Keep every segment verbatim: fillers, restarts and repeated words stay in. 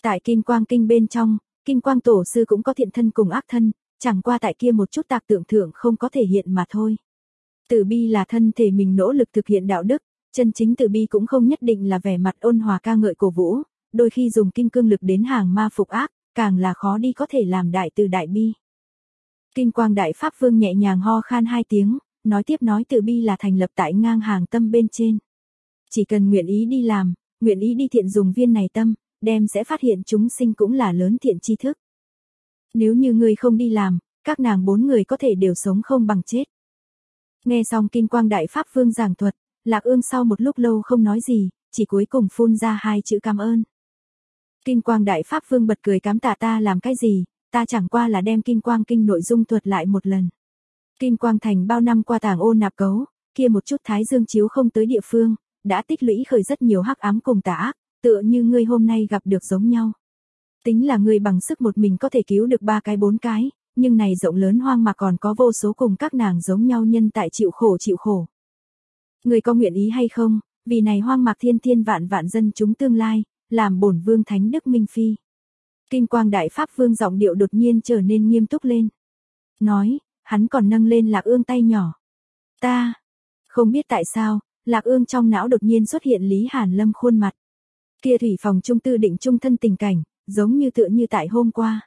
Tại Kim Quang Kinh bên trong, Kim Quang Tổ sư cũng có thiện thân cùng ác thân, chẳng qua tại kia một chút tạc tượng thượng không có thể hiện mà thôi. Từ bi là thân thể mình nỗ lực thực hiện đạo đức, chân chính từ bi cũng không nhất định là vẻ mặt ôn hòa ca ngợi cổ vũ, đôi khi dùng kim cương lực đến hàng ma phục ác, càng là khó đi có thể làm đại từ đại bi. Kim Quang Đại Pháp Vương nhẹ nhàng ho khan hai tiếng, nói tiếp nói từ bi là thành lập tại ngang hàng tâm bên trên. Chỉ cần nguyện ý đi làm, nguyện ý đi thiện dùng viên này tâm, đem sẽ phát hiện chúng sinh cũng là lớn thiện tri thức. Nếu như ngươi không đi làm, các nàng bốn người có thể đều sống không bằng chết. Nghe xong Kim Quang Đại Pháp Vương giảng thuật, Lạc Ương sau một lúc lâu không nói gì, chỉ cuối cùng phun ra hai chữ cảm ơn. Kim Quang Đại Pháp Vương bật cười cám tạ ta làm cái gì, ta chẳng qua là đem Kim Quang Kinh nội dung thuật lại một lần. Kim Quang Thành bao năm qua tàng ô nạp cấu, kia một chút thái dương chiếu không tới địa phương, đã tích lũy khởi rất nhiều hắc ám cùng tà ác, tựa như ngươi hôm nay gặp được giống nhau. Tính là ngươi bằng sức một mình có thể cứu được ba cái bốn cái, nhưng này rộng lớn hoang mà còn có vô số cùng các nàng giống nhau nhân tại chịu khổ chịu khổ. Ngươi có nguyện ý hay không, vì này hoang mạc thiên thiên vạn vạn dân chúng tương lai, làm bổn vương thánh đức minh phi. Kim Quang Đại Pháp Vương giọng điệu đột nhiên trở nên nghiêm túc lên. Nói, hắn còn nâng lên Lạc Ương tay nhỏ. Ta, không biết tại sao, Lạc Ương trong não đột nhiên xuất hiện Lý Hàn Lâm khuôn mặt. Kia thủy phòng trung tư định trung thân tình cảnh, giống như tựa như tại hôm qua.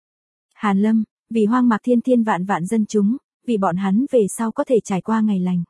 Hàn Lâm, vì hoang mạc thiên thiên vạn vạn dân chúng, vì bọn hắn về sau có thể trải qua ngày lành.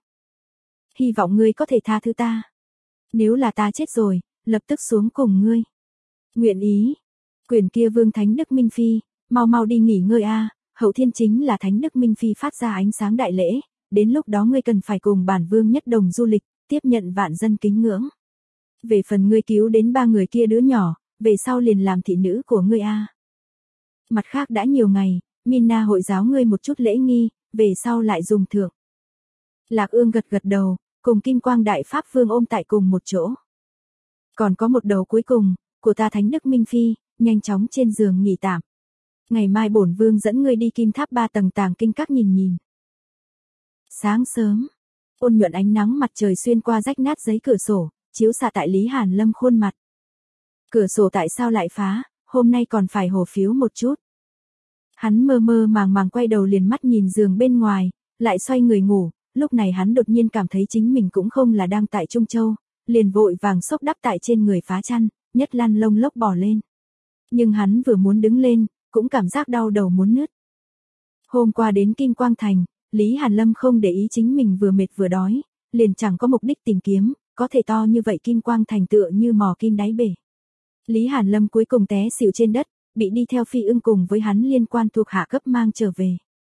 Hy vọng ngươi có thể tha thứ ta. Nếu là ta chết rồi, lập tức xuống cùng ngươi. Nguyện ý. Quyền kia Vương Thánh Đức Minh Phi, mau mau đi nghỉ ngơi a, hậu thiên chính là Thánh Đức Minh Phi phát ra ánh sáng đại lễ, đến lúc đó ngươi cần phải cùng bản vương nhất đồng du lịch, tiếp nhận vạn dân kính ngưỡng. Về phần ngươi cứu đến ba người kia đứa nhỏ, về sau liền làm thị nữ của ngươi a. Mặt khác đã nhiều ngày, Mina hội giáo ngươi một chút lễ nghi, về sau lại dùng thượng. Lạc Ương gật gật đầu, cùng Kim Quang Đại Pháp Vương ôm tại cùng một chỗ. Còn có một đầu cuối cùng, của ta Thánh Đức Minh Phi, nhanh chóng trên giường nghỉ tạm. Ngày mai bổn vương dẫn ngươi đi Kim Tháp ba tầng tàng kinh các nhìn nhìn. Sáng sớm, ôn nhuận ánh nắng mặt trời xuyên qua rách nát giấy cửa sổ, chiếu xạ tại Lý Hàn Lâm khuôn mặt. Cửa sổ tại sao lại phá, hôm nay còn phải hồ phiếu một chút. Hắn mơ mơ màng màng quay đầu liền mắt nhìn giường bên ngoài, lại xoay người ngủ, lúc này hắn đột nhiên cảm thấy chính mình cũng không là đang tại Trung Châu, liền vội vàng xốc đắp tại trên người phá chăn, nhất lăn lông lốc bò lên. Nhưng hắn vừa muốn đứng lên, cũng cảm giác đau đầu muốn nứt. Hôm qua đến Kim Quang Thành, Lý Hàn Lâm không để ý chính mình vừa mệt vừa đói, liền chẳng có mục đích tìm kiếm, có thể to như vậy Kim Quang Thành tựa như mò kim đáy bể. Lý Hàn Lâm cuối cùng té xỉu trên đất, bị đi theo Phi Ưng cùng với hắn liên quan thuộc hạ cấp mang trở về.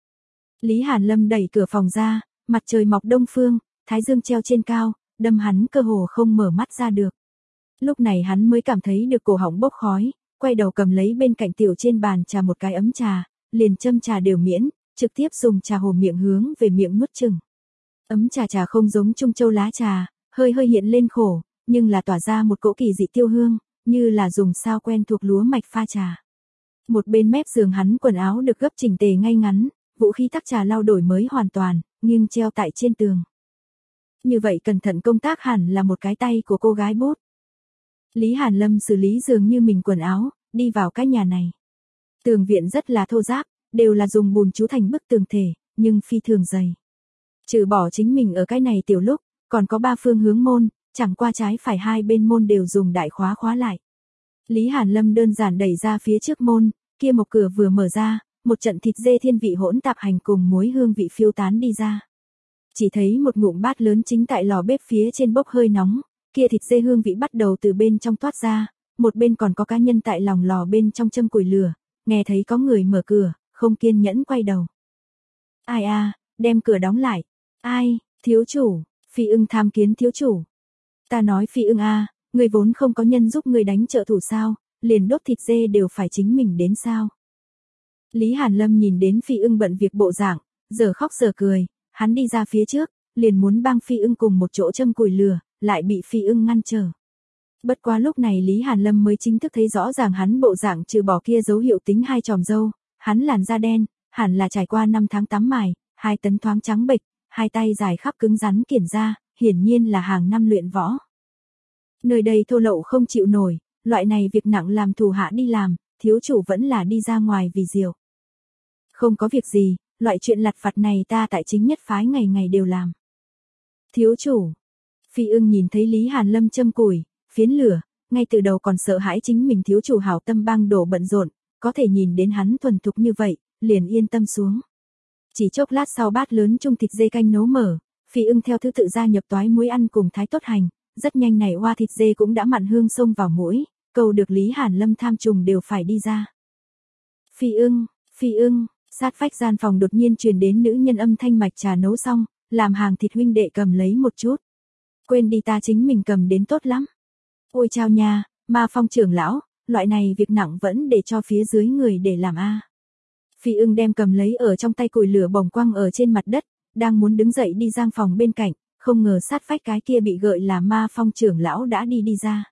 Lý Hàn Lâm đẩy cửa phòng ra, mặt trời mọc đông phương, thái dương treo trên cao, đâm hắn cơ hồ không mở mắt ra được. Lúc này hắn mới cảm thấy được cổ họng bốc khói, quay đầu cầm lấy bên cạnh tiểu trên bàn trà một cái ấm trà, liền châm trà đều miễn, trực tiếp dùng trà hồ miệng hướng về miệng nuốt chừng. Ấm trà trà không giống Trung Châu lá trà, hơi hơi hiện lên khổ, nhưng là tỏa ra một cỗ kỳ dị tiêu hương, như là dùng sao quen thuộc lúa mạch pha trà. Một bên mép giường hắn quần áo được gấp chỉnh tề ngay ngắn, vũ khí tắc trà lau đổi mới hoàn toàn, nghiêng treo tại trên tường. Như vậy cẩn thận công tác hẳn là một cái tay của cô gái bút. Lý Hàn Lâm xử lý dường như mình quần áo, đi vào cái nhà này. Tường viện rất là thô ráp, đều là dùng bùn chú thành bức tường thể, nhưng phi thường dày. Trừ bỏ chính mình ở cái này tiểu lúc, còn có ba phương hướng môn, chẳng qua trái phải hai bên môn đều dùng đại khóa khóa lại. Lý Hàn Lâm đơn giản đẩy ra phía trước môn, kia một cửa vừa mở ra, một trận thịt dê thiên vị hỗn tạp hành cùng muối hương vị phiêu tán đi ra. Chỉ thấy một ngụm bát lớn chính tại lò bếp phía trên bốc hơi nóng, kia thịt dê hương vị bắt đầu từ bên trong toát ra, một bên còn có cá nhân tại lòng lò bên trong châm củi lửa, nghe thấy có người mở cửa, không kiên nhẫn quay đầu. Ai a, à, đem cửa đóng lại. Ai, thiếu chủ, Phi Ưng tham kiến thiếu chủ. Ta nói Phi Ưng a, à, người vốn không có nhân giúp người đánh trợ thủ sao, liền đốt thịt dê đều phải chính mình đến sao. Lý Hàn Lâm nhìn đến Phi Ưng bận việc bộ dạng, giờ khóc giờ cười, hắn đi ra phía trước, liền muốn bang Phi Ưng cùng một chỗ châm củi lửa, lại bị Phi Ưng ngăn trở. Bất quá lúc này Lý Hàn Lâm mới chính thức thấy rõ ràng hắn bộ dạng trừ bỏ kia dấu hiệu tính hai tròm râu, hắn làn da đen, hẳn là trải qua năm tháng tắm mài, hai tấn thoáng trắng bệch, hai tay dài khắp cứng rắn kiển ra, hiển nhiên là hàng năm luyện võ. Nơi đây thô lậu không chịu nổi, loại này việc nặng làm thủ hạ đi làm, thiếu chủ vẫn là đi ra ngoài vì rượu. Không có việc gì, loại chuyện lặt vặt này ta tại chính nhất phái ngày ngày đều làm. Thiếu chủ. Phi Ưng nhìn thấy Lý Hàn Lâm châm củi, phiến lửa, ngay từ đầu còn sợ hãi chính mình thiếu chủ hảo tâm bang đổ bận rộn, có thể nhìn đến hắn thuần thục như vậy, liền yên tâm xuống. Chỉ chốc lát sau bát lớn chung thịt dê canh nấu mở, Phi Ưng theo thứ tự gia nhập toái muối ăn cùng thái tốt hành, rất nhanh này oa thịt dê cũng đã mặn hương xông vào mũi, câu được Lý Hàn Lâm tham trùng đều phải đi ra. Phi Ưng, Phi Ưng, sát vách gian phòng đột nhiên truyền đến nữ nhân âm thanh mạch trà nấu xong, làm hàng thịt huynh đệ cầm lấy một chút. Quên đi ta chính mình cầm đến tốt lắm. Ôi chao nha, Ma Phong trưởng lão, loại này việc nặng vẫn để cho phía dưới người để làm a. Phi Ưng đem cầm lấy ở trong tay củi lửa bồng quăng ở trên mặt đất, đang muốn đứng dậy đi giang phòng bên cạnh, không ngờ sát vách cái kia bị gợi là Ma Phong trưởng lão đã đi đi ra.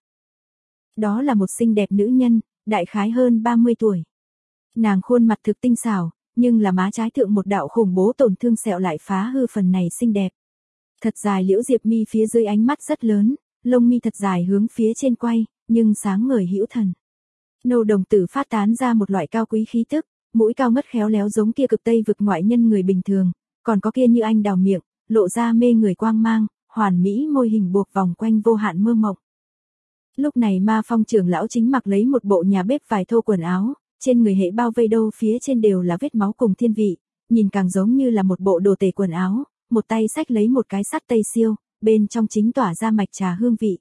Đó là một xinh đẹp nữ nhân, đại khái hơn ba mươi tuổi. Nàng khuôn mặt thực tinh xảo, nhưng là má trái thượng một đạo khủng bố tổn thương sẹo lại phá hư phần này xinh đẹp. Thật dài liễu diệp mi phía dưới ánh mắt rất lớn, lông mi thật dài hướng phía trên quay, nhưng sáng ngời hữu thần. Nâu đồng tử phát tán ra một loại cao quý khí tức, mũi cao ngất khéo léo giống kia cực tây vực ngoại nhân người bình thường, còn có kia như anh đào miệng, lộ ra mê người quang mang, hoàn mỹ môi hình buộc vòng quanh vô hạn mơ mộng. Lúc này Ma Phong trưởng lão chính mặc lấy một bộ nhà bếp vải thô quần áo, trên người hệ bao vây đâu phía trên đều là vết máu cùng thiên vị, nhìn càng giống như là một bộ đồ tể quần áo, một tay xách lấy một cái sắt tây siêu, bên trong chính tỏa ra mạch trà hương vị.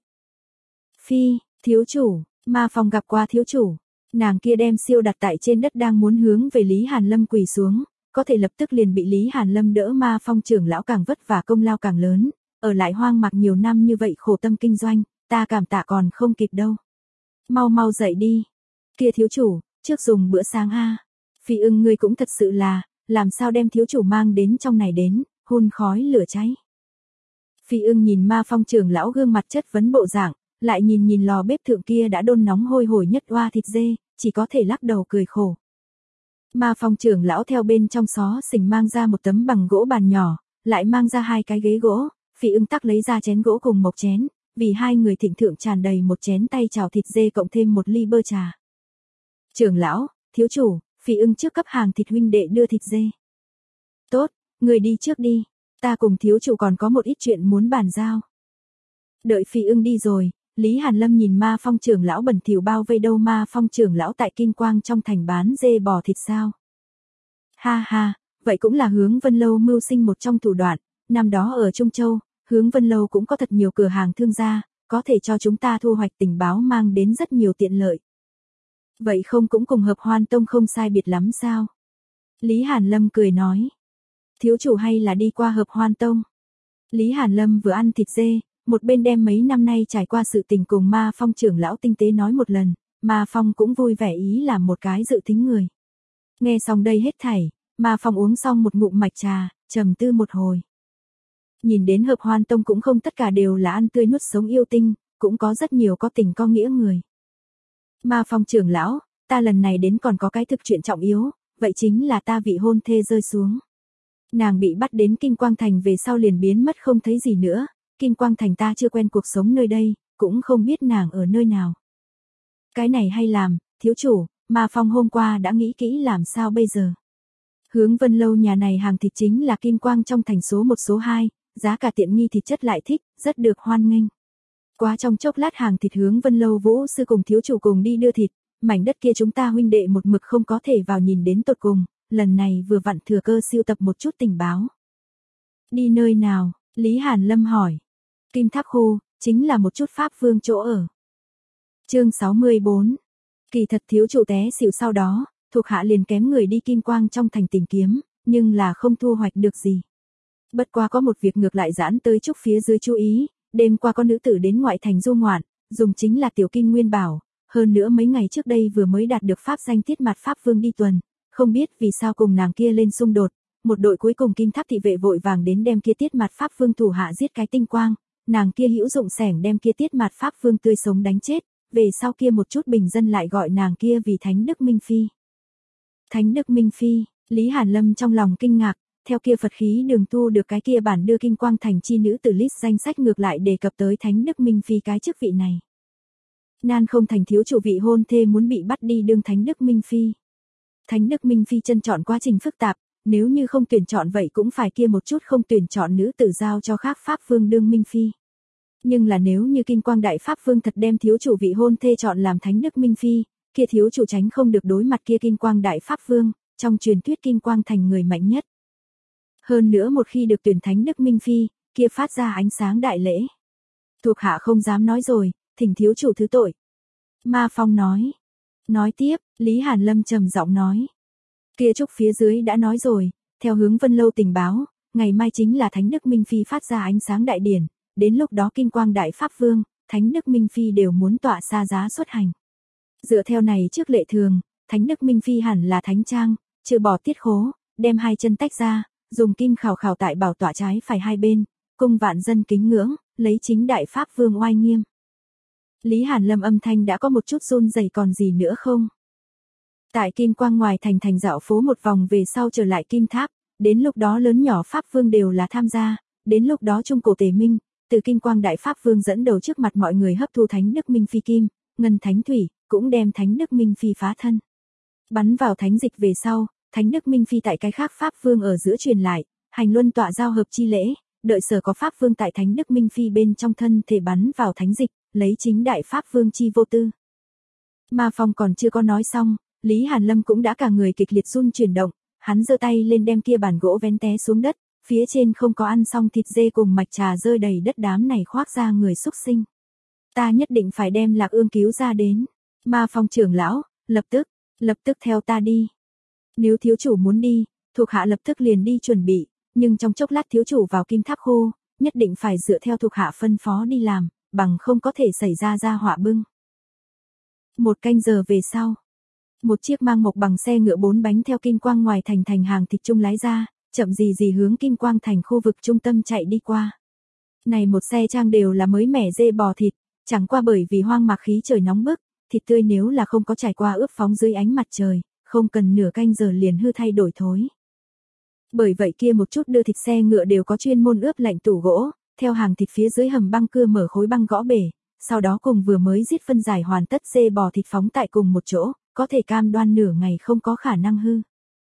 Phi, thiếu chủ, Ma Phong gặp qua thiếu chủ, nàng kia đem siêu đặt tại trên đất đang muốn hướng về Lý Hàn Lâm quỳ xuống, có thể lập tức liền bị Lý Hàn Lâm đỡ. Ma Phong trưởng lão càng vất vả công lao càng lớn, ở lại hoang mạc nhiều năm như vậy khổ tâm kinh doanh, ta cảm tạ còn không kịp đâu. Mau mau dậy đi. Kia thiếu chủ, trước dùng bữa sáng a. Phi Ưng ngươi cũng thật sự là, làm sao đem thiếu chủ mang đến trong này đến, hun khói lửa cháy. Phi Ưng nhìn Ma Phong trưởng lão gương mặt chất vấn bộ dạng, lại nhìn nhìn lò bếp thượng kia đã đun nóng hôi hổi nhất oa thịt dê, chỉ có thể lắc đầu cười khổ. Ma Phong trưởng lão theo bên trong xó xỉnh mang ra một tấm bằng gỗ bàn nhỏ, lại mang ra hai cái ghế gỗ, Phi Ưng tắc lấy ra chén gỗ cùng mộc chén, vì hai người thịnh thượng tràn đầy một chén tay chảo thịt dê cộng thêm một ly bơ trà. Trưởng lão, thiếu chủ, Phi Ưng trước cấp hàng thịt huynh đệ đưa thịt dê. Tốt, người đi trước đi, ta cùng thiếu chủ còn có một ít chuyện muốn bàn giao. Đợi Phi Ưng đi rồi, Lý Hàn Lâm nhìn Ma Phong trưởng lão bẩn thỉu bao vây đâu. Ma Phong trưởng lão tại Kim Quang trong thành bán dê bò thịt sao? Ha ha, vậy cũng là Hướng Vân Lâu mưu sinh một trong thủ đoạn, năm đó ở Trung Châu, Hướng Vân Lâu cũng có thật nhiều cửa hàng thương gia, có thể cho chúng ta thu hoạch tình báo mang đến rất nhiều tiện lợi. Vậy không cũng cùng Hợp Hoan Tông không sai biệt lắm sao? Lý Hàn Lâm cười nói. Thiếu chủ hay là đi qua Hợp Hoan Tông? Lý Hàn Lâm vừa ăn thịt dê, một bên đem mấy năm nay trải qua sự tình cùng Ma Phong trưởng lão tinh tế nói một lần, Ma Phong cũng vui vẻ ý làm một cái dự tính người. Nghe xong đây hết thảy, Ma Phong uống xong một ngụm mạch trà, trầm tư một hồi. Nhìn đến Hợp Hoan Tông cũng không tất cả đều là ăn tươi nuốt sống yêu tinh, cũng có rất nhiều có tình có nghĩa người. Ma Phong trưởng lão, ta lần này đến còn có cái thực chuyện trọng yếu, vậy chính là ta vị hôn thê rơi xuống. Nàng bị bắt đến Kim Quang Thành về sau liền biến mất không thấy gì nữa, Kim Quang Thành ta chưa quen cuộc sống nơi đây, cũng không biết nàng ở nơi nào. Cái này hay làm, thiếu chủ, Ma Phong hôm qua đã nghĩ kỹ làm sao bây giờ. Hướng Vân Lâu nhà này hàng thịt chính là Kim Quang trong thành số một số hai, giá cả tiện nghi thịt chất lại thích, rất được hoan nghênh. Quá trong chốc lát hàng thịt Hướng Vân Lâu Vũ sư cùng thiếu chủ cùng đi đưa thịt, mảnh đất kia chúng ta huynh đệ một mực không có thể vào nhìn đến tột cùng, lần này vừa vặn thừa cơ siêu tập một chút tình báo. Đi nơi nào? Lý Hàn Lâm hỏi. Kim Tháp khu, chính là một chút pháp vương chỗ ở. Chương sáu mươi bốn. Kỳ thật thiếu chủ té xỉu sau đó, thuộc hạ liền kém người đi Kim Quang trong thành tìm kiếm, nhưng là không thu hoạch được gì. Bất quá có một việc ngược lại giãn tới chúc phía dưới chú ý, đêm qua có nữ tử đến ngoại thành du ngoạn, dùng chính là tiểu kim nguyên bảo, hơn nữa mấy ngày trước đây vừa mới đạt được pháp danh tiết mặt pháp vương đi tuần, không biết vì sao cùng nàng kia lên xung đột, một đội cuối cùng Kim Tháp thị vệ vội vàng đến đem kia tiết mặt pháp vương thủ hạ giết cái tinh quang, nàng kia hữu dụng sẻng đem kia tiết mặt pháp vương tươi sống đánh chết, về sau kia một chút bình dân lại gọi nàng kia vì Thánh Đức Minh Phi. Thánh Đức Minh Phi, Lý Hàn Lâm trong lòng kinh ngạc, theo kia Phật khí đường tu được cái kia bản đưa Kim Quang thành chi nữ từ list danh sách ngược lại đề cập tới Thánh Đức Minh Phi cái chức vị này. Nan không thành thiếu chủ vị hôn thê muốn bị bắt đi đương Thánh Đức Minh Phi. Thánh Đức Minh Phi chân chọn quá trình phức tạp, nếu như không tuyển chọn vậy cũng phải kia một chút không tuyển chọn nữ tử giao cho khác Pháp Vương đương Minh Phi. Nhưng là nếu như Kim Quang Đại Pháp Vương thật đem thiếu chủ vị hôn thê chọn làm Thánh Đức Minh Phi, kia thiếu chủ tránh không được đối mặt kia Kim Quang Đại Pháp Vương, trong truyền thuyết Kim Quang thành người mạnh nhất. Hơn nữa một khi được tuyển Thánh Đức Minh Phi, kia phát ra ánh sáng đại lễ. Thuộc hạ không dám nói rồi, thỉnh thiếu chủ thứ tội. Ma Phong nói. Nói tiếp, Lý Hàn Lâm trầm giọng nói. Kia trúc phía dưới đã nói rồi, theo hướng Vân Lâu tình báo, ngày mai chính là Thánh Đức Minh Phi phát ra ánh sáng đại điển, đến lúc đó Kim Quang Đại Pháp Vương, Thánh Đức Minh Phi đều muốn tọa xa giá xuất hành. Dựa theo này trước lệ thường, Thánh Đức Minh Phi hẳn là thánh trang, trừ bỏ tiết khố, đem hai chân tách ra, dùng kim khảo khảo tại bảo tọa trái phải hai bên, cung vạn dân kính ngưỡng, lấy chính Đại Pháp Vương oai nghiêm. Lý Hàn Lâm âm thanh đã có một chút run rẩy, còn gì nữa không? Tại Kim Quang ngoài thành thành dạo phố một vòng về sau trở lại Kim Tháp, đến lúc đó lớn nhỏ Pháp Vương đều là tham gia, đến lúc đó trung cổ Tề Minh, từ Kim Quang Đại Pháp Vương dẫn đầu trước mặt mọi người hấp thu Thánh Đức Minh Phi kim, ngân thánh thủy, cũng đem Thánh Đức Minh Phi phá thân. Bắn vào thánh dịch về sau, Thánh Đức Minh Phi tại cái khác Pháp Vương ở giữa truyền lại, hành luân tọa giao hợp chi lễ, đợi sở có Pháp Vương tại Thánh Đức Minh Phi bên trong thân thể bắn vào thánh dịch, lấy chính Đại Pháp Vương chi vô tư. Ma Phong còn chưa có nói xong, Lý Hàn Lâm cũng đã cả người kịch liệt run chuyển động, hắn giơ tay lên đem kia bàn gỗ vén té xuống đất, phía trên không có ăn xong thịt dê cùng mạch trà rơi đầy đất, đám này khoác ra người xúc sinh. Ta nhất định phải đem Lạc Ương cứu ra đến. Ma Phong trưởng lão, lập tức, lập tức theo ta đi. Nếu thiếu chủ muốn đi, thuộc hạ lập tức liền đi chuẩn bị, nhưng trong chốc lát thiếu chủ vào Kim Tháp khu, nhất định phải dựa theo thuộc hạ phân phó đi làm, bằng không có thể xảy ra ra họa bưng. Một canh giờ về sau, một chiếc mang mộc bằng xe ngựa bốn bánh theo Kim Quang ngoài thành thành hàng thịt trung lái ra, chậm gì gì hướng Kim Quang thành khu vực trung tâm chạy đi qua. Này một xe trang đều là mới mẻ dê bò thịt, chẳng qua bởi vì hoang mạc khí trời nóng bức, thịt tươi nếu là không có trải qua ướp phóng dưới ánh mặt trời, không cần nửa canh giờ liền hư thay đổi thối. Bởi vậy kia một chút đưa thịt xe ngựa đều có chuyên môn ướp lạnh tủ gỗ, theo hàng thịt phía dưới hầm băng cưa mở khối băng gõ bể, sau đó cùng vừa mới giết phân giải hoàn tất dê bò thịt phóng tại cùng một chỗ, có thể cam đoan nửa ngày không có khả năng hư.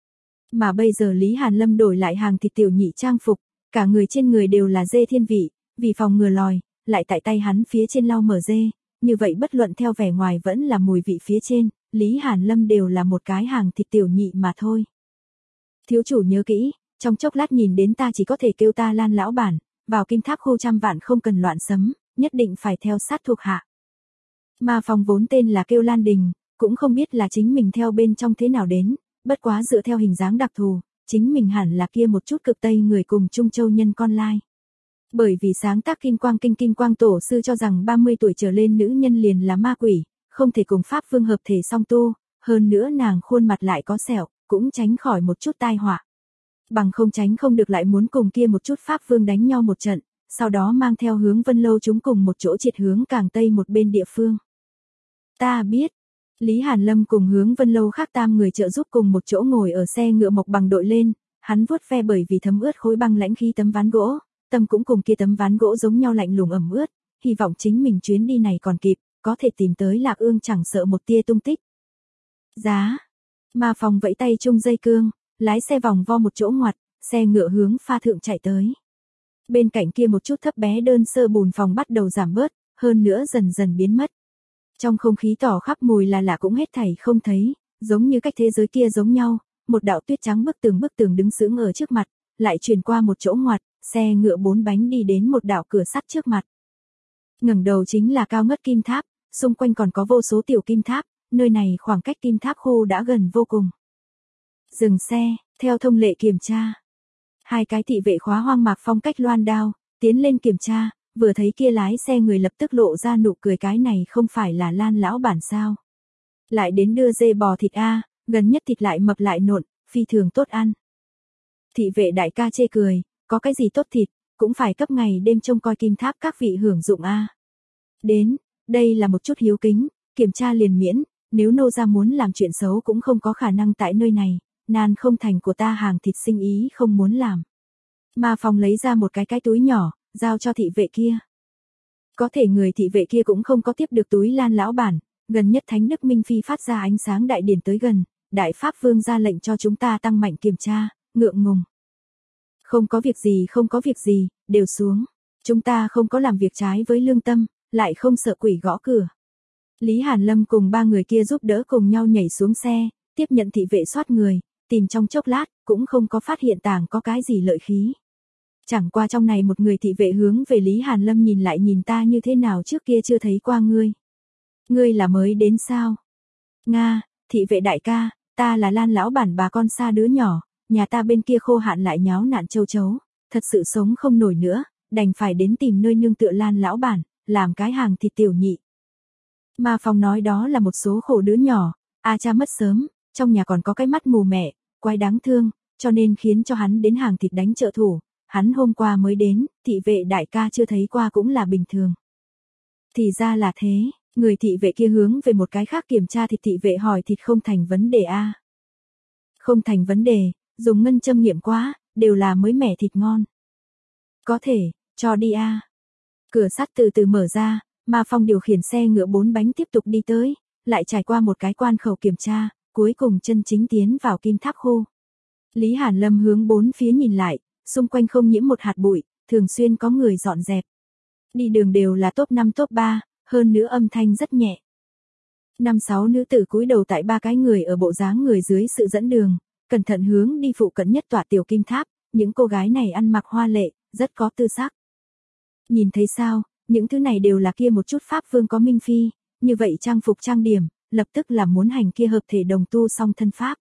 Mà bây giờ Lý Hàn Lâm đổi lại hàng thịt tiểu nhị trang phục, cả người trên người đều là dê thiên vị, vì phòng ngừa lòi, lại tại tay hắn phía trên lau mở dê, như vậy bất luận theo vẻ ngoài vẫn là mùi vị phía trên, Lý Hàn Lâm đều là một cái hàng thịt tiểu nhị mà thôi. Thiếu chủ nhớ kỹ, trong chốc lát nhìn đến ta chỉ có thể kêu ta Lan lão bản, vào Kim Tháp khu trăm vạn không cần loạn sấm, nhất định phải theo sát thuộc hạ. Ma Phong vốn tên là kêu Lan Đình, cũng không biết là chính mình theo bên trong thế nào đến, bất quá dựa theo hình dáng đặc thù, chính mình hẳn là kia một chút cực Tây người cùng Trung Châu nhân con lai. Bởi vì sáng tác Kim Quang Kinh Kim Quang Tổ sư cho rằng ba mươi tuổi trở lên nữ nhân liền là ma quỷ, không thể cùng Pháp Vương hợp thể song tu, hơn nữa nàng khuôn mặt lại có sẹo, cũng tránh khỏi một chút tai họa. Bằng không tránh không được lại muốn cùng kia một chút Pháp Vương đánh nhau một trận, sau đó mang theo hướng Vân Lâu chúng cùng một chỗ triệt hướng càng Tây một bên địa phương. Ta biết. Lý Hàn Lâm cùng hướng Vân Lâu khác tam người trợ giúp cùng một chỗ ngồi ở xe ngựa mộc bằng đội lên, hắn vuốt ve bởi vì thấm ướt khối băng lãnh khí tấm ván gỗ, tâm cũng cùng kia tấm ván gỗ giống nhau lạnh lùng ẩm ướt, hy vọng chính mình chuyến đi này còn kịp, có thể tìm tới Lạc Ương chẳng sợ một tia tung tích. Giá. Ma Phong vẫy tay chung dây cương, lái xe vòng vo một chỗ ngoặt, xe ngựa hướng pha thượng chạy tới. Bên cạnh kia một chút thấp bé đơn sơ bùn phòng bắt đầu giảm bớt, hơn nữa dần dần biến mất. Trong không khí tỏ khắp mùi là lạ cũng hết thảy không thấy, giống như cách thế giới kia giống nhau, một đạo tuyết trắng bức tường bức tường đứng sững ở trước mặt, lại truyền qua một chỗ ngoặt, xe ngựa bốn bánh đi đến một đạo cửa sắt trước mặt. Ngẩng đầu chính là cao ngất kim tháp, xung quanh còn có vô số tiểu kim tháp, nơi này khoảng cách Kim Tháp khu đã gần vô cùng. Dừng xe, theo thông lệ kiểm tra. Hai cái thị vệ khóa hoang mạc phong cách loan đao, tiến lên kiểm tra, vừa thấy kia lái xe người lập tức lộ ra nụ cười, cái này không phải là Lan lão bản sao. Lại đến đưa dê bò thịt a, gần nhất thịt lại mập lại nộn, phi thường tốt ăn. Thị vệ đại ca chê cười, có cái gì tốt thịt, cũng phải cấp ngày đêm trông coi Kim Tháp các vị hưởng dụng a. Đến, đây là một chút hiếu kính, kiểm tra liền miễn, nếu nô gia muốn làm chuyện xấu cũng không có khả năng tại nơi này, nan không thành của ta hàng thịt sinh ý không muốn làm. Ma Phong lấy ra một cái cái túi nhỏ, giao cho thị vệ kia. Có thể người thị vệ kia cũng không có tiếp được túi Lan lão bản, gần nhất Thánh Đức Minh Phi phát ra ánh sáng đại điển tới gần, Đại Pháp Vương ra lệnh cho chúng ta tăng mạnh kiểm tra, ngượng ngùng. Không có việc gì không có việc gì, đều xuống. Chúng ta không có làm việc trái với lương tâm, lại không sợ quỷ gõ cửa. Lý Hàn Lâm cùng ba người kia giúp đỡ cùng nhau nhảy xuống xe, tiếp nhận thị vệ soát người, tìm trong chốc lát, cũng không có phát hiện tàng có cái gì lợi khí. Chẳng qua trong này một người thị vệ hướng về Lý Hàn Lâm nhìn lại nhìn ta như thế nào trước kia chưa thấy qua ngươi. Ngươi là mới đến sao? Nga, thị vệ đại ca, ta là Lan lão bản bà con xa đứa nhỏ, nhà ta bên kia khô hạn lại nháo nạn châu chấu, thật sự sống không nổi nữa, đành phải đến tìm nơi nương tựa Lan lão bản, làm cái hàng thịt tiểu nhị. Ma Phong nói đó là một số khổ đứa nhỏ, a cha mất sớm, trong nhà còn có cái mắt mù mẹ, quái đáng thương, cho nên khiến cho hắn đến hàng thịt đánh trợ thủ, hắn hôm qua mới đến, thị vệ đại ca chưa thấy qua cũng là bình thường. Thì ra là thế, người thị vệ kia hướng về một cái khác kiểm tra thịt, thị vệ hỏi thịt không thành vấn đề a à? Không thành vấn đề, dùng ngân châm nghiệm quá, đều là mới mẻ thịt ngon. Có thể, cho đi a à? Cửa sắt từ từ mở ra, Ma Phong điều khiển xe ngựa bốn bánh tiếp tục đi tới, lại trải qua một cái quan khẩu kiểm tra, cuối cùng chân chính tiến vào Kim Tháp khu. Lý Hàn Lâm hướng bốn phía nhìn lại, xung quanh không nhiễm một hạt bụi, thường xuyên có người dọn dẹp. Đi đường đều là top năm top ba, hơn nữa âm thanh rất nhẹ. Năm sáu nữ tử cúi đầu tại ba cái người ở bộ dáng người dưới sự dẫn đường, cẩn thận hướng đi phụ cận nhất tòa tiểu kim tháp, những cô gái này ăn mặc hoa lệ, rất có tư sắc. Nhìn thấy sao, những thứ này đều là kia một chút Pháp Vương có minh phi, như vậy trang phục trang điểm, lập tức là muốn hành kia hợp thể đồng tu song thân Pháp.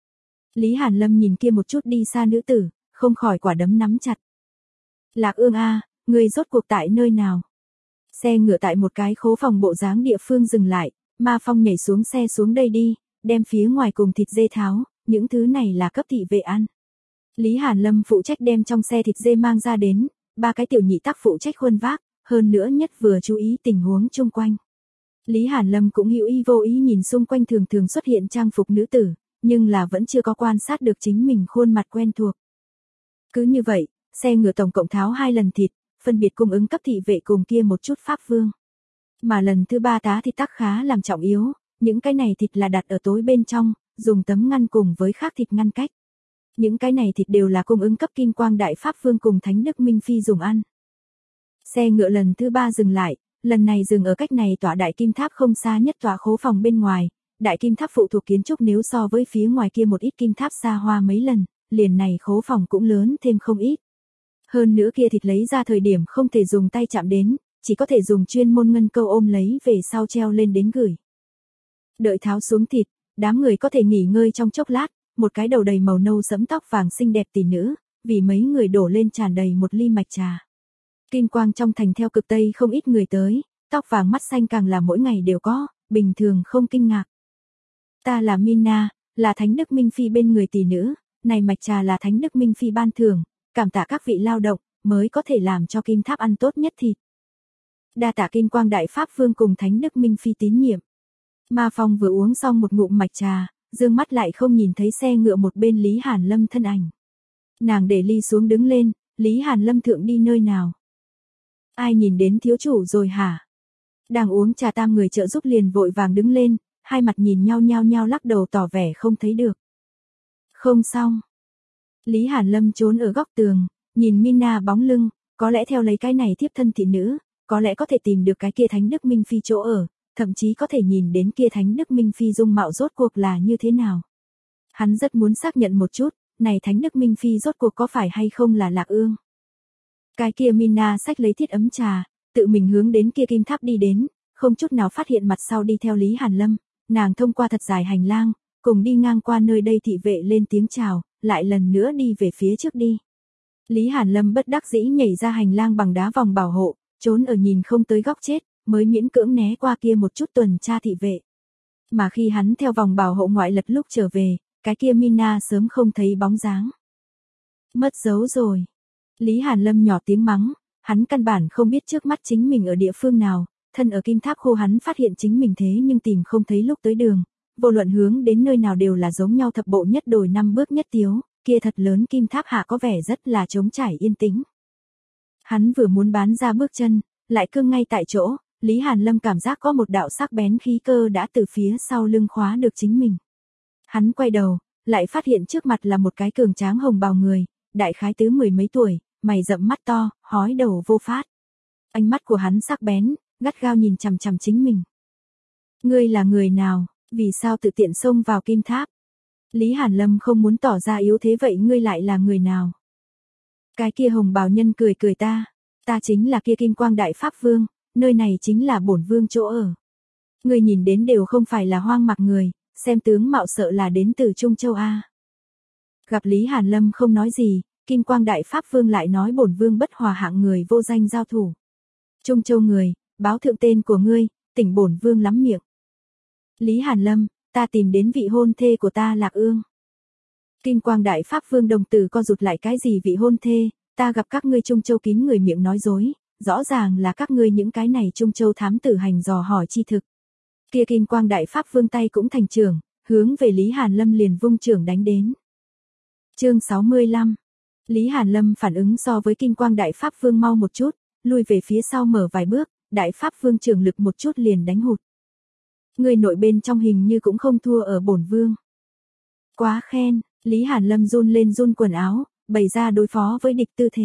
Lý Hàn Lâm nhìn kia một chút đi xa nữ tử, không khỏi quả đấm nắm chặt. Lạc Ương a, người rốt cuộc tại nơi nào? Xe ngựa tại một cái khố phòng bộ dáng địa phương dừng lại, Ma Phong nhảy xuống xe xuống đây đi, đem phía ngoài cùng thịt dê tháo, những thứ này là cấp thị vệ ăn. Lý Hàn Lâm phụ trách đem trong xe thịt dê mang ra đến, ba cái tiểu nhị tác phụ trách khuân vác, hơn nữa nhất vừa chú ý tình huống chung quanh. Lý Hàn Lâm cũng hữu ý vô ý nhìn xung quanh thường thường xuất hiện trang phục nữ tử, nhưng là vẫn chưa có quan sát được chính mình khuôn mặt quen thuộc. Cứ như vậy, xe ngựa tổng cộng tháo hai lần thịt, phân biệt cung ứng cấp thị vệ cùng kia một chút Pháp Vương. Mà lần thứ ba tá thịt tác khá làm trọng yếu, những cái này thịt là đặt ở tối bên trong, dùng tấm ngăn cùng với khác thịt ngăn cách. Những cái này thịt đều là cung ứng cấp Kim Quang Đại Pháp Vương cùng Thánh Đức Minh Phi dùng ăn. Xe ngựa lần thứ ba dừng lại, lần này dừng ở cách này tòa đại kim tháp không xa nhất tòa khố phòng bên ngoài. Đại kim tháp phụ thuộc kiến trúc nếu so với phía ngoài kia một ít kim tháp xa hoa mấy lần, liền này khố phòng cũng lớn thêm không ít. Hơn nữa kia thịt lấy ra thời điểm không thể dùng tay chạm đến, chỉ có thể dùng chuyên môn ngân câu ôm lấy về sau treo lên đến gửi. Đợi tháo xuống thịt, đám người có thể nghỉ ngơi trong chốc lát, một cái đầu đầy màu nâu sẫm tóc vàng xinh đẹp tỷ nữ, vì mấy người đổ lên tràn đầy một ly mạch trà. Kim Quang trong thành theo cực Tây không ít người tới, tóc vàng mắt xanh càng là mỗi ngày đều có, bình thường không kinh ngạc. Ta là Mina, là Thánh Đức Minh Phi bên người tỷ nữ, này mạch trà là Thánh Đức Minh Phi ban thưởng, cảm tạ các vị lao động, mới có thể làm cho Kim Tháp ăn tốt nhất thịt. Đa tạ Kim Quang Đại Pháp Vương cùng Thánh Đức Minh Phi tín nhiệm. Ma Phong vừa uống xong một ngụm mạch trà, dương mắt lại không nhìn thấy xe ngựa một bên Lý Hàn Lâm thân ảnh. Nàng để ly xuống đứng lên, Lý Hàn Lâm thượng đi nơi nào? Ai nhìn đến thiếu chủ rồi hả? Đang uống trà tam người trợ giúp liền vội vàng đứng lên, hai mặt nhìn nhau nhao nhao lắc đầu tỏ vẻ không thấy được. Không xong. Lý Hàn Lâm trốn ở góc tường, nhìn Mina bóng lưng, có lẽ theo lấy cái này tiếp thân thị nữ, có lẽ có thể tìm được cái kia Thánh Đức Minh Phi chỗ ở, thậm chí có thể nhìn đến kia Thánh Đức Minh Phi dung mạo rốt cuộc là như thế nào. Hắn rất muốn xác nhận một chút, này Thánh Đức Minh Phi rốt cuộc có phải hay không là Lạc Ương. Cái kia Mina xách lấy thiết ấm trà, tự mình hướng đến kia kim tháp đi đến, không chút nào phát hiện mặt sau đi theo Lý Hàn Lâm, nàng thông qua thật dài hành lang, cùng đi ngang qua nơi đây thị vệ lên tiếng chào, lại lần nữa đi về phía trước đi. Lý Hàn Lâm bất đắc dĩ nhảy ra hành lang bằng đá vòng bảo hộ, trốn ở nhìn không tới góc chết, mới miễn cưỡng né qua kia một chút tuần tra thị vệ. Mà khi hắn theo vòng bảo hộ ngoại lật lúc trở về, cái kia Mina sớm không thấy bóng dáng. Mất dấu rồi. Lý Hàn Lâm nhỏ tiếng mắng, hắn căn bản không biết trước mắt chính mình ở địa phương nào, thân ở kim tháp khô hắn phát hiện chính mình thế nhưng tìm không thấy lúc tới đường, vô luận hướng đến nơi nào đều là giống nhau thập bộ nhất đồi năm bước nhất tiếu, kia thật lớn kim tháp hạ có vẻ rất là trống trải yên tĩnh. Hắn vừa muốn bán ra bước chân, lại cương ngay tại chỗ, Lý Hàn Lâm cảm giác có một đạo sắc bén khí cơ đã từ phía sau lưng khóa được chính mình. Hắn quay đầu, lại phát hiện trước mặt là một cái cường tráng hồng bào người, đại khái tứ mười mấy tuổi, mày rậm mắt to, hói đầu vô phát. Ánh mắt của hắn sắc bén, gắt gao nhìn chằm chằm chính mình. Ngươi là người nào, vì sao tự tiện xông vào kim tháp? Lý Hàn Lâm không muốn tỏ ra yếu thế, vậy ngươi lại là người nào? Cái kia hồng bào nhân cười cười ta, ta chính là kia Kim Quang Đại Pháp Vương, nơi này chính là bổn vương chỗ ở. Ngươi nhìn đến đều không phải là hoang mạc người, xem tướng mạo sợ là đến từ Trung Châu A. Gặp Lý Hàn Lâm không nói gì, Kim Quang Đại Pháp Vương lại nói bổn vương bất hòa hạng người vô danh giao thủ. Trung Châu người, báo thượng tên của ngươi, tỉnh bổn vương lắm miệng. Lý Hàn Lâm, ta tìm đến vị hôn thê của ta Lạc Ương. Kim Quang Đại Pháp Vương đồng tử co rụt lại, cái gì vị hôn thê, ta gặp các ngươi Trung Châu kín người miệng nói dối, rõ ràng là các ngươi những cái này Trung Châu thám tử hành dò hỏi chi thực. Kia Kim Quang Đại Pháp Vương tay cũng thành trưởng, hướng về Lý Hàn Lâm liền vung trưởng đánh đến. Chương sáu mươi lăm. Lý Hàn Lâm phản ứng so với Kim Quang Đại Pháp Vương mau một chút, lui về phía sau mở vài bước, Đại Pháp Vương trưởng lực một chút liền đánh hụt. Người nội bên trong hình như cũng không thua ở bổn vương. Quá khen, Lý Hàn Lâm run lên run quần áo, bày ra đối phó với địch tư thế.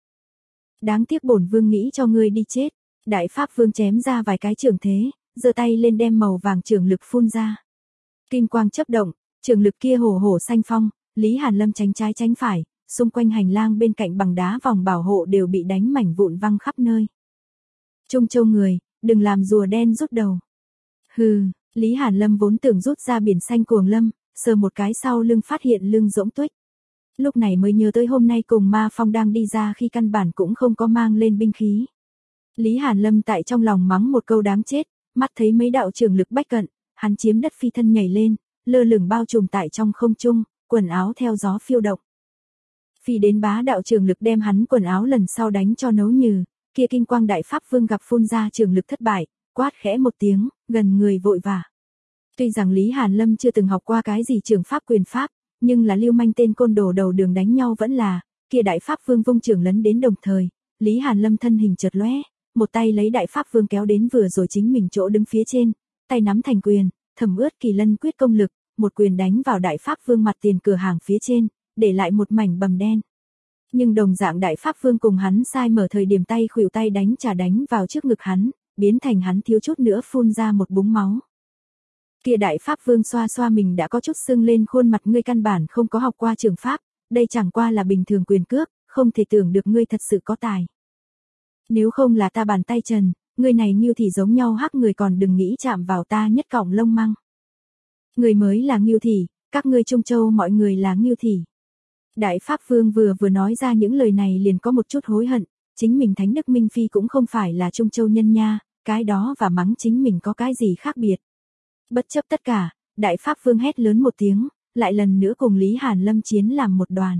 Đáng tiếc bổn vương nghĩ cho ngươi đi chết. Đại Pháp Vương chém ra vài cái trường thế, giơ tay lên đem màu vàng trường lực phun ra. Kim quang chớp động, trường lực kia hổ hổ xanh phong, Lý Hàn Lâm tránh trái tránh phải, xung quanh hành lang bên cạnh bằng đá vòng bảo hộ đều bị đánh mảnh vụn văng khắp nơi. Trung Châu người, đừng làm rùa đen rút đầu. Hừ, Lý Hàn Lâm vốn tưởng rút ra biển xanh cuồng lâm, sờ một cái sau lưng phát hiện lưng rỗng tuếch. Lúc này mới nhớ tới hôm nay cùng Ma Phong đang đi ra khi căn bản cũng không có mang lên binh khí. Lý Hàn Lâm tại trong lòng mắng một câu đáng chết, mắt thấy mấy đạo trường lực bách cận, hắn chiếm đất phi thân nhảy lên, lơ lửng bao trùm tại trong không trung, quần áo theo gió phiêu động. Phi đến bá đạo trường lực đem hắn quần áo lần sau đánh cho nấu nhừ, kia Kim Quang Đại Pháp Vương gặp phun ra trường lực thất bại, quát khẽ một tiếng, gần người vội vã. Tuy rằng Lý Hàn Lâm chưa từng học qua cái gì trường pháp quyền pháp, nhưng là lưu manh tên côn đồ đầu đường đánh nhau vẫn là, kia Đại Pháp Vương vung trường lấn đến đồng thời, Lý Hàn Lâm thân hình chợt lóe, một tay lấy Đại Pháp Vương kéo đến vừa rồi chính mình chỗ đứng phía trên, tay nắm thành quyền, thẩm ướt kỳ lân quyết công lực, một quyền đánh vào Đại Pháp Vương mặt tiền cửa hàng phía trên, để lại một mảnh bầm đen. Nhưng đồng dạng Đại Pháp Vương cùng hắn sai mở thời điểm tay khuỷu tay đánh trả đánh vào trước ngực hắn, biến thành hắn thiếu chút nữa phun ra một búng máu. Kia Đại Pháp Vương xoa xoa mình đã có chút sưng lên khuôn mặt, ngươi căn bản không có học qua trường pháp, đây chẳng qua là bình thường quyền cước, không thể tưởng được ngươi thật sự có tài. Nếu không là ta bàn tay trần, ngươi này Ngưu Thị giống nhau hắc người còn đừng nghĩ chạm vào ta nhất cọng lông măng. Người mới là Ngưu Thị, các ngươi Trung Châu mọi người là Ngưu Thị. Đại Pháp Vương vừa vừa nói ra những lời này liền có một chút hối hận, chính mình Thánh Đức Minh Phi cũng không phải là Trung Châu nhân nha, cái đó và mắng chính mình có cái gì khác biệt. Bất chấp tất cả, Đại Pháp Vương hét lớn một tiếng, lại lần nữa cùng Lý Hàn Lâm chiến làm một đoàn.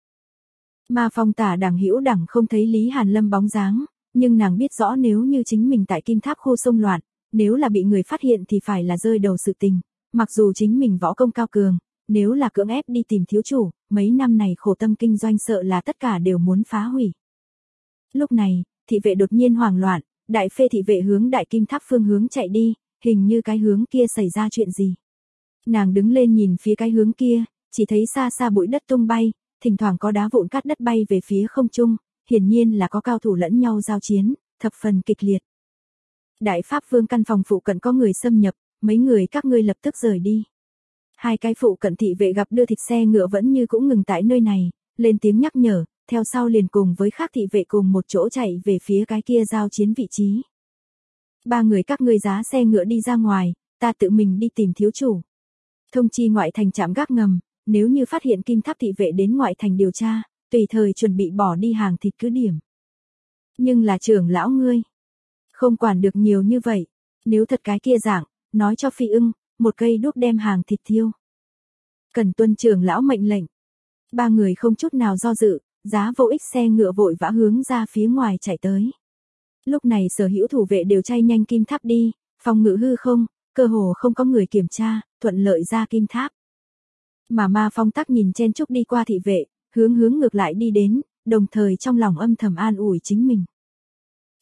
Ma Phong tả đẳng hữu đẳng không thấy Lý Hàn Lâm bóng dáng, nhưng nàng biết rõ nếu như chính mình tại Kim Tháp khu xông loạn, nếu là bị người phát hiện thì phải là rơi đầu sự tình, mặc dù chính mình võ công cao cường, nếu là cưỡng ép đi tìm thiếu chủ, mấy năm này khổ tâm kinh doanh sợ là tất cả đều muốn phá hủy. Lúc này, thị vệ đột nhiên hoảng loạn, đại phê thị vệ hướng Đại Kim Tháp phương hướng chạy đi, hình như cái hướng kia xảy ra chuyện gì. Nàng đứng lên nhìn phía cái hướng kia, chỉ thấy xa xa bụi đất tung bay, thỉnh thoảng có đá vụn cát đất bay về phía không trung, hiển nhiên là có cao thủ lẫn nhau giao chiến, thập phần kịch liệt. Đại Pháp Vương căn phòng phụ cận có người xâm nhập, mấy người các ngươi lập tức rời đi. Hai cái phụ cận thị vệ gặp đưa thịt xe ngựa vẫn như cũng ngừng tại nơi này, lên tiếng nhắc nhở, theo sau liền cùng với khác thị vệ cùng một chỗ chạy về phía cái kia giao chiến vị trí. Ba người các ngươi giá xe ngựa đi ra ngoài, ta tự mình đi tìm thiếu chủ. Thông chi ngoại thành trạm gác ngầm, nếu như phát hiện Kim Tháp thị vệ đến ngoại thành điều tra, tùy thời chuẩn bị bỏ đi hàng thịt cứ điểm. Nhưng là trưởng lão ngươi, không quản được nhiều như vậy, nếu thật cái kia dạng, nói cho Phi Ưng, một cây đuốc đem hàng thịt thiêu. Cần tuân trưởng lão mệnh lệnh. Ba người không chút nào do dự, giá vô ích xe ngựa vội vã hướng ra phía ngoài chạy tới. Lúc này sở hữu thủ vệ đều chay nhanh Kim Tháp đi, phòng ngự hư không, cơ hồ không có người kiểm tra, thuận lợi ra Kim Tháp. Mà Ma Phong tắc nhìn chen chúc đi qua thị vệ, hướng hướng ngược lại đi đến, đồng thời trong lòng âm thầm an ủi chính mình.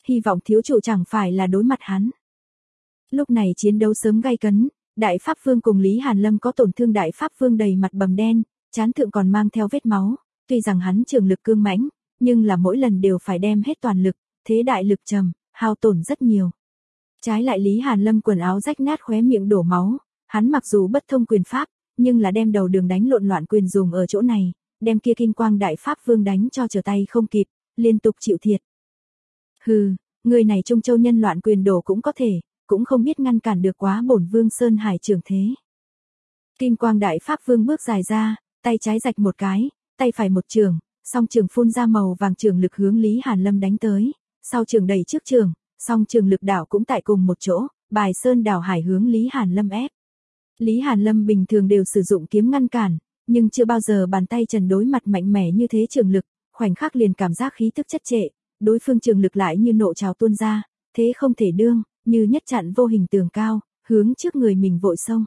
hy vọng thiếu chủ chẳng phải là đối mặt hắn. Lúc này chiến đấu sớm gay cấn, Đại Pháp Vương cùng Lý Hàn Lâm có tổn thương. Đại Pháp Vương đầy mặt bầm đen, trán thượng còn mang theo vết máu, tuy rằng hắn trường lực cương mãnh, nhưng là mỗi lần đều phải đem hết toàn lực, thế đại lực trầm, hao tổn rất nhiều. Trái lại Lý Hàn Lâm quần áo rách nát khóe miệng đổ máu, hắn mặc dù bất thông quyền pháp, nhưng là đem đầu đường đánh lộn loạn quyền dùng ở chỗ này, đem kia Kim Quang Đại Pháp Vương đánh cho trở tay không kịp, liên tục chịu thiệt. Hừ, người này Trung Châu nhân loạn quyền đổ cũng có thể, cũng không biết ngăn cản được quá bổn Vương Sơn Hải trường thế. Kim Quang Đại Pháp Vương bước dài ra, tay trái rạch một cái, tay phải một trường, song trường phun ra màu vàng trường lực hướng Lý Hàn Lâm đánh tới, sau trường đẩy trước trường, song trường lực đảo cũng tại cùng một chỗ, bài sơn đảo hải hướng Lý Hàn Lâm ép. Lý Hàn Lâm bình thường đều sử dụng kiếm ngăn cản, nhưng chưa bao giờ bàn tay trần đối mặt mạnh mẽ như thế trường lực, khoảnh khắc liền cảm giác khí tức chất trệ, đối phương trường lực lại như nộ trào tuôn ra, thế không thể đương, như nhất chặn vô hình tường cao, hướng trước người mình vội xông.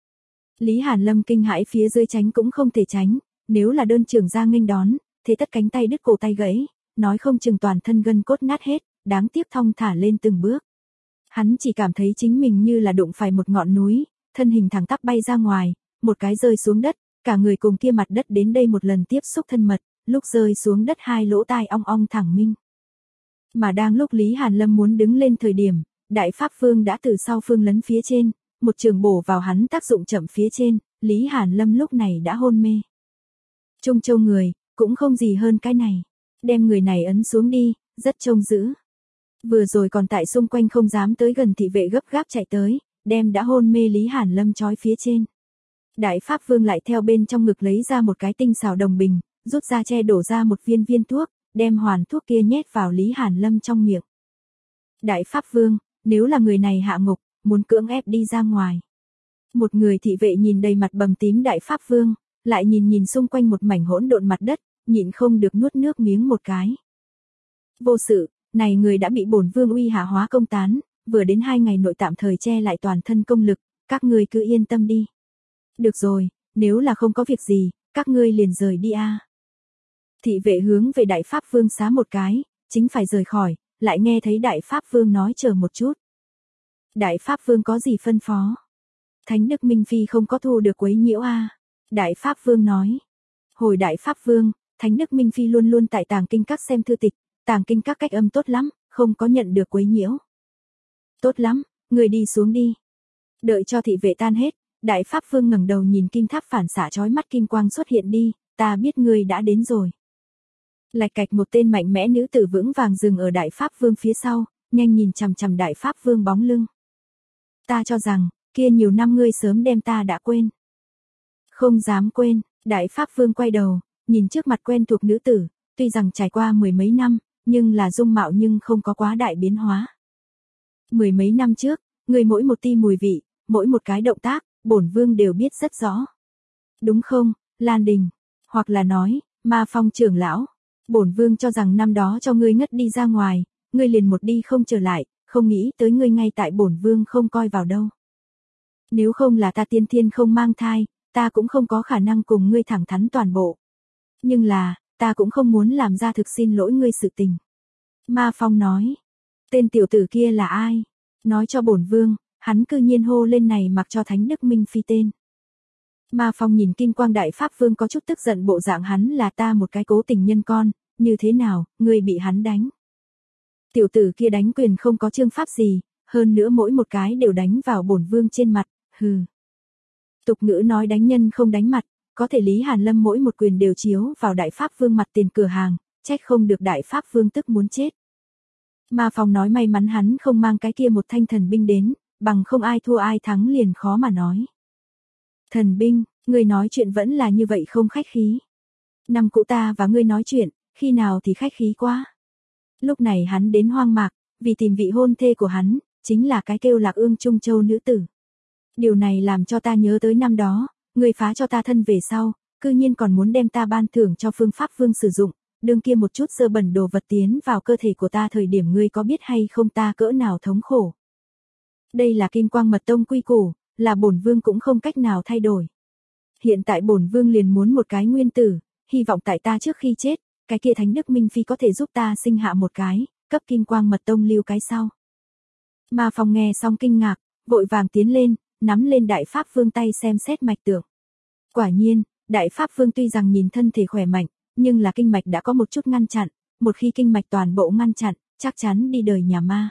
Lý Hàn Lâm kinh hãi phía dưới tránh cũng không thể tránh, nếu là đơn trường ra nghênh đón, thế tất cánh tay đứt cổ tay gãy, nói không chừng toàn thân gân cốt nát hết, đáng tiếc thong thả lên từng bước. Hắn chỉ cảm thấy chính mình như là đụng phải một ngọn núi, thân hình thẳng tắp bay ra ngoài, một cái rơi xuống đất, cả người cùng kia mặt đất đến đây một lần tiếp xúc thân mật, lúc rơi xuống đất hai lỗ tai ong ong thẳng minh. Mà đang lúc Lý Hàn Lâm muốn đứng lên thời điểm, Đại Pháp Vương đã từ sau phương lấn phía trên, một trường bổ vào hắn tác dụng chậm phía trên, Lý Hàn Lâm lúc này đã hôn mê. Trung Châu người, cũng không gì hơn cái này, đem người này ấn xuống đi, rất trông giữ. Vừa rồi còn tại xung quanh không dám tới gần thị vệ gấp gáp chạy tới, đem đã hôn mê Lý Hàn Lâm trói phía trên. Đại Pháp Vương lại theo bên trong ngực lấy ra một cái tinh xảo đồng bình, rút ra che đổ ra một viên viên thuốc, đem hoàn thuốc kia nhét vào Lý Hàn Lâm trong miệng. Đại Pháp Vương, nếu là người này hạ ngục, muốn cưỡng ép đi ra ngoài. Một người thị vệ nhìn đầy mặt bầm tím Đại Pháp Vương, lại nhìn nhìn xung quanh một mảnh hỗn độn mặt đất, nhịn không được nuốt nước miếng một cái. Vô sự, này người đã bị bổn vương uy hạ hóa công tán, vừa đến hai ngày nội tạm thời che lại toàn thân công lực, các ngươi cứ yên tâm đi. Được rồi, nếu là không có việc gì, các ngươi liền rời đi a. Thị vệ hướng về Đại Pháp Vương xá một cái, chính phải rời khỏi, lại nghe thấy Đại Pháp Vương nói chờ một chút. Đại Pháp Vương có gì phân phó? Thánh Đức Minh Phi không có thu được quấy nhiễu a. Đại Pháp Vương nói. Hồi Đại Pháp Vương, Thánh Đức Minh Phi luôn luôn tại tàng kinh các xem thư tịch, tàng kinh các cách âm tốt lắm, không có nhận được quấy nhiễu. Tốt lắm, người đi xuống đi. Đợi cho thị vệ tan hết, Đại Pháp Vương ngẩng đầu nhìn kim tháp phản xạ chói mắt kim quang xuất hiện đi, ta biết ngươi đã đến rồi. Lạch cạch một tên mạnh mẽ nữ tử vững vàng dừng ở Đại Pháp Vương phía sau, nhanh nhìn chằm chằm Đại Pháp Vương bóng lưng. Ta cho rằng, kia nhiều năm ngươi sớm đem ta đã quên. Không dám quên, Đại Pháp Vương quay đầu, nhìn trước mặt quen thuộc nữ tử, tuy rằng trải qua mười mấy năm, nhưng là dung mạo nhưng không có quá đại biến hóa. Mười mấy năm trước, ngươi mỗi một ti mùi vị, mỗi một cái động tác, bổn vương đều biết rất rõ. Đúng không, Lan Đình, hoặc là nói, Ma Phong trưởng lão, bổn vương cho rằng năm đó cho ngươi ngất đi ra ngoài, ngươi liền một đi không trở lại, không nghĩ tới ngươi ngay tại bổn vương không coi vào đâu. Nếu không là ta tiên thiên không mang thai, ta cũng không có khả năng cùng ngươi thẳng thắn toàn bộ. Nhưng là, ta cũng không muốn làm ra thực xin lỗi ngươi sự tình. Ma Phong nói, tên tiểu tử kia là ai? Nói cho bổn vương, hắn cư nhiên hô lên này mặc cho Thánh Đức Minh Phi tên. Ma Phong nhìn Kim Quang Đại Pháp Vương có chút tức giận, bộ dạng hắn là ta một cái cố tình nhân con, như thế nào, ngươi bị hắn đánh. Tiểu tử kia đánh quyền không có chương pháp gì, hơn nữa mỗi một cái đều đánh vào bổn vương trên mặt, hừ. Tục ngữ nói đánh nhân không đánh mặt, có thể Lý Hàn Lâm mỗi một quyền đều chiếu vào Đại Pháp Vương mặt tiền cửa hàng, trách không được Đại Pháp Vương tức muốn chết. Ma Phong nói may mắn hắn không mang cái kia một thanh thần binh đến, bằng không ai thua ai thắng liền khó mà nói. Thần binh, ngươi nói chuyện vẫn là như vậy không khách khí. Năm cũ ta và ngươi nói chuyện, khi nào thì khách khí quá. Lúc này hắn đến hoang mạc, vì tìm vị hôn thê của hắn, chính là cái kêu Lạc Ương Trung Châu nữ tử. Điều này làm cho ta nhớ tới năm đó, ngươi phá cho ta thân về sau, cư nhiên còn muốn đem ta ban thưởng cho phương pháp vương sử dụng, đương kia một chút dơ bẩn đồ vật tiến vào cơ thể của ta thời điểm ngươi có biết hay không ta cỡ nào thống khổ. Đây là Kim Quang Mật Tông quy củ, là bổn vương cũng không cách nào thay đổi. Hiện tại bổn vương liền muốn một cái nguyên tử, hy vọng tại ta trước khi chết, cái kia Thánh Đức Minh Phi có thể giúp ta sinh hạ một cái, cấp Kim Quang Mật Tông lưu cái sau. Ma Phong nghe xong kinh ngạc, vội vàng tiến lên, nắm lên Đại Pháp Vương tay xem xét mạch tượng. Quả nhiên, Đại Pháp Vương tuy rằng nhìn thân thể khỏe mạnh, nhưng là kinh mạch đã có một chút ngăn chặn, một khi kinh mạch toàn bộ ngăn chặn, chắc chắn đi đời nhà ma.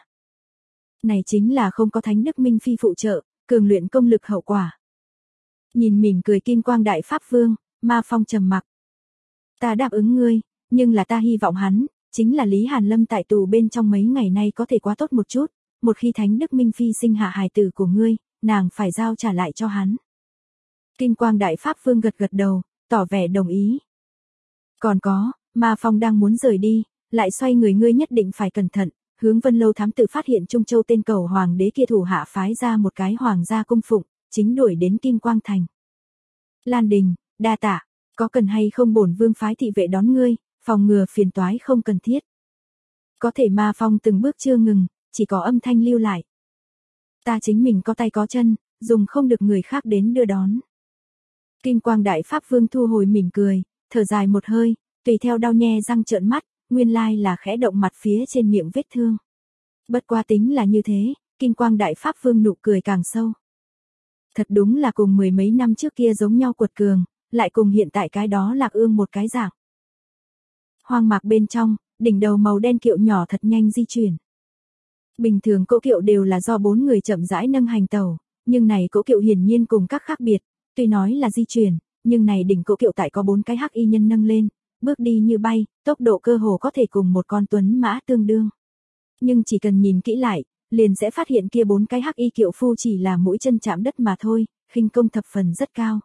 Này chính là không có Thánh Đức Minh Phi phụ trợ, cường luyện công lực hậu quả. Nhìn mỉm cười Kim Quang Đại Pháp Vương, Ma Phong trầm mặc. Ta đáp ứng ngươi, nhưng là ta hy vọng hắn, chính là Lý Hàn Lâm tại tù bên trong mấy ngày nay có thể quá tốt một chút, một khi Thánh Đức Minh Phi sinh hạ hài tử của ngươi, nàng phải giao trả lại cho hắn. Kim Quang Đại Pháp Vương gật gật đầu, tỏ vẻ đồng ý. Còn có, Ma Phong đang muốn rời đi, lại xoay người ngươi nhất định phải cẩn thận, hướng Vân Lâu thám tử phát hiện Trung Châu tên cầu hoàng đế kia thủ hạ phái ra một cái hoàng gia cung phụng, chính đuổi đến Kim Quang Thành. Lan Đình, đa tạ, có cần hay không bổn vương phái thị vệ đón ngươi, phòng ngừa phiền toái không cần thiết. Có thể Ma Phong từng bước chưa ngừng, chỉ có âm thanh lưu lại. Ta chính mình có tay có chân, dùng không được người khác đến đưa đón. Kim Quang Đại Pháp Vương thu hồi mỉm cười, thở dài một hơi, tùy theo đau nhe răng trợn mắt, nguyên lai là khẽ động mặt phía trên miệng vết thương. Bất quá tính là như thế, Kim Quang Đại Pháp Vương nụ cười càng sâu. Thật đúng là cùng mười mấy năm trước kia giống nhau quật cường, lại cùng hiện tại cái đó Lạc Ương một cái dạng. Hoang mạc bên trong, đỉnh đầu màu đen kiệu nhỏ thật nhanh di chuyển. Bình thường cỗ kiệu đều là do bốn người chậm rãi nâng hành tàu, nhưng này cỗ kiệu hiển nhiên cùng các khác biệt, tuy nói là di chuyển, nhưng này đỉnh cỗ kiệu tại có bốn cái hắc y nhân nâng lên, bước đi như bay, tốc độ cơ hồ có thể cùng một con tuấn mã tương đương. Nhưng chỉ cần nhìn kỹ lại, liền sẽ phát hiện kia bốn cái hắc y kiệu phu chỉ là mũi chân chạm đất mà thôi, khinh công thập phần rất cao.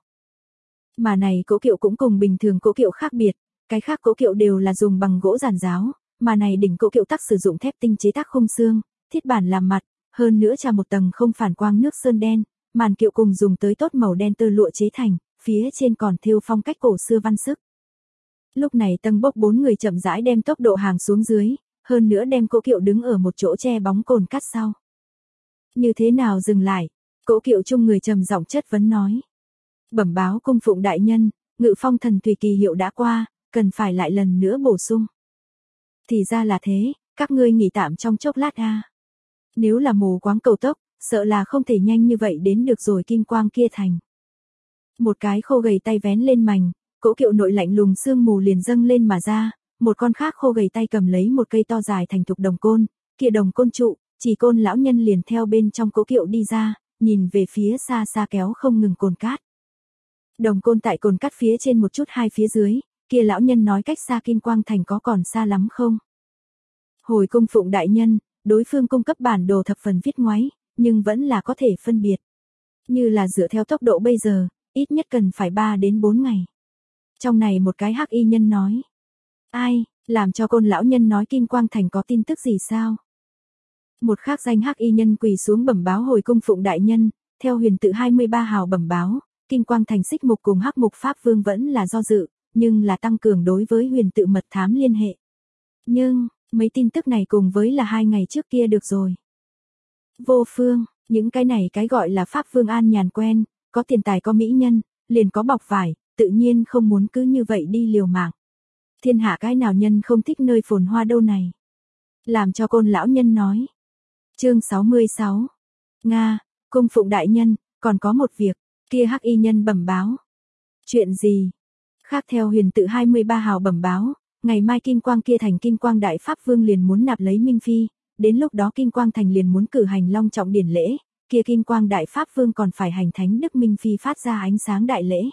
Mà này cỗ kiệu cũng cùng bình thường cỗ kiệu khác biệt, cái khác cỗ kiệu đều là dùng bằng gỗ giản giáo, mà này đỉnh cỗ kiệu tắc sử dụng thép tinh chế tác khung xương, thiết bản làm mặt, hơn nữa trà một tầng không phản quang nước sơn đen, màn kiệu cùng dùng tới tốt màu đen tơ lụa chế thành, phía trên còn thêu phong cách cổ xưa văn sức. Lúc này tầng bốc bốn người chậm rãi đem tốc độ hàng xuống dưới, hơn nữa đem cỗ kiệu đứng ở một chỗ che bóng cồn cát sau. Như thế nào dừng lại? Cỗ kiệu chung người trầm giọng chất vấn nói. Bẩm báo cung phụng đại nhân, Ngự Phong thần thủy kỳ hiệu đã qua, cần phải lại lần nữa bổ sung. Thì ra là thế, các ngươi nghỉ tạm trong chốc lát a. Nếu là mù quáng cầu tốc, sợ là không thể nhanh như vậy đến được rồi Kim Quang kia thành. Một cái khô gầy tay vén lên mành, cỗ kiệu nội lạnh lùng sương mù liền dâng lên mà ra, một con khác khô gầy tay cầm lấy một cây to dài thành thục đồng côn, kia đồng côn trụ, chỉ côn lão nhân liền theo bên trong cỗ kiệu đi ra, nhìn về phía xa xa kéo không ngừng cồn cát. Đồng côn tại cồn cát phía trên một chút hai phía dưới, kia lão nhân nói cách xa Kim Quang thành có còn xa lắm không? Hồi cung phụng đại nhân, đối phương cung cấp bản đồ thập phần viết ngoáy, nhưng vẫn là có thể phân biệt. Như là dựa theo tốc độ bây giờ, ít nhất cần phải ba đến bốn ngày. Trong này một cái hắc y nhân nói. Ai, làm cho côn lão nhân nói Kim Quang thành có tin tức gì sao? Một khác danh hắc y nhân quỳ xuống bẩm báo hồi cung phụng đại nhân, theo huyền tự hai mươi ba hào bẩm báo, Kim Quang thành xích mục cùng hắc mục pháp vương vẫn là do dự, nhưng là tăng cường đối với huyền tự mật thám liên hệ. Nhưng, mấy tin tức này cùng với là hai ngày trước kia được rồi. Vô phương, những cái này cái gọi là pháp vương an nhàn quen, có tiền tài có mỹ nhân, liền có bọc vải, tự nhiên không muốn cứ như vậy đi liều mạng. Thiên hạ cái nào nhân không thích nơi phồn hoa đâu này. Làm cho côn lão nhân nói. Chương sáu mươi sáu. Nga, cung phụng đại nhân, còn có một việc, kia hắc y nhân bẩm báo. Chuyện gì? Khác theo huyền tự hai mươi ba hào bẩm báo, ngày mai Kim Quang kia thành Kim Quang đại pháp vương liền muốn nạp lấy Minh Phi, đến lúc đó Kim Quang thành liền muốn cử hành long trọng điển lễ, kia Kim Quang đại pháp vương còn phải hành thánh đức Minh Phi phát ra ánh sáng đại lễ.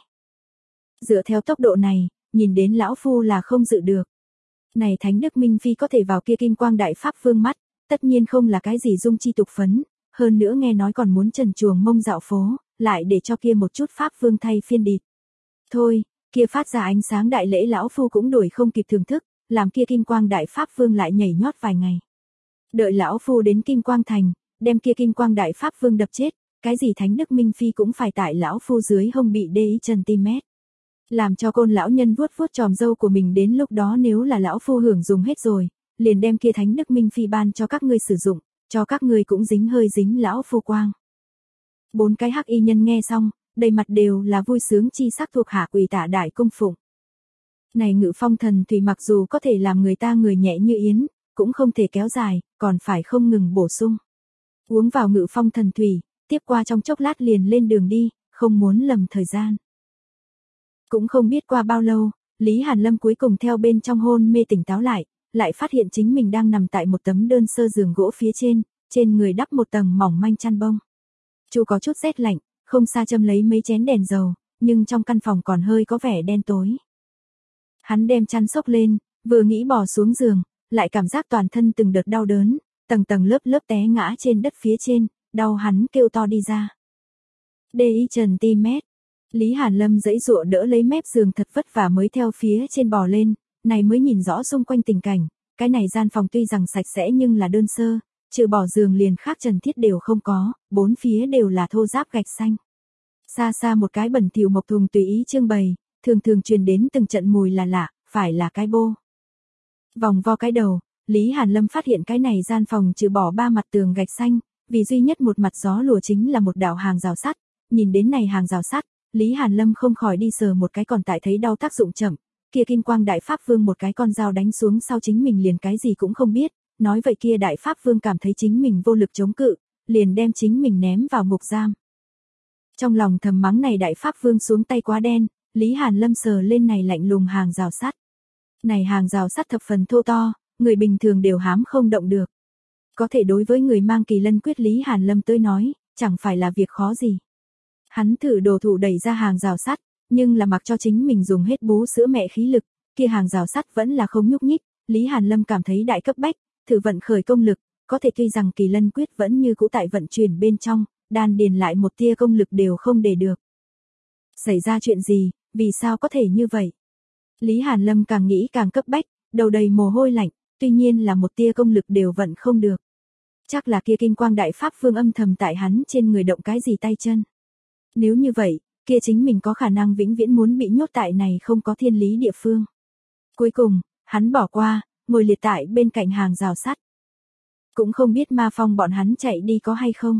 Dựa theo tốc độ này, nhìn đến lão phu là không dự được. Này thánh đức Minh Phi có thể vào kia Kim Quang đại pháp vương mắt, tất nhiên không là cái gì dung chi tục phấn, hơn nữa nghe nói còn muốn trần chuồng mông dạo phố, lại để cho kia một chút pháp vương thay phiên địt. Thôi, kia phát ra ánh sáng đại lễ lão phu cũng đuổi không kịp thưởng thức, làm kia Kim Quang đại pháp vương lại nhảy nhót vài ngày. Đợi lão phu đến Kim Quang thành, đem kia Kim Quang đại pháp vương đập chết, cái gì thánh đức Minh Phi cũng phải tại lão phu dưới hông bị đê ý cm. Làm cho côn lão nhân vuốt vuốt tròm râu của mình, đến lúc đó nếu là lão phu hưởng dùng hết rồi, liền đem kia thánh đức Minh Phi ban cho các ngươi sử dụng, cho các ngươi cũng dính hơi dính lão phu quang. Bốn cái hắc y nhân nghe xong, đầy mặt đều là vui sướng chi sắc thuộc hạ quỳ tạ đại cung phụng. Này Ngự Phong thần thủy mặc dù có thể làm người ta người nhẹ như yến, cũng không thể kéo dài, còn phải không ngừng bổ sung. Uống vào Ngự Phong thần thủy, tiếp qua trong chốc lát liền lên đường đi, không muốn lầm thời gian. Cũng không biết qua bao lâu, Lý Hàn Lâm cuối cùng theo bên trong hôn mê tỉnh táo lại, lại phát hiện chính mình đang nằm tại một tấm đơn sơ giường gỗ phía trên, trên người đắp một tầng mỏng manh chăn bông. Chu có chút rét lạnh, không xa châm lấy mấy chén đèn dầu, nhưng trong căn phòng còn hơi có vẻ đen tối. Hắn đem chăn xốc lên, vừa nghĩ bò xuống giường, lại cảm giác toàn thân từng đợt đau đớn, tầng tầng lớp lớp té ngã trên đất phía trên, đau hắn kêu to đi ra. Đê y trần ti mét. Lý Hàn Lâm giãy giụa đỡ lấy mép giường thật vất vả mới theo phía trên bò lên, này mới nhìn rõ xung quanh tình cảnh, cái này gian phòng tuy rằng sạch sẽ nhưng là đơn sơ, trừ bỏ giường liền khác trần thiết đều không có, bốn phía đều là thô ráp gạch xanh. Xa xa một cái bẩn thỉu mộc thùng tùy ý trưng bày, thường thường truyền đến từng trận mùi là lạ, phải là cái bô. Vòng vo cái đầu, Lý Hàn Lâm phát hiện cái này gian phòng trừ bỏ ba mặt tường gạch xanh, vì duy nhất một mặt gió lùa chính là một đạo hàng rào sắt, nhìn đến này hàng rào sắt, Lý Hàn Lâm không khỏi đi sờ một cái còn tại thấy đau tác dụng chậm, kia Kim Quang Đại Pháp Vương một cái con dao đánh xuống sau chính mình liền cái gì cũng không biết, nói vậy kia Đại Pháp Vương cảm thấy chính mình vô lực chống cự, liền đem chính mình ném vào ngục giam. Trong lòng thầm mắng này Đại Pháp Vương xuống tay quá đen, Lý Hàn Lâm sờ lên này lạnh lùng hàng rào sắt. Này hàng rào sắt thập phần thô to, người bình thường đều hám không động được. Có thể đối với người mang kỳ lân quyết Lý Hàn Lâm tới nói, chẳng phải là việc khó gì. Hắn thử đồ thủ đẩy ra hàng rào sắt, nhưng là mặc cho chính mình dùng hết bú sữa mẹ khí lực, kia hàng rào sắt vẫn là không nhúc nhích, Lý Hàn Lâm cảm thấy đại cấp bách, thử vận khởi công lực, có thể tuy rằng kỳ lân quyết vẫn như cũ tại vận chuyển bên trong, đan điền lại một tia công lực đều không để được. Xảy ra chuyện gì, vì sao có thể như vậy? Lý Hàn Lâm càng nghĩ càng cấp bách, đầu đầy mồ hôi lạnh, tuy nhiên là một tia công lực đều vận không được. Chắc là kia Kim Quang Đại Pháp Vương âm thầm tại hắn trên người động cái gì tay chân. Nếu như vậy, kia chính mình có khả năng vĩnh viễn muốn bị nhốt tại này không có thiên lý địa phương. Cuối cùng, hắn bỏ qua, ngồi liệt tại bên cạnh hàng rào sắt. Cũng không biết ma phong bọn hắn chạy đi có hay không.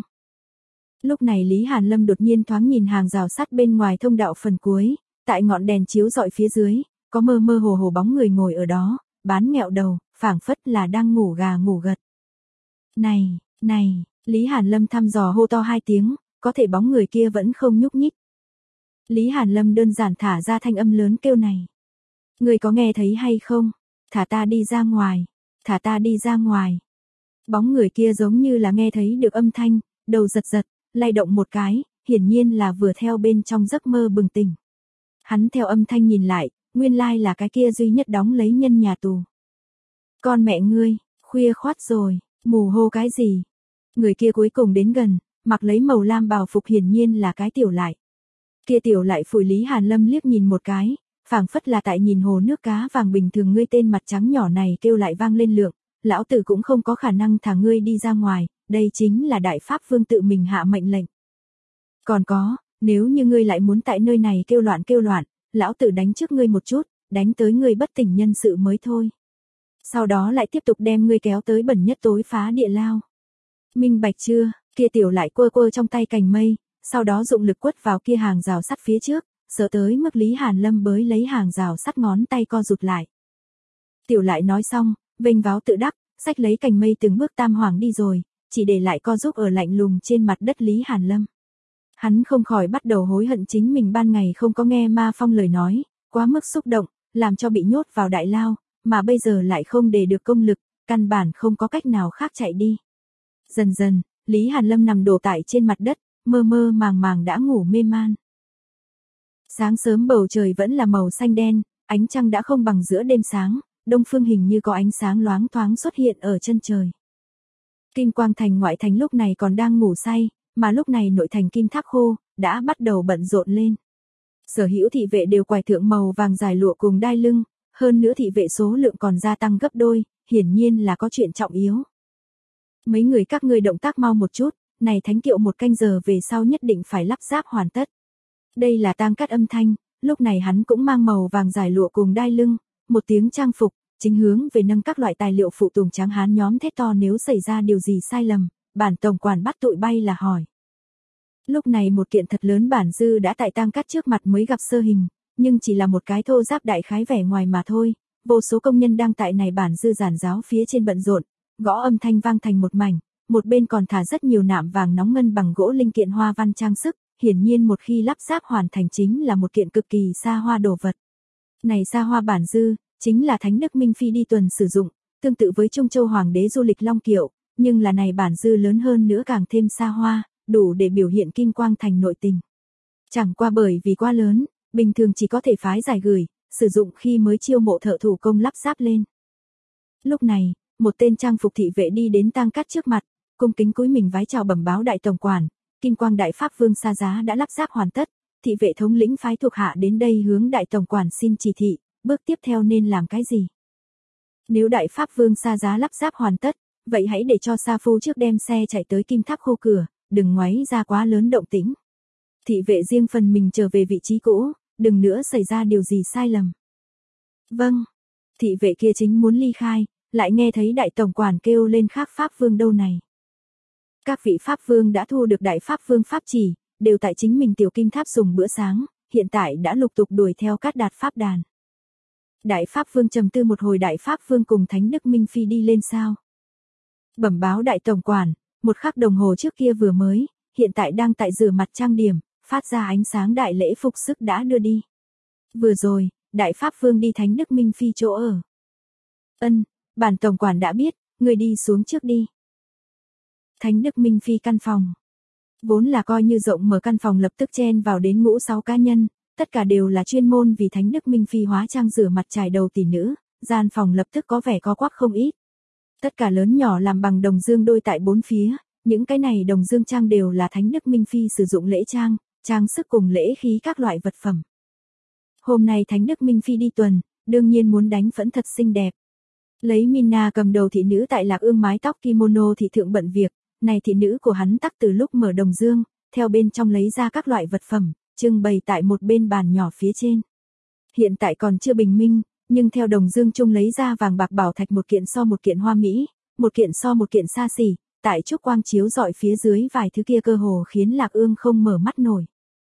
Lúc này Lý Hàn Lâm đột nhiên thoáng nhìn hàng rào sắt bên ngoài thông đạo phần cuối, tại ngọn đèn chiếu rọi phía dưới, có mơ mơ hồ hồ bóng người ngồi ở đó, bán nghẹo đầu, phảng phất là đang ngủ gà ngủ gật. Này, này, Lý Hàn Lâm thăm dò hô to hai tiếng, có thể bóng người kia vẫn không nhúc nhích. Lý Hàn Lâm đơn giản thả ra thanh âm lớn kêu này. Người có nghe thấy hay không? Thả ta đi ra ngoài, thả ta đi ra ngoài. Bóng người kia giống như là nghe thấy được âm thanh, đầu giật giật, lay động một cái, hiển nhiên là vừa theo bên trong giấc mơ bừng tỉnh. Hắn theo âm thanh nhìn lại, nguyên lai là cái kia duy nhất đóng lấy nhân nhà tù. Con mẹ ngươi, khuya khoát rồi, mù hô cái gì? Người kia cuối cùng đến gần, mặc lấy màu lam bào phục hiển nhiên là cái tiểu lại. Kia tiểu lại phủi Lý Hàn Lâm liếc nhìn một cái, phảng phất là tại nhìn hồ nước cá vàng bình thường ngươi tên mặt trắng nhỏ này kêu lại vang lên lượng, lão tử cũng không có khả năng thả ngươi đi ra ngoài, đây chính là Đại Pháp Vương tự mình hạ mệnh lệnh. Còn có, nếu như ngươi lại muốn tại nơi này kêu loạn kêu loạn, lão tử đánh trước ngươi một chút, đánh tới ngươi bất tỉnh nhân sự mới thôi. Sau đó lại tiếp tục đem ngươi kéo tới bẩn nhất tối phá địa lao. Minh bạch chưa? Kia tiểu lại quơ quơ trong tay cành mây, sau đó dụng lực quất vào kia hàng rào sắt phía trước, sợ tới mức Lý Hàn Lâm bới lấy hàng rào sắt ngón tay co rụt lại. Tiểu lại nói xong, vênh váo tự đắc, xách lấy cành mây từng bước tam hoàng đi rồi, chỉ để lại co giúp ở lạnh lùng trên mặt đất Lý Hàn Lâm. Hắn không khỏi bắt đầu hối hận chính mình ban ngày không có nghe ma phong lời nói, quá mức xúc động, làm cho bị nhốt vào đại lao, mà bây giờ lại không để được công lực, căn bản không có cách nào khác chạy đi. Dần dần, Lý Hàn Lâm nằm đổ tại trên mặt đất, mơ mơ màng màng đã ngủ mê man. Sáng sớm bầu trời vẫn là màu xanh đen, ánh trăng đã không bằng giữa đêm sáng, đông phương hình như có ánh sáng loáng thoáng xuất hiện ở chân trời. Kim Quang Thành ngoại thành lúc này còn đang ngủ say, mà lúc này nội thành Kim Tháp Khô đã bắt đầu bận rộn lên. Sở hữu thị vệ đều quải thượng màu vàng dài lụa cùng đai lưng, hơn nữa thị vệ số lượng còn gia tăng gấp đôi, hiển nhiên là có chuyện trọng yếu. Mấy người các ngươi động tác mau một chút, này thánh kiệu một canh giờ về sau nhất định phải lắp ráp hoàn tất. Đây là tang cắt âm thanh, lúc này hắn cũng mang màu vàng dài lụa cùng đai lưng, một tiếng trang phục, chính hướng về nâng các loại tài liệu phụ tùng tráng hán nhóm thét to nếu xảy ra điều gì sai lầm, bản tổng quản bắt tụi bay là hỏi. Lúc này một kiện thật lớn bản dư đã tại tang cắt trước mặt mới gặp sơ hình, nhưng chỉ là một cái thô giáp đại khái vẻ ngoài mà thôi, vô số công nhân đang tại này bản dư giản giáo phía trên bận rộn, gõ âm thanh vang thành một mảnh, một bên còn thả rất nhiều nạm vàng nóng ngân bằng gỗ linh kiện hoa văn trang sức, hiển nhiên một khi lắp ráp hoàn thành chính là một kiện cực kỳ xa hoa đồ vật. Này xa hoa bản dư, chính là Thánh Đức Minh Phi đi tuần sử dụng, tương tự với Trung Châu Hoàng đế du lịch Long Kiệu, nhưng là này bản dư lớn hơn nữa càng thêm xa hoa, đủ để biểu hiện Kim Quang Thành nội tình. Chẳng qua bởi vì quá lớn, bình thường chỉ có thể phái giải gửi, sử dụng khi mới chiêu mộ thợ thủ công lắp ráp lên. Lúc này, một tên trang phục thị vệ đi đến Tang Cát trước mặt, cung kính cúi mình vái chào bẩm báo đại tổng quản, Kim Quang Đại Pháp Vương Sa Giá đã lắp ráp hoàn tất, thị vệ thống lĩnh phái thuộc hạ đến đây hướng đại tổng quản xin chỉ thị, bước tiếp theo nên làm cái gì? Nếu Đại Pháp Vương Sa Giá lắp ráp hoàn tất, vậy hãy để cho Sa Phu trước đem xe chạy tới Kim Tháp khô cửa, đừng ngoáy ra quá lớn động tĩnh. Thị vệ riêng phần mình trở về vị trí cũ, đừng nữa xảy ra điều gì sai lầm. Vâng. Thị vệ kia chính muốn ly khai, lại nghe thấy đại tổng quản kêu lên khác Pháp Vương đâu này. Các vị Pháp Vương đã thu được Đại Pháp Vương Pháp chỉ, đều tại chính mình tiểu Kim Tháp dùng bữa sáng, hiện tại đã lục tục đuổi theo Cát Đạt Pháp đàn. Đại Pháp Vương trầm tư một hồi, Đại Pháp Vương cùng Thánh Đức Minh Phi đi lên sao? Bẩm báo đại tổng quản, một khắc đồng hồ trước kia vừa mới, hiện tại đang tại rửa mặt trang điểm, phát ra ánh sáng đại lễ phục sức đã đưa đi. Vừa rồi, Đại Pháp Vương đi Thánh Đức Minh Phi chỗ ở. Ân, bản tổng quản đã biết, người đi xuống trước đi. Thánh Đức Minh Phi căn phòng. Vốn là coi như rộng mở căn phòng lập tức chen vào đến ngũ sáu cá nhân, tất cả đều là chuyên môn vì Thánh Đức Minh Phi hóa trang rửa mặt trải đầu tỷ nữ, gian phòng lập tức có vẻ co quắp không ít. Tất cả lớn nhỏ làm bằng đồng dương đôi tại bốn phía, những cái này đồng dương trang đều là Thánh Đức Minh Phi sử dụng lễ trang, trang sức cùng lễ khí các loại vật phẩm. Hôm nay Thánh Đức Minh Phi đi tuần, đương nhiên muốn đánh phẫn thật xinh đẹp. Lấy Mina cầm đầu thị nữ tại Lạc Ương mái tóc kimono thị thượng bận việc, này thị nữ của hắn tắc từ lúc mở đồng dương, theo bên trong lấy ra các loại vật phẩm, trưng bày tại một bên bàn nhỏ phía trên. Hiện tại còn chưa bình minh, nhưng theo đồng dương chung lấy ra vàng bạc bảo thạch một kiện so một kiện hoa mỹ, một kiện so một kiện xa xỉ, tại trúc quang chiếu dọi phía dưới vài thứ kia cơ hồ khiến Lạc Ương không mở mắt nổi.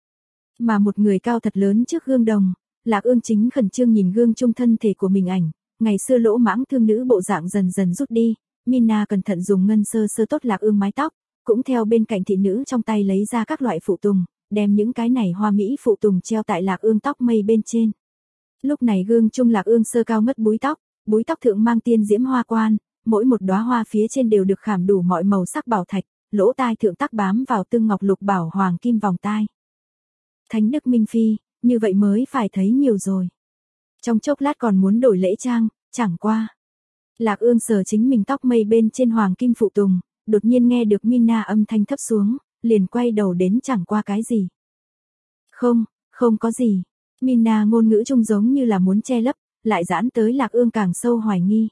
Mà một người cao thật lớn trước gương đồng, Lạc Ương chính khẩn trương nhìn gương chung thân thể của mình ảnh, ngày xưa lỗ mãng thương nữ bộ dạng dần dần rút đi, Mina cẩn thận dùng ngân sơ sơ tốt Lạc Ương mái tóc, cũng theo bên cạnh thị nữ trong tay lấy ra các loại phụ tùng, đem những cái này hoa mỹ phụ tùng treo tại Lạc Ương tóc mây bên trên. Lúc này gương chung Lạc Ương sơ cao mất búi tóc, búi tóc thượng mang tiên diễm hoa quan, mỗi một đóa hoa phía trên đều được khảm đủ mọi màu sắc bảo thạch, lỗ tai thượng tắc bám vào tương ngọc lục bảo hoàng kim vòng tai. Thánh Đức Minh Phi, như vậy mới phải thấy nhiều rồi. Trong chốc lát còn muốn đổi lễ trang, chẳng qua. Lạc Ương sờ chính mình tóc mây bên trên hoàng kim phụ tùng, đột nhiên nghe được Mina âm thanh thấp xuống, liền quay đầu đến chẳng qua cái gì. Không, không có gì. Mina ngôn ngữ trung giống như là muốn che lấp, lại giãn tới Lạc Ương càng sâu hoài nghi.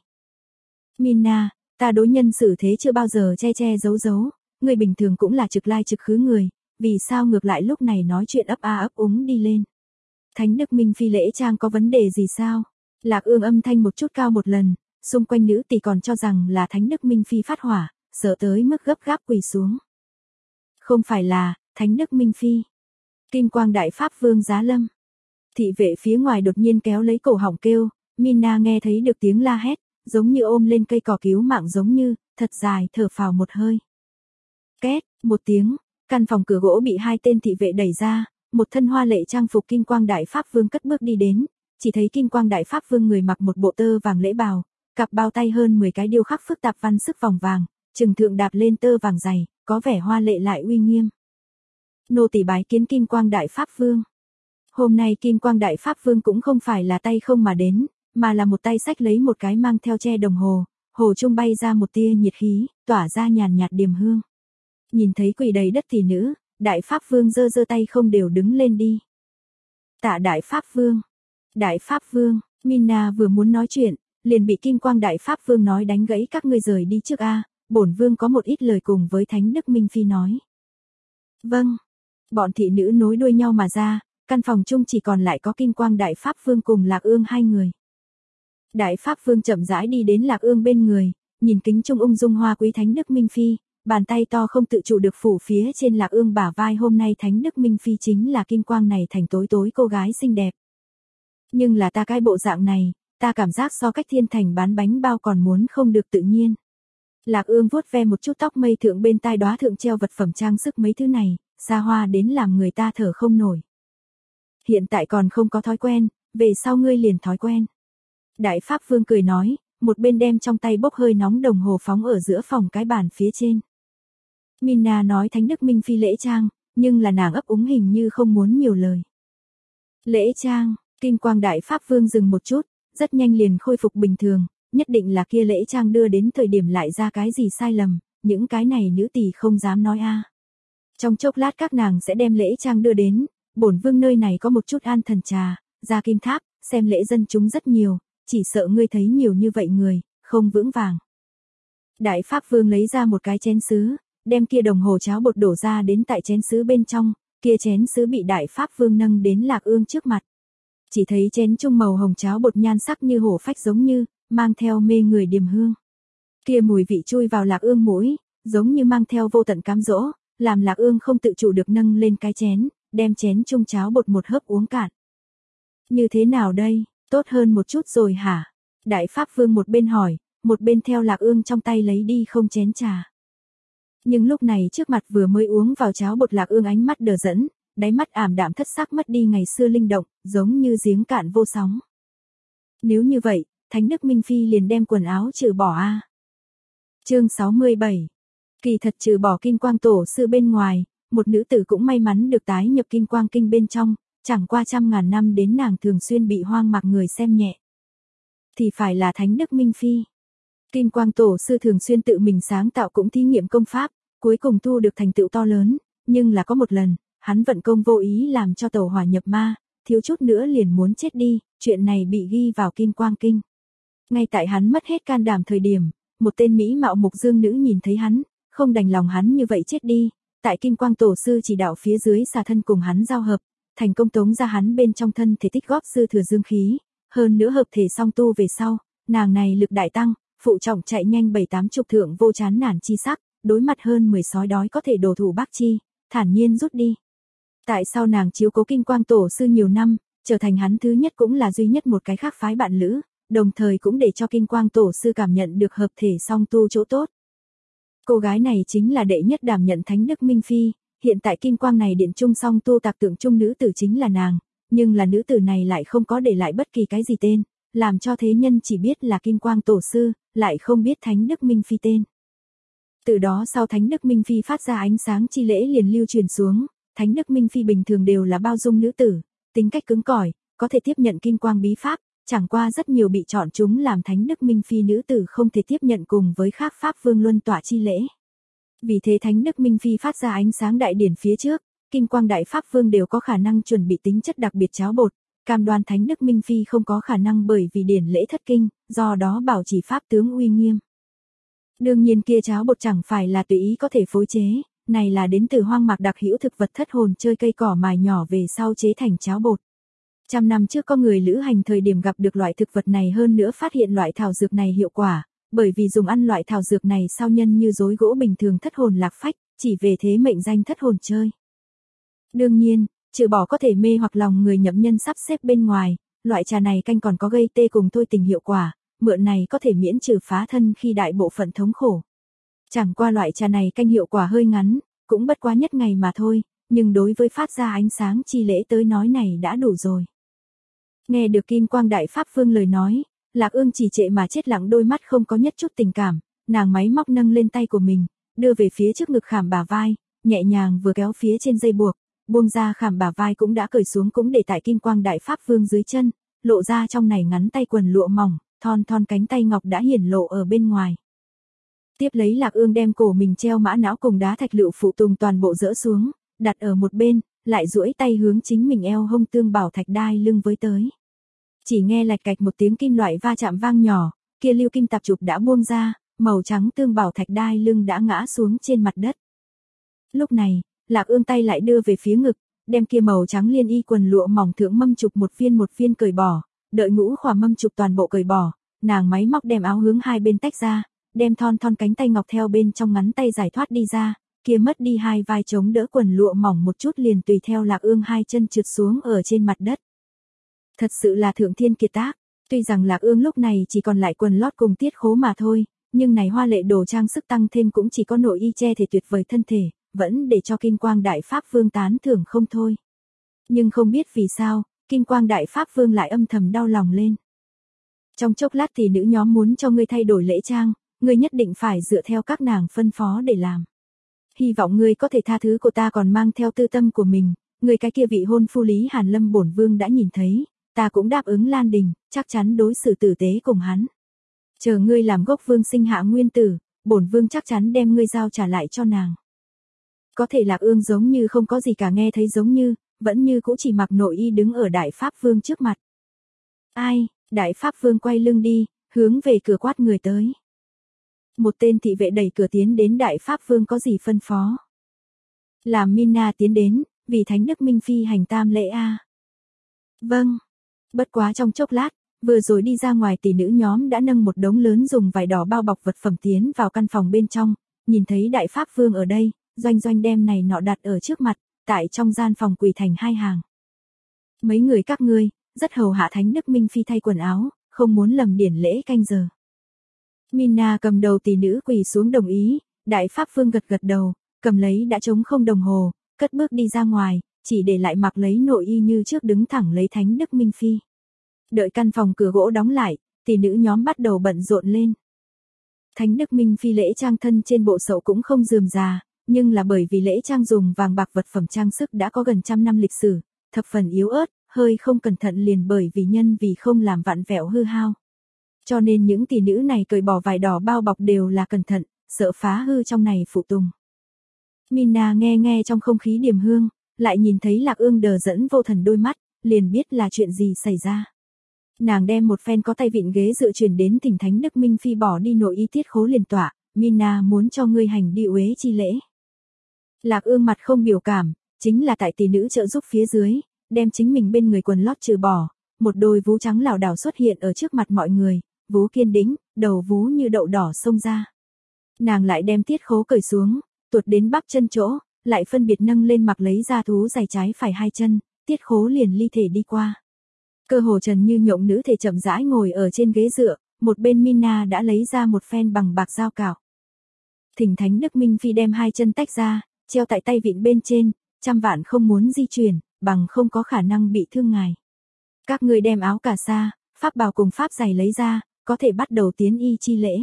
Mina, ta đối nhân xử thế chưa bao giờ che che giấu giấu, người bình thường cũng là trực lai trực khứ người, vì sao ngược lại lúc này nói chuyện ấp a ấp úng đi lên. Thánh Đức Minh Phi lễ trang có vấn đề gì sao? Lạc Ương âm thanh một chút cao một lần, xung quanh nữ tỷ còn cho rằng là Thánh Đức Minh Phi phát hỏa, sợ tới mức gấp gáp quỳ xuống. Không phải là, Thánh Đức Minh Phi. Kim Quang Đại Pháp Vương Giá Lâm. Thị vệ phía ngoài đột nhiên kéo lấy cổ họng kêu, Mina nghe thấy được tiếng la hét, giống như ôm lên cây cỏ cứu mạng giống như, thật dài thở phào một hơi. Két, một tiếng, căn phòng cửa gỗ bị hai tên thị vệ đẩy ra, một thân hoa lệ trang phục Kim Quang Đại Pháp Vương cất bước đi đến, chỉ thấy Kim Quang Đại Pháp Vương người mặc một bộ tơ vàng lễ bào, cặp bao tay hơn mười cái điêu khắc phức tạp văn sức vòng vàng, trừng thượng đạp lên tơ vàng dày, có vẻ hoa lệ lại uy nghiêm. Nô tỳ bái kiến Kim Quang Đại Pháp Vương. Hôm nay Kim Quang Đại Pháp Vương cũng không phải là tay không mà đến, mà là một tay xách lấy một cái mang theo che đồng hồ, hồ trung bay ra một tia nhiệt khí, tỏa ra nhàn nhạt điềm hương. Nhìn thấy quỳ đầy đất tỷ nữ, Đại Pháp Vương giơ giơ tay không đều đứng lên đi. Tạ Đại Pháp Vương. Đại Pháp Vương, Mina vừa muốn nói chuyện, liền bị Kim Quang Đại Pháp Vương nói đánh gãy, các ngươi rời đi trước a, bổn vương có một ít lời cùng với Thánh Đức Minh Phi nói. Vâng. Bọn thị nữ nối đuôi nhau mà ra, căn phòng chung chỉ còn lại có Kim Quang Đại Pháp Vương cùng Lạc Ương hai người. Đại Pháp Vương chậm rãi đi đến Lạc Ương bên người, nhìn kính trung ung dung hoa quý Thánh Đức Minh Phi, bàn tay to không tự chủ được phủ phía trên Lạc Ương bả vai. Hôm nay Thánh Đức Minh Phi chính là Kim Quang này thành tối tối cô gái xinh đẹp. Nhưng là ta cái bộ dạng này, ta cảm giác so cách thiên thành bán bánh bao còn muốn không được tự nhiên. Lạc Ương vuốt ve một chút tóc mây thượng bên tai đóa thượng treo vật phẩm trang sức mấy thứ này, xa hoa đến làm người ta thở không nổi. Hiện tại còn không có thói quen, về sau ngươi liền thói quen. Đại Pháp Vương cười nói, một bên đem trong tay bốc hơi nóng đồng hồ phóng ở giữa phòng cái bàn phía trên. Mina nói Thánh Đức Minh Phi lễ trang, nhưng là nàng ấp úng hình như không muốn nhiều lời. Lễ trang, Kim Quang Đại Pháp Vương dừng một chút, rất nhanh liền khôi phục bình thường, nhất định là kia lễ trang đưa đến thời điểm lại ra cái gì sai lầm, những cái này nữ tỳ không dám nói a. Trong chốc lát các nàng sẽ đem lễ trang đưa đến, bổn vương nơi này có một chút an thần trà, ra kim tháp, xem lễ dân chúng rất nhiều, chỉ sợ ngươi thấy nhiều như vậy người, không vững vàng. Đại Pháp Vương lấy ra một cái chén sứ, đem kia đồng hồ cháo bột đổ ra đến tại chén sứ bên trong, kia chén sứ bị Đại Pháp Vương nâng đến Lạc Ương trước mặt. Chỉ thấy chén trung màu hồng cháo bột nhan sắc như hổ phách giống như, mang theo mê người điềm hương. Kia mùi vị chui vào Lạc Ương mũi, giống như mang theo vô tận cám dỗ, làm Lạc Ương không tự chủ được nâng lên cái chén, đem chén trung cháo bột một hớp uống cạn. Như thế nào đây, tốt hơn một chút rồi hả? Đại Pháp Vương một bên hỏi, một bên theo Lạc Ương trong tay lấy đi không chén trà. Nhưng lúc này trước mặt vừa mới uống vào cháo bột Lạc Ương ánh mắt đờ dẫn, đáy mắt ảm đạm thất sắc mất đi ngày xưa linh động, giống như giếng cạn vô sóng. Nếu như vậy, Thánh Đức Minh Phi liền đem quần áo trừ bỏ a. À. Chương sáu mươi bảy. Kỳ thật trừ bỏ Kim Quang Tổ sư bên ngoài, một nữ tử cũng may mắn được tái nhập Kim Quang Kinh bên trong, chẳng qua trăm ngàn năm đến nàng thường xuyên bị hoang mạc người xem nhẹ. Thì phải là Thánh Đức Minh Phi. Kim Quang Tổ sư thường xuyên tự mình sáng tạo cũng thí nghiệm công pháp, cuối cùng thu được thành tựu to lớn, nhưng là có một lần, hắn vận công vô ý làm cho tẩu hỏa nhập ma, thiếu chút nữa liền muốn chết đi, chuyện này bị ghi vào Kim Quang Kinh. Ngay tại hắn mất hết can đảm thời điểm, một tên mỹ mạo mục dương nữ nhìn thấy hắn, không đành lòng hắn như vậy chết đi, tại Kim Quang Tổ sư chỉ đạo phía dưới xà thân cùng hắn giao hợp, thành công tống ra hắn bên trong thân thể tích góp dư thừa dương khí, hơn nữa hợp thể song tu về sau, nàng này lực đại tăng, phụ trọng chạy nhanh bảy tám chục thượng vô chán nản chi sắc, đối mặt hơn mười sói đói có thể đổ thủ bác chi, thản nhiên rút đi. Tại sao nàng chiếu cố Kim Quang Tổ sư nhiều năm, trở thành hắn thứ nhất cũng là duy nhất một cái khác phái bạn lữ, đồng thời cũng để cho Kim Quang Tổ sư cảm nhận được hợp thể song tu chỗ tốt. Cô gái này chính là đệ nhất đảm nhận Thánh Đức Minh Phi, hiện tại Kim Quang này điện trung song tu tạc tượng trung nữ tử chính là nàng, nhưng là nữ tử này lại không có để lại bất kỳ cái gì tên, làm cho thế nhân chỉ biết là Kim Quang Tổ sư, lại không biết Thánh Đức Minh Phi tên. Từ đó sau Thánh Đức Minh Phi phát ra ánh sáng chi lễ liền lưu truyền xuống, Thánh Đức Minh Phi bình thường đều là bao dung nữ tử, tính cách cứng cỏi, có thể tiếp nhận kim quang bí pháp, chẳng qua rất nhiều bị chọn chúng làm Thánh Đức Minh Phi nữ tử không thể tiếp nhận cùng với khác pháp vương luân tỏa chi lễ. Vì thế Thánh Đức Minh Phi phát ra ánh sáng đại điển phía trước, Kim Quang Đại Pháp Vương đều có khả năng chuẩn bị tính chất đặc biệt cháo bột, cam đoan Thánh Đức Minh Phi không có khả năng bởi vì điển lễ thất kinh, do đó bảo trì pháp tướng uy nghiêm. Đương nhiên kia cháo bột chẳng phải là tùy ý có thể phối chế, này là đến từ hoang mạc đặc hữu thực vật thất hồn chơi cây cỏ mài nhỏ về sau chế thành cháo bột. Trăm năm trước có người lữ hành thời điểm gặp được loại thực vật này hơn nữa phát hiện loại thảo dược này hiệu quả, bởi vì dùng ăn loại thảo dược này sao nhân như rối gỗ bình thường thất hồn lạc phách, chỉ về thế mệnh danh thất hồn chơi. Đương nhiên, trừ bỏ có thể mê hoặc lòng người nhậm nhân sắp xếp bên ngoài, loại trà này canh còn có gây tê cùng thôi tình hiệu quả, mượn này có thể miễn trừ phá thân khi đại bộ phận thống khổ. Chẳng qua loại trà này canh hiệu quả hơi ngắn, cũng bất quá nhất ngày mà thôi, nhưng đối với phát ra ánh sáng chi lễ tới nói này đã đủ rồi. Nghe được Kim Quang Đại Pháp Vương lời nói, Lạc Ương chỉ trệ mà chết lặng đôi mắt không có nhất chút tình cảm, nàng máy móc nâng lên tay của mình, đưa về phía trước ngực khảm bả vai, nhẹ nhàng vừa kéo phía trên dây buộc, buông ra khảm bả vai cũng đã cởi xuống cũng để tại Kim Quang Đại Pháp Vương dưới chân, lộ ra trong này ngắn tay quần lụa mỏng, thon thon cánh tay ngọc đã hiển lộ ở bên ngoài. Tiếp lấy Lạc Ương đem cổ mình treo mã não cùng đá thạch lựu phụ tùng toàn bộ dỡ xuống, đặt ở một bên, lại duỗi tay hướng chính mình eo hông tương bảo thạch đai lưng với tới. Chỉ nghe lạch cạch một tiếng kim loại va chạm vang nhỏ, kia lưu kim tạp trục đã buông ra, màu trắng tương bảo thạch đai lưng đã ngã xuống trên mặt đất. Lúc này, Lạc Ương tay lại đưa về phía ngực, đem kia màu trắng liên y quần lụa mỏng thượng mâm trục một viên một viên cởi bỏ, đợi ngũ khỏa mâm trục toàn bộ cởi bỏ, nàng máy móc đem áo hướng hai bên tách ra, đem thon thon cánh tay ngọc theo bên trong ngắn tay giải thoát đi ra, kia mất đi hai vai chống đỡ quần lụa mỏng một chút liền tùy theo Lạc Ương hai chân trượt xuống ở trên mặt đất. Thật sự là thượng thiên kiệt tác, Tuy rằng Lạc Ương lúc này chỉ còn lại quần lót cùng tiết khố mà thôi, nhưng này hoa lệ đồ trang sức tăng thêm cũng chỉ có nội y che thể tuyệt vời thân thể, vẫn để cho Kim Quang Đại Pháp Vương tán thưởng không thôi. Nhưng không biết vì sao, Kim Quang Đại Pháp Vương lại âm thầm đau lòng lên. Trong chốc lát thì nữ nhóm muốn cho ngươi thay đổi lễ trang, ngươi nhất định phải dựa theo các nàng phân phó để làm. Hy vọng ngươi có thể tha thứ cô ta còn mang theo tư tâm của mình, ngươi cái kia vị hôn phu Lý Hàn Lâm bổn vương đã nhìn thấy, ta cũng đáp ứng Lan Đình, chắc chắn đối xử tử tế cùng hắn. Chờ ngươi làm gốc vương sinh hạ nguyên tử, bổn vương chắc chắn đem ngươi giao trả lại cho nàng. Có thể Lạc Ương giống như không có gì cả, nghe thấy giống như, vẫn như cũ chỉ mặc nội y đứng ở Đại Pháp Vương trước mặt. Ai, Đại Pháp Vương quay lưng đi, hướng về cửa quát người tới. Một tên thị vệ đẩy cửa tiến đến Đại Pháp Vương có gì phân phó. Làm Mina tiến đến, vì Thánh Đức Minh Phi hành tam lễ a. Vâng. Bất quá trong chốc lát, vừa rồi đi ra ngoài tỷ nữ nhóm đã nâng một đống lớn dùng vải đỏ bao bọc vật phẩm tiến vào căn phòng bên trong, nhìn thấy Đại Pháp Vương ở đây, doanh doanh đem này nọ đặt ở trước mặt, tại trong gian phòng quỳ thành hai hàng. Mấy người các ngươi, rất hầu hạ Thánh Đức Minh Phi thay quần áo, không muốn lầm điển lễ canh giờ. Mina cầm đầu tỷ nữ quỳ xuống đồng ý, Đại Pháp Vương gật gật đầu, cầm lấy đã trống không đồng hồ, cất bước đi ra ngoài, chỉ để lại mặc lấy nội y như trước đứng thẳng lấy Thánh Đức Minh Phi. Đợi căn phòng cửa gỗ đóng lại, tỷ nữ nhóm bắt đầu bận rộn lên. Thánh Đức Minh Phi lễ trang thân trên bộ sậu cũng không rườm rà, nhưng là bởi vì lễ trang dùng vàng bạc vật phẩm trang sức đã có gần trăm năm lịch sử, thập phần yếu ớt, hơi không cẩn thận liền bởi vì nhân vì không làm vặn vẹo hư hao. Cho nên những tỷ nữ này cởi bỏ vải đỏ bao bọc đều là cẩn thận, sợ phá hư trong này phụ tùng. Mina nghe nghe trong không khí điểm hương, lại nhìn thấy Lạc Ương đờ dẫn vô thần đôi mắt, liền biết là chuyện gì xảy ra. Nàng đem một phen có tay vịn ghế dựa chuyển đến Thỉnh Thánh Đức Minh Phi bỏ đi nội y tiết khố liền tỏa, Mina muốn cho ngươi hành đi uế chi lễ. Lạc Ương mặt không biểu cảm, chính là tại tỷ nữ trợ giúp phía dưới, đem chính mình bên người quần lót trừ bỏ, một đôi vú trắng lảo đảo xuất hiện ở trước mặt mọi người, vú kiên đĩnh, đầu vú như đậu đỏ xông ra. Nàng lại đem tiết khố cởi xuống, tuột đến bắp chân chỗ, lại phân biệt nâng lên mặc lấy da thú giày trái phải hai chân, tiết khố liền ly thể đi qua. Cơ hồ trần như nhộng nữ thể chậm rãi ngồi ở trên ghế dựa, một bên Mina đã lấy ra một phen bằng bạc dao cạo. Thỉnh Thánh Đức Minh Phi đem hai chân tách ra, treo tại tay vịn bên trên, trăm vạn không muốn di chuyển, bằng không có khả năng bị thương ngài. Các ngươi đem áo cà sa, pháp bào cùng pháp giày lấy ra, có thể bắt đầu tiến y chi lễ.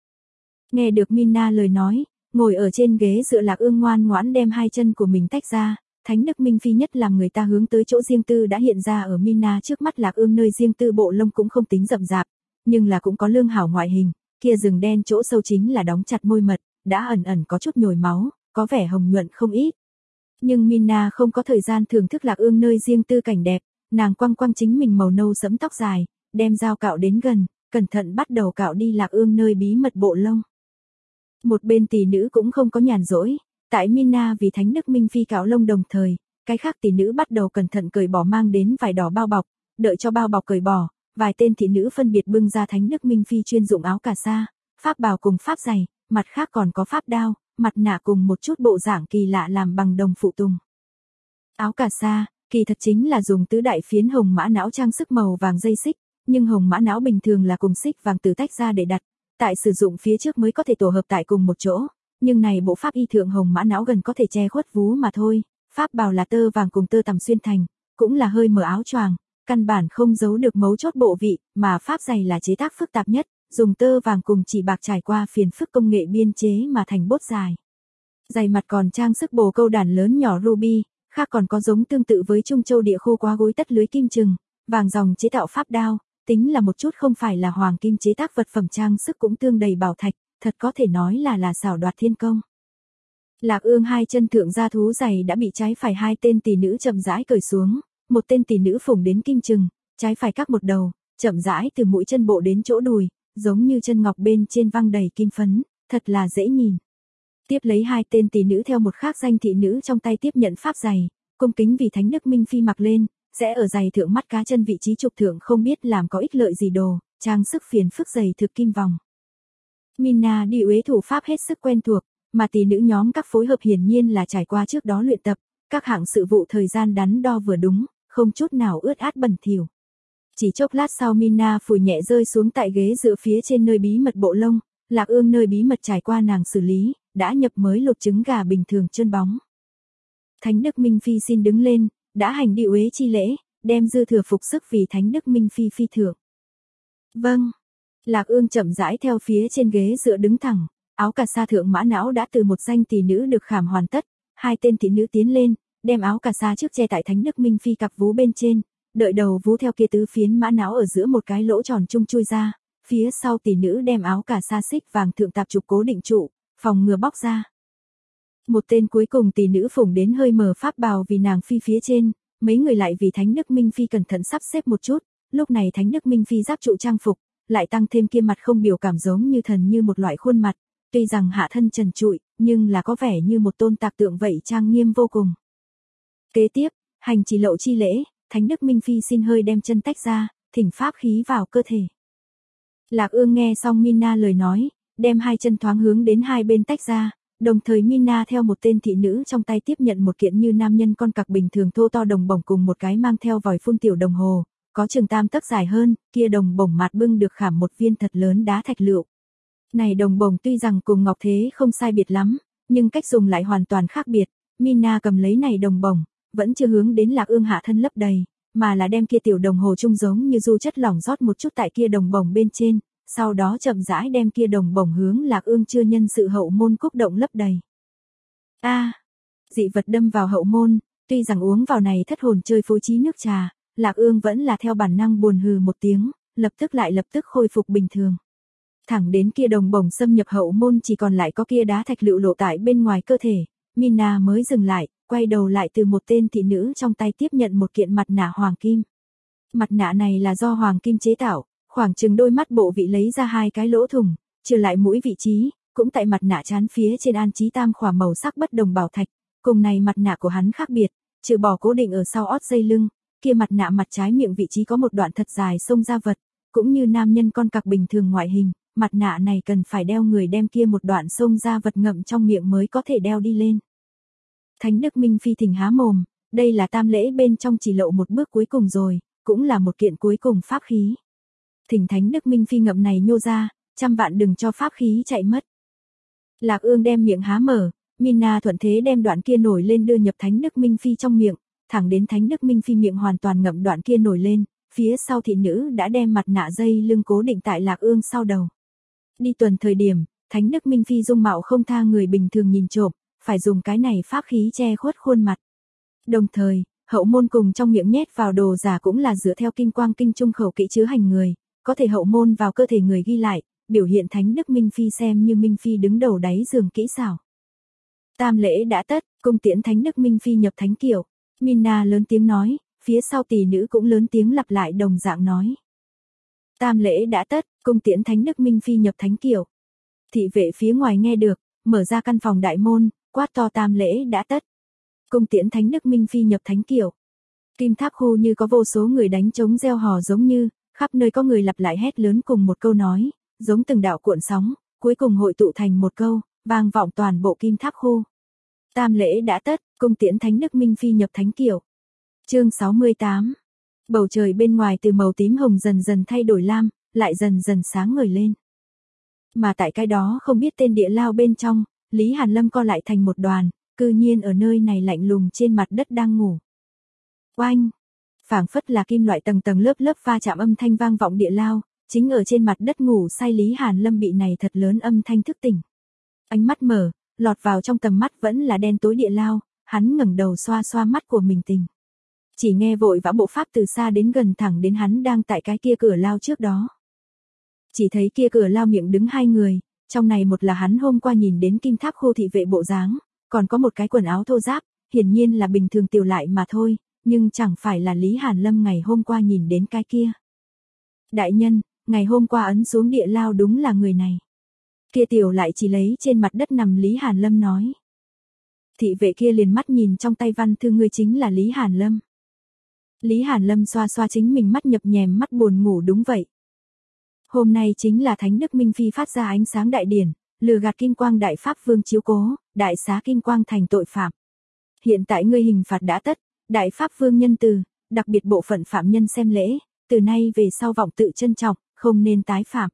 Nghe được Mina lời nói, ngồi ở trên ghế dựa Lạc Ương ngoan ngoãn đem hai chân của mình tách ra, Thánh Đức Minh Phi nhất làm người ta hướng tới chỗ riêng tư đã hiện ra ở Mina trước mắt. Lạc Ương nơi riêng tư bộ lông cũng không tính rậm rạp, nhưng là cũng có lương hảo ngoại hình, kia rừng đen chỗ sâu chính là đóng chặt môi mật, đã ẩn ẩn có chút nhồi máu, có vẻ hồng nhuận không ít. Nhưng Mina không có thời gian thưởng thức Lạc Ương nơi riêng tư cảnh đẹp, nàng quăng quăng chính mình màu nâu sẫm tóc dài, đem dao cạo đến gần, cẩn thận bắt đầu cạo đi Lạc Ương nơi bí mật bộ lông. Một bên tỷ nữ cũng không có nhàn rỗi, tại Mina vì Thánh Đức Minh Phi cạo lông đồng thời, cái khác tỷ nữ bắt đầu cẩn thận cởi bỏ mang đến vải đỏ bao bọc, đợi cho bao bọc cởi bỏ, vài tên thị nữ phân biệt bưng ra Thánh Đức Minh Phi chuyên dụng áo cà sa, pháp bào cùng pháp giày, mặt khác còn có pháp đao, mặt nạ cùng một chút bộ dạng kỳ lạ làm bằng đồng phụ tùng. Áo cà sa, kỳ thật chính là dùng tứ đại phiến hồng mã não trang sức màu vàng dây xích, nhưng hồng mã não bình thường là cùng xích vàng từ tách ra để đặt, tại sử dụng phía trước mới có thể tổ hợp tại cùng một chỗ, nhưng này bộ pháp y thượng hồng mã não gần có thể che khuất vú mà thôi, pháp bào là tơ vàng cùng tơ tằm xuyên thành, cũng là hơi mở áo choàng, căn bản không giấu được mấu chốt bộ vị, mà pháp giày là chế tác phức tạp nhất, dùng tơ vàng cùng chỉ bạc trải qua phiền phức công nghệ biên chế mà thành bốt dài. Giày mặt còn trang sức bồ câu đàn lớn nhỏ ruby, khác còn có giống tương tự với Trung Châu địa khô quá gối tất lưới kim trừng, vàng dòng chế tạo pháp đao, tính là một chút không phải là hoàng kim chế tác vật phẩm trang sức cũng tương đầy bảo thạch, thật có thể nói là là xảo đoạt thiên công. Lạc Ương hai chân thượng gia thú giày đã bị trái phải hai tên tỷ nữ chậm rãi cởi xuống, một tên tỷ nữ phủng đến kim trừng, trái phải các một đầu, chậm rãi từ mũi chân bộ đến chỗ đùi, giống như chân ngọc bên trên văng đầy kim phấn, thật là dễ nhìn. Tiếp lấy hai tên tỷ nữ theo một khác danh thị nữ trong tay tiếp nhận pháp giày, cung kính vì Thánh Đức Minh Phi mặc lên, sẽ ở giày thượng mắt cá chân vị trí trục thượng không biết làm có ích lợi gì đồ, trang sức phiền phức giày thực kim vòng. Mina đi uế thủ pháp hết sức quen thuộc, mà tỷ nữ nhóm các phối hợp hiển nhiên là trải qua trước đó luyện tập, các hạng sự vụ thời gian đắn đo vừa đúng, không chút nào ướt át bẩn thỉu. Chỉ chốc lát sau Mina phủi nhẹ rơi xuống tại ghế dựa phía trên nơi bí mật bộ lông, Lạc Ương nơi bí mật trải qua nàng xử lý, đã nhập mới lột trứng gà bình thường trơn bóng. Thánh Đức Minh Phi xin đứng lên, đã hành đi uế chi lễ, đem dư thừa phục sức vì Thánh Đức Minh Phi phi thượng. Vâng. Lạc Ương chậm rãi theo phía trên ghế dựa đứng thẳng, áo cà sa thượng mã não đã từ một danh tỷ nữ được khảm hoàn tất, hai tên tỷ nữ tiến lên, đem áo cà sa trước che tại Thánh Đức Minh Phi cặp vú bên trên, đợi đầu vú theo kia tứ phiến mã não ở giữa một cái lỗ tròn chung chui ra, phía sau tỷ nữ đem áo cà sa xích vàng thượng tạp trục cố định trụ, phòng ngừa bóc ra. Một tên cuối cùng tỷ nữ phủng đến hơi mờ pháp bào vì nàng phi phía trên, mấy người lại vì Thánh Đức Minh Phi cẩn thận sắp xếp một chút, lúc này Thánh Đức Minh Phi giáp trụ trang phục, lại tăng thêm kia mặt không biểu cảm giống như thần như một loại khuôn mặt, tuy rằng hạ thân trần trụi, nhưng là có vẻ như một tôn tạc tượng vậy trang nghiêm vô cùng. Kế tiếp, hành trì lậu chi lễ, Thánh Đức Minh Phi xin hơi đem chân tách ra, thỉnh pháp khí vào cơ thể. Lạc Ương nghe xong Mina lời nói, đem hai chân thoáng hướng đến hai bên tách ra, đồng thời Mina theo một tên thị nữ trong tay tiếp nhận một kiện như nam nhân con cặc bình thường thô to đồng bổng cùng một cái mang theo vòi phun tiểu đồng hồ, có chừng tam tấc dài hơn, kia đồng bổng mặt bưng được khảm một viên thật lớn đá thạch lựu. Này đồng bổng tuy rằng cùng ngọc thế không sai biệt lắm, nhưng cách dùng lại hoàn toàn khác biệt. Mina cầm lấy này đồng bổng, vẫn chưa hướng đến Lạc Ương hạ thân lấp đầy, mà là đem kia tiểu đồng hồ chung giống như du chất lỏng rót một chút tại kia đồng bổng bên trên, sau đó chậm rãi đem kia đồng bổng hướng Lạc Ương chưa nhân sự hậu môn cúc động lấp đầy. A, à, dị vật đâm vào hậu môn, tuy rằng uống vào này thất hồn chơi phối trí nước trà, Lạc Ương vẫn là theo bản năng buồn hừ một tiếng, lập tức lại lập tức khôi phục bình thường. Thẳng đến kia đồng bổng xâm nhập hậu môn chỉ còn lại có kia đá thạch lựu lộ tại bên ngoài cơ thể, Mina mới dừng lại, quay đầu lại từ một tên thị nữ trong tay tiếp nhận một kiện mặt nạ hoàng kim. Mặt nạ này là do hoàng kim chế tạo, khoảng chừng đôi mắt bộ vị lấy ra hai cái lỗ thủng, trừ lại mũi vị trí, cũng tại mặt nạ trán phía trên an trí tam khỏa màu sắc bất đồng bảo thạch, cùng này mặt nạ của hắn khác biệt, trừ bỏ cố định ở sau ót dây lưng, kia mặt nạ mặt trái miệng vị trí có một đoạn thật dài xông ra vật, cũng như nam nhân con cặc bình thường ngoại hình, mặt nạ này cần phải đeo người đem kia một đoạn xông ra vật ngậm trong miệng mới có thể đeo đi lên. Thánh Đức Minh Phi thỉnh há mồm, đây là tam lễ bên trong chỉ lộ một bước cuối cùng rồi, cũng là một kiện cuối cùng pháp khí. Thỉnh Thánh Đức Minh Phi ngậm này nhô ra, trăm vạn đừng cho pháp khí chạy mất. Lạc Ương đem miệng há mở, Mina thuận thế đem đoạn kia nổi lên đưa nhập Thánh Đức Minh Phi trong miệng, thẳng đến Thánh Đức Minh Phi miệng hoàn toàn ngậm đoạn kia nổi lên, phía sau thị nữ đã đem mặt nạ dây lưng cố định tại Lạc Ương sau đầu. Đi tuần thời điểm, Thánh Đức Minh Phi dung mạo không tha người bình thường nhìn trộm, phải dùng cái này pháp khí che khuất khuôn mặt. Đồng thời, hậu môn cùng trong miệng nhét vào đồ giả cũng là dựa theo Kim Quang Kinh trung khẩu kỹ chứa hành người, có thể hậu môn vào cơ thể người ghi lại, biểu hiện Thánh Đức Minh Phi xem như Minh Phi đứng đầu đáy giường kỹ xảo. Tam lễ đã tất, cung tiễn Thánh Đức Minh Phi nhập thánh kiệu. Mina lớn tiếng nói, phía sau tỷ nữ cũng lớn tiếng lặp lại đồng dạng nói. Tam lễ đã tất, cung tiễn Thánh Đức Minh Phi nhập thánh kiệu. Thị vệ phía ngoài nghe được, mở ra căn phòng đại môn, quát to tam lễ đã tất. Cung tiễn Thánh Đức Minh Phi nhập thánh kiệu. Kim Tháp khu như có vô số người đánh trống reo hò giống như, khắp nơi có người lặp lại hét lớn cùng một câu nói, giống từng đạo cuộn sóng, cuối cùng hội tụ thành một câu, vang vọng toàn bộ Kim Tháp khu. Tam lễ đã tất, cung tiễn Thánh Đức Minh Phi nhập thánh kiệu. Chương sáu mươi tám. Bầu trời bên ngoài từ màu tím hồng dần dần thay đổi lam, lại dần dần sáng ngời lên. Mà tại cái đó không biết tên địa lao bên trong, Lý Hàn Lâm co lại thành một đoàn, cư nhiên ở nơi này lạnh lùng trên mặt đất đang ngủ. Oanh! Phảng phất là kim loại tầng tầng lớp lớp va chạm âm thanh vang vọng địa lao, chính ở trên mặt đất ngủ say Lý Hàn Lâm bị này thật lớn âm thanh thức tỉnh. Ánh mắt mở, lọt vào trong tầm mắt vẫn là đen tối địa lao, hắn ngẩng đầu xoa xoa mắt của mình tỉnh. Chỉ nghe vội vã bộ pháp từ xa đến gần thẳng đến hắn đang tại cái kia cửa lao trước đó. Chỉ thấy kia cửa lao miệng đứng hai người, trong này một là hắn hôm qua nhìn đến Kim Tháp khu thị vệ bộ dáng, còn có một cái quần áo thô ráp, hiển nhiên là bình thường tiểu lại mà thôi, nhưng chẳng phải là Lý Hàn Lâm ngày hôm qua nhìn đến cái kia. Đại nhân, ngày hôm qua ấn xuống địa lao đúng là người này. Kia tiểu lại chỉ lấy trên mặt đất nằm Lý Hàn Lâm nói. Thị vệ kia liền mắt nhìn trong tay văn thư người chính là Lý Hàn Lâm. Lý Hàn Lâm xoa xoa chính mình mắt nhập nhèm mắt buồn ngủ đúng vậy. Hôm nay chính là Thánh Đức Minh Phi phát ra ánh sáng đại điển, lừa gạt Kim Quang Đại Pháp Vương chiếu cố, đại xá Kim Quang thành tội phạm. Hiện tại ngươi hình phạt đã tất, Đại Pháp Vương nhân từ, đặc biệt bộ phận phạm nhân xem lễ, từ nay về sau vọng tự trân trọng, không nên tái phạm.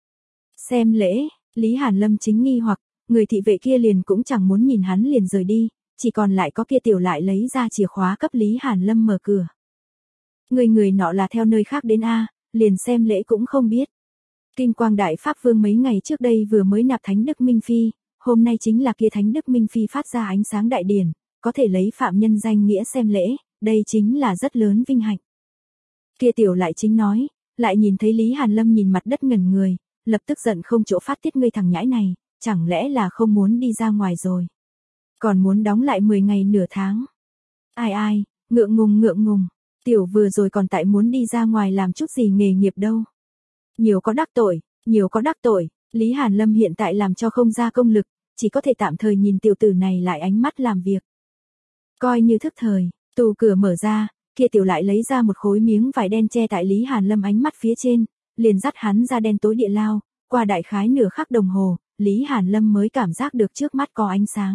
Xem lễ, Lý Hàn Lâm chính nghi hoặc, người thị vệ kia liền cũng chẳng muốn nhìn hắn liền rời đi, chỉ còn lại có kia tiểu lại lấy ra chìa khóa cấp Lý Hàn Lâm mở cửa. Người người nọ là theo nơi khác đến a, liền xem lễ cũng không biết. Kinh Quang Đại Pháp Vương mấy ngày trước đây vừa mới nạp Thánh Đức Minh Phi, hôm nay chính là kia Thánh Đức Minh Phi phát ra ánh sáng đại điển, có thể lấy phạm nhân danh nghĩa xem lễ, đây chính là rất lớn vinh hạnh. Kia tiểu lại chính nói, lại nhìn thấy Lý Hàn Lâm nhìn mặt đất ngẩn người, lập tức giận không chỗ phát tiết, ngươi thằng nhãi này, chẳng lẽ là không muốn đi ra ngoài rồi. Còn muốn đóng lại mười ngày nửa tháng. Ai ai, ngượng ngùng ngượng ngùng, tiểu vừa rồi còn tại muốn đi ra ngoài làm chút gì nghề nghiệp đâu. Nhiều có đắc tội, nhiều có đắc tội, Lý Hàn Lâm hiện tại làm cho không ra công lực, chỉ có thể tạm thời nhìn tiểu tử này lại ánh mắt làm việc. Coi như thức thời, tù cửa mở ra, kia tiểu lại lấy ra một khối miếng vải đen che tại Lý Hàn Lâm ánh mắt phía trên, liền dắt hắn ra đen tối địa lao, qua đại khái nửa khắc đồng hồ, Lý Hàn Lâm mới cảm giác được trước mắt có ánh sáng.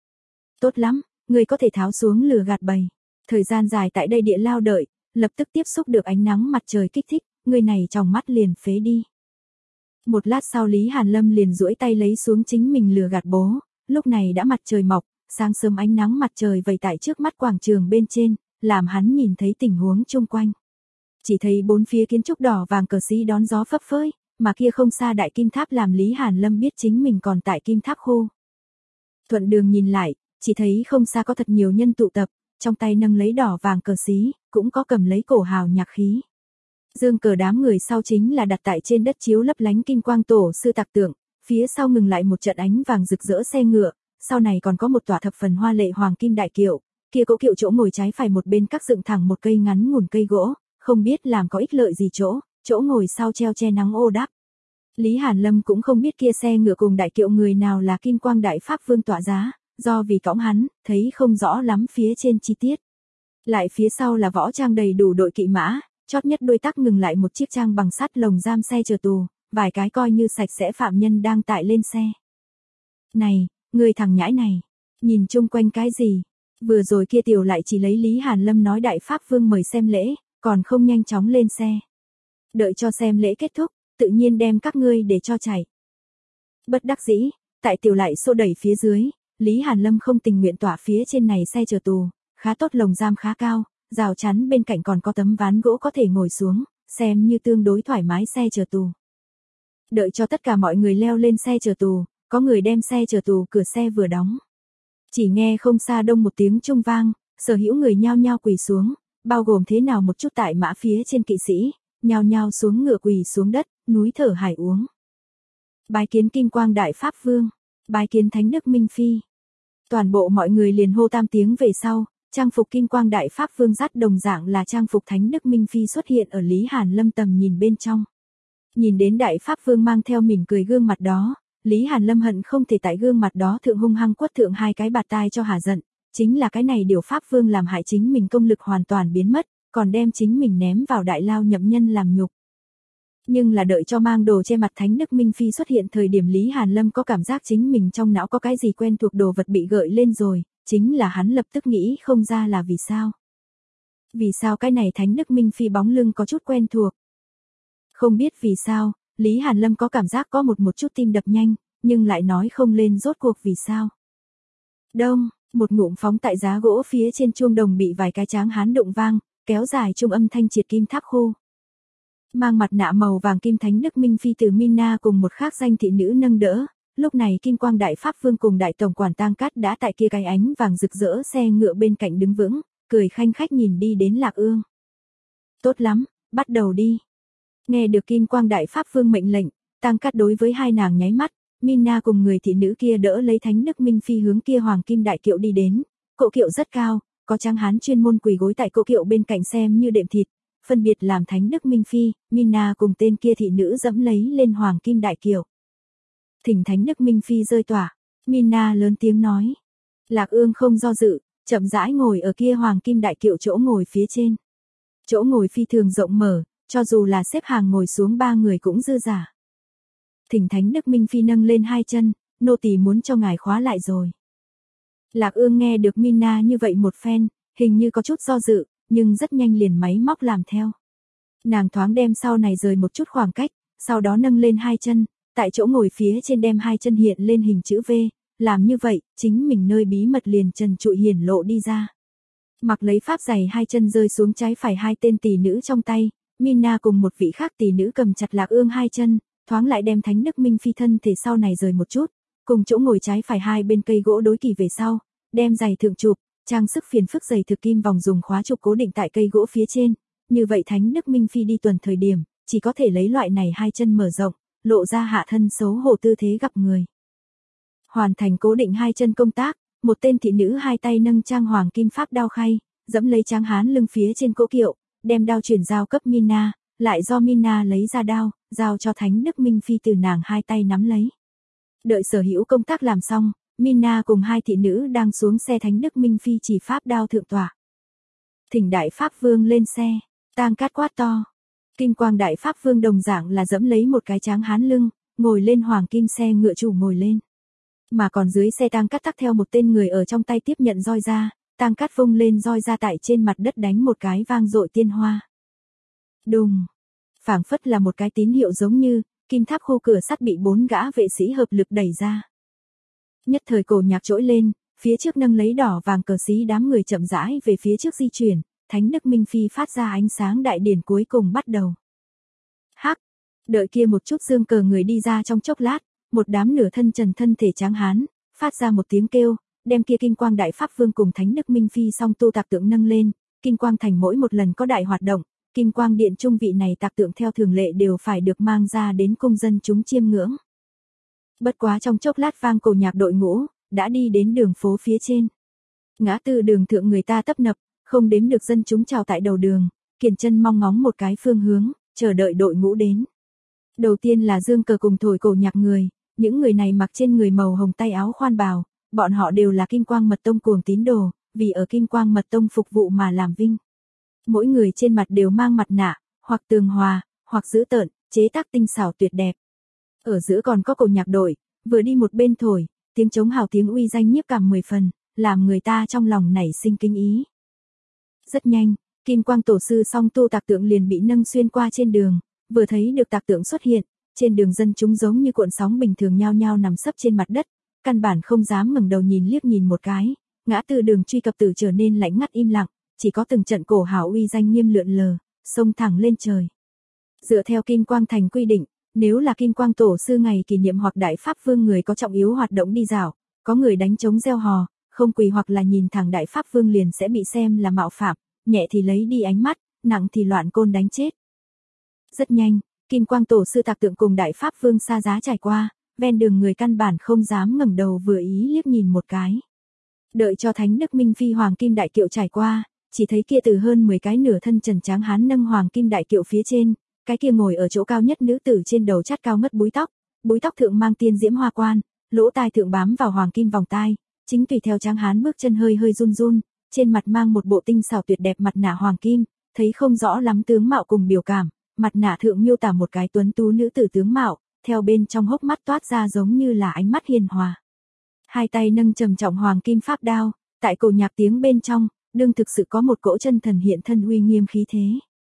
Tốt lắm, người có thể tháo xuống lừa gạt bầy. Thời gian dài tại đây địa lao đợi, lập tức tiếp xúc được ánh nắng mặt trời kích thích, người này trong mắt liền phế đi. Một lát sau Lý Hàn Lâm liền duỗi tay lấy xuống chính mình lừa gạt bố, lúc này đã mặt trời mọc, sáng sớm ánh nắng mặt trời vẩy tại trước mắt quảng trường bên trên, làm hắn nhìn thấy tình huống chung quanh. Chỉ thấy bốn phía kiến trúc đỏ vàng cờ xí đón gió phấp phới, mà kia không xa đại kim tháp làm Lý Hàn Lâm biết chính mình còn tại kim tháp khu. Thuận đường nhìn lại, chỉ thấy không xa có thật nhiều nhân tụ tập, trong tay nâng lấy đỏ vàng cờ xí, cũng có cầm lấy cổ hào nhạc khí. Dương cờ đám người sau chính là đặt tại trên đất chiếu lấp lánh Kim Quang Tổ sư tạc tượng, phía sau ngừng lại một trận ánh vàng rực rỡ xe ngựa, sau này còn có một tòa thập phần hoa lệ hoàng kim đại kiệu, kia cỗ kiệu chỗ ngồi trái phải một bên các dựng thẳng một cây ngắn ngủn cây gỗ, không biết làm có ích lợi gì chỗ, chỗ ngồi sau treo che nắng ô đáp. Lý Hàn Lâm cũng không biết kia xe ngựa cùng đại kiệu người nào là Kim Quang Đại Pháp Vương tọa giá, do vì cõng hắn, thấy không rõ lắm phía trên chi tiết. Lại phía sau là võ trang đầy đủ đội kỵ mã, chót nhất đuôi tắc ngừng lại một chiếc trang bằng sắt lồng giam xe chờ tù, vài cái coi như sạch sẽ phạm nhân đang tại lên xe. Này, người thằng nhãi này, nhìn chung quanh cái gì? Vừa rồi kia tiểu lại chỉ lấy Lý Hàn Lâm nói Đại Pháp Vương mời xem lễ, còn không nhanh chóng lên xe. Đợi cho xem lễ kết thúc, tự nhiên đem các ngươi để cho chạy. Bất đắc dĩ, tại tiểu lại xô đẩy phía dưới, Lý Hàn Lâm không tình nguyện tỏa phía trên này xe chờ tù, khá tốt lồng giam khá cao, rào chắn bên cạnh còn có tấm ván gỗ có thể ngồi xuống, xem như tương đối thoải mái xe chờ tù. Đợi cho tất cả mọi người leo lên xe chờ tù, có người đem xe chờ tù cửa xe vừa đóng. Chỉ nghe không xa đông một tiếng trung vang, sở hữu người nhao nhao quỳ xuống, bao gồm thế nào một chút tại mã phía trên kỵ sĩ, nhao nhao xuống ngựa quỳ xuống đất, núi thở hải uống. Bái kiến Kim Quang Đại Pháp Vương, bái kiến Thánh Đức Minh Phi. Toàn bộ mọi người liền hô tam tiếng về sau, trang phục Kim Quang Đại Pháp Vương dắt đồng dạng là trang phục Thánh Đức Minh Phi xuất hiện ở Lý Hàn Lâm tầm nhìn bên trong. Nhìn đến Đại Pháp Vương mang theo mỉm cười gương mặt đó, Lý Hàn Lâm hận không thể tại gương mặt đó thượng hung hăng quất thượng hai cái bạt tai cho hả giận, chính là cái này điều Pháp Vương làm hại chính mình công lực hoàn toàn biến mất, còn đem chính mình ném vào đại lao nhậm nhân làm nhục. Nhưng là đợi cho mang đồ che mặt Thánh Đức Minh Phi xuất hiện thời điểm Lý Hàn Lâm có cảm giác chính mình trong não có cái gì quen thuộc đồ vật bị gợi lên rồi, chính là hắn lập tức nghĩ không ra là vì sao. Vì sao cái này Thánh Đức Minh Phi bóng lưng có chút quen thuộc. Không biết vì sao, Lý Hàn Lâm có cảm giác có một một chút tim đập nhanh, nhưng lại nói không lên rốt cuộc vì sao. Đông, một ngụm phóng tại giá gỗ phía trên chuông đồng bị vài cái tráng hán đụng vang, kéo dài trung âm thanh triệt kim tháp khu. Mang mặt nạ màu vàng kim Thánh Đức Minh Phi từ Mina cùng một khác danh thị nữ nâng đỡ, lúc này Kim Quang Đại Pháp Vương cùng Đại Tổng quản Tang Cát đã tại kia cái ánh vàng rực rỡ xe ngựa bên cạnh đứng vững, cười khanh khách nhìn đi đến Lạc Ương. Tốt lắm, bắt đầu đi. Nghe được Kim Quang Đại Pháp Vương mệnh lệnh, Tang Cát đối với hai nàng nháy mắt, Mina cùng người thị nữ kia đỡ lấy Thánh Đức Minh Phi hướng kia hoàng kim đại kiệu đi đến, cỗ kiệu rất cao, có tráng hán chuyên môn quỳ gối tại cỗ kiệu bên cạnh xem như đệm thịt, phân biệt làm Thánh Đức Minh Phi, Mina cùng tên kia thị nữ dẫm lấy lên hoàng kim đại kiệu. Thỉnh Thánh Đức Minh Phi rơi tỏa, Mina lớn tiếng nói. Lạc Ương không do dự, chậm rãi ngồi ở kia hoàng kim đại kiệu chỗ ngồi phía trên. Chỗ ngồi phi thường rộng mở, cho dù là xếp hàng ngồi xuống ba người cũng dư giả. Thỉnh Thánh Đức Minh Phi nâng lên hai chân, nô tỳ muốn cho ngài khóa lại rồi. Lạc Ương nghe được Mina như vậy một phen, hình như có chút do dự, nhưng rất nhanh liền máy móc làm theo. Nàng thoáng đem sau này rời một chút khoảng cách, sau đó nâng lên hai chân, tại chỗ ngồi phía trên đem hai chân hiện lên hình chữ V, làm như vậy, chính mình nơi bí mật liền trần trụi hiển lộ đi ra. Mặc lấy pháp giày hai chân rơi xuống trái phải hai tên tỷ nữ trong tay, Mina cùng một vị khác tỷ nữ cầm chặt Lạc Ương hai chân, thoáng lại đem Thánh Đức Minh Phi thân thể sau này rời một chút, cùng chỗ ngồi trái phải hai bên cây gỗ đối kỳ về sau, đem giày thượng chụp, trang sức phiền phức giày thực kim vòng dùng khóa chụp cố định tại cây gỗ phía trên, như vậy Thánh Đức Minh Phi đi tuần thời điểm, chỉ có thể lấy loại này hai chân mở rộng, lộ ra hạ thân xấu hổ tư thế gặp người. Hoàn thành cố định hai chân công tác, một tên thị nữ hai tay nâng trang hoàng kim pháp đao khay, dẫm lấy tráng hán lưng phía trên cỗ kiệu, đem đao chuyển giao cấp Mina, lại do Mina lấy ra đao, giao cho Thánh Đức Minh Phi từ nàng hai tay nắm lấy. Đợi sở hữu công tác làm xong, Mina cùng hai thị nữ đang xuống xe Thánh Đức Minh Phi chỉ pháp đao thượng tọa. Thỉnh Đại Pháp Vương lên xe, Tang Cát quát to. Kinh Quang Đại Pháp Vương đồng dạng là dẫm lấy một cái tráng hán lưng, ngồi lên hoàng kim xe ngựa chủ ngồi lên. Mà còn dưới xe Tang Cát tắc theo một tên người ở trong tay tiếp nhận roi ra, Tang Cát vung lên roi ra tại trên mặt đất đánh một cái vang dội tiên hoa. Đùng, phảng phất là một cái tín hiệu giống như, kim tháp khu cửa sắt bị bốn gã vệ sĩ hợp lực đẩy ra. Nhất thời cổ nhạc trỗi lên, phía trước nâng lấy đỏ vàng cờ xí đám người chậm rãi về phía trước di chuyển, Thánh Đức Minh Phi phát ra ánh sáng đại điển cuối cùng bắt đầu. Hắc, đợi kia một chút dương cờ người đi ra trong chốc lát, một đám nửa thân trần thân thể tráng hán, phát ra một tiếng kêu, đem kia Kinh Quang Đại Pháp Vương cùng Thánh Đức Minh Phi song tu tạc tượng nâng lên, Kinh Quang Thành mỗi một lần có đại hoạt động, Kinh Quang Điện trung vị này tạc tượng theo thường lệ đều phải được mang ra đến cung dân chúng chiêm ngưỡng. Bất quá trong chốc lát vang cổ nhạc đội ngũ, đã đi đến đường phố phía trên. Ngã tư đường thượng người ta tấp nập, không đếm được dân chúng chào tại đầu đường, kiền chân mong ngóng một cái phương hướng, chờ đợi đội ngũ đến. Đầu tiên là dương cờ cùng thổi cổ nhạc người, những người này mặc trên người màu hồng tay áo khoan bào, bọn họ đều là Kinh Quang Mật Tông cuồng tín đồ, vì ở Kinh Quang Mật Tông phục vụ mà làm vinh. Mỗi người trên mặt đều mang mặt nạ, hoặc tường hòa, hoặc dữ tợn, chế tác tinh xảo tuyệt đẹp. Ở giữa còn có cổ nhạc đội, vừa đi một bên thổi, tiếng trống hào tiếng uy danh nhiếp cảm mười phần, làm người ta trong lòng nảy sinh kinh ý. Rất nhanh, Kim Quang Tổ sư song tu tạc tượng liền bị nâng xuyên qua trên đường, vừa thấy được tạc tượng xuất hiện, trên đường dân chúng giống như cuộn sóng bình thường nhao nhao nằm sấp trên mặt đất, căn bản không dám ngẩng đầu nhìn liếc nhìn một cái, ngã tư đường truy cập tử trở nên lạnh ngắt im lặng, chỉ có từng trận cổ hào uy danh nghiêm lượn lờ, xông thẳng lên trời. Dựa theo Kim Quang Thành quy định, nếu là Kim Quang Tổ sư ngày kỷ niệm hoặc Đại Pháp Vương người có trọng yếu hoạt động đi dạo, có người đánh trống reo hò, không quỳ hoặc là nhìn thẳng Đại Pháp Vương liền sẽ bị xem là mạo phạm, nhẹ thì lấy đi ánh mắt, nặng thì loạn côn đánh chết. Rất nhanh, Kim Quang Tổ sư tạc tượng cùng Đại Pháp Vương xa giá trải qua, ven đường người căn bản không dám ngẩng đầu vừa ý liếc nhìn một cái. Đợi cho Thánh Đức Minh Phi hoàng kim đại kiệu trải qua, chỉ thấy kia từ hơn mười cái nửa thân trần tráng hán nâng hoàng kim đại kiệu phía trên, cái kia ngồi ở chỗ cao nhất nữ tử trên đầu chát cao ngất búi tóc, búi tóc thượng mang tiên diễm hoa quan, lỗ tai thượng bám vào hoàng kim vòng tai, chính tùy theo tráng hán bước chân hơi hơi run run, trên mặt mang một bộ tinh xảo tuyệt đẹp mặt nạ hoàng kim, thấy không rõ lắm tướng mạo cùng biểu cảm, mặt nạ thượng miêu tả một cái tuấn tú nữ tử tướng mạo, theo bên trong hốc mắt toát ra giống như là ánh mắt hiền hòa. Hai tay nâng trầm trọng hoàng kim pháp đao, tại cổ nhạc tiếng bên trong, đương thực sự có một cỗ chân thần hiện thân uy nghiêm khí thế.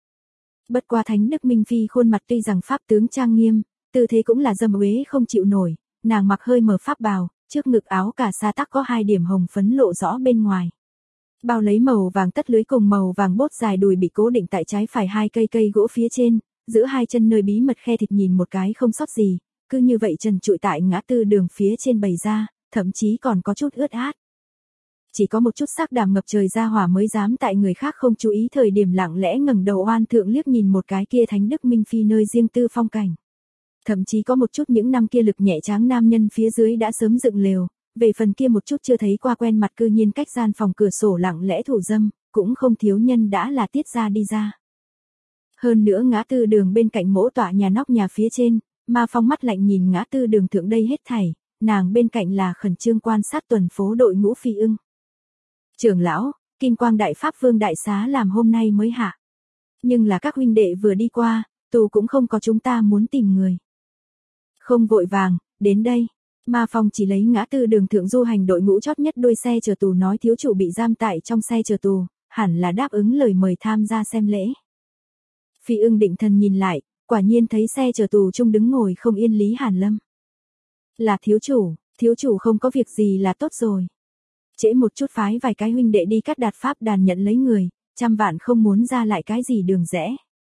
Bất qua Thánh Đức Minh Phi khuôn mặt tuy rằng pháp tướng trang nghiêm, tư thế cũng là dâm uế không chịu nổi, nàng mặc hơi mở pháp bào, trước ngực áo cà sa tắc có hai điểm hồng phấn lộ rõ bên ngoài. Bao lấy màu vàng tất lưới cùng màu vàng bốt dài đùi bị cố định tại trái phải hai cây cây gỗ phía trên, giữa hai chân nơi bí mật khe thịt nhìn một cái không sót gì, cứ như vậy trần trụi tại ngã tư đường phía trên bày ra, thậm chí còn có chút ướt át. Chỉ có một chút sắc đảm ngập trời ra hỏa mới dám tại người khác không chú ý thời điểm lặng lẽ ngẩng đầu oan thượng liếc nhìn một cái kia Thánh Đức Minh Phi nơi riêng tư phong cảnh. Thậm chí có một chút những năm kia lực nhẹ tráng nam nhân phía dưới đã sớm dựng lều, về phần kia một chút chưa thấy qua quen mặt cư nhiên cách gian phòng cửa sổ lặng lẽ thủ dâm, cũng không thiếu nhân đã là tiết ra đi ra. Hơn nữa ngã tư đường bên cạnh mỗ tọa nhà nóc nhà phía trên, Ma Phong mắt lạnh nhìn ngã tư đường thượng đây hết thảy, nàng bên cạnh là khẩn trương quan sát tuần phố đội ngũ phi ưng. Trưởng lão, Kinh Quang Đại Pháp Vương đại xá làm hôm nay mới hạ. Nhưng là các huynh đệ vừa đi qua, tù cũng không có chúng ta muốn tìm người. Không vội vàng, đến đây. Ma Phong chỉ lấy ngã tư đường thượng du hành đội ngũ chót nhất đuôi xe chờ tù nói thiếu chủ bị giam tại trong xe chờ tù, hẳn là đáp ứng lời mời tham gia xem lễ. Phi Ưng định thần nhìn lại, quả nhiên thấy xe chở tù trung đứng ngồi không yên Lý Hàn Lâm. Là thiếu chủ, thiếu chủ không có việc gì là tốt rồi. Trễ một chút phái vài cái huynh đệ đi Cát Đạt Pháp Đàn nhận lấy người, trăm vạn không muốn ra lại cái gì đường rẽ.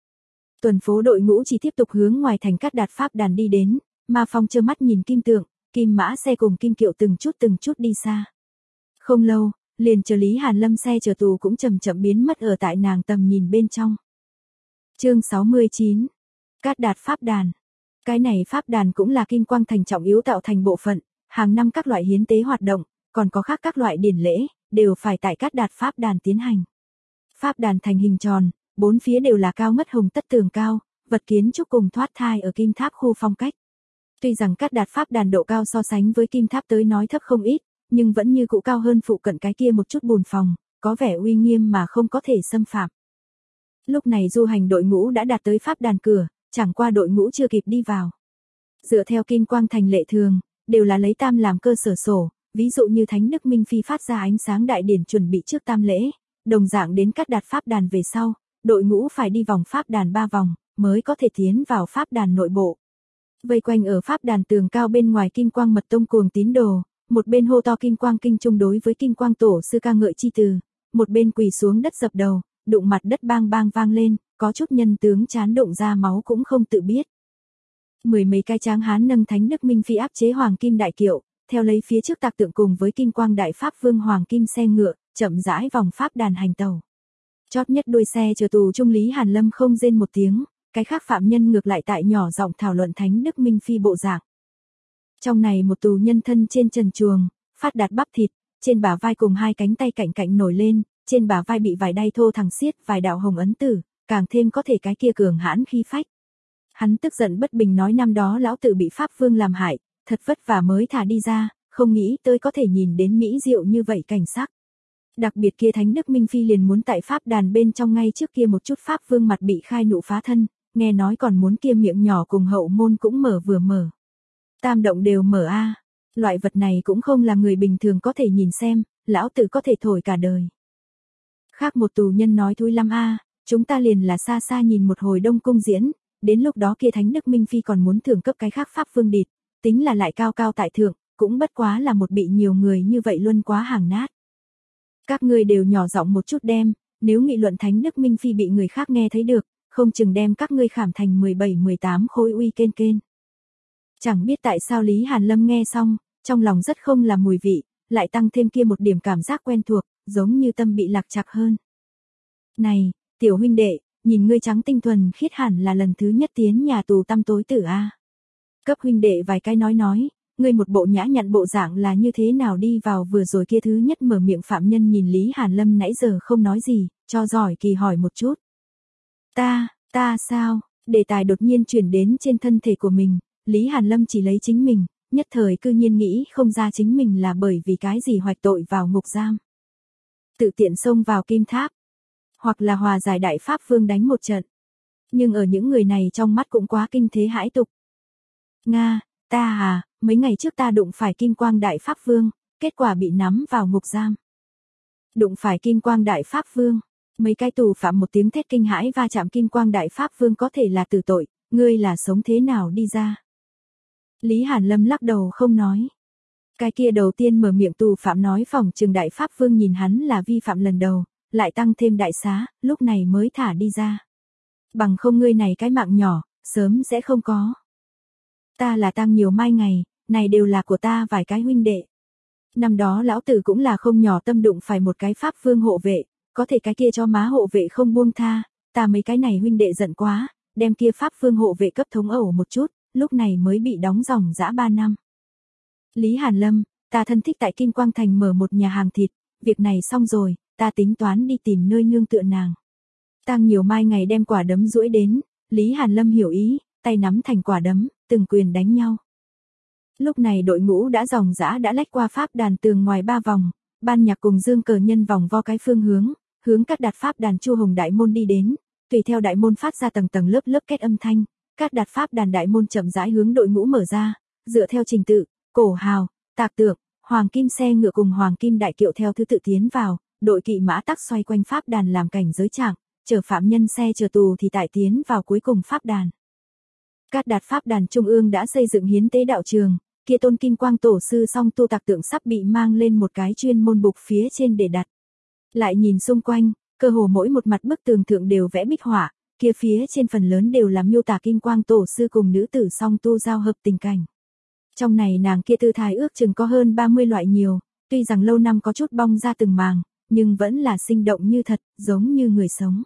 Tuần phố đội ngũ chỉ tiếp tục hướng ngoài thành Cát Đạt Pháp Đàn đi đến, Ma Phong trơ mắt nhìn Kim Tượng, Kim Mã xe cùng Kim Kiệu từng chút từng chút đi xa. Không lâu, liền chờ Lý Hàn Lâm xe chở tù cũng chậm chậm biến mất ở tại nàng tầm nhìn bên trong. Chương sáu mươi chín. Cát Đạt Pháp Đàn. Cái này Pháp Đàn cũng là Kim Quang Thành trọng yếu tạo thành bộ phận, hàng năm các loại hiến tế hoạt động, còn có khác các loại điển lễ, đều phải tại Cát Đạt Pháp Đàn tiến hành. Pháp Đàn thành hình tròn, bốn phía đều là cao ngất hồng tất tường cao, vật kiến trúc cùng thoát thai ở Kim Tháp khu phong cách. Tuy rằng Cát Đạt Pháp Đàn độ cao so sánh với Kim Tháp tới nói thấp không ít, nhưng vẫn như cũ cao hơn phụ cận cái kia một chút bùn phòng, có vẻ uy nghiêm mà không có thể xâm phạm. Lúc này du hành đội ngũ đã đạt tới Pháp Đàn cửa, chẳng qua đội ngũ chưa kịp đi vào. Dựa theo Kim Quang Thành lệ thường, đều là lấy tam làm cơ sở sổ, ví dụ như Thánh Đức Minh Phi phát ra ánh sáng đại điển chuẩn bị trước tam lễ, đồng dạng đến Cát Đạt Pháp Đàn về sau, đội ngũ phải đi vòng Pháp Đàn ba vòng, mới có thể tiến vào Pháp Đàn nội bộ. Vây quanh ở Pháp Đàn tường cao bên ngoài Kim Quang Mật Tông cuồng tín đồ, một bên hô to Kim Quang Kinh Trung đối với Kim Quang Tổ sư ca ngợi chi từ, một bên quỳ xuống đất dập đầu, đụng mặt đất bang bang vang lên, có chút nhân tướng chán động ra máu cũng không tự biết. Mười mấy cái tráng hán nâng Thánh Đức Minh Phi áp chế Hoàng Kim Đại Kiệu, theo lấy phía trước tạc tượng cùng với Kim Quang Đại Pháp Vương Hoàng Kim xe ngựa, chậm rãi vòng Pháp Đàn hành tàu. Chót nhất đuôi xe chở tù trung Lý Hàn Lâm không rên một tiếng, cái khác phạm nhân ngược lại tại nhỏ giọng thảo luận Thánh Đức Minh Phi bộ dạng. Trong này một tù nhân thân trên trần truồng, phát đạt bắp thịt, trên bả vai cùng hai cánh tay cạnh cạnh nổi lên, trên bả vai bị vài đai thô thẳng xiết vài đạo hồng ấn tử, càng thêm có thể cái kia cường hãn khí phách. Hắn tức giận bất bình nói năm đó lão tử bị Pháp Vương làm hại, thật vất vả mới thả đi ra, không nghĩ tới có thể nhìn đến mỹ diệu như vậy cảnh sắc. Đặc biệt kia Thánh Đức Minh Phi liền muốn tại Pháp Đàn bên trong ngay trước kia một chút Pháp Vương mặt bị khai nụ phá thân, nghe nói còn muốn kia miệng nhỏ cùng hậu môn cũng mở vừa mở. Tam động đều mở a, loại vật này cũng không là người bình thường có thể nhìn xem, lão tử có thể thổi cả đời. Khác một tù nhân nói thui lắm a, chúng ta liền là xa xa nhìn một hồi Đông Cung diễn, đến lúc đó kia Thánh Đức Minh Phi còn muốn thưởng cấp cái khác Pháp Vương địt, tính là lại cao cao tại thượng, cũng bất quá là một bị nhiều người như vậy luôn quá hàng nát. Các ngươi đều nhỏ giọng một chút đem, nếu nghị luận Thánh Đức Minh Phi bị người khác nghe thấy được, không chừng đem các ngươi khảm thành mười bảy mười tám khối uy kên kên. Chẳng biết tại sao Lý Hàn Lâm nghe xong, trong lòng rất không là mùi vị, lại tăng thêm kia một điểm cảm giác quen thuộc, giống như tâm bị lạc chặt hơn. Này, tiểu huynh đệ, nhìn ngươi trắng tinh thuần khiết hẳn là lần thứ nhất tiến nhà tù tăm tối tử a. Cấp huynh đệ vài cái nói nói, ngươi một bộ nhã nhặn bộ dạng là như thế nào đi vào vừa rồi kia thứ nhất mở miệng phạm nhân nhìn Lý Hàn Lâm nãy giờ không nói gì, cho giỏi kỳ hỏi một chút. Ta, ta sao, đề tài đột nhiên chuyển đến trên thân thể của mình, Lý Hàn Lâm chỉ lấy chính mình, nhất thời cư nhiên nghĩ không ra chính mình là bởi vì cái gì hoạch tội vào ngục giam. Tự tiện xông vào Kim Tháp, hoặc là hòa giải Đại Pháp Vương đánh một trận. Nhưng ở những người này trong mắt cũng quá kinh thế hãi tục. Nga, ta à, mấy ngày trước ta đụng phải Kim Quang Đại Pháp Vương, kết quả bị nắm vào ngục giam. Đụng phải Kim Quang Đại Pháp Vương, mấy cái tù phạm một tiếng thét kinh hãi va chạm Kim Quang Đại Pháp Vương có thể là tử tội, ngươi là sống thế nào đi ra. Lý Hàn Lâm lắc đầu không nói. Cái kia đầu tiên mở miệng tù phạm nói phòng trường Đại Pháp Vương nhìn hắn là vi phạm lần đầu, lại tăng thêm đại xá, lúc này mới thả đi ra. Bằng không ngươi này cái mạng nhỏ, sớm sẽ không có. Ta là tăng nhiều mai ngày, này đều là của ta vài cái huynh đệ. Năm đó lão tử cũng là không nhỏ tâm đụng phải một cái Pháp Vương hộ vệ, có thể cái kia cho má hộ vệ không buông tha, ta mấy cái này huynh đệ giận quá, đem kia Pháp Vương hộ vệ cấp thống ẩu một chút, lúc này mới bị đóng dòng dã ba năm. Lý Hàn Lâm, ta thân thích tại Kim Quang Thành mở một nhà hàng thịt, việc này xong rồi, ta tính toán đi tìm nơi nương tựa nàng. Tăng nhiều mai ngày đem quả đấm duỗi đến, Lý Hàn Lâm hiểu ý, tay nắm thành quả đấm, từng quyền đánh nhau. Lúc này đội ngũ đã dòng dã đã lách qua Pháp Đàn tường ngoài ba vòng, ban nhạc cùng dương cờ nhân vòng vo cái phương hướng, hướng Cát Đạt Pháp Đàn Chu Hồng đại môn đi đến, tùy theo đại môn phát ra tầng tầng lớp lớp két âm thanh, Cát Đạt Pháp Đàn đại môn chậm rãi hướng đội ngũ mở ra, dựa theo trình tự, cổ hào, tạc tượng, hoàng kim xe ngựa cùng hoàng kim đại kiệu theo thứ tự tiến vào, đội kỵ mã tắc xoay quanh Pháp Đàn làm cảnh giới trạng, chờ phạm nhân xe chờ tù thì tại tiến vào cuối cùng pháp đàn. Cát Đạt pháp đàn trung ương đã xây dựng hiến tế đạo trường, kia tôn Kim Quang Tổ sư song tu tạc tượng sắp bị mang lên một cái chuyên môn bục phía trên để đặt. Lại nhìn xung quanh, cơ hồ mỗi một mặt bức tường thượng đều vẽ bích họa, kia phía trên phần lớn đều là miêu tả Kim Quang Tổ sư cùng nữ tử song tu giao hợp tình cảnh. Trong này nàng kia tư thái ước chừng có hơn ba mươi loại nhiều, tuy rằng lâu năm có chút bong ra từng màng, nhưng vẫn là sinh động như thật, giống như người sống.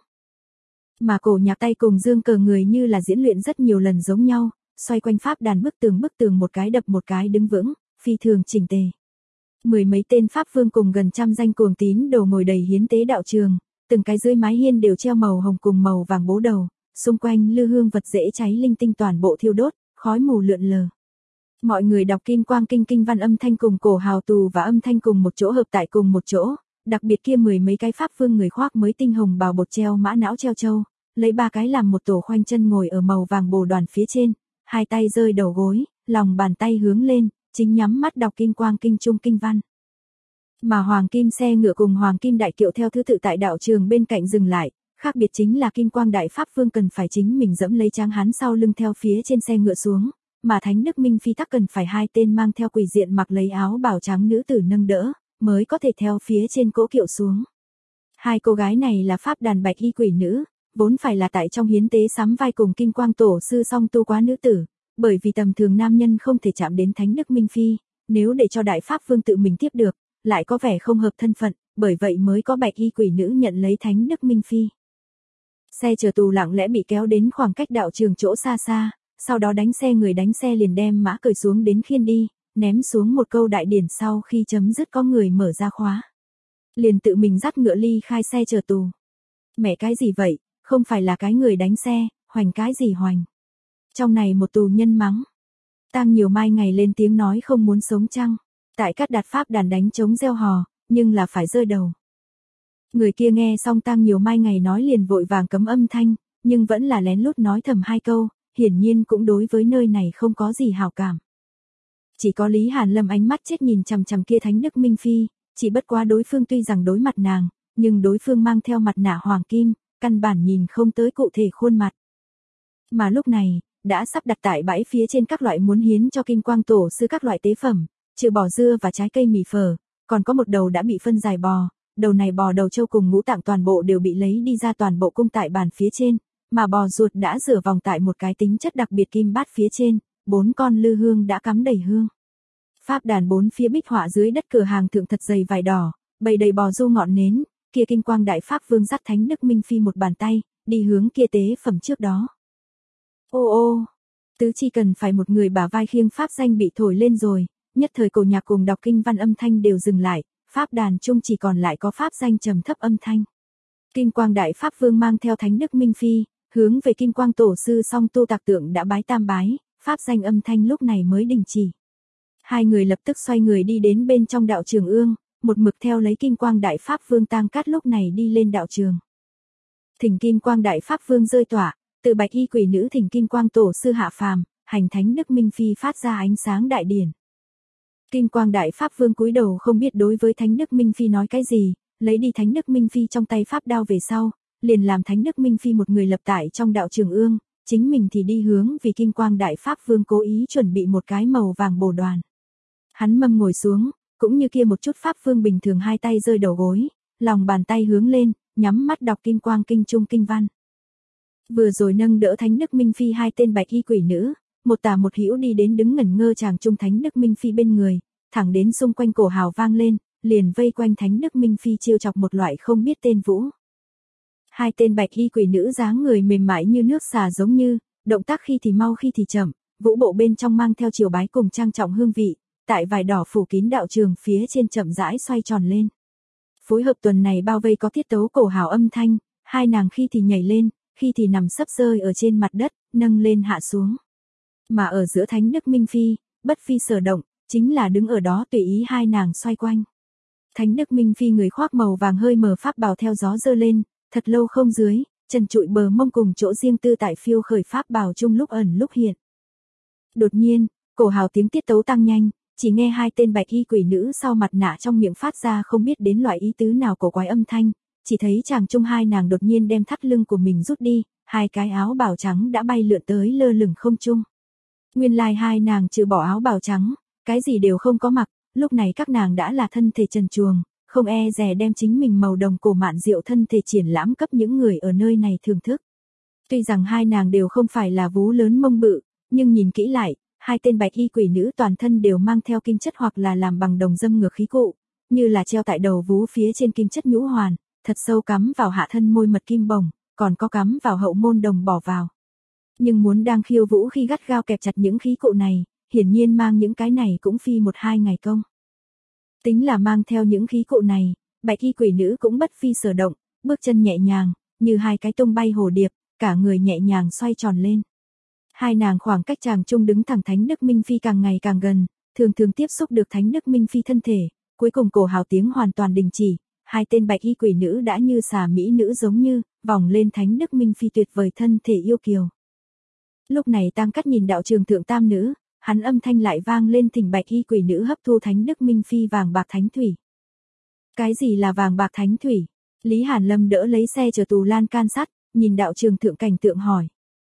Mà cổ nhạc tay cùng dương cờ người như là diễn luyện rất nhiều lần giống nhau, xoay quanh pháp đàn bức tường bức tường một cái đập một cái đứng vững, phi thường chỉnh tề. Mười mấy tên pháp vương cùng gần trăm danh cuồng tín đồ ngồi đầy hiến tế đạo trường, từng cái dưới mái hiên đều treo màu hồng cùng màu vàng bố đầu, xung quanh lư hương vật dễ cháy linh tinh toàn bộ thiêu đốt, khói mù lượn lờ. Mọi người đọc Kim Quang Kinh kinh văn âm thanh cùng cổ hào tù và âm thanh cùng một chỗ hợp tại cùng một chỗ, đặc biệt kia mười mấy cái pháp vương người khoác mới tinh hồng bào bột treo mã não treo châu, lấy ba cái làm một tổ khoanh chân ngồi ở màu vàng bồ đoàn phía trên, hai tay rơi đầu gối, lòng bàn tay hướng lên, chính nhắm mắt đọc Kim Quang Kinh trung kinh văn. Mà hoàng kim xe ngựa cùng hoàng kim đại kiệu theo thứ tự tại đạo trường bên cạnh dừng lại, khác biệt chính là Kim Quang Đại Pháp Vương cần phải chính mình dẫm lấy tráng hán sau lưng theo phía trên xe ngựa xuống, mà Thánh Đức Minh Phi tắc cần phải hai tên mang theo quỷ diện mặc lấy áo bào trắng nữ tử nâng đỡ, mới có thể theo phía trên cỗ kiệu xuống. Hai cô gái này là pháp đàn bạch y quỷ nữ, vốn phải là tại trong hiến tế sắm vai cùng Kim Quang Tổ sư song tu quá nữ tử, bởi vì tầm thường nam nhân không thể chạm đến Thánh Đức Minh Phi, nếu để cho Đại Pháp Vương tự mình tiếp được, lại có vẻ không hợp thân phận, bởi vậy mới có bạch y quỷ nữ nhận lấy Thánh Đức Minh Phi. Xe chở tù lặng lẽ bị kéo đến khoảng cách đạo trường chỗ xa xa, sau đó đánh xe người đánh xe liền đem mã cởi xuống đến khiên đi, ném xuống một câu đại điển sau khi chấm dứt có người mở ra khóa. Liền tự mình dắt ngựa ly khai xe chở tù. Mẹ cái gì vậy, không phải là cái người đánh xe, hoành cái gì hoành. Trong này một tù nhân mắng. Tang Nhiều Mai ngày lên tiếng nói không muốn sống chăng, tại Cát Đạt pháp đàn đánh trống reo hò, nhưng là phải rơi đầu. Người kia nghe xong Tang Nhiều Mai ngày nói liền vội vàng cấm âm thanh, nhưng vẫn là lén lút nói thầm hai câu, hiển nhiên cũng đối với nơi này không có gì hảo cảm. Chỉ có Lý Hàn Lâm ánh mắt chết nhìn chằm chằm kia Thánh Đức Minh Phi, chỉ bất quá đối phương tuy rằng đối mặt nàng, nhưng đối phương mang theo mặt nạ hoàng kim, căn bản nhìn không tới cụ thể khuôn mặt. Mà lúc này, đã sắp đặt tại bãi phía trên các loại muốn hiến cho Kim Quang Tổ sư các loại tế phẩm, trừ bò dưa và trái cây mì phở, còn có một đầu đã bị phân dài bò, đầu này bò đầu trâu cùng ngũ tạng toàn bộ đều bị lấy đi ra toàn bộ cung tại bàn phía trên, mà bò ruột đã rửa vòng tại một cái tính chất đặc biệt kim bát phía trên, bốn con lư hương đã cắm đầy hương. Pháp đàn bốn phía bích họa dưới đất cửa hàng thượng thật dày vải đỏ, bày đầy bò du ngọn nến, kia Kim Quang Đại Pháp Vương dắt Thánh Đức Minh Phi một bàn tay, đi hướng kia tế phẩm trước đó. Ô ô, tứ chi cần phải một người bả vai khiêng pháp danh bị thổi lên rồi, nhất thời cổ nhạc cùng đọc kinh văn âm thanh đều dừng lại, pháp đàn chung chỉ còn lại có pháp danh trầm thấp âm thanh. Kim Quang Đại Pháp Vương mang theo Thánh Đức Minh Phi, hướng về Kim Quang Tổ sư song tu tạc tượng đã bái tam bái, pháp danh âm thanh lúc này mới đình chỉ. Hai người lập tức xoay người đi đến bên trong đạo trường ương, một mực theo lấy Kim Quang Đại Pháp Vương Tang Cát lúc này đi lên đạo trường. Thỉnh Kim Quang Đại Pháp Vương rơi tỏa, từ bạch y quỷ nữ thỉnh Kim Quang Tổ sư hạ phàm, hành Thánh Đức Minh Phi phát ra ánh sáng đại điển. Kim Quang Đại Pháp Vương cúi đầu không biết đối với Thánh Đức Minh Phi nói cái gì, lấy đi Thánh Đức Minh Phi trong tay pháp đao về sau, liền làm Thánh Đức Minh Phi một người lập tại trong đạo trường ương, chính mình thì đi hướng vì Kim Quang Đại Pháp Vương cố ý chuẩn bị một cái màu vàng bồ đoàn. Hắn mâm ngồi xuống, cũng như kia một chút pháp vương bình thường hai tay rơi đầu gối, lòng bàn tay hướng lên, nhắm mắt đọc Kim Quang Kinh trung kinh văn. Vừa rồi nâng đỡ Thánh Đức Minh Phi hai tên bạch y quỷ nữ, một tả một hữu đi đến đứng ngẩn ngơ chàng trung Thánh Đức Minh Phi bên người, thẳng đến xung quanh cổ hào vang lên, liền vây quanh Thánh Đức Minh Phi chiêu chọc một loại không biết tên vũ. Hai tên bạch y quỷ nữ dáng người mềm mại như nước xà giống như, động tác khi thì mau khi thì chậm, vũ bộ bên trong mang theo chiều bái cùng trang trọng hương vị, tại vải đỏ phủ kín đạo trường phía trên chậm rãi xoay tròn lên. Phối hợp tuần này bao vây có tiết tấu cổ hào âm thanh, hai nàng khi thì nhảy lên, khi thì nằm sấp rơi ở trên mặt đất, nâng lên hạ xuống. Mà ở giữa Thánh Đức Minh Phi, bất phi sở động, chính là đứng ở đó tùy ý hai nàng xoay quanh. Thánh Đức Minh Phi người khoác màu vàng hơi mờ pháp bào theo gió dơ lên, thật lâu không dưới, trần trụi bờ mông cùng chỗ riêng tư tại phiêu khởi pháp bào chung lúc ẩn lúc hiện. Đột nhiên, cổ hào tiếng tiết tấu tăng nhanh, chỉ nghe hai tên bạch y quỷ nữ sau mặt nạ trong miệng phát ra không biết đến loại ý tứ nào cổ quái âm thanh, chỉ thấy chàng trung hai nàng đột nhiên đem thắt lưng của mình rút đi, hai cái áo bào trắng đã bay lượn tới lơ lửng không trung. Nguyên lai hai nàng trừ bỏ áo bào trắng, cái gì đều không có mặc, lúc này các nàng đã là thân thể trần truồng, không e dè đem chính mình màu đồng cổ mạn diệu thân thể triển lãm cấp những người ở nơi này thưởng thức. Tuy rằng hai nàng đều không phải là vú lớn mông bự, nhưng nhìn kỹ lại, hai tên bạch y quỷ nữ toàn thân đều mang theo kim chất hoặc là làm bằng đồng dâm ngược khí cụ, như là treo tại đầu vú phía trên kim chất nhũ hoàn, thật sâu cắm vào hạ thân môi mật kim bồng, còn có cắm vào hậu môn đồng bỏ vào. Nhưng muốn đang khiêu vũ khi gắt gao kẹp chặt những khí cụ này, hiển nhiên mang những cái này cũng phi một hai ngày công. Tính là mang theo những khí cụ này, bạch y quỷ nữ cũng bất phi sở động, bước chân nhẹ nhàng, như hai cái tung bay hồ điệp, cả người nhẹ nhàng xoay tròn lên. Hai nàng khoảng cách chàng trung đứng thẳng Thánh Đức Minh Phi càng ngày càng gần, thường thường tiếp xúc được Thánh Đức Minh Phi thân thể, cuối cùng cổ hào tiếng hoàn toàn đình chỉ, hai tên bạch y quỷ nữ đã như xà mỹ nữ giống như, vòng lên Thánh Đức Minh Phi tuyệt vời thân thể yêu kiều. Lúc này Tang Cắt nhìn đạo trường thượng tam nữ, hắn âm thanh lại vang lên thỉnh bạch y quỷ nữ hấp thu Thánh Đức Minh Phi vàng bạc thánh thủy. Cái gì là vàng bạc thánh thủy? Lý Hàn Lâm đỡ lấy xe chở tù lan can sắt, nhìn đạo trường thượng cảnh tượng hỏi.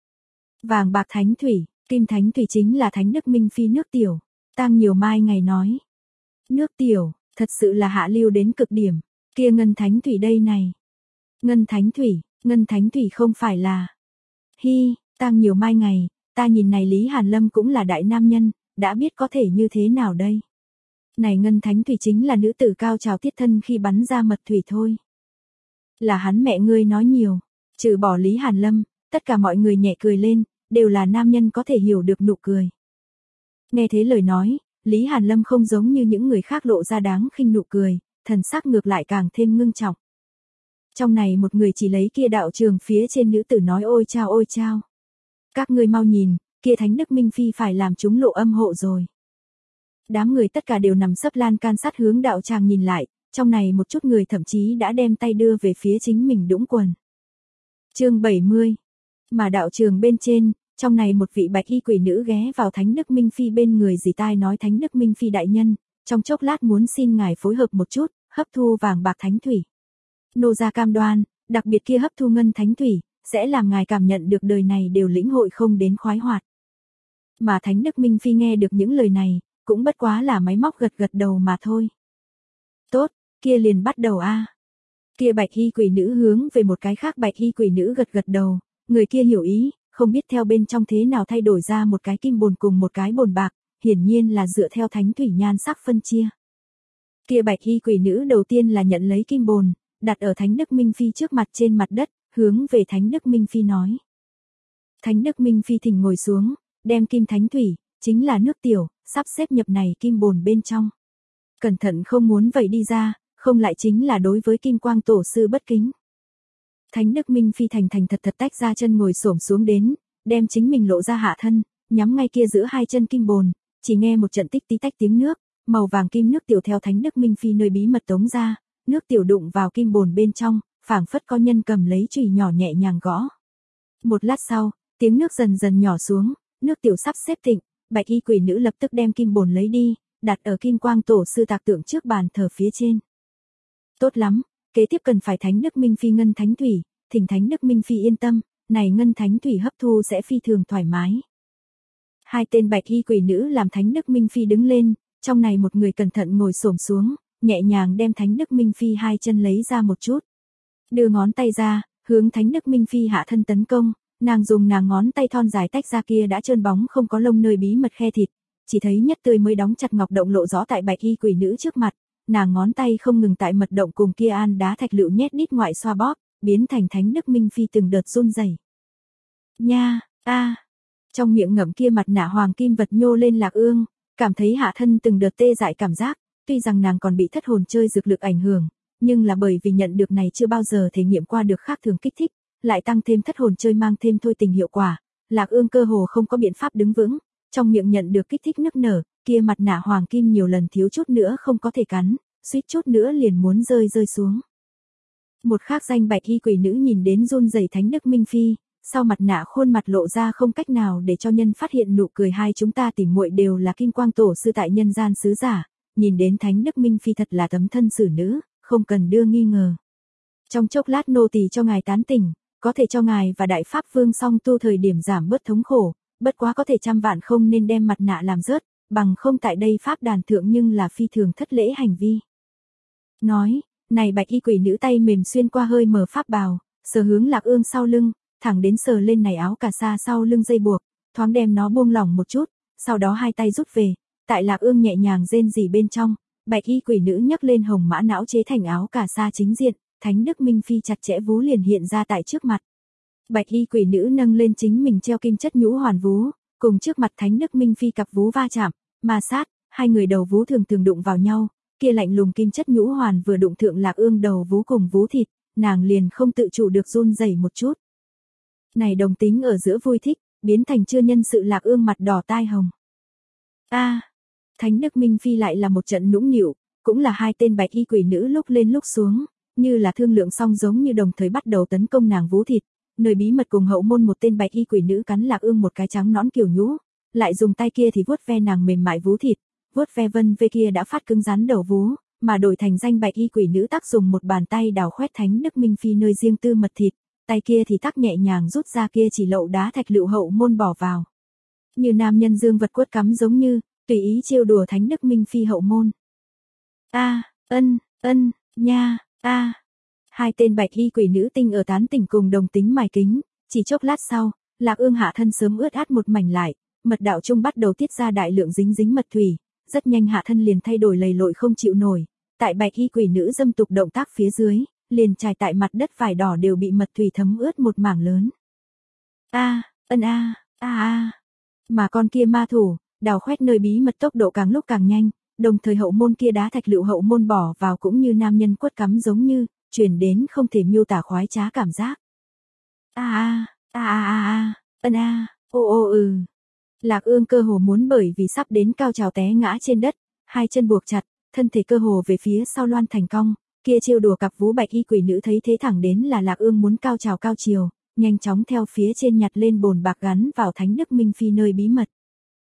Vàng bạc thánh thủy, kim thánh thủy chính là Thánh Đức Minh Phi nước tiểu. Tang Nhiều Mai ngày nói. Nước tiểu, thật sự là hạ lưu đến cực điểm, kia ngân thánh thủy đây này. Ngân thánh thủy, ngân thánh thủy không phải là. Hi, Tang Nhiều Mai ngày, ta nhìn này Lý Hàn Lâm cũng là đại nam nhân, đã biết có thể như thế nào đây. Này ngân thánh thủy chính là nữ tử cao trào tiết thân khi bắn ra mật thủy thôi. Là hắn mẹ ngươi nói nhiều, trừ bỏ Lý Hàn Lâm, tất cả mọi người nhẹ cười lên, đều là nam nhân có thể hiểu được nụ cười. Nghe thế lời nói, Lý Hàn Lâm không giống như những người khác lộ ra đáng khinh nụ cười, thần sắc ngược lại càng thêm ngưng trọng. Trong này một người chỉ lấy kia đạo trường phía trên nữ tử nói ôi chao ôi chao. Các ngươi mau nhìn, kia Thánh Đức Minh Phi phải làm chúng lộ âm hộ rồi. Đám người tất cả đều nằm sấp lan can sát hướng đạo tràng nhìn lại, trong này một chút người thậm chí đã đem tay đưa về phía chính mình đũng quần. Chương bảy mươi. Mà đạo trường bên trên, trong này một vị bạch y quỷ nữ ghé vào Thánh Đức Minh Phi bên người dì tai nói Thánh Đức Minh Phi đại nhân, trong chốc lát muốn xin ngài phối hợp một chút, hấp thu vàng bạc thánh thủy. Nô gia cam đoan, đặc biệt kia hấp thu ngân thánh thủy, sẽ làm ngài cảm nhận được đời này đều lĩnh hội không đến khoái hoạt. Mà Thánh Đức Minh Phi nghe được những lời này, cũng bất quá là máy móc gật gật đầu mà thôi. Tốt, kia liền bắt đầu a. Kia bạch y quỷ nữ hướng về một cái khác bạch y quỷ nữ gật gật đầu, người kia hiểu ý, không biết theo bên trong thế nào thay đổi ra một cái kim bồn cùng một cái bồn bạc, hiển nhiên là dựa theo thánh thủy nhan sắc phân chia. Kia bạch y quỷ nữ đầu tiên là nhận lấy kim bồn, đặt ở Thánh Đức Minh Phi trước mặt trên mặt đất, hướng về Thánh Đức Minh Phi nói. Thánh Đức Minh Phi thỉnh ngồi xuống, đem kim thánh thủy, chính là nước tiểu, sắp xếp nhập này kim bồn bên trong. Cẩn thận không muốn vẩy đi ra, không lại chính là đối với Kim Quang Tổ sư bất kính. Thánh Đức Minh Phi thành thành thật thật tách ra chân ngồi xổm xuống đến, đem chính mình lộ ra hạ thân, nhắm ngay kia giữa hai chân kim bồn, chỉ nghe một trận tích tí tách tiếng nước, màu vàng kim nước tiểu theo Thánh Đức Minh Phi nơi bí mật tống ra, nước tiểu đụng vào kim bồn bên trong, phảng phất có nhân cầm lấy chùy nhỏ nhẹ nhàng gõ. Một lát sau, tiếng nước dần dần nhỏ xuống, nước tiểu sắp xếp thịnh, bạch y quỷ nữ lập tức đem kim bồn lấy đi, đặt ở Kim Quang Tổ sư tạc tượng trước bàn thờ phía trên. Tốt lắm, kế tiếp cần phải Thánh Đức Minh Phi ngân thánh thủy, thỉnh Thánh Đức Minh Phi yên tâm, này ngân thánh thủy hấp thu sẽ phi thường thoải mái. Hai tên bạch y quỷ nữ làm Thánh Đức Minh Phi đứng lên, trong này một người cẩn thận ngồi xổm xuống, nhẹ nhàng đem Thánh Đức Minh Phi hai chân lấy ra một chút. Đưa ngón tay ra, hướng Thánh Đức Minh Phi hạ thân tấn công, nàng dùng nàng ngón tay thon dài tách ra kia đã trơn bóng không có lông nơi bí mật khe thịt, chỉ thấy nhất tươi mới đóng chặt ngọc động lộ rõ tại bạch y quỷ nữ trước mặt, nàng ngón tay không ngừng tại mật động cùng kia an đá thạch lựu nhét đít ngoại xoa bóp, biến thành Thánh Đức Minh Phi từng đợt run rẩy. Nha, a, trong miệng ngậm kia mặt nạ hoàng kim vật nhô lên Lạc Ương, cảm thấy hạ thân từng đợt tê dại cảm giác, tuy rằng nàng còn bị thất hồn chơi dược lực ảnh hưởng, nhưng là bởi vì nhận được này chưa bao giờ thể nghiệm qua được khác thường kích thích, lại tăng thêm thất hồn chơi mang thêm thôi tình hiệu quả, Lạc Ương cơ hồ không có biện pháp đứng vững, trong miệng nhận được kích thích nức nở, kia mặt nạ hoàng kim nhiều lần thiếu chút nữa không có thể cắn, suýt chút nữa liền muốn rơi rơi xuống. Một khác danh bạch y quỷ nữ nhìn đến run rẩy Thánh Đức Minh Phi, sau mặt nạ khuôn mặt lộ ra không cách nào để cho nhân phát hiện nụ cười, hai chúng ta tỉ muội đều là Kim Quang Tổ sư tại nhân gian sứ giả, nhìn đến Thánh Đức Minh Phi thật là tấm thân xử nữ, không cần đưa nghi ngờ. Trong chốc lát nô tỳ cho ngài tán tỉnh, có thể cho ngài và đại pháp vương song tu thời điểm giảm bớt thống khổ, bất quá có thể trăm vạn không nên đem mặt nạ làm rớt, bằng không tại đây pháp đàn thượng nhưng là phi thường thất lễ hành vi. Nói, này bạch y quỷ nữ tay mềm xuyên qua hơi mở pháp bào, sờ hướng Lạc Ương sau lưng, thẳng đến sờ lên này áo cà sa sau lưng dây buộc, thoáng đem nó buông lỏng một chút, sau đó hai tay rút về, tại Lạc Ương nhẹ nhàng rên rỉ bên trong, bạch y quỷ nữ nhấc lên hồng mã não chế thành áo cà sa chính diện, Thánh Đức Minh Phi chặt chẽ vú liền hiện ra tại trước mặt. Bạch y quỷ nữ nâng lên chính mình treo kim chất nhũ hoàn vú, cùng trước mặt Thánh Đức Minh Phi cặp vú va chạm, ma sát, hai người đầu vú thường thường đụng vào nhau, kia lạnh lùng kim chất nhũ hoàn vừa đụng thượng Lạc Ương đầu vú cùng vú thịt, nàng liền không tự chủ được run rẩy một chút. Này đồng tính ở giữa vui thích, biến thành chưa nhân sự Lạc Ương mặt đỏ tai hồng. A, à, Thánh Đức Minh Phi lại là một trận nũng nịu, cũng là hai tên bạch y quỷ nữ lúc lên lúc xuống, như là thương lượng xong giống như đồng thời bắt đầu tấn công nàng vú thịt, nơi bí mật cùng hậu môn một tên bạch y quỷ nữ cắn Lạc Ương một cái trắng nõn kiểu nhũ, lại dùng tay kia thì vuốt ve nàng mềm mại vú thịt, vuốt ve vân ve kia đã phát cứng rắn đầu vú, mà đổi thành danh bạch y quỷ nữ tác dùng một bàn tay đào khoét Thánh Đức Minh Phi nơi riêng tư mật thịt, tay kia thì tác nhẹ nhàng rút ra kia chỉ lậu đá thạch lựu hậu môn bỏ vào. Như nam nhân dương vật quất cắm giống như, tùy ý trêu đùa Thánh Đức Minh Phi hậu môn. A, ân, ân, nha, a. Hai tên bạch y quỷ nữ tinh ở tán tỉnh cùng đồng tính mài kính, chỉ chốc lát sau, Lạc Ương hạ thân sớm ướt át một mảnh lại, mật đạo trung bắt đầu tiết ra đại lượng dính dính mật thủy, rất nhanh hạ thân liền thay đổi lầy lội không chịu nổi, tại bạch y quỷ nữ dâm tục động tác phía dưới, liền trải tại mặt đất vải đỏ đều bị mật thủy thấm ướt một mảng lớn. A, ân a, a a. Mà con kia ma thủ, đào khoét nơi bí mật tốc độ càng lúc càng nhanh, đồng thời hậu môn kia đá thạch lựu hậu môn bỏ vào cũng như nam nhân quất cắm giống như, truyền đến không thể miêu tả khoái trá cảm giác. A a, a a a a, ân a, ô ô ừ. Lạc Ương cơ hồ muốn bởi vì sắp đến cao trào té ngã trên đất, hai chân buộc chặt, thân thể cơ hồ về phía sau loan thành cong, kia trêu đùa cặp vú bạch y quỷ nữ thấy thế thẳng đến là Lạc Ương muốn cao trào cao chiều, nhanh chóng theo phía trên nhặt lên bồn bạc gắn vào Thánh Đức Minh Phi nơi bí mật.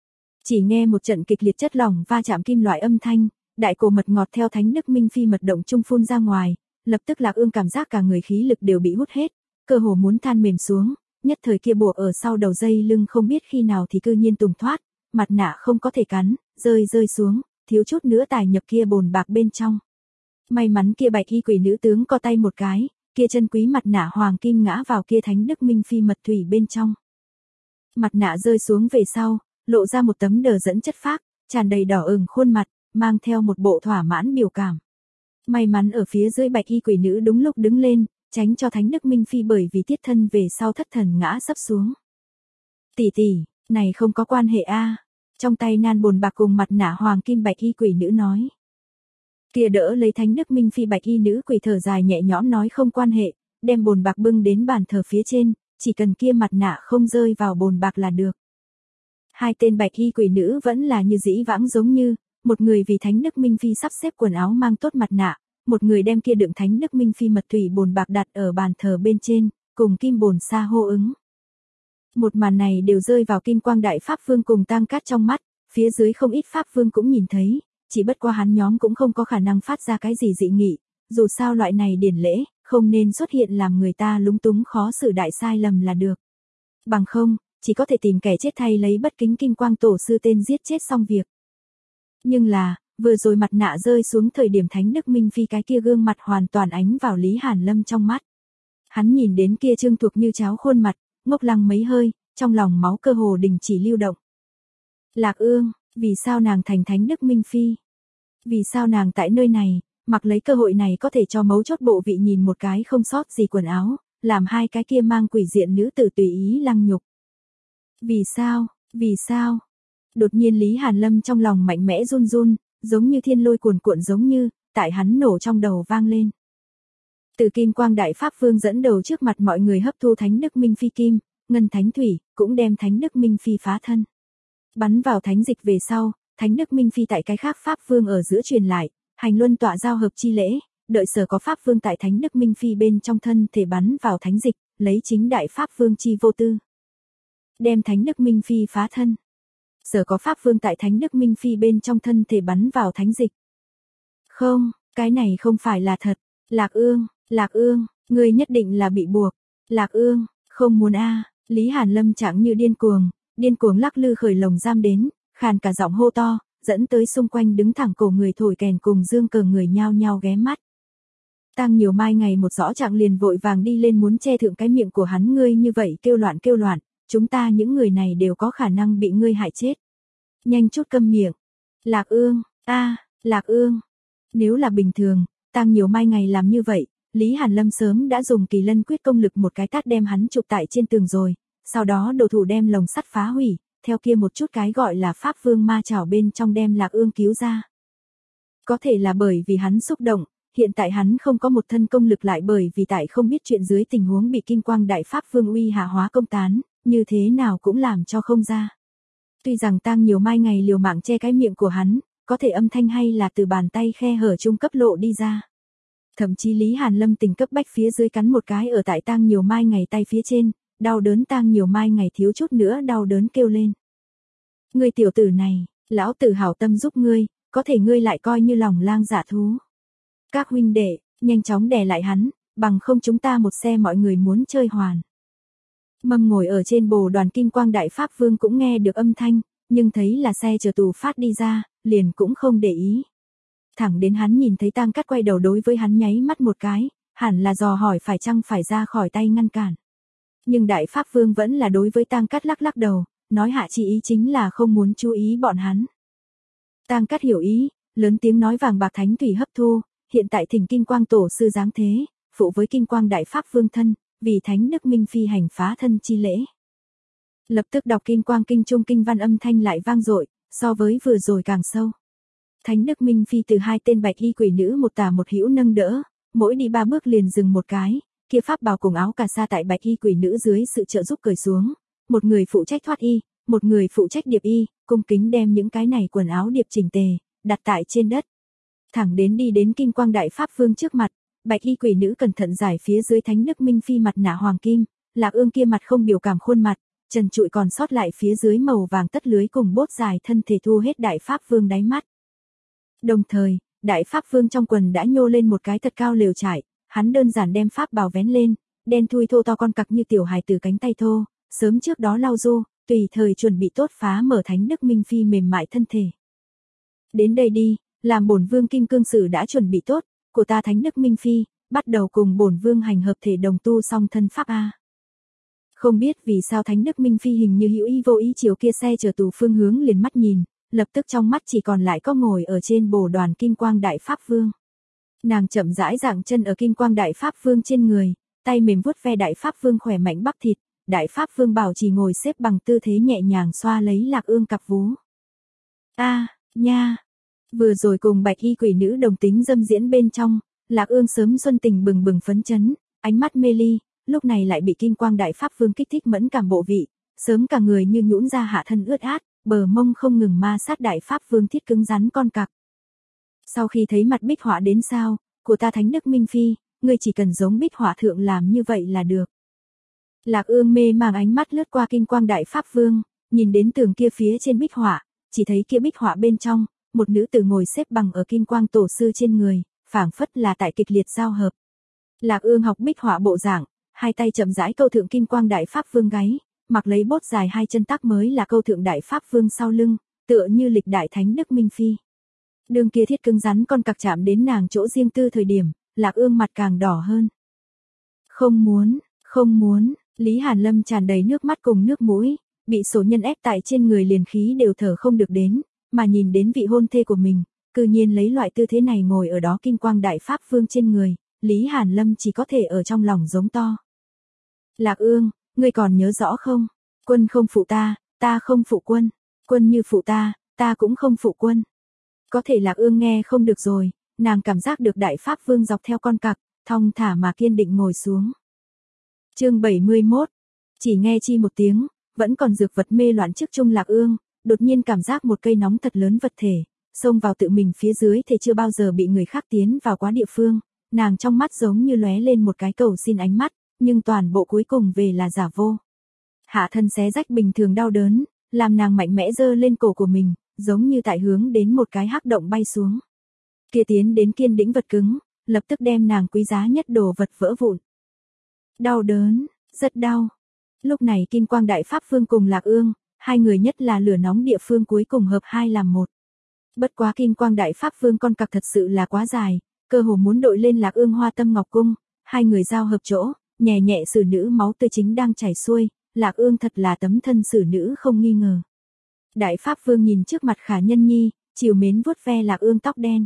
Chỉ nghe một trận kịch liệt chất lỏng va chạm kim loại âm thanh, đại cổ mật ngọt theo Thánh Đức Minh Phi mật động trung phun ra ngoài, lập tức Lạc Ương cảm giác cả người khí lực đều bị hút hết, cơ hồ muốn than mềm xuống, nhất thời kia buộc ở sau đầu dây lưng không biết khi nào thì cư nhiên tùng thoát, mặt nạ không có thể cắn, rơi rơi xuống, thiếu chút nữa tài nhập kia bồn bạc bên trong. May mắn kia bạch y quỷ nữ tướng co tay một cái, kia chân quý mặt nạ hoàng kim ngã vào kia Thánh Đức Minh Phi mật thủy bên trong. Mặt nạ rơi xuống về sau, lộ ra một tấm đờ dẫn chất phác, tràn đầy đỏ ửng khuôn mặt, mang theo một bộ thỏa mãn biểu cảm. May mắn ở phía dưới bạch y quỷ nữ đúng lúc đứng lên, tránh cho Thánh Đức Minh Phi bởi vì tiết thân về sau thất thần ngã sấp xuống. Tỷ tỷ, này không có quan hệ a. Trong tay nan bồn bạc cùng mặt nạ hoàng kim bạch y quỷ nữ nói. Kia đỡ lấy Thánh Đức Minh Phi bạch y nữ quỷ thở dài nhẹ nhõm nói không quan hệ, đem bồn bạc bưng đến bàn thờ phía trên, chỉ cần kia mặt nạ không rơi vào bồn bạc là được. Hai tên bạch y quỷ nữ vẫn là như dĩ vãng giống như, một người vì Thánh Đức Minh Phi sắp xếp quần áo mang tốt mặt nạ, một người đem kia đựng Thánh Đức Minh Phi mật thủy bồn bạc đặt ở bàn thờ bên trên, cùng kim bồn sa hô ứng. Một màn này đều rơi vào Kim Quang Đại Pháp Vương cùng Tang Cát trong mắt, phía dưới không ít Pháp Vương cũng nhìn thấy, chỉ bất qua hắn nhóm cũng không có khả năng phát ra cái gì dị nghị, dù sao loại này điển lễ, không nên xuất hiện làm người ta lúng túng khó xử đại sai lầm là được. Bằng không, chỉ có thể tìm kẻ chết thay lấy bất kính Kim Quang Tổ sư tên giết chết xong việc. Nhưng là, vừa rồi mặt nạ rơi xuống thời điểm Thánh Đức Minh Phi cái kia gương mặt hoàn toàn ánh vào Lý Hàn Lâm trong mắt. Hắn nhìn đến kia trương thuộc như cháo khuôn mặt, ngốc lăng mấy hơi, trong lòng máu cơ hồ đình chỉ lưu động. Lạc Ương, vì sao nàng thành Thánh Đức Minh Phi? Vì sao nàng tại nơi này, mặc lấy cơ hội này có thể cho mấu chốt bộ vị nhìn một cái không sót gì quần áo, làm hai cái kia mang quỷ diện nữ tử tùy ý lăng nhục? Vì sao, vì sao? Đột nhiên Lý Hàn Lâm trong lòng mạnh mẽ run run, giống như thiên lôi cuồn cuộn giống như, tại hắn nổ trong đầu vang lên. Từ Kim Quang Đại Pháp Vương dẫn đầu trước mặt mọi người hấp thu Thánh Đức Minh Phi kim, ngân thánh thủy, cũng đem Thánh Đức Minh Phi phá thân. Bắn vào thánh dịch về sau, Thánh Đức Minh Phi tại cái khác Pháp Vương ở giữa truyền lại, hành luân tọa giao hợp chi lễ, đợi sở có Pháp Vương tại Thánh Đức Minh Phi bên trong thân thể bắn vào thánh dịch, lấy chính Đại Pháp Vương chi vô tư. Đem Thánh Đức Minh Phi phá thân. Sở có Pháp Vương tại Thánh Đức Minh Phi bên trong thân thể bắn vào thánh dịch. Không, cái này không phải là thật. Lạc Ương, Lạc Ương, Ngươi nhất định là bị buộc. Lạc Ương, không muốn a. Lý Hàn Lâm chẳng như điên cuồng, điên cuồng lắc lư khởi lồng giam đến, khàn cả giọng hô to, dẫn tới xung quanh đứng thẳng cổ người thổi kèn cùng dương cờ người nhao nhao ghé mắt. Tang Nhiều Mai ngày một rõ trạng liền vội vàng đi lên muốn che thượng cái miệng của hắn, ngươi như vậy kêu loạn kêu loạn, chúng ta những người này đều có khả năng bị ngươi hại chết. Nhanh chút câm miệng. Lạc Ương, a, Lạc Ương. Nếu là bình thường, Tang Nhiều Mai ngày làm như vậy, Lý Hàn Lâm sớm đã dùng Kỳ Lân quyết công lực một cái tát đem hắn chụp tại trên tường rồi, sau đó đổ thủ đem lồng sắt phá hủy, theo kia một chút cái gọi là Pháp Vương ma chảo bên trong đem Lạc Ương cứu ra. Có thể là bởi vì hắn xúc động, hiện tại hắn không có một thân công lực, lại bởi vì tại không biết chuyện dưới tình huống bị Kim Quang Đại Pháp Vương uy hạ hóa công tán, như thế nào cũng làm cho không ra. Tuy rằng Tang Nhiều Mai ngày liều mạng che cái miệng của hắn, có thể âm thanh hay là từ bàn tay khe hở trung cấp lộ đi ra. Thậm chí Lý Hàn Lâm tình cấp bách phía dưới cắn một cái ở tại Tang Nhiều Mai ngày tay phía trên, đau đớn Tang Nhiều Mai ngày thiếu chút nữa đau đớn kêu lên. Ngươi tiểu tử này, lão tử hảo tâm giúp ngươi, có thể ngươi lại coi như lòng lang dạ thú. Các huynh đệ, nhanh chóng đè lại hắn, bằng không chúng ta một xe mọi người muốn chơi hoàn. Mâm ngồi ở trên bồ đoàn Kim Quang Đại Pháp Vương cũng nghe được âm thanh, nhưng thấy là xe chở tù phát đi ra, liền cũng không để ý. Thẳng đến hắn nhìn thấy Tang Cát quay đầu đối với hắn nháy mắt một cái, hẳn là dò hỏi phải chăng phải ra khỏi tay ngăn cản. Nhưng Đại Pháp Vương vẫn là đối với Tang Cát lắc lắc đầu, nói hạ chỉ ý chính là không muốn chú ý bọn hắn. Tang Cát hiểu ý, lớn tiếng nói vàng bạc thánh thủy hấp thu, hiện tại thỉnh Kim Quang Tổ sư giáng thế, phụ với Kim Quang Đại Pháp Vương thân, vì Thánh Đức Minh Phi hành phá thân chi lễ. Lập tức đọc Kim Quang Kinh Trung kinh văn âm thanh lại vang dội, so với vừa rồi càng sâu. Thánh Đức Minh Phi từ hai tên bạch y quỷ nữ một tả một hữu nâng đỡ, mỗi đi ba bước liền dừng một cái, kia pháp bào cùng áo cà sa tại bạch y quỷ nữ dưới sự trợ giúp cởi xuống, một người phụ trách thoát y, một người phụ trách điệp y, cung kính đem những cái này quần áo điệp chỉnh tề, đặt tại trên đất. Thẳng đến đi đến Kim Quang Đại Pháp Vương trước mặt, bạch y quỷ nữ cẩn thận giải phía dưới Thánh Đức Minh Phi mặt nạ hoàng kim, Lạc Ương kia mặt không biểu cảm khuôn mặt, trần trụi còn sót lại phía dưới màu vàng tất lưới cùng bốt dài thân thể thu hết Đại Pháp Vương đáy mắt. Đồng thời, Đại Pháp Vương trong quần đã nhô lên một cái thật cao lều trải, hắn đơn giản đem pháp bào vén lên, đen thui thô to con cặc như tiểu hài từ cánh tay thô, sớm trước đó lau du, tùy thời chuẩn bị tốt phá mở Thánh Đức Minh Phi mềm mại thân thể. Đến đây đi, làm bổn vương Kim Cương Sử đã chuẩn bị tốt, của ta Thánh Đức Minh Phi, bắt đầu cùng bổn vương hành hợp thể đồng tu song thân pháp a. Không biết vì sao Thánh Đức Minh Phi hình như hữu ý vô ý chiều kia xe chở tù phương hướng liền mắt nhìn, lập tức trong mắt chỉ còn lại có ngồi ở trên bồ đoàn Kim Quang Đại Pháp Vương. Nàng chậm rãi dạng chân ở Kim Quang Đại Pháp Vương trên người, tay mềm vuốt ve Đại Pháp Vương khỏe mạnh bắp thịt, Đại Pháp Vương bảo trì ngồi xếp bằng tư thế nhẹ nhàng xoa lấy Lạc Ương cặp vú. A, nha. Vừa rồi cùng bạch y quỷ nữ đồng tính dâm diễn bên trong, Lạc Ương sớm xuân tình bừng bừng phấn chấn, ánh mắt mê ly, lúc này lại bị Kim Quang Đại Pháp Vương kích thích mẫn cảm bộ vị, sớm cả người như nhũn ra hạ thân ướt át, bờ mông không ngừng ma sát Đại Pháp Vương thiết cứng rắn con cặc. Sau khi thấy mặt bích họa đến sao, của ta Thánh Đức Minh Phi, ngươi chỉ cần giống bích họa thượng làm như vậy là được. Lạc Ương mê màng ánh mắt lướt qua Kim Quang Đại Pháp Vương, nhìn đến tường kia phía trên bích họa, chỉ thấy kia bích họa bên trong, một nữ tử ngồi xếp bằng ở Kim Quang Tổ sư trên người, phảng phất là tại kịch liệt giao hợp. Lạc Ương học bích họa bộ dạng, hai tay chậm rãi câu thượng Kim Quang Đại Pháp Vương gáy, mặc lấy bốt dài hai chân tắc mới là câu thượng Đại Pháp Vương sau lưng, tựa như lịch đại Thánh Đức Minh Phi. Đường kia thiết cứng rắn con cặc chạm đến nàng chỗ riêng tư thời điểm, Lạc Ương mặt càng đỏ hơn. Không muốn, không muốn, Lý Hàn Lâm tràn đầy nước mắt cùng nước mũi, bị số nhân ép tại trên người liền khí đều thở không được đến, mà nhìn đến vị hôn thê của mình, cư nhiên lấy loại tư thế này ngồi ở đó Kim Quang Đại Pháp Vương trên người, Lý Hàn Lâm chỉ có thể ở trong lòng giống to. Lạc Ương, ngươi còn nhớ rõ không? Quân không phụ ta, ta không phụ quân, quân như phụ ta, ta cũng không phụ quân. Có thể Lạc Ương nghe không được rồi, nàng cảm giác được Đại Pháp Vương dọc theo con cặc, thong thả mà kiên định ngồi xuống. Chương bảy mươi mốt, chỉ nghe chi một tiếng, vẫn còn dược vật mê loạn trước trung Lạc Ương, đột nhiên cảm giác một cây nóng thật lớn vật thể, xông vào tự mình phía dưới thể chưa bao giờ bị người khác tiến vào quá địa phương, nàng trong mắt giống như lóe lên một cái cầu xin ánh mắt, nhưng toàn bộ cuối cùng về là giả vô. Hạ thân xé rách bình thường đau đớn, làm nàng mạnh mẽ giơ lên cổ của mình, giống như tại hướng đến một cái hắc động bay xuống. Kia tiến đến kiên đĩnh vật cứng, lập tức đem nàng quý giá nhất đồ vật vỡ vụn. Đau đớn, rất đau. Lúc này Kim Quang Đại Pháp Vương cùng Lạc Ương, hai người nhất là lửa nóng địa phương cuối cùng hợp hai làm một. Bất quá Kim Quang Đại Pháp Vương con cặc thật sự là quá dài, cơ hồ muốn đội lên Lạc Ương Hoa Tâm Ngọc Cung, hai người giao hợp chỗ, nhẹ nhẹ xử nữ máu tươi chính đang chảy xuôi, Lạc Ương thật là tấm thân xử nữ không nghi ngờ. Đại Pháp Vương nhìn trước mặt Khả Nhân Nhi, chiều mến vuốt ve Lạc Ương tóc đen.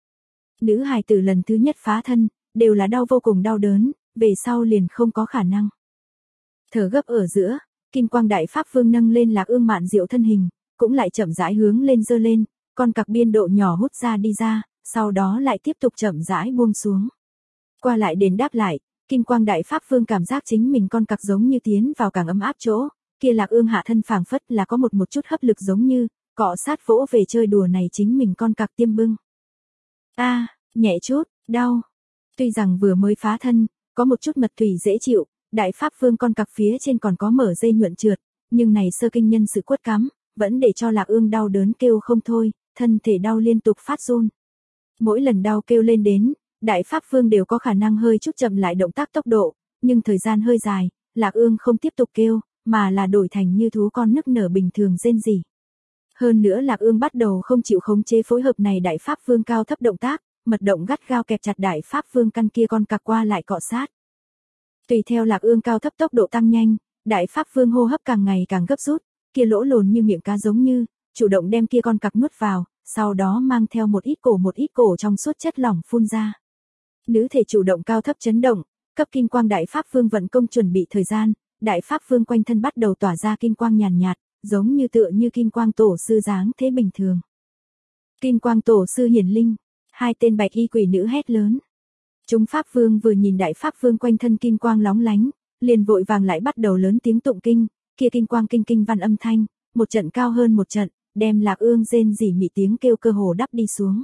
Nữ hài tử lần thứ nhất phá thân, đều là đau vô cùng đau đớn, về sau liền không có khả năng. Thở gấp ở giữa, Kim Quang Đại Pháp Vương nâng lên Lạc Ương mạn diệu thân hình, cũng lại chậm rãi hướng lên giơ lên, con cặc biên độ nhỏ hút ra đi ra, sau đó lại tiếp tục chậm rãi buông xuống. Qua lại đền đáp lại, Kim Quang Đại Pháp Vương cảm giác chính mình con cặc giống như tiến vào càng ấm áp chỗ, kia Lạc Ương hạ thân phảng phất là có một một chút hấp lực giống như, cọ sát vỗ về chơi đùa này chính mình con cặc tiêm bưng. A, à, nhẹ chút, đau. Tuy rằng vừa mới phá thân, có một chút mật thủy dễ chịu, Đại Pháp Vương con cặc phía trên còn có mở dây nhuận trượt, nhưng này sơ kinh nhân sự quất cắm, vẫn để cho Lạc Ương đau đớn kêu không thôi, thân thể đau liên tục phát run. Mỗi lần đau kêu lên đến, Đại Pháp Vương đều có khả năng hơi chút chậm lại động tác tốc độ, nhưng thời gian hơi dài, Lạc Ương không tiếp tục kêu, mà là đổi thành như thú con nức nở bình thường rên rỉ. Hơn nữa Lạc Ương bắt đầu không chịu khống chế phối hợp này Đại Pháp Vương cao thấp động tác, mật động gắt gao kẹp chặt Đại Pháp Vương căn kia con cặc qua lại cọ sát. Tùy theo Lạc Ương cao thấp tốc độ tăng nhanh, Đại Pháp Vương hô hấp càng ngày càng gấp rút, kia lỗ lồn như miệng cá giống như, chủ động đem kia con cặc nuốt vào, sau đó mang theo một ít cổ một ít cổ trong suốt chất lỏng phun ra. Nữ thể chủ động cao thấp chấn động, cấp Kim Quang Đại Pháp Vương vận công chuẩn bị thời gian, Đại Pháp Vương quanh thân bắt đầu tỏa ra kim quang nhàn nhạt, giống như tựa như Kim Quang Tổ Sư dáng thế bình thường. Kim Quang Tổ Sư hiển linh, hai tên bạch y quỷ nữ hét lớn. Chúng Pháp Vương vừa nhìn Đại Pháp Vương quanh thân kim quang lóng lánh, liền vội vàng lại bắt đầu lớn tiếng tụng kinh, kia kim quang kinh kinh văn âm thanh, một trận cao hơn một trận, đem Lạc Ương rên rỉ mị tiếng kêu cơ hồ đắp đi xuống.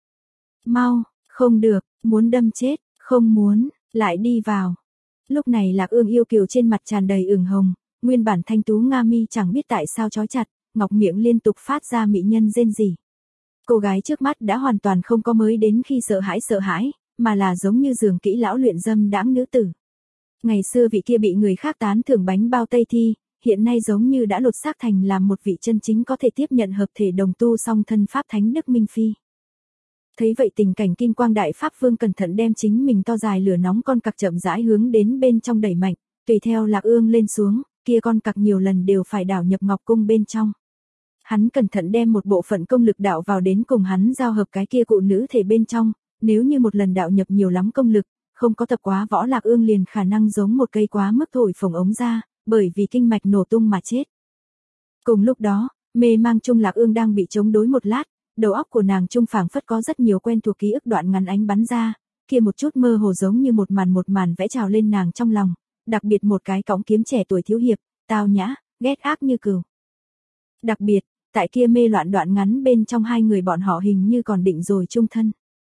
Mau, không được, muốn đâm chết, không muốn, lại đi vào. Lúc này Lạc Ương yêu kiều trên mặt tràn đầy ửng hồng, nguyên bản thanh tú nga mi chẳng biết tại sao trói chặt, ngọc miệng liên tục phát ra mị nhân rên rỉ. Cô gái trước mắt đã hoàn toàn không có mới đến khi sợ hãi sợ hãi, mà là giống như giường kỹ lão luyện dâm đãng nữ tử. Ngày xưa vị kia bị người khác tán thưởng bánh bao Tây Thi, hiện nay giống như đã lột xác thành làm một vị chân chính có thể tiếp nhận hợp thể đồng tu song thân pháp thánh Đức Minh Phi. Thấy vậy tình cảnh Kim Quang Đại Pháp Vương cẩn thận đem chính mình to dài lửa nóng con cặc chậm rãi hướng đến bên trong đẩy mạnh, tùy theo Lạc Ương lên xuống, kia con cặc nhiều lần đều phải đảo nhập ngọc cung bên trong. Hắn cẩn thận đem một bộ phận công lực đạo vào đến cùng hắn giao hợp cái kia cụ nữ thể bên trong, nếu như một lần đạo nhập nhiều lắm công lực, không có tập quá võ Lạc Ương liền khả năng giống một cây quá mức thổi phồng ống ra, bởi vì kinh mạch nổ tung mà chết. Cùng lúc đó, mê mang chung Lạc Ương đang bị chống đối một lát, đầu óc của nàng chung phảng phất có rất nhiều quen thuộc ký ức đoạn ngắn ánh bắn ra, kia một chút mơ hồ giống như một màn một màn vẽ trào lên nàng trong lòng, đặc biệt một cái cõng kiếm trẻ tuổi thiếu hiệp, tao nhã, ghét ác như cừu. Đặc biệt, tại kia mê loạn đoạn ngắn bên trong hai người bọn họ hình như còn định rồi chung thân.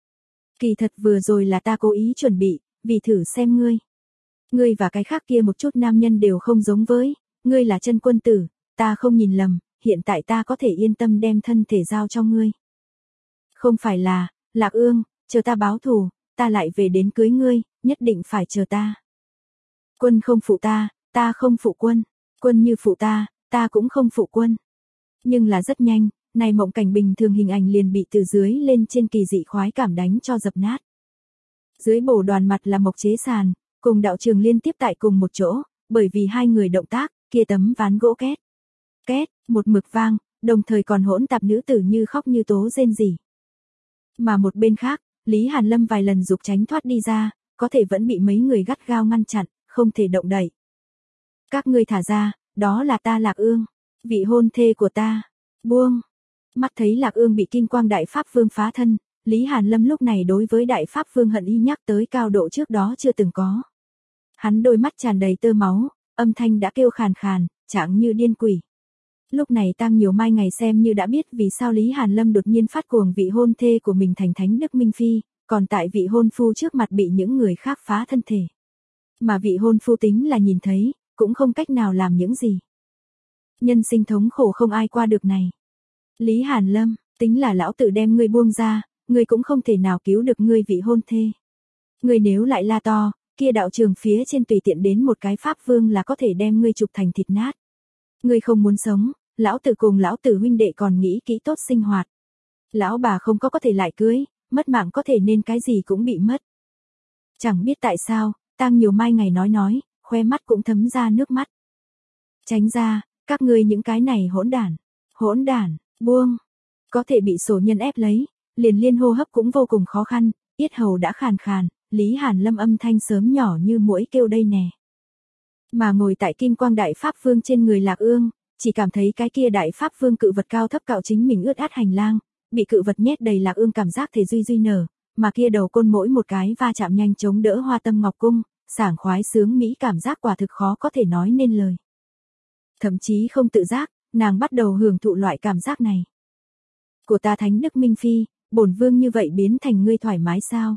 Kỳ thật vừa rồi là ta cố ý chuẩn bị, vì thử xem ngươi. Ngươi và cái khác kia một chút nam nhân đều không giống với, ngươi là chân quân tử, ta không nhìn lầm, hiện tại ta có thể yên tâm đem thân thể giao cho ngươi. Không phải là, Lạc Ương, chờ ta báo thù, ta lại về đến cưới ngươi, nhất định phải chờ ta. Quân không phụ ta, ta không phụ quân, quân như phụ ta, ta cũng không phụ quân. Nhưng là rất nhanh, này mộng cảnh bình thường hình ảnh liền bị từ dưới lên trên kỳ dị khoái cảm đánh cho dập nát. Dưới bổ đoàn mặt là Mộc Chế Sàn, cùng đạo trường liên tiếp tại cùng một chỗ, bởi vì hai người động tác, kia tấm ván gỗ két. Két, một mực vang, đồng thời còn hỗn tạp nữ tử như khóc như tố rên rỉ. Mà một bên khác, Lý Hàn Lâm vài lần dục tránh thoát đi ra, có thể vẫn bị mấy người gắt gao ngăn chặn, không thể động đậy. Các ngươi thả ra, đó là ta Lạc Ương, vị hôn thê của ta. Buông. Mắt thấy Lạc Ương bị Kim Quang Đại Pháp Vương phá thân, Lý Hàn Lâm lúc này đối với Đại Pháp Vương hận y nhắc tới cao độ trước đó chưa từng có. Hắn đôi mắt tràn đầy tơ máu, âm thanh đã kêu khàn khàn, chẳng như điên quỷ. Lúc này Tang Nhiều Mai ngày xem như đã biết vì sao Lý Hàn Lâm đột nhiên phát cuồng vị hôn thê của mình thành thánh Đức Minh Phi, còn tại vị hôn phu trước mặt bị những người khác phá thân thể. Mà vị hôn phu tính là nhìn thấy, cũng không cách nào làm những gì. Nhân sinh thống khổ không ai qua được này. Lý Hàn Lâm, tính là lão tử đem ngươi buông ra, ngươi cũng không thể nào cứu được ngươi vị hôn thê. Ngươi nếu lại la to, kia đạo trường phía trên tùy tiện đến một cái pháp vương là có thể đem ngươi chụp thành thịt nát. Ngươi không muốn sống, lão tử cùng lão tử huynh đệ còn nghĩ kỹ tốt sinh hoạt. Lão bà không có có thể lại cưới, mất mạng có thể nên cái gì cũng bị mất. Chẳng biết tại sao, Tang Nhiều Mai ngày nói nói, khoe mắt cũng thấm ra nước mắt. Tránh ra, các ngươi những cái này hỗn đản, hỗn đản, buông. Có thể bị sổ nhân ép lấy, liền liên hô hấp cũng vô cùng khó khăn, yết hầu đã khàn khàn, Lý Hàn Lâm âm thanh sớm nhỏ như muỗi kêu đây nè. Mà ngồi tại Kim Quang Đại Pháp Vương trên người Lạc Ương, chỉ cảm thấy cái kia Đại Pháp Vương cự vật cao thấp cạo chính mình ướt át hành lang, bị cự vật nhét đầy Lạc Ương cảm giác thể duy duy nở, mà kia đầu côn mỗi một cái va chạm nhanh chống đỡ Hoa Tâm Ngọc Cung, sảng khoái sướng mỹ cảm giác quả thực khó có thể nói nên lời. Thậm chí không tự giác, nàng bắt đầu hưởng thụ loại cảm giác này. Của ta Thánh Đức Minh Phi, bổn vương như vậy biến thành ngươi thoải mái sao?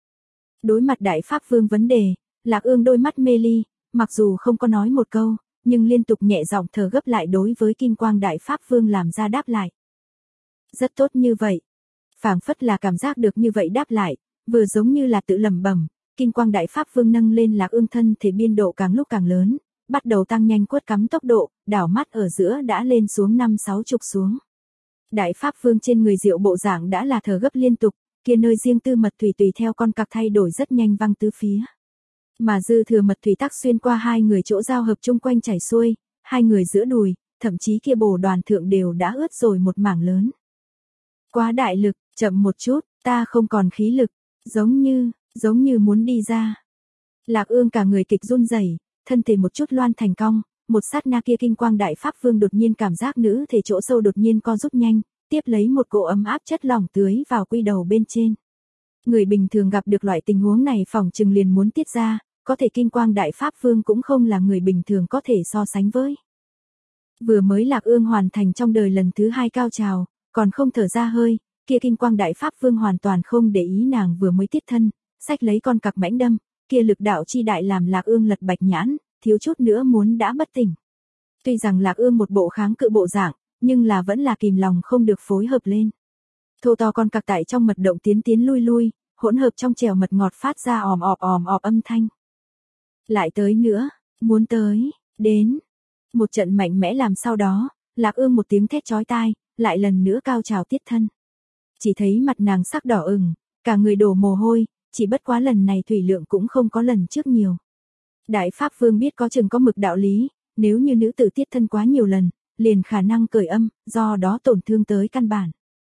Đối mặt Đại Pháp Vương vấn đề, Lạc Ương đôi mắt mê ly, mặc dù không có nói một câu, nhưng liên tục nhẹ giọng thở gấp lại đối với Kim Quang Đại Pháp Vương làm ra đáp lại. Rất tốt như vậy. Phảng phất là cảm giác được như vậy đáp lại, vừa giống như là tự lẩm bẩm, Kim Quang Đại Pháp Vương nâng lên Lạc Ương thân thể biên độ càng lúc càng lớn, bắt đầu tăng nhanh quất cắm tốc độ, đảo mắt ở giữa đã lên xuống năm sáu chục xuống. Đại Pháp Vương trên người diệu bộ dạng đã là thở gấp liên tục, kia nơi riêng tư mật thủy tùy theo con cặc thay đổi rất nhanh văng tứ phía. Mà dư thừa mật thủy tắc xuyên qua hai người chỗ giao hợp chung quanh chảy xuôi, hai người giữa đùi, thậm chí kia bổ đoàn thượng đều đã ướt rồi một mảng lớn. Quá đại lực, chậm một chút, ta không còn khí lực, giống như, giống như muốn đi ra. Lạc Ương cả người kịch run rẩy, thân thể một chút loan thành cong, một sát na kia Kim Quang Đại Pháp Vương đột nhiên cảm giác nữ thể chỗ sâu đột nhiên co rút nhanh, tiếp lấy một cỗ ấm áp chất lỏng tưới vào quy đầu bên trên. Người bình thường gặp được loại tình huống này phỏng chừng liền muốn tiết ra, có thể Kim Quang Đại Pháp Vương cũng không là người bình thường có thể so sánh với. Vừa mới Lạc Ương hoàn thành trong đời lần thứ hai cao trào, còn không thở ra hơi, kia Kim Quang Đại Pháp Vương hoàn toàn không để ý nàng vừa mới tiết thân, xách lấy con cặc mãnh đâm, kia lực đạo chi đại làm Lạc Ương lật bạch nhãn, thiếu chút nữa muốn đã bất tỉnh. Tuy rằng Lạc Ương một bộ kháng cự bộ dạng, nhưng là vẫn là kìm lòng không được phối hợp lên. Thô to con cặc tại trong mật động tiến tiến lui lui, hỗn hợp trong trèo mật ngọt phát ra òm ọp òm ọp âm thanh. Lại tới nữa, muốn tới, đến. Một trận mạnh mẽ làm sau đó, Lạc Ương một tiếng thét chói tai, lại lần nữa cao trào tiết thân. Chỉ thấy mặt nàng sắc đỏ ửng, cả người đổ mồ hôi, chỉ bất quá lần này thủy lượng cũng không có lần trước nhiều. Đại Pháp Vương biết có chừng có mực đạo lý, nếu như nữ tử tiết thân quá nhiều lần, liền khả năng cởi âm, do đó tổn thương tới căn bản.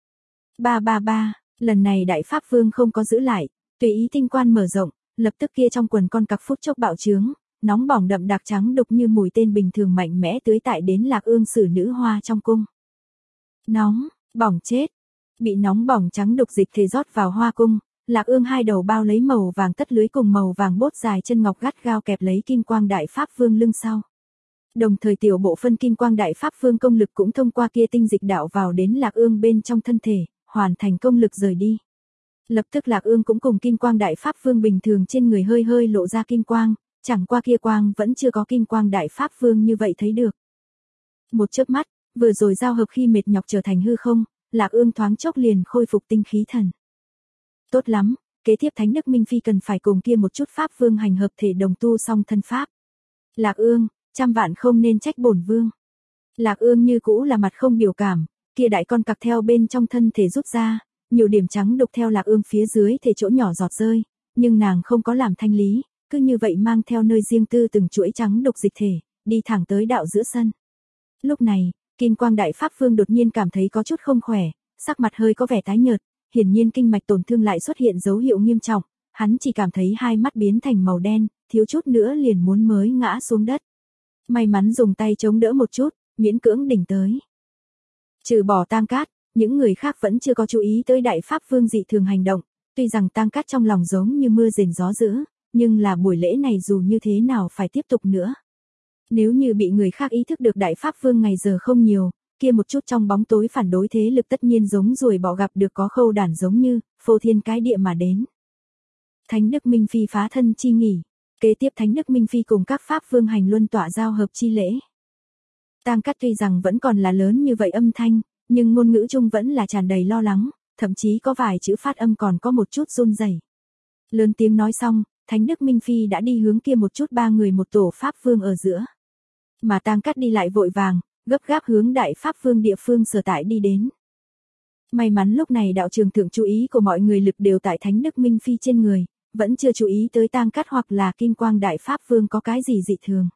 Ba ba ba, lần này Đại Pháp Vương không có giữ lại, tùy ý tinh quan mở rộng, lập tức kia trong quần con cặc phút chốc bạo trướng, nóng bỏng đậm đặc trắng đục như mùi tên bình thường mạnh mẽ tưới tại đến Lạc Ương sử nữ hoa trong cung. Nóng, bỏng chết. Bị nóng bỏng trắng đục dịch thể rót vào hoa cung, Lạc Ương hai đầu bao lấy màu vàng tất lưới cùng màu vàng bốt dài chân ngọc gắt gao kẹp lấy Kim Quang Đại Pháp Vương lưng sau. Đồng thời tiểu bộ phân Kim Quang Đại Pháp Vương công lực cũng thông qua kia tinh dịch đạo vào đến Lạc Ương bên trong thân thể, hoàn thành công lực rời đi. Lập tức Lạc Ương cũng cùng Kim Quang Đại Pháp Vương bình thường trên người hơi hơi lộ ra kim quang, chẳng qua kia quang vẫn chưa có Kim Quang Đại Pháp Vương như vậy thấy được. Một chớp mắt, vừa rồi giao hợp khi mệt nhọc trở thành hư không, Lạc Ương thoáng chốc liền khôi phục tinh khí thần. Tốt lắm, kế tiếp Thánh Đức Minh Phi cần phải cùng kia một chút Pháp Vương hành hợp thể đồng tu song thân Pháp. Lạc Ương, trăm vạn không nên trách bổn vương. Lạc Ương như cũ là mặt không biểu cảm, kia đại con cặc theo bên trong thân thể rút ra, nhiều điểm trắng đục theo Lạc Ương phía dưới thể chỗ nhỏ giọt rơi, nhưng nàng không có làm thanh lý, cứ như vậy mang theo nơi riêng tư từng chuỗi trắng đục dịch thể, đi thẳng tới đạo giữa sân. Lúc này, Kim Quang Đại Pháp Vương đột nhiên cảm thấy có chút không khỏe, sắc mặt hơi có vẻ tái nhợt, hiển nhiên kinh mạch tổn thương lại xuất hiện dấu hiệu nghiêm trọng, hắn chỉ cảm thấy hai mắt biến thành màu đen, thiếu chút nữa liền muốn mới ngã xuống đất. May mắn dùng tay chống đỡ một chút, miễn cưỡng đỉnh tới. Trừ bỏ Tang Cát, những người khác vẫn chưa có chú ý tới Đại Pháp Vương dị thường hành động, tuy rằng Tang Cát trong lòng giống như mưa rền gió dữ, nhưng là buổi lễ này dù như thế nào phải tiếp tục nữa. Nếu như bị người khác ý thức được Đại Pháp Vương ngày giờ không nhiều, kia một chút trong bóng tối phản đối thế lực tất nhiên giống ruồi bọ gặp được có khâu đản giống như, phô thiên cái địa mà đến. Thánh Đức Minh Phi phá thân chi nghỉ, kế tiếp Thánh Đức Minh Phi cùng các Pháp Vương hành luân tọa giao hợp chi lễ. Tang Cát tuy rằng vẫn còn là lớn như vậy âm thanh, nhưng ngôn ngữ chung vẫn là tràn đầy lo lắng, thậm chí có vài chữ phát âm còn có một chút run rẩy. Lớn tiếng nói xong, Thánh Đức Minh Phi đã đi hướng kia một chút ba người một tổ Pháp Vương ở giữa. Mà Tang Cát đi lại vội vàng, gấp gáp hướng Đại Pháp Vương địa phương sở tại đi đến. May mắn lúc này đạo trường thượng chú ý của mọi người lực đều tại Thánh Đức Minh Phi trên người, vẫn chưa chú ý tới Tang Cát hoặc là Kim Quang Đại Pháp Vương có cái gì dị thường.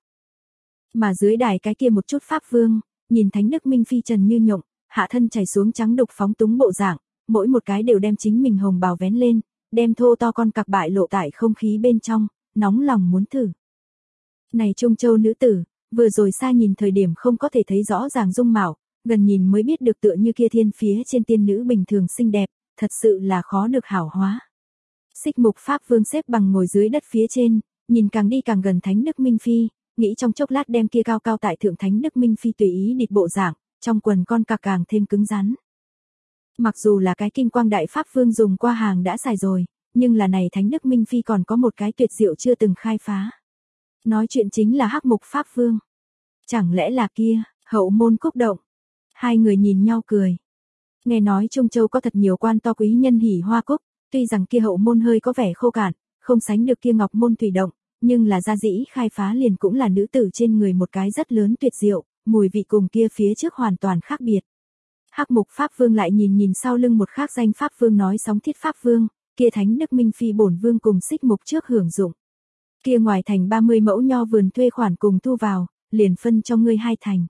Mà dưới đài cái kia một chút Pháp Vương, nhìn Thánh Đức Minh Phi trần như nhộng, hạ thân chảy xuống trắng đục phóng túng bộ dạng, mỗi một cái đều đem chính mình hồng bào vén lên, đem thô to con cặc bại lộ tại không khí bên trong, nóng lòng muốn thử. Này Trung Châu nữ tử, vừa rồi xa nhìn thời điểm không có thể thấy rõ ràng dung mạo, gần nhìn mới biết được tựa như kia thiên phía trên tiên nữ bình thường xinh đẹp, thật sự là khó được hảo hóa. Xích Mục Pháp Vương xếp bằng ngồi dưới đất phía trên, nhìn càng đi càng gần Thánh Đức Minh Phi, nghĩ trong chốc lát đem kia cao cao tại thượng Thánh Đức Minh Phi tùy ý địt bộ dạng, trong quần con cặc càng thêm cứng rắn. Mặc dù là cái Kim Quang Đại Pháp Vương dùng qua hàng đã xài rồi, nhưng là này Thánh Đức Minh Phi còn có một cái tuyệt diệu chưa từng khai phá. Nói chuyện chính là Hắc Mục Pháp Vương. Chẳng lẽ là kia, Hậu Môn Cúc Động? Hai người nhìn nhau cười. Nghe nói Trung Châu có thật nhiều quan to quý nhân hỉ hoa cúc, tuy rằng kia Hậu Môn hơi có vẻ khô cạn, không sánh được kia Ngọc Môn Thủy Động, nhưng là gia dĩ khai phá liền cũng là nữ tử trên người một cái rất lớn tuyệt diệu, mùi vị cùng kia phía trước hoàn toàn khác biệt. Hắc Mục Pháp Vương lại nhìn nhìn sau lưng một khác danh Pháp Vương nói Sóng Thiết Pháp Vương, kia Thánh Đức Minh Phi bổn vương cùng Xích Mục trước hưởng dụng. Kia ngoài thành ba mươi mẫu nho vườn thuê khoản cùng thu vào, liền phân cho ngươi hai thành.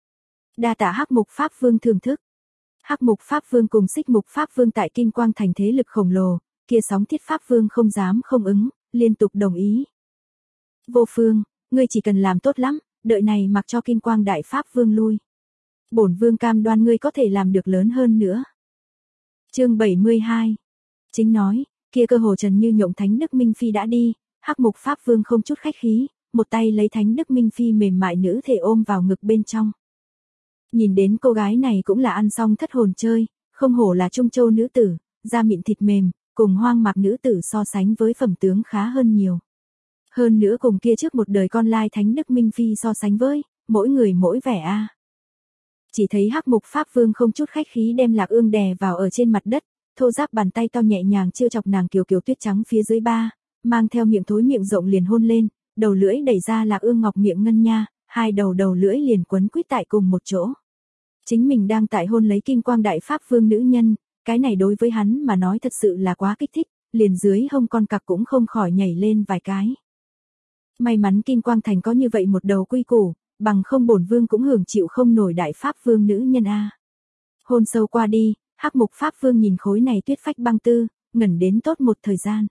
Đa tạ Hắc Mục Pháp Vương thưởng thức. Hắc Mục Pháp Vương cùng Xích Mục Pháp Vương tại Kim Quang thành thế lực khổng lồ, kia Sóng Thiết Pháp Vương không dám không ứng, liên tục đồng ý. Vô Phương, ngươi chỉ cần làm tốt lắm, đợi này mặc cho Kim Quang Đại Pháp Vương lui. Bổn vương cam đoan ngươi có thể làm được lớn hơn nữa. Chương bảy mươi hai. Chính nói, kia cơ hồ trần như nhộng Thánh Đức Minh Phi đã đi, Hắc Mục Pháp Vương không chút khách khí, một tay lấy Thánh Đức Minh Phi mềm mại nữ thể ôm vào ngực bên trong. Nhìn đến cô gái này cũng là ăn xong thất hồn chơi, không hổ là Trung Châu nữ tử, da mịn thịt mềm, cùng Hoang Mạc nữ tử so sánh với phẩm tướng khá hơn nhiều. Hơn nữa cùng kia trước một đời con lai Thánh Đức Minh Phi so sánh với, mỗi người mỗi vẻ a. À. Chỉ thấy Hắc Mục Pháp Vương không chút khách khí đem Lạc Ương đè vào ở trên mặt đất, thô ráp bàn tay to nhẹ nhàng trêu chọc nàng kiều kiều tuyết trắng phía dưới ba, mang theo miệng thối miệng rộng liền hôn lên, đầu lưỡi đẩy ra Lạc Ương ngọc miệng ngân nha, hai đầu đầu lưỡi liền quấn quýt tại cùng một chỗ. Chính mình đang tại hôn lấy Kim Quang Đại Pháp Vương nữ nhân, cái này đối với hắn mà nói thật sự là quá kích thích, liền dưới hông con cặc cũng không khỏi nhảy lên vài cái. May mắn Kim Quang thành có như vậy một đầu quy củ, bằng không bổn vương cũng hưởng chịu không nổi Đại Pháp Vương nữ nhân a. Hôn sâu qua đi, Hắc Mục Pháp Vương nhìn khối này tuyết phách băng tư, ngẩn đến tốt một thời gian.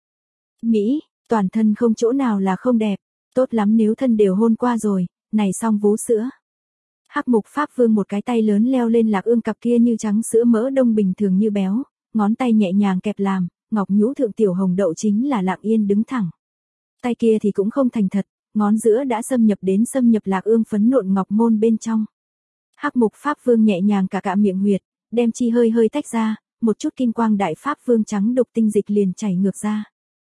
Mỹ, toàn thân không chỗ nào là không đẹp, tốt lắm nếu thân đều hôn qua rồi, này xong vú sữa. Hắc Mục Pháp Vương một cái tay lớn leo lên Lạc Ương cặp kia như trắng sữa mỡ đông bình thường như béo, ngón tay nhẹ nhàng kẹp làm, ngọc nhũ thượng tiểu hồng đậu chính là lặng yên đứng thẳng. Tay kia thì cũng không thành thật, ngón giữa đã xâm nhập đến xâm nhập Lạc Ương phấn nộn ngọc môn bên trong. Hắc Mục Pháp Vương nhẹ nhàng cả cạ miệng huyệt, đem chi hơi hơi tách ra, một chút Kim Quang Đại Pháp Vương trắng đục tinh dịch liền chảy ngược ra.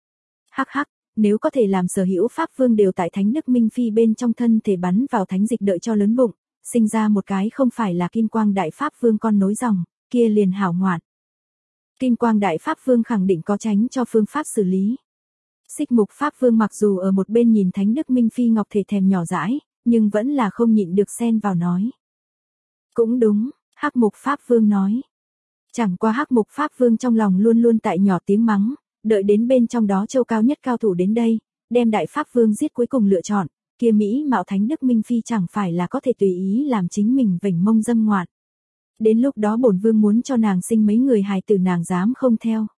Hắc hắc, nếu có thể làm sở hữu Pháp Vương đều tại Thánh Đức Minh Phi bên trong thân thể bắn vào thánh dịch đợi cho lớn bụng, sinh ra một cái không phải là Kim Quang Đại Pháp Vương con nối dòng, kia liền hảo ngoạn. Kim Quang Đại Pháp Vương khẳng định có tránh cho phương pháp xử lý. Xích Mục Pháp Vương mặc dù ở một bên nhìn Thánh Đức Minh Phi ngọc thể thèm nhỏ dãi, nhưng vẫn là không nhịn được xen vào nói. Cũng đúng, Hắc Mục Pháp Vương nói. Chẳng qua Hắc Mục Pháp Vương trong lòng luôn luôn tại nhỏ tiếng mắng, đợi đến bên trong đó châu cao nhất cao thủ đến đây, đem Đại Pháp Vương giết cuối cùng lựa chọn, kia Mỹ mạo Thánh Đức Minh Phi chẳng phải là có thể tùy ý làm chính mình vểnh mông dâm ngoạn. Đến lúc đó bổn vương muốn cho nàng sinh mấy người hài tử nàng dám không theo.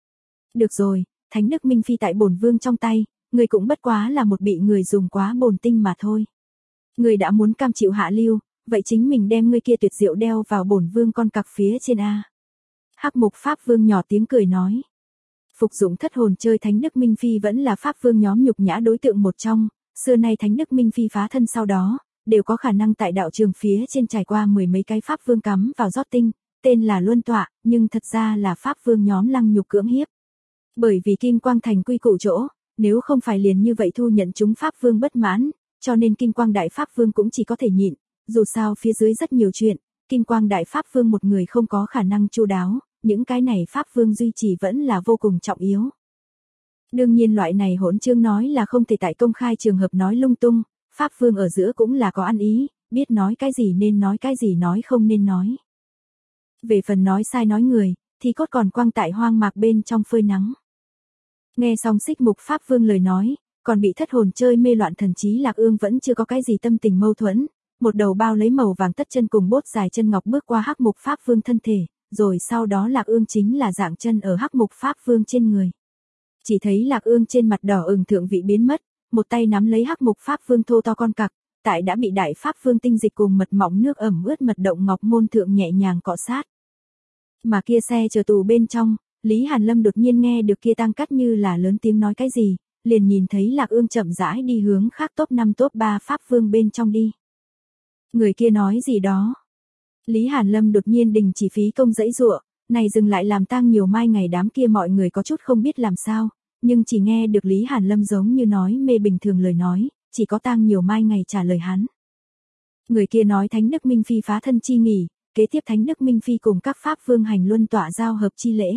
Được rồi, Thánh Đức Minh Phi tại bổn vương trong tay, người cũng bất quá là một bị người dùng quá bồn tinh mà thôi. Người đã muốn cam chịu hạ lưu, vậy chính mình đem ngươi kia tuyệt diệu đeo vào bổn vương con cặc phía trên a. Hắc Mục Pháp Vương nhỏ tiếng cười nói. Phục dụng thất hồn chơi Thánh Đức Minh Phi vẫn là Pháp Vương nhóm nhục nhã đối tượng một trong, xưa nay Thánh Đức Minh Phi phá thân sau đó, đều có khả năng tại đạo trường phía trên trải qua mười mấy cái Pháp Vương cắm vào rót tinh, tên là luân tọa, nhưng thật ra là Pháp Vương nhóm lăng nhục cưỡng hiếp. Bởi vì Kim Quang thành quy củ chỗ, nếu không phải liền như vậy thu nhận chúng Pháp Vương bất mãn, cho nên Kim Quang Đại Pháp Vương cũng chỉ có thể nhịn, dù sao phía dưới rất nhiều chuyện, Kim Quang Đại Pháp Vương một người không có khả năng chu đáo, những cái này Pháp Vương duy trì vẫn là vô cùng trọng yếu. Đương nhiên loại này hỗn trương nói là không thể tại công khai trường hợp nói lung tung, Pháp Vương ở giữa cũng là có ăn ý, biết nói cái gì nên nói cái gì nói không nên nói. Về phần nói sai nói người, thì cốt còn quăng tại hoang mạc bên trong phơi nắng. Nghe xong Xích Mục Pháp Vương lời nói, còn bị thất hồn chơi mê loạn thần trí Lạc Ương vẫn chưa có cái gì tâm tình mâu thuẫn, một đầu bao lấy màu vàng tất chân cùng bốt dài chân ngọc bước qua Hắc Mục Pháp Vương thân thể, rồi sau đó Lạc Ương chính là dạng chân ở Hắc Mục Pháp Vương trên người. Chỉ thấy Lạc Ương trên mặt đỏ ửng thượng vị biến mất, một tay nắm lấy Hắc Mục Pháp Vương thô to con cặc, tại đã bị Đại Pháp Vương tinh dịch cùng mật mỏng nước ẩm ướt mật động ngọc môn thượng nhẹ nhàng cọ sát. Mà kia xe chờ tù bên trong, Lý Hàn Lâm đột nhiên nghe được kia tăng cắt như là lớn tiếng nói cái gì, liền nhìn thấy Lạc Ương chậm rãi đi hướng khác top năm top ba Pháp Vương bên trong đi. Người kia nói gì đó. Lý Hàn Lâm đột nhiên đình chỉ phí công dãy dụa, này dừng lại làm tang nhiều mai ngày đám kia mọi người có chút không biết làm sao, nhưng chỉ nghe được Lý Hàn Lâm giống như nói mê bình thường lời nói, chỉ có tang nhiều mai ngày trả lời hắn. Người kia nói Thánh Đức Minh Phi phá thân chi nghỉ, kế tiếp Thánh Đức Minh Phi cùng các Pháp Vương hành luân tọa giao hợp chi lễ.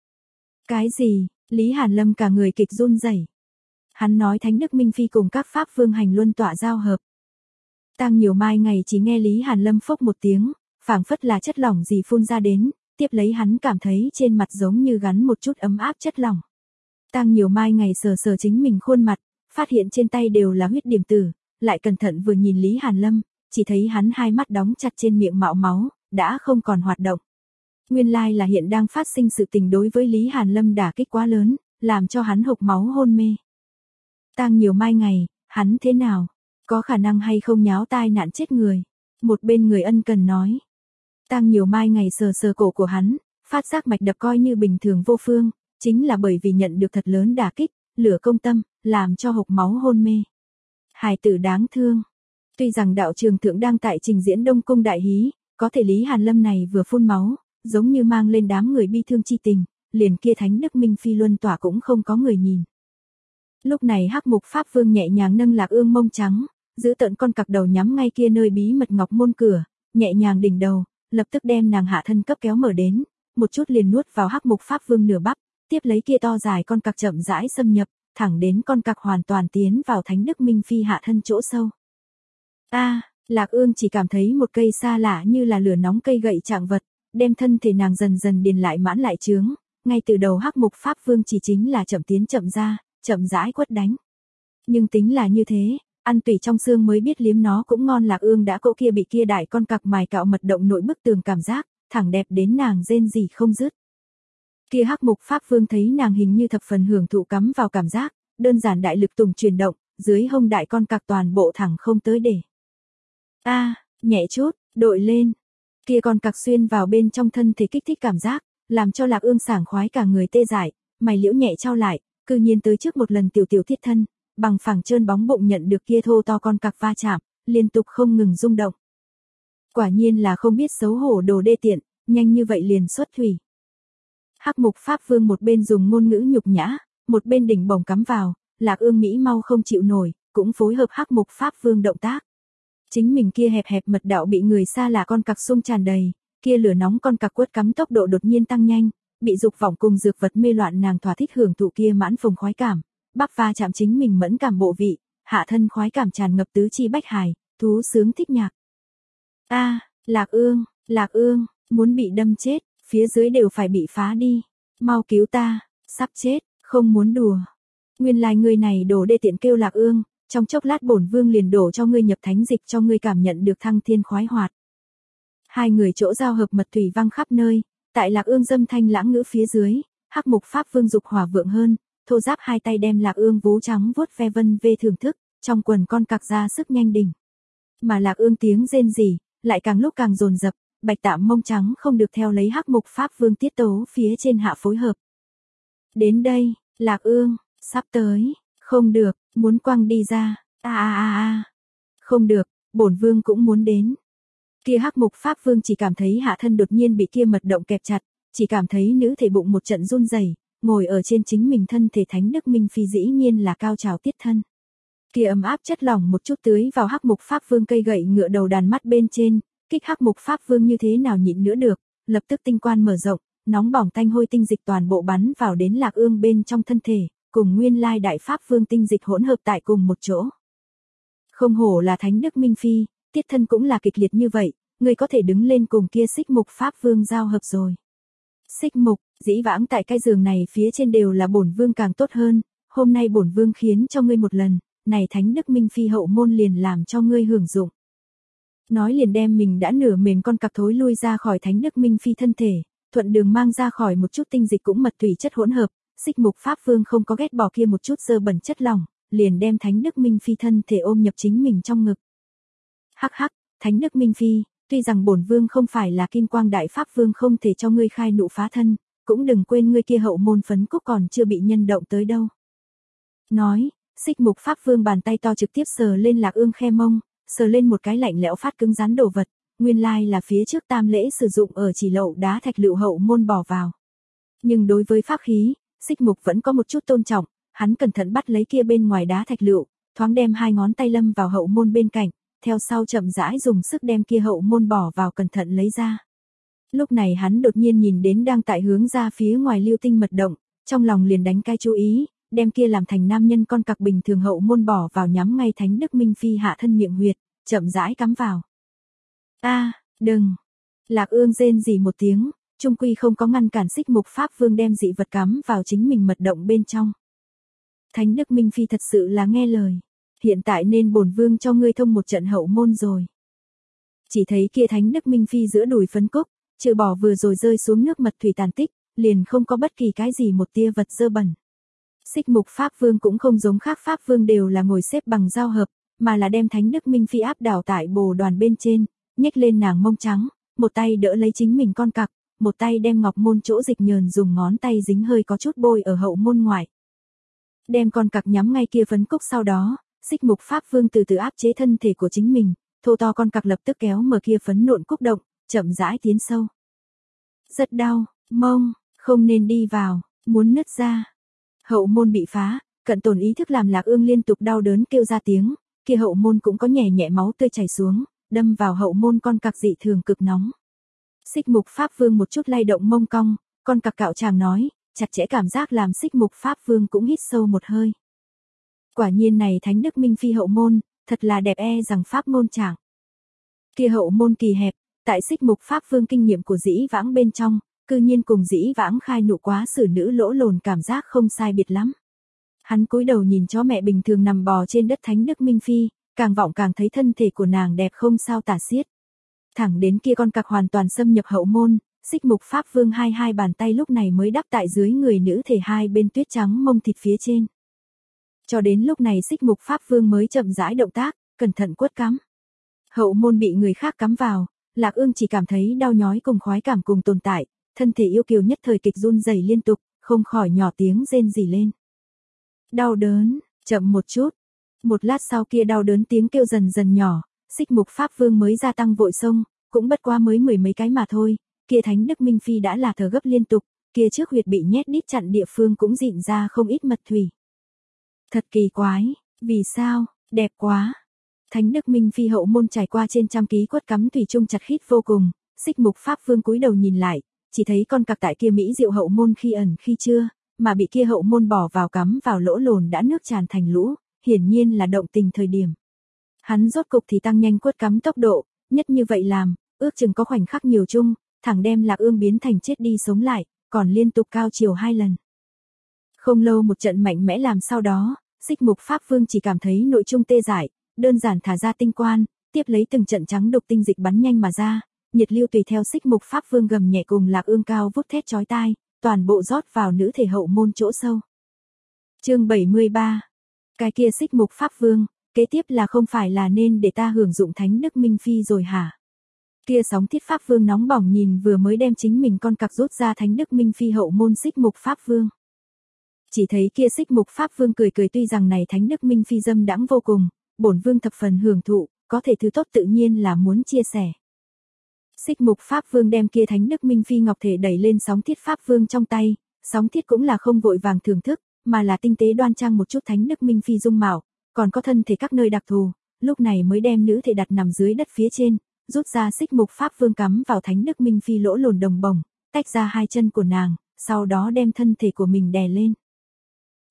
Cái gì? Lý Hàn Lâm cả người kịch run rẩy. Hắn nói Thánh Đức Minh Phi cùng các Pháp Vương hành luân tọa giao hợp. Tang nhiều mai ngày chỉ nghe Lý Hàn Lâm phốc một tiếng, phảng phất là chất lỏng gì phun ra đến, tiếp lấy hắn cảm thấy trên mặt giống như gắn một chút ấm áp chất lỏng. Tang nhiều mai ngày sờ sờ chính mình khuôn mặt, phát hiện trên tay đều là huyết điểm tử, lại cẩn thận vừa nhìn Lý Hàn Lâm, chỉ thấy hắn hai mắt đóng chặt trên miệng mạo máu, đã không còn hoạt động. Nguyên lai là hiện đang phát sinh sự tình đối với Lý Hàn Lâm đả kích quá lớn, làm cho hắn hộc máu hôn mê. Tang nhiều mai ngày, hắn thế nào? Có khả năng hay không nháo tai nạn chết người? Một bên người ân cần nói. Tang nhiều mai ngày sờ sờ cổ của hắn, phát giác mạch đập coi như bình thường vô phương, chính là bởi vì nhận được thật lớn đả kích, lửa công tâm, làm cho hộc máu hôn mê. Hài tử đáng thương. Tuy rằng đạo trường thượng đang tại trình diễn Đông Cung đại hí, có thể Lý Hàn Lâm này vừa phun máu, giống như mang lên đám người bi thương chi tình, liền kia Thánh Đức Minh Phi luân tỏa cũng không có người nhìn. Lúc này Hắc Mục Pháp Vương nhẹ nhàng nâng Lạc Ương mông trắng, giữ tợn con cặc đầu nhắm ngay kia nơi bí mật ngọc môn cửa, nhẹ nhàng đỉnh đầu, lập tức đem nàng hạ thân cấp kéo mở đến, một chút liền nuốt vào Hắc Mục Pháp Vương nửa bắp, tiếp lấy kia to dài con cặc chậm rãi xâm nhập, thẳng đến con cặc hoàn toàn tiến vào Thánh Đức Minh Phi hạ thân chỗ sâu. A, à, Lạc Ương chỉ cảm thấy một cây xa lạ như là lửa nóng cây gậy trạng vật, đem thân thể nàng dần dần điền lại mãn lại chướng, ngay từ đầu Hắc Mục Pháp Vương chỉ chính là chậm tiến chậm ra, chậm rãi quất đánh. Nhưng tính là như thế, ăn tủy trong xương mới biết liếm nó cũng ngon. Lạc Ương đã cỗ kia bị kia đại con cặc mài cạo mật động nội bức tường cảm giác, thẳng đẹp đến nàng rên rỉ không dứt. Kia Hắc Mục Pháp Vương thấy nàng hình như thập phần hưởng thụ cắm vào cảm giác, đơn giản đại lực tùng chuyển động, dưới hông đại con cặc toàn bộ thẳng không tới để. A, à, nhẹ chút, đội lên. Kia con cặc xuyên vào bên trong thân thể kích thích cảm giác, làm cho Lạc Ương sảng khoái cả người tê dại, mày liễu nhẹ trao lại, cư nhiên tới trước một lần tiểu tiểu thiết thân, bằng phẳng trơn bóng bụng nhận được kia thô to con cặc va chạm, liên tục không ngừng rung động. Quả nhiên là không biết xấu hổ đồ đê tiện, nhanh như vậy liền xuất thủy. Hắc Mục Pháp Vương một bên dùng ngôn ngữ nhục nhã, một bên đỉnh bổng cắm vào, Lạc Ương mỹ mau không chịu nổi, cũng phối hợp Hắc Mục Pháp Vương động tác. Chính mình kia hẹp hẹp mật đạo bị người xa lạ con cặc xung tràn đầy, kia lửa nóng con cặc quất cắm tốc độ đột nhiên tăng nhanh, bị dục vọng cùng dược vật mê loạn nàng thỏa thích hưởng thụ kia mãn phồng khoái cảm, bắp va chạm chính mình mẫn cảm bộ vị, hạ thân khoái cảm tràn ngập tứ chi bách hài, thú sướng thích nhạc. A, à, Lạc Ương, Lạc Ương, muốn bị đâm chết, phía dưới đều phải bị phá đi, mau cứu ta, sắp chết, không muốn đùa. Nguyên lai người này đổ đê tiện kêu Lạc Ương, trong chốc lát bổn vương liền đổ cho ngươi nhập thánh dịch cho ngươi cảm nhận được thăng thiên khoái hoạt. Hai người chỗ giao hợp mật thủy văng khắp nơi, tại Lạc Ương dâm thanh lãng ngữ phía dưới, Hắc Mục Pháp Vương dục hỏa vượng hơn, thô giáp hai tay đem Lạc Ương vú trắng vuốt ve vân vê thưởng thức, trong quần con cặc ra sức nhanh đỉnh. Mà Lạc Ương tiếng rên rỉ, lại càng lúc càng dồn dập, bạch tạm mông trắng không được theo lấy Hắc Mục Pháp Vương tiết tấu phía trên hạ phối hợp. Đến đây, Lạc Ương, sắp tới, không được, muốn quăng đi ra, a a a a, không được, bổn vương cũng muốn đến. Kia Hắc Mục Pháp Vương chỉ cảm thấy hạ thân đột nhiên bị kia mật động kẹp chặt, chỉ cảm thấy nữ thể bụng một trận run rẩy, ngồi ở trên chính mình thân thể Thánh Đức Minh Phi dĩ nhiên là cao trào tiết thân. Kia ấm áp chất lỏng một chút tưới vào Hắc Mục Pháp Vương cây gậy ngựa đầu đàn mắt bên trên, kích Hắc Mục Pháp Vương như thế nào nhịn nữa được, lập tức tinh quan mở rộng, nóng bỏng tanh hôi tinh dịch toàn bộ bắn vào đến Lạc Ương bên trong thân thể, cùng nguyên lai đại pháp vương tinh dịch hỗn hợp tại cùng một chỗ. Không hổ là thánh đức minh phi, tiết thân cũng là kịch liệt như vậy, ngươi có thể đứng lên cùng kia xích mục pháp vương giao hợp rồi. Xích mục, dĩ vãng tại cái giường này phía trên đều là bổn vương càng tốt hơn, hôm nay bổn vương khiến cho ngươi một lần, này thánh đức minh phi hậu môn liền làm cho ngươi hưởng dụng. Nói liền đem mình đã nửa mềm con cặc thối lui ra khỏi thánh đức minh phi thân thể, thuận đường mang ra khỏi một chút tinh dịch cũng mật thủy chất hỗn hợp, xích mục pháp vương không có ghét bỏ kia một chút dơ bẩn chất lỏng, liền đem thánh đức minh phi thân thể ôm nhập chính mình trong ngực. Hắc hắc, thánh đức minh phi, tuy rằng bổn vương không phải là kim quang đại pháp vương không thể cho ngươi khai nụ phá thân, cũng đừng quên ngươi kia hậu môn phấn cúc còn chưa bị nhân động tới đâu. Nói, xích mục pháp vương bàn tay to trực tiếp sờ lên Lạc Ương khe mông, sờ lên một cái lạnh lẽo phát cứng rắn đồ vật, nguyên lai là phía trước tam lễ sử dụng ở chỉ lậu đá thạch lựu hậu môn bỏ vào. Nhưng đối với pháp khí, xích mục vẫn có một chút tôn trọng, hắn cẩn thận bắt lấy kia bên ngoài đá thạch lựu, thoáng đem hai ngón tay lâm vào hậu môn bên cạnh, theo sau chậm rãi dùng sức đem kia hậu môn bỏ vào cẩn thận lấy ra. Lúc này hắn đột nhiên nhìn đến đang tại hướng ra phía ngoài lưu tinh mật động, trong lòng liền đánh cái chú ý, đem kia làm thành nam nhân con cặc bình thường hậu môn bỏ vào nhắm ngay thánh đức minh phi hạ thân miệng huyệt, chậm rãi cắm vào. A, à, đừng. Lạc Ương rên rỉ một tiếng, trung quy không có ngăn cản xích mục pháp vương đem dị vật cắm vào chính mình mật động bên trong. Thánh đức minh phi thật sự là nghe lời, hiện tại nên bổn vương cho ngươi thông một trận hậu môn rồi. Chỉ thấy kia thánh đức minh phi giữa đùi phấn cúc, trừ bỏ vừa rồi rơi xuống nước mật thủy tàn tích, liền không có bất kỳ cái gì một tia vật dơ bẩn. Xích mục pháp vương cũng không giống khác pháp vương đều là ngồi xếp bằng giao hợp, mà là đem thánh đức minh phi áp đảo tại bồ đoàn bên trên, nhếch lên nàng mông trắng, một tay đỡ lấy chính mình con cặc, một tay đem ngọc môn chỗ dịch nhờn dùng ngón tay dính hơi có chút bôi ở hậu môn ngoại. Đem con cặc nhắm ngay kia phấn cúc sau đó, xích mục pháp vương từ từ áp chế thân thể của chính mình, thô to con cặc lập tức kéo mở kia phấn nộn cúc động, chậm rãi tiến sâu. Rất đau, mông, không nên đi vào, muốn nứt ra. Hậu môn bị phá, cận tồn ý thức làm Lạc Ương liên tục đau đớn kêu ra tiếng, kia hậu môn cũng có nhẹ nhẹ máu tươi chảy xuống, đâm vào hậu môn con cặc dị thường cực nóng. Xích mục pháp vương một chút lay động mông cong, con cặc cạo chàng nói, chặt chẽ cảm giác làm xích mục pháp vương cũng hít sâu một hơi. Quả nhiên này thánh đức minh phi hậu môn, thật là đẹp e rằng pháp môn chẳng. Kia hậu môn kỳ hẹp, tại xích mục pháp vương kinh nghiệm của dĩ vãng bên trong, cư nhiên cùng dĩ vãng khai nụ quá xử nữ lỗ lồn cảm giác không sai biệt lắm. Hắn cúi đầu nhìn chó mẹ bình thường nằm bò trên đất thánh đức minh phi, càng vọng càng thấy thân thể của nàng đẹp không sao tả xiết. Thẳng đến kia con cặc hoàn toàn xâm nhập hậu môn, xích mục pháp vương hai hai bàn tay lúc này mới đắp tại dưới người nữ thể hai bên tuyết trắng mông thịt phía trên. Cho đến lúc này xích mục pháp vương mới chậm rãi động tác, cẩn thận quất cắm. Hậu môn bị người khác cắm vào, Lạc Ương chỉ cảm thấy đau nhói cùng khoái cảm cùng tồn tại, thân thể yêu kiều nhất thời kịch run rẩy liên tục, không khỏi nhỏ tiếng rên rỉ lên. Đau đớn, chậm một chút. Một lát sau kia đau đớn tiếng kêu dần dần nhỏ, xích mục pháp vương mới gia tăng vội sông, cũng bất quá mới mười mấy cái mà thôi, kia thánh đức minh phi đã là thở gấp liên tục, kia trước huyệt bị nhét đít chặn địa phương cũng dịn ra không ít mật thủy. Thật kỳ quái, vì sao, đẹp quá. Thánh đức minh phi hậu môn trải qua trên trăm ký quất cắm thủy chung chặt khít vô cùng, xích mục pháp vương cúi đầu nhìn lại, chỉ thấy con cặc tại kia mỹ diệu hậu môn khi ẩn khi chưa, mà bị kia hậu môn bỏ vào cắm vào lỗ lồn đã nước tràn thành lũ, hiển nhiên là động tình thời điểm. Hắn rốt cục thì tăng nhanh quất cắm tốc độ, nhất như vậy làm, ước chừng có khoảnh khắc nhiều chung, thẳng đem Lạc Ương biến thành chết đi sống lại, còn liên tục cao chiều hai lần. Không lâu một trận mạnh mẽ làm sau đó, xích mục pháp vương chỉ cảm thấy nội trung tê dại, đơn giản thả ra tinh quan, tiếp lấy từng trận trắng độc tinh dịch bắn nhanh mà ra, nhiệt lưu tùy theo xích mục pháp vương gầm nhẹ cùng Lạc Ương cao vút thét chói tai, toàn bộ rót vào nữ thể hậu môn chỗ sâu. Chương bảy mươi ba. Cái kia xích mục pháp vương, kế tiếp là không phải là nên để ta hưởng dụng thánh đức minh phi rồi hả? Kia sóng thiết pháp vương nóng bỏng nhìn vừa mới đem chính mình con cặc rút ra thánh đức minh phi hậu môn xích mục pháp vương. Chỉ thấy kia xích mục pháp vương cười cười tuy rằng này thánh đức minh phi dâm đãng vô cùng, bổn vương thập phần hưởng thụ, có thể thứ tốt tự nhiên là muốn chia sẻ. Xích mục pháp vương đem kia thánh đức minh phi ngọc thể đẩy lên sóng thiết pháp vương trong tay, sóng thiết cũng là không vội vàng thưởng thức, mà là tinh tế đoan trang một chút thánh đức minh phi dung mạo, còn có thân thể các nơi đặc thù, lúc này mới đem nữ thể đặt nằm dưới đất phía trên, rút ra xích mục pháp vương cắm vào thánh đức minh phi lỗ lồn đồng bồng, tách ra hai chân của nàng, sau đó đem thân thể của mình đè lên.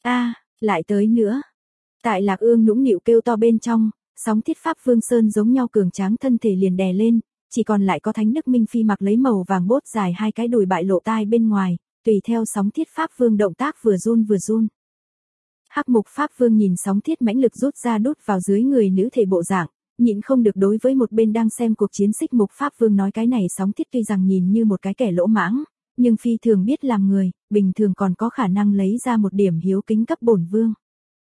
A, lại tới nữa. Tại Lạc Ương nũng nịu kêu to bên trong, sóng thiết Pháp Vương Sơn giống nhau cường tráng thân thể liền đè lên, chỉ còn lại có Thánh Đức Minh Phi mặc lấy màu vàng bốt dài hai cái đùi bại lộ tai bên ngoài, tùy theo sóng thiết Pháp Vương động tác vừa run vừa run. Hắc Mục Pháp Vương nhìn sóng thiết mãnh lực rút ra đút vào dưới người nữ thể bộ dạng, nhịn không được đối với một bên đang xem cuộc chiến Xích Mục Pháp Vương nói cái này sóng thiết tuy rằng nhìn như một cái kẻ lỗ mãng, nhưng phi thường biết làm người, bình thường còn có khả năng lấy ra một điểm hiếu kính cấp bổn vương.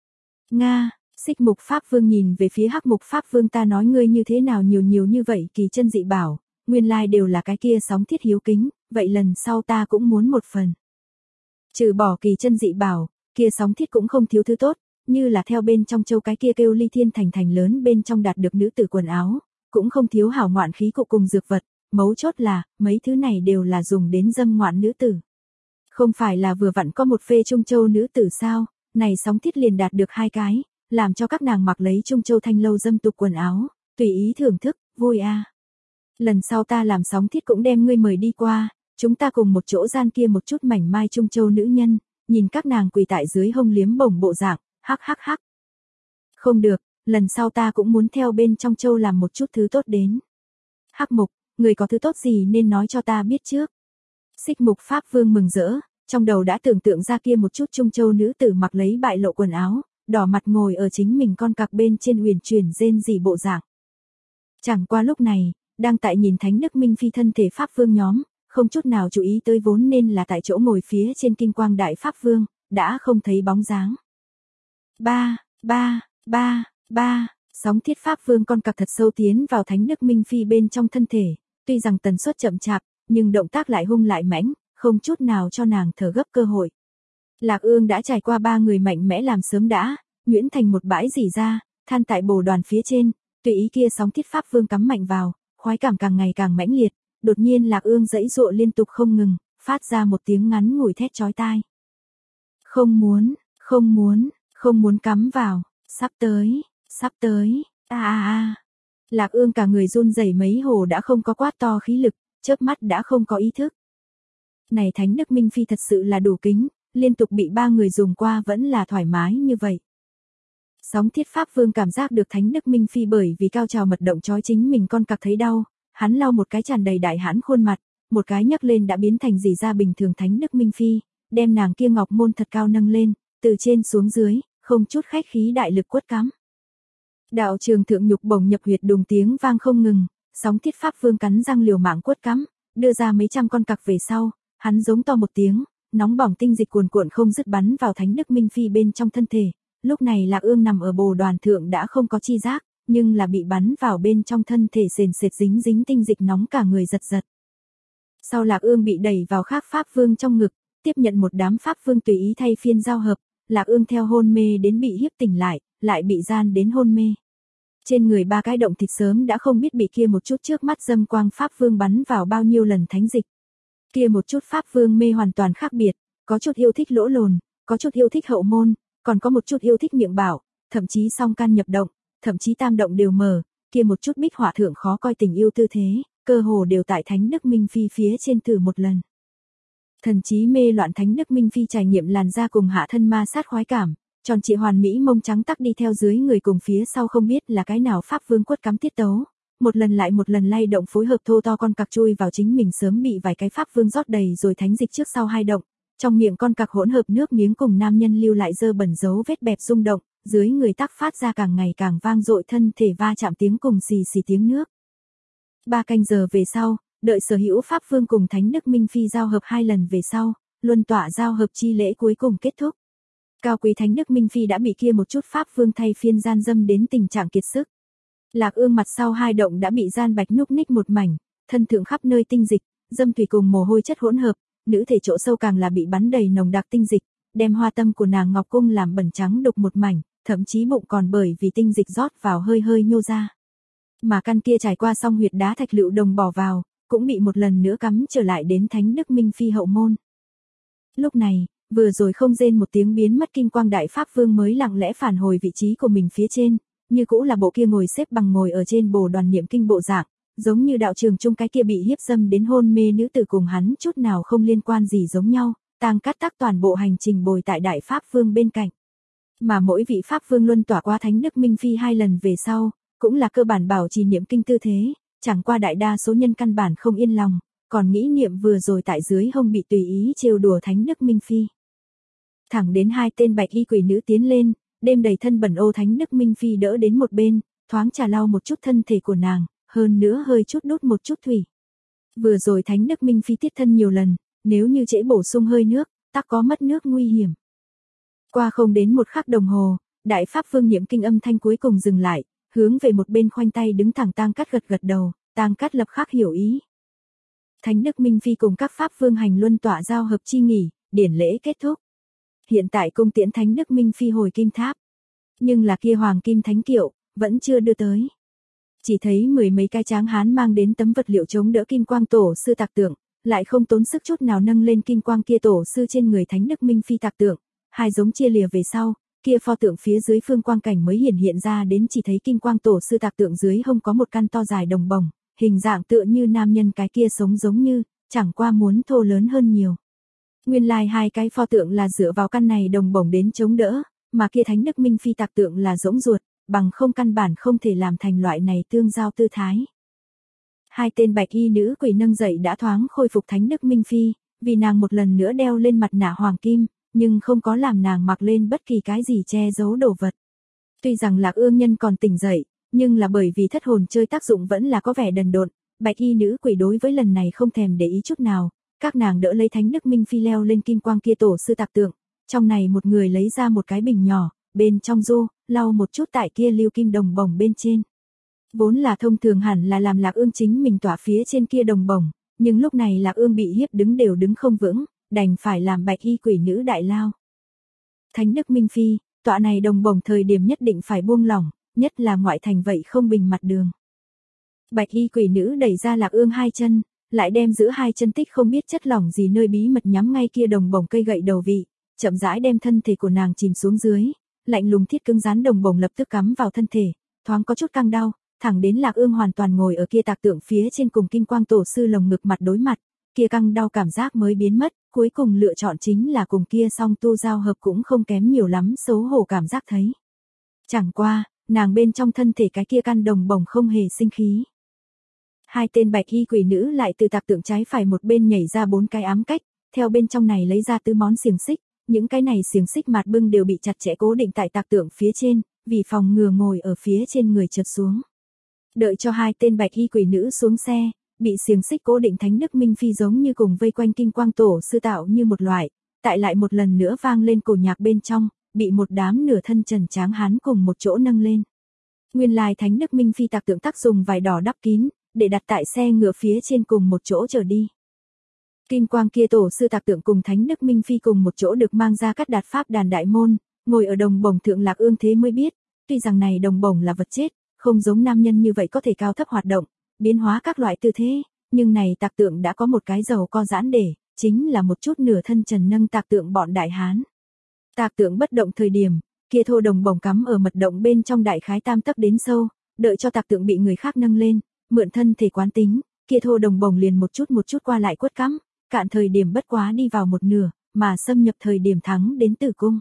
Nga, Xích Mục Pháp Vương nhìn về phía Hắc Mục Pháp Vương ta nói ngươi như thế nào nhiều nhiều như vậy kỳ chân dị bảo, nguyên lai đều là cái kia sóng thiết hiếu kính, vậy lần sau ta cũng muốn một phần. Trừ bỏ kỳ chân dị bảo, kia sóng thiết cũng không thiếu thứ tốt, như là theo bên trong châu cái kia kêu Ly Thiên Thành thành lớn bên trong đạt được nữ tử quần áo, cũng không thiếu hảo ngoạn khí cụ cùng dược vật, mấu chốt là, mấy thứ này đều là dùng đến dâm ngoạn nữ tử. Không phải là vừa vặn có một phê Trung Châu nữ tử sao, này sóng thiết liền đạt được hai cái, làm cho các nàng mặc lấy Trung Châu thanh lâu dâm tục quần áo, tùy ý thưởng thức, vui a. À. Lần sau ta làm sóng thiết cũng đem ngươi mời đi qua, chúng ta cùng một chỗ gian kia một chút mảnh mai Trung Châu nữ nhân, nhìn các nàng quỳ tại dưới hông liếm bổng bộ dạng, hắc hắc hắc. Không được, lần sau ta cũng muốn theo bên trong châu làm một chút thứ tốt đến. Hắc Mục, người có thứ tốt gì nên nói cho ta biết trước. Xích Mục Pháp Vương mừng rỡ, trong đầu đã tưởng tượng ra kia một chút Trung Châu nữ tử mặc lấy bại lộ quần áo, đỏ mặt ngồi ở chính mình con cặc bên trên uyển chuyển rên rỉ bộ dạng. Chẳng qua lúc này, đang tại nhìn Thánh Đức Minh Phi thân thể Pháp Vương nhóm, không chút nào chú ý tới vốn nên là tại chỗ ngồi phía trên Kinh Quang Đại Pháp Vương, đã không thấy bóng dáng. Ba, ba, ba, ba, sóng thiết Pháp Vương con cặc thật sâu tiến vào Thánh Đức Minh Phi bên trong thân thể, tuy rằng tần suất chậm chạp, nhưng động tác lại hung lại mãnh, không chút nào cho nàng thở gấp cơ hội. Lạc Ương đã trải qua ba người mạnh mẽ làm sớm đã, nhuyễn thành một bãi rỉ ra, than tại bồ đoàn phía trên, tùy ý kia sóng thiết Pháp Vương cắm mạnh vào, khoái cảm càng ngày càng mãnh liệt, đột nhiên Lạc Ương giãy giụa liên tục không ngừng, phát ra một tiếng ngắn ngủi thét chói tai. Không muốn, không muốn, không muốn cắm vào, sắp tới, sắp tới, a a a. Lạc Ương cả người run rẩy mấy hồ đã không có quát to khí lực, chớp mắt đã không có ý thức. Này Thánh Đức Minh Phi thật sự là đủ kính, liên tục bị ba người dùng qua vẫn là thoải mái như vậy. Sóng thiết Pháp Vương cảm giác được Thánh Đức Minh Phi bởi vì cao trào mật động chói chính mình con cặc thấy đau, hắn lau một cái tràn đầy đại hãn khuôn mặt, một cái nhấc lên đã biến thành dì ra bình thường Thánh Đức Minh Phi, đem nàng kia ngọc môn thật cao nâng lên, từ trên xuống dưới, không chút khách khí đại lực quất cắm. Đạo trường thượng nhục bổng nhập huyệt đùng tiếng vang không ngừng, sóng thiết Pháp Vương cắn răng liều mạng quất cắm, đưa ra mấy trăm con cặc về sau, hắn giống to một tiếng, nóng bỏng tinh dịch cuồn cuộn không dứt bắn vào Thánh Đức Minh Phi bên trong thân thể. Lúc này Lạc Ương nằm ở bồ đoàn thượng đã không có chi giác, nhưng là bị bắn vào bên trong thân thể sền sệt dính dính tinh dịch nóng cả người giật giật. Sau Lạc Ương bị đẩy vào khác Pháp Vương trong ngực, tiếp nhận một đám Pháp Vương tùy ý thay phiên giao hợp, Lạc Ương theo hôn mê đến bị hiếp tỉnh lại, lại bị gian đến hôn mê. Trên người ba cái động thịt sớm đã không biết bị kia một chút trước mắt dâm quang Pháp Vương bắn vào bao nhiêu lần thánh dịch. Kia một chút Pháp Vương mê hoàn toàn khác biệt, có chút yêu thích lỗ lồn, có chút yêu thích hậu môn, còn có một chút yêu thích miệng bảo, thậm chí song can nhập động, thậm chí tam động đều mở, kia một chút bích hỏa thượng khó coi tình yêu tư thế, cơ hồ đều tại Thánh Đức Minh Phi phía trên thử một lần. Thần trí mê loạn Thánh Đức Minh Phi trải nghiệm làn da cùng hạ thân ma sát khoái cảm, tròn trịa hoàn mỹ mông trắng tắc đi theo dưới người cùng phía sau không biết là cái nào Pháp Vương quất cắm tiết tấu, một lần lại một lần lay động phối hợp thô to con cặc chui vào chính mình sớm bị vài cái Pháp Vương rót đầy rồi thánh dịch trước sau hai động, trong miệng con cặc hỗn hợp nước miếng cùng nam nhân lưu lại dơ bẩn dấu vết bẹp rung động, dưới người tắc phát ra càng ngày càng vang dội thân thể va chạm tiếng cùng xì xì tiếng nước. Ba canh giờ về sau, đợi sở hữu Pháp Vương cùng Thánh Đức Minh Phi giao hợp hai lần về sau, luân tỏa giao hợp chi lễ cuối cùng kết thúc. Cao quý Thánh Đức Minh Phi đã bị kia một chút Pháp Vương thay phiên gian dâm đến tình trạng kiệt sức. Lạc Ương mặt sau hai động đã bị gian bạch núc ních một mảnh, thân thượng khắp nơi tinh dịch, dâm thủy cùng mồ hôi chất hỗn hợp, nữ thể chỗ sâu càng là bị bắn đầy nồng đặc tinh dịch, đem hoa tâm của nàng ngọc cung làm bẩn trắng đục một mảnh, thậm chí bụng còn bởi vì tinh dịch rót vào hơi hơi nhô ra. Mà căn kia trải qua xong huyệt đá thạch lựu đồng bỏ vào, cũng bị một lần nữa cắm trở lại đến Thánh Đức Minh Phi hậu môn. Lúc này, vừa rồi không rên một tiếng biến mất Kinh Quang Đại Pháp Vương mới lặng lẽ phản hồi vị trí của mình phía trên, như cũ là bộ kia ngồi xếp bằng ngồi ở trên bồ đoàn niệm kinh bộ dạng, giống như đạo trường chung cái kia bị hiếp dâm đến hôn mê nữ tử cùng hắn chút nào không liên quan gì giống nhau, Tang Cát Tắc toàn bộ hành trình bồi tại Đại Pháp Vương bên cạnh. Mà mỗi vị Pháp Vương luân tỏa qua Thánh Đức Minh Phi hai lần về sau, cũng là cơ bản bảo trì niệm kinh tư thế, chẳng qua đại đa số nhân căn bản không yên lòng, còn nghĩ niệm vừa rồi tại dưới hông bị tùy ý trêu đùa Thánh Đức Minh Phi. Thẳng đến hai tên bạch y quỷ nữ tiến lên, đêm đầy thân bẩn ô Thánh Đức Minh Phi đỡ đến một bên, thoáng trà lau một chút thân thể của nàng, hơn nữa hơi chút đút một chút thủy. Vừa rồi Thánh Đức Minh Phi tiết thân nhiều lần, nếu như trễ bổ sung hơi nước, tắc có mất nước nguy hiểm. Qua không đến một khắc đồng hồ, Đại Pháp Vương niệm kinh âm thanh cuối cùng dừng lại, hướng về một bên khoanh tay đứng thẳng Tang Cát gật gật đầu, Tang Cát lập khắc hiểu ý. Thánh Đức Minh Phi cùng các Pháp Vương hành luân tọa giao hợp chi nghỉ, điển lễ kết thúc. Hiện tại cung tiễn Thánh Đức Minh Phi hồi kim tháp. Nhưng là kia hoàng kim thánh kiệu, vẫn chưa đưa tới. Chỉ thấy mười mấy cái tráng hán mang đến tấm vật liệu chống đỡ kim quang tổ sư tạc tượng, lại không tốn sức chút nào nâng lên kim quang kia tổ sư trên người Thánh Đức Minh Phi tạc tượng, hai giống chia lìa về sau, kia pho tượng phía dưới phương quang cảnh mới hiển hiện ra đến chỉ thấy kim quang tổ sư tạc tượng dưới hông có một căn to dài đồng bồng, hình dạng tựa như nam nhân cái kia sống giống như, chẳng qua muốn thô lớn hơn nhiều. Nguyên lai like hai cái pho tượng là dựa vào căn này đồng bổng đến chống đỡ, mà kia Thánh Đức Minh Phi tạc tượng là rỗng ruột, bằng không căn bản không thể làm thành loại này tương giao tư thái. Hai tên bạch y nữ quỷ nâng dậy đã thoáng khôi phục Thánh Đức Minh Phi, vì nàng một lần nữa đeo lên mặt nạ hoàng kim, nhưng không có làm nàng mặc lên bất kỳ cái gì che giấu đồ vật. Tuy rằng Lạc Ương Nhân còn tỉnh dậy, nhưng là bởi vì thất hồn chơi tác dụng vẫn là có vẻ đần độn, bạch y nữ quỷ đối với lần này không thèm để ý chút nào, các nàng đỡ lấy Thánh Đức Minh Phi leo lên kim quang kia tổ sư tạc tượng, trong này một người lấy ra một cái bình nhỏ, bên trong du, lau một chút tại kia lưu kim đồng bổng bên trên. Vốn là thông thường hẳn là làm Lạc Ương chính mình tỏa phía trên kia đồng bổng, nhưng lúc này Lạc Ương bị hiếp đứng đều đứng không vững, đành phải làm bạch y quỷ nữ đại lao. Thánh Đức Minh Phi, tọa này đồng bổng thời điểm nhất định phải buông lỏng, nhất là ngoại thành vậy không bình mặt đường. Bạch y quỷ nữ đẩy ra Lạc Ương hai chân, lại đem giữa hai chân tích không biết chất lỏng gì nơi bí mật nhắm ngay kia đồng bổng cây gậy đầu vị, chậm rãi đem thân thể của nàng chìm xuống dưới, lạnh lùng thiết cứng rắn đồng bổng lập tức cắm vào thân thể, thoáng có chút căng đau, thẳng đến Lạc Ương hoàn toàn ngồi ở kia tạc tượng phía trên cùng kim quang tổ sư lồng ngực mặt đối mặt, kia căng đau cảm giác mới biến mất, cuối cùng lựa chọn chính là cùng kia song tu giao hợp cũng không kém nhiều lắm xấu hổ cảm giác thấy. Chẳng qua, nàng bên trong thân thể cái kia căn đồng bổng không hề sinh khí. Hai tên bạch y quỷ nữ lại từ tạc tượng trái phải một bên nhảy ra bốn cái ám cách, theo bên trong này lấy ra tứ món xiềng xích, những cái này xiềng xích mạt bưng đều bị chặt chẽ cố định tại tạc tượng phía trên, vì phòng ngừa ngồi ở phía trên người trượt xuống. Đợi cho hai tên bạch y quỷ nữ xuống xe, bị xiềng xích cố định Thánh Đức Minh Phi giống như cùng vây quanh kim quang tổ sư tạo như một loại, tại lại một lần nữa vang lên cổ nhạc bên trong, bị một đám nửa thân trần tráng hán cùng một chỗ nâng lên. Nguyên lai Thánh Đức Minh Phi tạc tượng tác dùng vải đỏ đắp kín, để đặt tại xe ngựa phía trên cùng một chỗ trở đi. Kim quang kia tổ sư tạc tượng cùng Thánh Đức Minh Phi cùng một chỗ được mang ra cắt đạt pháp đàn đại môn, ngồi ở đồng bổng thượng Lạc Ương thế mới biết, tuy rằng này đồng bổng là vật chết, không giống nam nhân như vậy có thể cao thấp hoạt động, biến hóa các loại tư thế, nhưng này tạc tượng đã có một cái dầu co giãn để, chính là một chút nửa thân trần nâng tạc tượng bọn đại hán. Tạc tượng bất động thời điểm, kia thô đồng bổng cắm ở mật động bên trong đại khái tam tấc đến sâu, đợi cho tạc tượng bị người khác nâng lên, mượn thân thể quán tính, kia thô đồng bổng liền một chút một chút qua lại quất cắm, cạn thời điểm bất quá đi vào một nửa, mà xâm nhập thời điểm thắng đến tử cung.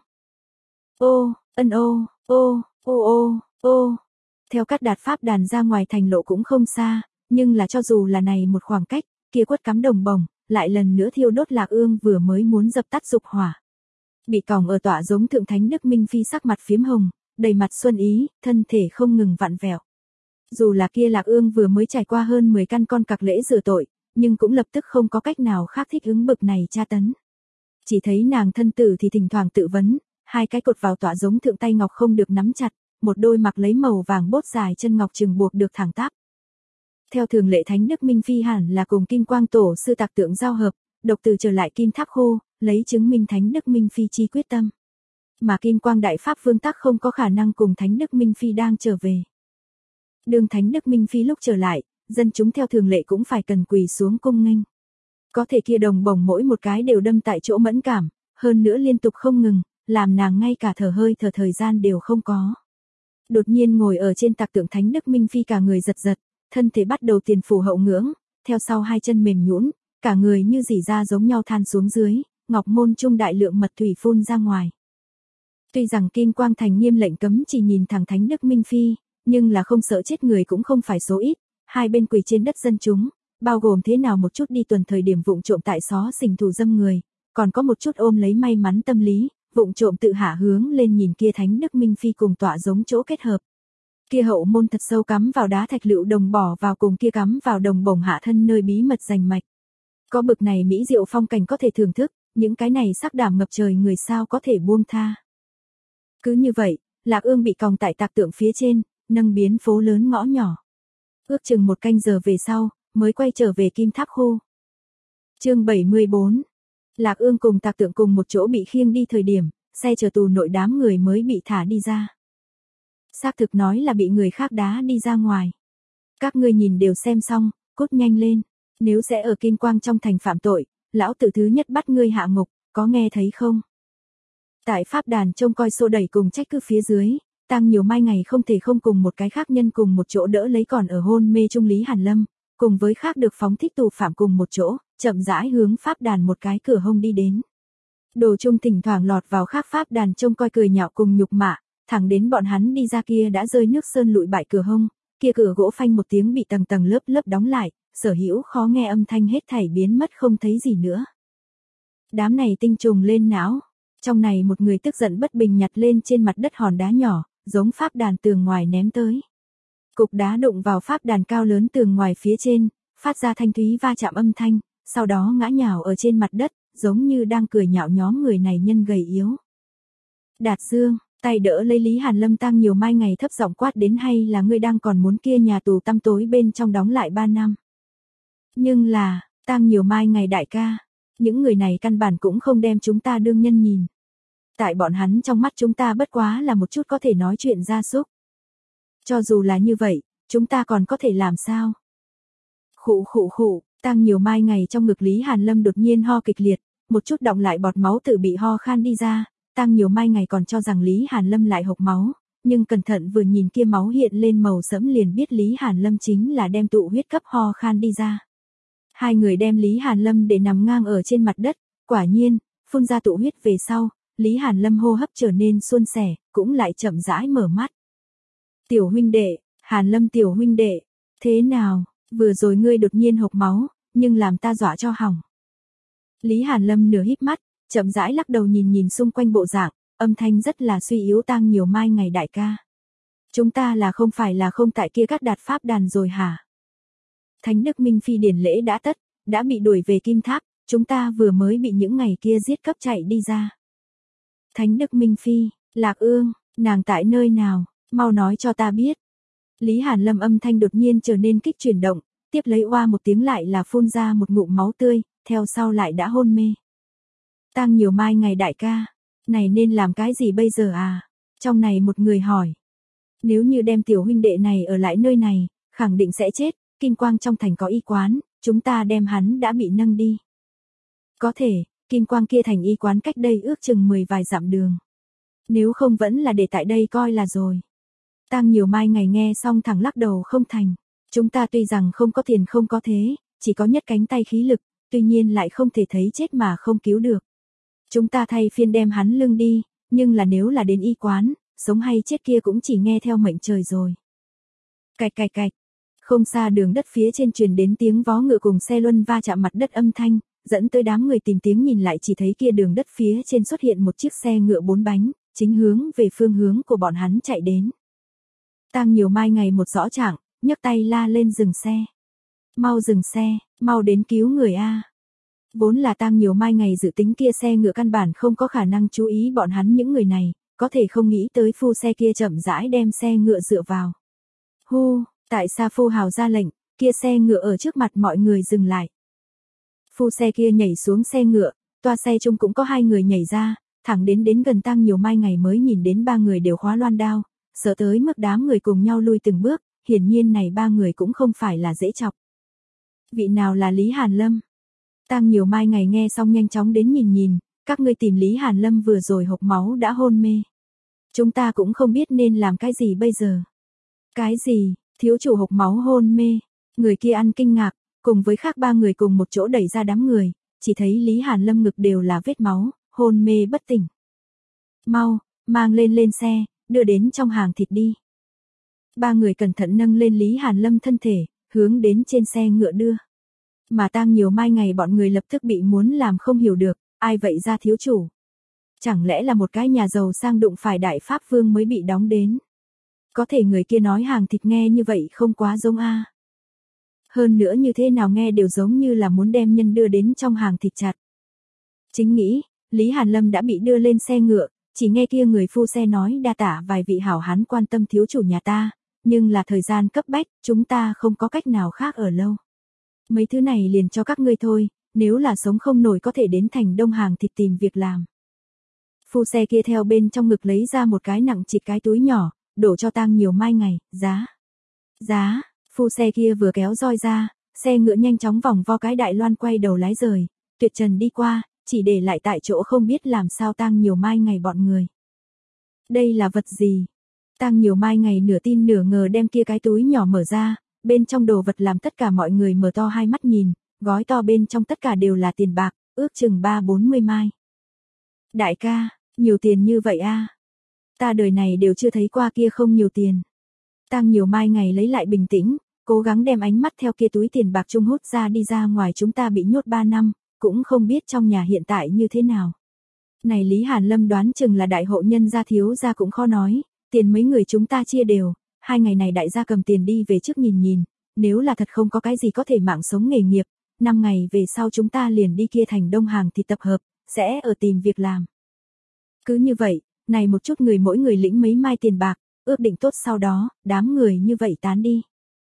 Ô, ân ô, ô, ô ô, ô. Theo cắt đạt pháp đàn ra ngoài thành lộ cũng không xa, nhưng là cho dù là này một khoảng cách, kia quất cắm đồng bổng, lại lần nữa thiêu đốt Lạc Ương vừa mới muốn dập tắt dục hỏa. Bị còng ở tọa giống thượng Thánh Đức Minh Phi sắc mặt phiếm hồng, đầy mặt xuân ý, thân thể không ngừng vặn vẹo. Dù là kia Lạc Ương vừa mới trải qua hơn mười căn con cặc lễ rửa tội, nhưng cũng lập tức không có cách nào khác thích ứng bực này tra tấn. Chỉ thấy nàng thân tử thì thỉnh thoảng tự vấn, hai cái cột vào tọa giống thượng tay ngọc không được nắm chặt, một đôi mặc lấy màu vàng bốt dài chân ngọc chừng buộc được thẳng tắp. Theo thường lệ Thánh Đức Minh Phi hẳn là cùng kim quang tổ sư tạc tượng giao hợp, độc từ trở lại kim tháp khô, lấy chứng minh Thánh Đức Minh Phi chi quyết tâm. Mà kim quang đại pháp vương tắc không có khả năng cùng Thánh Đức Minh Phi đang trở về. Đường Thánh Đức Minh Phi lúc trở lại, dân chúng theo thường lệ cũng phải cần quỳ xuống cung nghênh. Có thể kia đồng bổng mỗi một cái đều đâm tại chỗ mẫn cảm, hơn nữa liên tục không ngừng, làm nàng ngay cả thở hơi thở thời gian đều không có. Đột nhiên ngồi ở trên tạc tượng Thánh Đức Minh Phi cả người giật giật, thân thể bắt đầu tiền phủ hậu ngưỡng, theo sau hai chân mềm nhũn, cả người như rỉ ra giống nhau than xuống dưới, ngọc môn trung đại lượng mật thủy phun ra ngoài. Tuy rằng Kim Quang Thành nghiêm lệnh cấm chỉ nhìn thẳng Thánh Đức Minh Phi, nhưng là không sợ chết người cũng không phải số ít, hai bên quỳ trên đất dân chúng, bao gồm thế nào một chút đi tuần thời điểm vụng trộm tại xó xỉnh thủ dâm người, còn có một chút ôm lấy may mắn tâm lý, vụng trộm tự hạ hướng lên nhìn kia Thánh Đức Minh Phi cùng tọa giống chỗ kết hợp. Kia hậu môn thật sâu cắm vào đá thạch lựu đồng bỏ vào cùng kia cắm vào đồng bổng hạ thân nơi bí mật rành mạch. Có bực này mỹ diệu phong cảnh có thể thưởng thức, những cái này sắc đảm ngập trời người sao có thể buông tha. Cứ như vậy, Lạc Ương bị còng tại tạc tượng phía trên, nâng biến phố lớn ngõ nhỏ. Ước chừng một canh giờ về sau, mới quay trở về Kim Tháp khu. Chương bảy mươi bốn. Lạc Ương cùng tạc tượng cùng một chỗ bị khiêng đi thời điểm, xe chở tù nội đám người mới bị thả đi ra. Xác thực nói là bị người khác đá đi ra ngoài. Các ngươi nhìn đều xem xong, cút nhanh lên. Nếu sẽ ở Kim Quang trong thành phạm tội, lão tử thứ nhất bắt ngươi hạ ngục, có nghe thấy không? Tại pháp đàn trông coi xô đẩy cùng trách cứ phía dưới, Tang Nhiều Mai ngày không thể không cùng một cái khác nhân cùng một chỗ đỡ lấy còn ở hôn mê trung Lý Hàn Lâm, cùng với khác được phóng thích tù phạm cùng một chỗ, chậm rãi hướng pháp đàn một cái cửa hông đi đến. Đồ Trung thỉnh thoảng lọt vào khác pháp đàn trông coi cười nhạo cùng nhục mạ, thẳng đến bọn hắn đi ra kia đã rơi nước sơn lụi bại cửa hông, kia cửa gỗ phanh một tiếng bị tầng tầng lớp lớp đóng lại, sở hữu khó nghe âm thanh hết thảy biến mất không thấy gì nữa. Đám này tinh trùng lên não, trong này một người tức giận bất bình nhặt lên trên mặt đất hòn đá nhỏ, giống pháp đàn tường ngoài ném tới. Cục đá đụng vào pháp đàn cao lớn tường ngoài phía trên, phát ra thanh thúy va chạm âm thanh, sau đó ngã nhào ở trên mặt đất, giống như đang cười nhạo nhóm người này nhân gầy yếu. Đạt Dương, tay đỡ lấy Lý Hàn Lâm Tang Nhiều Mai ngày thấp giọng quát đến, hay là ngươi đang còn muốn kia nhà tù tăm tối bên trong đóng lại ba năm. Nhưng là, Tang Nhiều Mai ngày đại ca, những người này căn bản cũng không đem chúng ta đương nhân nhìn. Tại bọn hắn trong mắt chúng ta bất quá là một chút có thể nói chuyện gia súc. Cho dù là như vậy, chúng ta còn có thể làm sao? Khụ khụ khụ, Tang Nhiều Mai ngày trong ngực Lý Hàn Lâm đột nhiên ho kịch liệt, một chút đọng lại bọt máu tự bị ho khan đi ra. Tang Nhiều Mai ngày còn cho rằng Lý Hàn Lâm lại hộc máu, nhưng cẩn thận vừa nhìn kia máu hiện lên màu sẫm liền biết Lý Hàn Lâm chính là đem tụ huyết cấp ho khan đi ra. Hai người đem Lý Hàn Lâm để nằm ngang ở trên mặt đất, quả nhiên, phun ra tụ huyết về sau, Lý Hàn Lâm hô hấp trở nên suôn sẻ, cũng lại chậm rãi mở mắt. Tiểu huynh đệ, Hàn Lâm tiểu huynh đệ, thế nào, vừa rồi ngươi đột nhiên hộc máu, nhưng làm ta dọa cho hỏng. Lý Hàn Lâm nửa híp mắt, chậm rãi lắc đầu nhìn nhìn xung quanh bộ dạng, âm thanh rất là suy yếu. Tang Nhiều Mai ngày đại ca. Chúng ta là không phải là không tại kia cắt đạt pháp đàn rồi hả? Thánh Đức Minh Phi điển lễ đã tất, đã bị đuổi về Kim Tháp, chúng ta vừa mới bị những ngày kia giết cấp chạy đi ra. Thánh Đức Minh Phi, Lạc Ương, nàng tại nơi nào, mau nói cho ta biết. Lý Hàn Lâm âm thanh đột nhiên trở nên kích chuyển động, tiếp lấy oa một tiếng lại là phun ra một ngụm máu tươi, theo sau lại đã hôn mê. Tang Nhiều Mai ngày đại ca, này nên làm cái gì bây giờ à? Trong này một người hỏi. Nếu như đem tiểu huynh đệ này ở lại nơi này, khẳng định sẽ chết, Kim Quang trong thành có y quán, chúng ta đem hắn đã bị nâng đi. Có thể, Kim Quang kia thành y quán cách đây ước chừng mười vài dặm đường. Nếu không vẫn là để tại đây coi là rồi. Tang Nhiều Mai ngày nghe xong thẳng lắc đầu không thành. Chúng ta tuy rằng không có tiền không có thế, chỉ có nhất cánh tay khí lực, tuy nhiên lại không thể thấy chết mà không cứu được. Chúng ta thay phiên đem hắn lưng đi, nhưng là nếu là đến y quán, sống hay chết kia cũng chỉ nghe theo mệnh trời rồi. Cạch cạch cạch, không xa đường đất phía trên truyền đến tiếng vó ngựa cùng xe luân va chạm mặt đất âm thanh, dẫn tới đám người tìm tiếng nhìn lại chỉ thấy kia đường đất phía trên xuất hiện một chiếc xe ngựa bốn bánh, chính hướng về phương hướng của bọn hắn chạy đến. Tang Nhiều Mai ngày một rõ trạng, nhấc tay la lên dừng xe. Mau dừng xe, mau đến cứu người a. Vốn là Tang Nhiều Mai ngày dự tính kia xe ngựa căn bản không có khả năng chú ý bọn hắn những người này, có thể không nghĩ tới phu xe kia chậm rãi đem xe ngựa dựa vào. Hu, tại sao phu hào ra lệnh, kia xe ngựa ở trước mặt mọi người dừng lại. Phu xe kia nhảy xuống xe ngựa, toa xe chung cũng có hai người nhảy ra, thẳng đến đến gần Tang Nhiều Mai ngày mới nhìn đến ba người đều khóa loan đao, sợ tới mức đám người cùng nhau lui từng bước, hiển nhiên này ba người cũng không phải là dễ chọc. Vị nào là Lý Hàn Lâm? Tang Nhiều Mai ngày nghe xong nhanh chóng đến nhìn nhìn, các ngươi tìm Lý Hàn Lâm vừa rồi hộc máu đã hôn mê. Chúng ta cũng không biết nên làm cái gì bây giờ. Cái gì, thiếu chủ hộc máu hôn mê, người kia ăn kinh ngạc, cùng với khác ba người cùng một chỗ đẩy ra đám người, chỉ thấy Lý Hàn Lâm ngực đều là vết máu, hôn mê bất tỉnh. Mau, mang lên lên xe, đưa đến trong hàng thịt đi. Ba người cẩn thận nâng lên Lý Hàn Lâm thân thể, hướng đến trên xe ngựa đưa. Mà Tang Nhiều Mai ngày bọn người lập tức bị muốn làm không hiểu được, ai vậy ra thiếu chủ? Chẳng lẽ là một cái nhà giàu sang đụng phải đại pháp vương mới bị đóng đến? Có thể người kia nói hàng thịt nghe như vậy không quá giống a. Hơn nữa như thế nào nghe đều giống như là muốn đem nhân đưa đến trong hàng thịt chặt. Chính nghĩ, Lý Hàn Lâm đã bị đưa lên xe ngựa, chỉ nghe kia người phu xe nói đa tạ vài vị hảo hán quan tâm thiếu chủ nhà ta, nhưng là thời gian cấp bách, chúng ta không có cách nào khác ở lâu. Mấy thứ này liền cho các ngươi thôi, nếu là sống không nổi có thể đến thành đông hàng thịt tìm việc làm. Phu xe kia theo bên trong ngực lấy ra một cái nặng trịch cái túi nhỏ, đổ cho Tang Nhiều Mai ngày, giá. Giá, phu xe kia vừa kéo roi ra, xe ngựa nhanh chóng vòng vo cái đại loan quay đầu lái rời, tuyệt trần đi qua, chỉ để lại tại chỗ không biết làm sao Tang Nhiều Mai ngày bọn người. Đây là vật gì? Tang Nhiều Mai ngày nửa tin nửa ngờ đem kia cái túi nhỏ mở ra, bên trong đồ vật làm tất cả mọi người mở to hai mắt nhìn, gói to bên trong tất cả đều là tiền bạc, ước chừng ba bốn mươi mai. Đại ca, nhiều tiền như vậy a? Ta đời này đều chưa thấy qua kia không nhiều tiền. Tang Nhiều Mai ngày lấy lại bình tĩnh, cố gắng đem ánh mắt theo kia túi tiền bạc trung hút ra đi ra ngoài chúng ta bị nhốt ba năm, cũng không biết trong nhà hiện tại như thế nào. Này Lý Hàn Lâm đoán chừng là đại hộ nhân gia thiếu gia cũng khó nói, tiền mấy người chúng ta chia đều, hai ngày này đại gia cầm tiền đi về trước nhìn nhìn, nếu là thật không có cái gì có thể mạng sống nghề nghiệp, năm ngày về sau chúng ta liền đi kia thành đông hàng thì tập hợp, sẽ ở tìm việc làm. Cứ như vậy, này một chút người mỗi người lĩnh mấy mai tiền bạc, ước định tốt sau đó, đám người như vậy tán đi.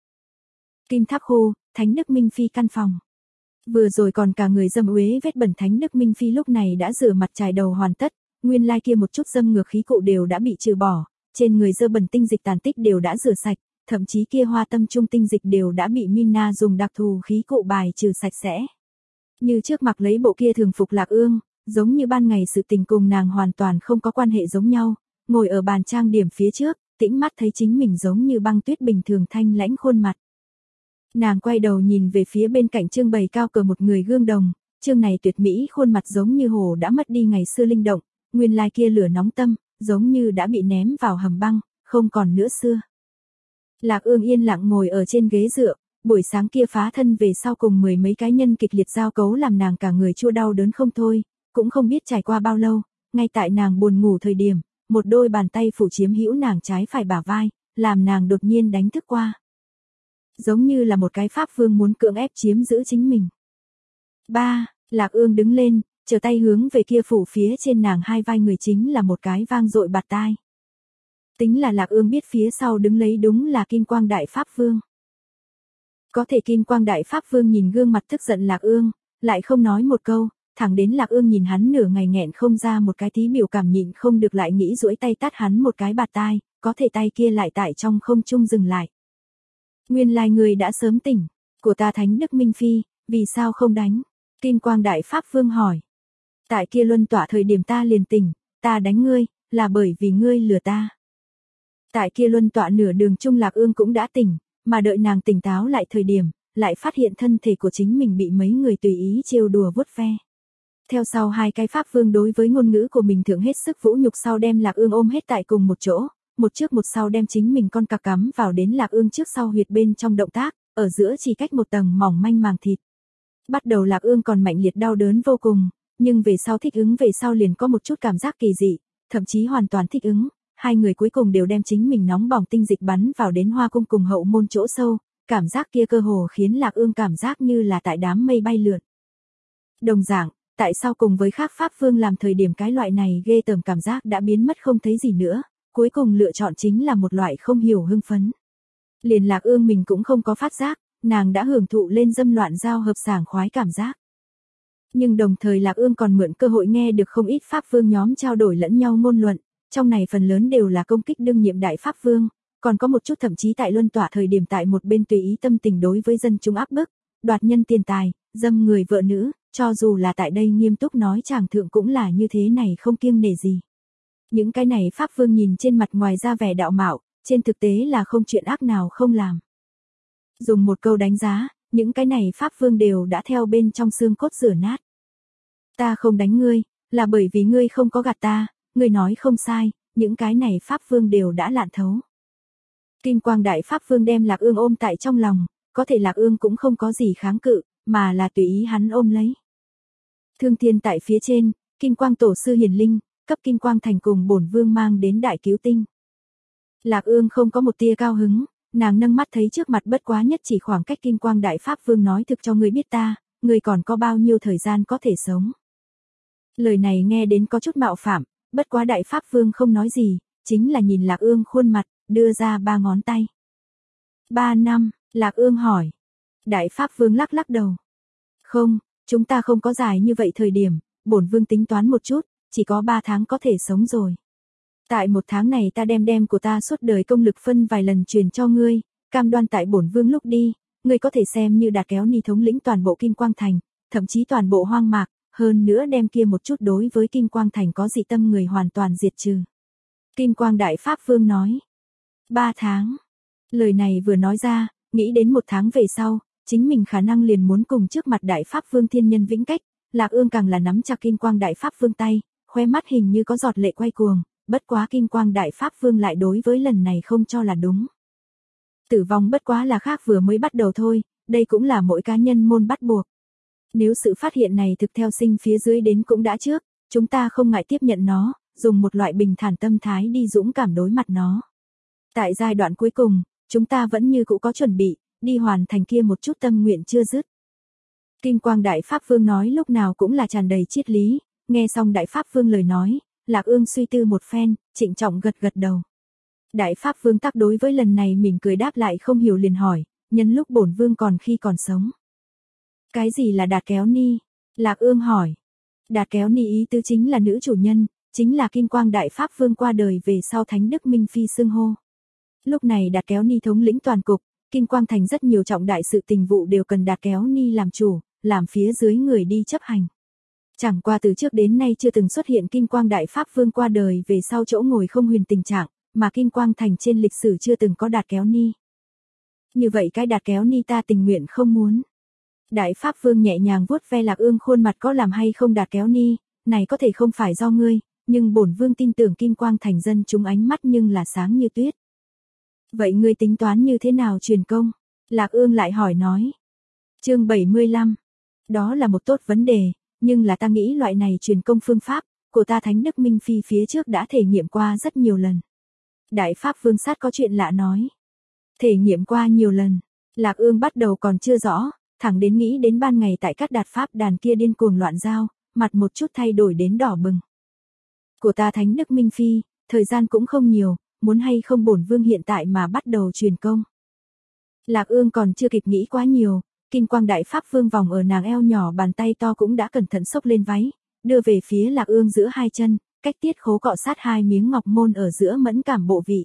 Kim Tháp khu, Thánh Đức Minh Phi căn phòng. Vừa rồi còn cả người dâm uế vết bẩn Thánh Đức Minh Phi lúc này đã rửa mặt chải đầu hoàn tất, nguyên lai kia một chút dâm ngược khí cụ đều đã bị trừ bỏ, trên người dơ bẩn tinh dịch tàn tích đều đã rửa sạch, thậm chí kia hoa tâm trung tinh dịch đều đã bị Mina dùng đặc thù khí cụ bài trừ sạch sẽ. Như trước mặc lấy bộ kia thường phục Lạc Ương, giống như ban ngày sự tình cùng nàng hoàn toàn không có quan hệ giống nhau, ngồi ở bàn trang điểm phía trước, tĩnh mắt thấy chính mình giống như băng tuyết bình thường thanh lãnh khuôn mặt. Nàng quay đầu nhìn về phía bên cạnh trưng bày cao cờ một người gương đồng, trương này tuyệt mỹ khuôn mặt giống như hồ đã mất đi ngày xưa linh động, nguyên lai kia lửa nóng tâm, giống như đã bị ném vào hầm băng, không còn nữa xưa. Lạc Ương yên lặng ngồi ở trên ghế dựa, buổi sáng kia phá thân về sau cùng mười mấy cái nhân kịch liệt giao cấu làm nàng cả người chua đau đớn không thôi, cũng không biết trải qua bao lâu, ngay tại nàng buồn ngủ thời điểm, một đôi bàn tay phủ chiếm hữu nàng trái phải bả vai, làm nàng đột nhiên đánh thức qua. Giống như là một cái pháp vương muốn cưỡng ép chiếm giữ chính mình. Ba, Lạc Ương đứng lên, trở tay hướng về kia phủ phía trên nàng hai vai người chính là một cái vang dội bạt tai. Tính là Lạc Ương biết phía sau đứng lấy đúng là Kim Quang Đại Pháp Vương. Có thể Kim Quang Đại Pháp Vương nhìn gương mặt tức giận Lạc Ương, lại không nói một câu, thẳng đến Lạc Ương nhìn hắn nửa ngày nghẹn không ra một cái tí biểu cảm nhịn không được lại nghĩ duỗi tay tát hắn một cái bạt tai, có thể tay kia lại tại trong không trung dừng lại. Nguyên lai người đã sớm tỉnh, của ta Thánh Đức Minh Phi, vì sao không đánh? Kim Quang Đại Pháp Vương hỏi. Tại kia luân tỏa thời điểm ta liền tỉnh, ta đánh ngươi, là bởi vì ngươi lừa ta. Tại kia luân tọa nửa đường trung Lạc Ương cũng đã tỉnh, mà đợi nàng tỉnh táo lại thời điểm, lại phát hiện thân thể của chính mình bị mấy người tùy ý trêu đùa vuốt ve. Theo sau hai cái pháp vương đối với ngôn ngữ của mình thượng hết sức vũ nhục sau đem Lạc Ương ôm hết tại cùng một chỗ, một trước một sau đem chính mình con cà cắm vào đến Lạc Ương trước sau huyệt bên trong động tác, ở giữa chỉ cách một tầng mỏng manh màng thịt. Bắt đầu Lạc Ương còn mạnh liệt đau đớn vô cùng, nhưng về sau thích ứng về sau liền có một chút cảm giác kỳ dị, thậm chí hoàn toàn thích ứng. Hai người cuối cùng đều đem chính mình nóng bỏng tinh dịch bắn vào đến hoa cung cùng hậu môn chỗ sâu, cảm giác kia cơ hồ khiến Lạc Ương cảm giác như là tại đám mây bay lượn. Đồng dạng, tại sao cùng với khác pháp vương làm thời điểm cái loại này ghê tởm cảm giác đã biến mất không thấy gì nữa, cuối cùng lựa chọn chính là một loại không hiểu hưng phấn. Liền Lạc Ương mình cũng không có phát giác, nàng đã hưởng thụ lên dâm loạn giao hợp sảng khoái cảm giác. Nhưng đồng thời Lạc Ương còn mượn cơ hội nghe được không ít pháp vương nhóm trao đổi lẫn nhau ngôn luận. Trong này phần lớn đều là công kích đương nhiệm đại pháp vương, còn có một chút thậm chí tại luân tỏa thời điểm tại một bên tùy ý tâm tình đối với dân chúng áp bức, đoạt nhân tiền tài, dâm người vợ nữ, cho dù là tại đây nghiêm túc nói chàng thượng cũng là như thế này không kiêng nể gì. Những cái này pháp vương nhìn trên mặt ngoài ra vẻ đạo mạo, trên thực tế là không chuyện ác nào không làm. Dùng một câu đánh giá, những cái này pháp vương đều đã theo bên trong xương cốt rửa nát. Ta không đánh ngươi, là bởi vì ngươi không có gạt ta, ngươi nói không sai, những cái này Pháp Vương đều đã lạn thấu. Kim Quang Đại Pháp Vương đem Lạc Ương ôm tại trong lòng, có thể Lạc Ương cũng không có gì kháng cự, mà là tùy ý hắn ôm lấy. Thương Thiên tại phía trên, Kim Quang Tổ sư hiển linh, cấp Kim Quang Thành cùng bổn vương mang đến đại cứu tinh. Lạc Ương không có một tia cao hứng, nàng nâng mắt thấy trước mặt bất quá nhất chỉ khoảng cách Kim Quang Đại Pháp Vương nói thực cho ngươi biết ta, ngươi còn có bao nhiêu thời gian có thể sống. Lời này nghe đến có chút mạo phạm, bất quá Đại Pháp Vương không nói gì, chính là nhìn Lạc Ương khuôn mặt, đưa ra ba ngón tay. Ba năm, Lạc Ương hỏi. Đại Pháp Vương lắc lắc đầu. Không, chúng ta không có dài như vậy thời điểm, bổn vương tính toán một chút, chỉ có ba tháng có thể sống rồi. Tại một tháng này ta đem đem của ta suốt đời công lực phân vài lần truyền cho ngươi, cam đoan tại bổn vương lúc đi, ngươi có thể xem như đạt kéo ni thống lĩnh toàn bộ Kim Quang Thành, thậm chí toàn bộ hoang mạc, hơn nữa đem kia một chút đối với Kim Quang Thành có dị tâm người hoàn toàn diệt trừ. Kim Quang Đại Pháp Vương nói. Ba tháng. Lời này vừa nói ra, nghĩ đến một tháng về sau, chính mình khả năng liền muốn cùng trước mặt Đại Pháp Vương thiên nhân vĩnh cách, Lạc Ương càng là nắm chặt Kim Quang Đại Pháp Vương tay, khoe mắt hình như có giọt lệ quay cuồng, bất quá Kim Quang Đại Pháp Vương lại đối với lần này không cho là đúng. Tử vong bất quá là khác vừa mới bắt đầu thôi, đây cũng là mỗi cá nhân môn bắt buộc. Nếu sự phát hiện này thực theo sinh phía dưới đến cũng đã trước, chúng ta không ngại tiếp nhận nó, dùng một loại bình thản tâm thái đi dũng cảm đối mặt nó. Tại giai đoạn cuối cùng, chúng ta vẫn như cũ có chuẩn bị, đi hoàn thành kia một chút tâm nguyện chưa dứt. Kim Quang Đại Pháp Vương nói lúc nào cũng là tràn đầy triết lý, nghe xong Đại Pháp Vương lời nói, Lạc Ương suy tư một phen, trịnh trọng gật gật đầu. Đại Pháp Vương tác đối với lần này mình cười đáp lại không hiểu liền hỏi, nhân lúc bổn vương còn khi còn sống. Cái gì là Đạt Kéo Ni? Lạc Ương hỏi. Đạt Kéo Ni ý tứ chính là nữ chủ nhân, chính là Kim Quang Đại Pháp Vương qua đời về sau Thánh Đức Minh Phi xưng hô. Lúc này Đạt Kéo Ni thống lĩnh toàn cục, Kim Quang Thành rất nhiều trọng đại sự tình vụ đều cần Đạt Kéo Ni làm chủ, làm phía dưới người đi chấp hành. Chẳng qua từ trước đến nay chưa từng xuất hiện Kim Quang Đại Pháp Vương qua đời về sau chỗ ngồi không huyền tình trạng, mà Kim Quang Thành trên lịch sử chưa từng có Đạt Kéo Ni. Như vậy cái Đạt Kéo Ni ta tình nguyện không muốn. Đại Pháp Vương nhẹ nhàng vuốt ve Lạc Ương khuôn mặt có làm hay không Đạt Kéo Ni, này có thể không phải do ngươi, nhưng bổn vương tin tưởng Kim Quang Thành dân chúng ánh mắt nhưng là sáng như tuyết. Vậy ngươi tính toán như thế nào truyền công? Lạc Ương lại hỏi nói. Chương bảy mươi lăm. Đó là một tốt vấn đề, nhưng là ta nghĩ loại này truyền công phương pháp, của ta Thánh Đức Minh Phi phía trước đã thể nghiệm qua rất nhiều lần. Đại Pháp Vương sát có chuyện lạ nói. Thể nghiệm qua nhiều lần, Lạc Ương bắt đầu còn chưa rõ, thẳng đến nghĩ đến ban ngày tại các đạt Pháp đàn kia điên cuồng loạn giao, mặt một chút thay đổi đến đỏ bừng. Của ta Thánh Đức Minh Phi, thời gian cũng không nhiều, muốn hay không bổn vương hiện tại mà bắt đầu truyền công. Lạc Ương còn chưa kịp nghĩ quá nhiều, Kim Quang Đại Pháp Vương vòng ở nàng eo nhỏ bàn tay to cũng đã cẩn thận xốc lên váy, đưa về phía Lạc Ương giữa hai chân, cách tiết khố cọ sát hai miếng ngọc môn ở giữa mẫn cảm bộ vị.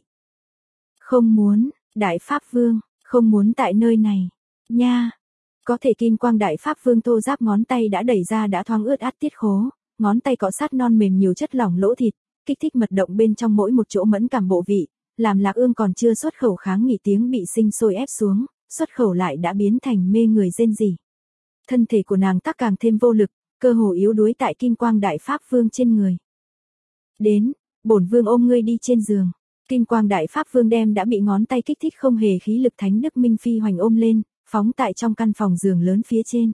Không muốn, Đại Pháp Vương, không muốn tại nơi này, nha. Có thể Kim Quang Đại Pháp Vương thô giáp ngón tay đã đẩy ra đã thoáng ướt át tiết khố, ngón tay cọ sát non mềm nhiều chất lỏng lỗ thịt, kích thích mật động bên trong mỗi một chỗ mẫn cảm bộ vị, làm Lạc Ương còn chưa xuất khẩu kháng nghị tiếng bị sinh sôi ép xuống, xuất khẩu lại đã biến thành mê người rên rỉ. Thân thể của nàng tắc càng thêm vô lực, cơ hồ yếu đuối tại Kim Quang Đại Pháp Vương trên người. Đến, bổn vương ôm ngươi đi trên giường. Kim Quang Đại Pháp Vương đem đã bị ngón tay kích thích không hề khí lực Thánh Đức Minh Phi hoành ôm lên, phóng tại trong căn phòng giường lớn phía trên.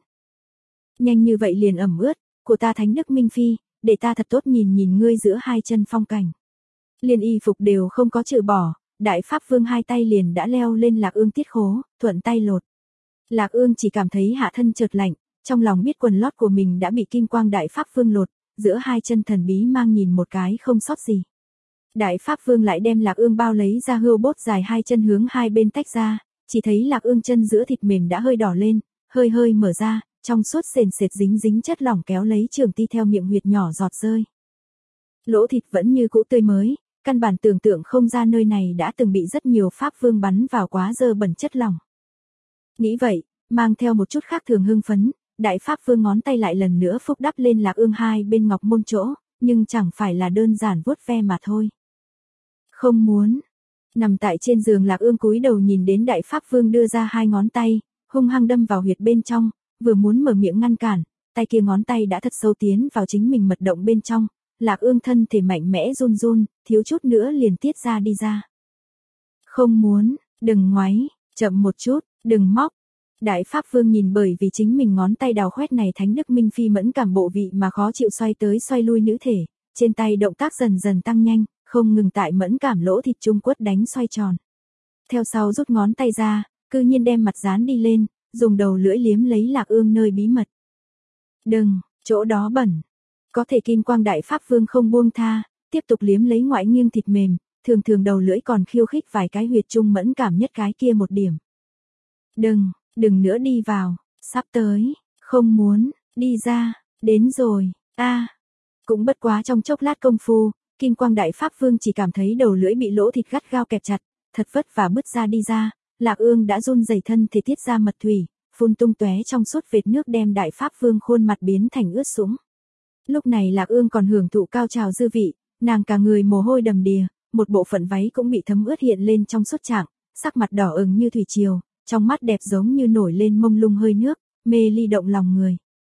Nhanh như vậy liền ẩm ướt, của ta Thánh Đức Minh Phi, để ta thật tốt nhìn nhìn ngươi giữa hai chân phong cảnh. Liên y phục đều không có trừ bỏ, Đại Pháp Vương hai tay liền đã leo lên Lạc Ương tiết khố, thuận tay lột. Lạc Ương chỉ cảm thấy hạ thân chợt lạnh, trong lòng biết quần lót của mình đã bị Kim Quang Đại Pháp Vương lột, giữa hai chân thần bí mang nhìn một cái không sót gì. Đại Pháp Vương lại đem Lạc Ương bao lấy ra hươu bốt dài hai chân hướng hai bên tách ra, chỉ thấy Lạc Ương chân giữa thịt mềm đã hơi đỏ lên, hơi hơi mở ra, trong suốt sền sệt dính dính chất lỏng kéo lấy trường ti theo miệng huyệt nhỏ giọt rơi. Lỗ thịt vẫn như cũ tươi mới, căn bản tưởng tượng không ra nơi này đã từng bị rất nhiều Pháp Vương bắn vào quá dơ bẩn chất lỏng. Nghĩ vậy, mang theo một chút khác thường hưng phấn, Đại Pháp Vương ngón tay lại lần nữa phúc đắp lên Lạc Ương hai bên ngọc môn chỗ, nhưng chẳng phải là đơn giản vuốt ve mà thôi. Không muốn. Nằm tại trên giường Lạc Ương cúi đầu nhìn đến Đại Pháp Vương đưa ra hai ngón tay, hung hăng đâm vào huyệt bên trong, vừa muốn mở miệng ngăn cản, tay kia ngón tay đã thật sâu tiến vào chính mình mật động bên trong, Lạc Ương thân thể mạnh mẽ run run, thiếu chút nữa liền tiết ra đi ra. Không muốn, đừng ngoáy, chậm một chút, đừng móc. Đại Pháp Vương nhìn bởi vì chính mình ngón tay đào khoét này Thánh Đức Minh Phi mẫn cảm bộ vị mà khó chịu xoay tới xoay lui nữ thể, trên tay động tác dần dần tăng nhanh, không ngừng tại mẫn cảm lỗ thịt trung quất đánh xoay tròn. Theo sau rút ngón tay ra, cư nhiên đem mặt dán đi lên, dùng đầu lưỡi liếm lấy Lạc Ương nơi bí mật. Đừng, chỗ đó bẩn. Có thể Kim Quang Đại Pháp Vương không buông tha, tiếp tục liếm lấy ngoại nghiêng thịt mềm, thường thường đầu lưỡi còn khiêu khích vài cái huyệt trung mẫn cảm nhất cái kia một điểm. Đừng, đừng nữa đi vào, sắp tới, không muốn, đi ra, đến rồi, a. À. Cũng bất quá trong chốc lát công phu, Kim Quang Đại Pháp Vương chỉ cảm thấy đầu lưỡi bị lỗ thịt gắt gao kẹp chặt, thật vất vả bứt ra đi ra, Lạc Ương đã run rẩy thân thể tiết ra mật thủy, phun tung tóe trong suốt vệt nước đem Đại Pháp Vương khuôn mặt biến thành ướt sũng. Lúc này Lạc Ương còn hưởng thụ cao trào dư vị, nàng cả người mồ hôi đầm đìa, một bộ phận váy cũng bị thấm ướt hiện lên trong suốt trạng, sắc mặt đỏ ửng như thủy triều, trong mắt đẹp giống như nổi lên mông lung hơi nước, mê ly động lòng người.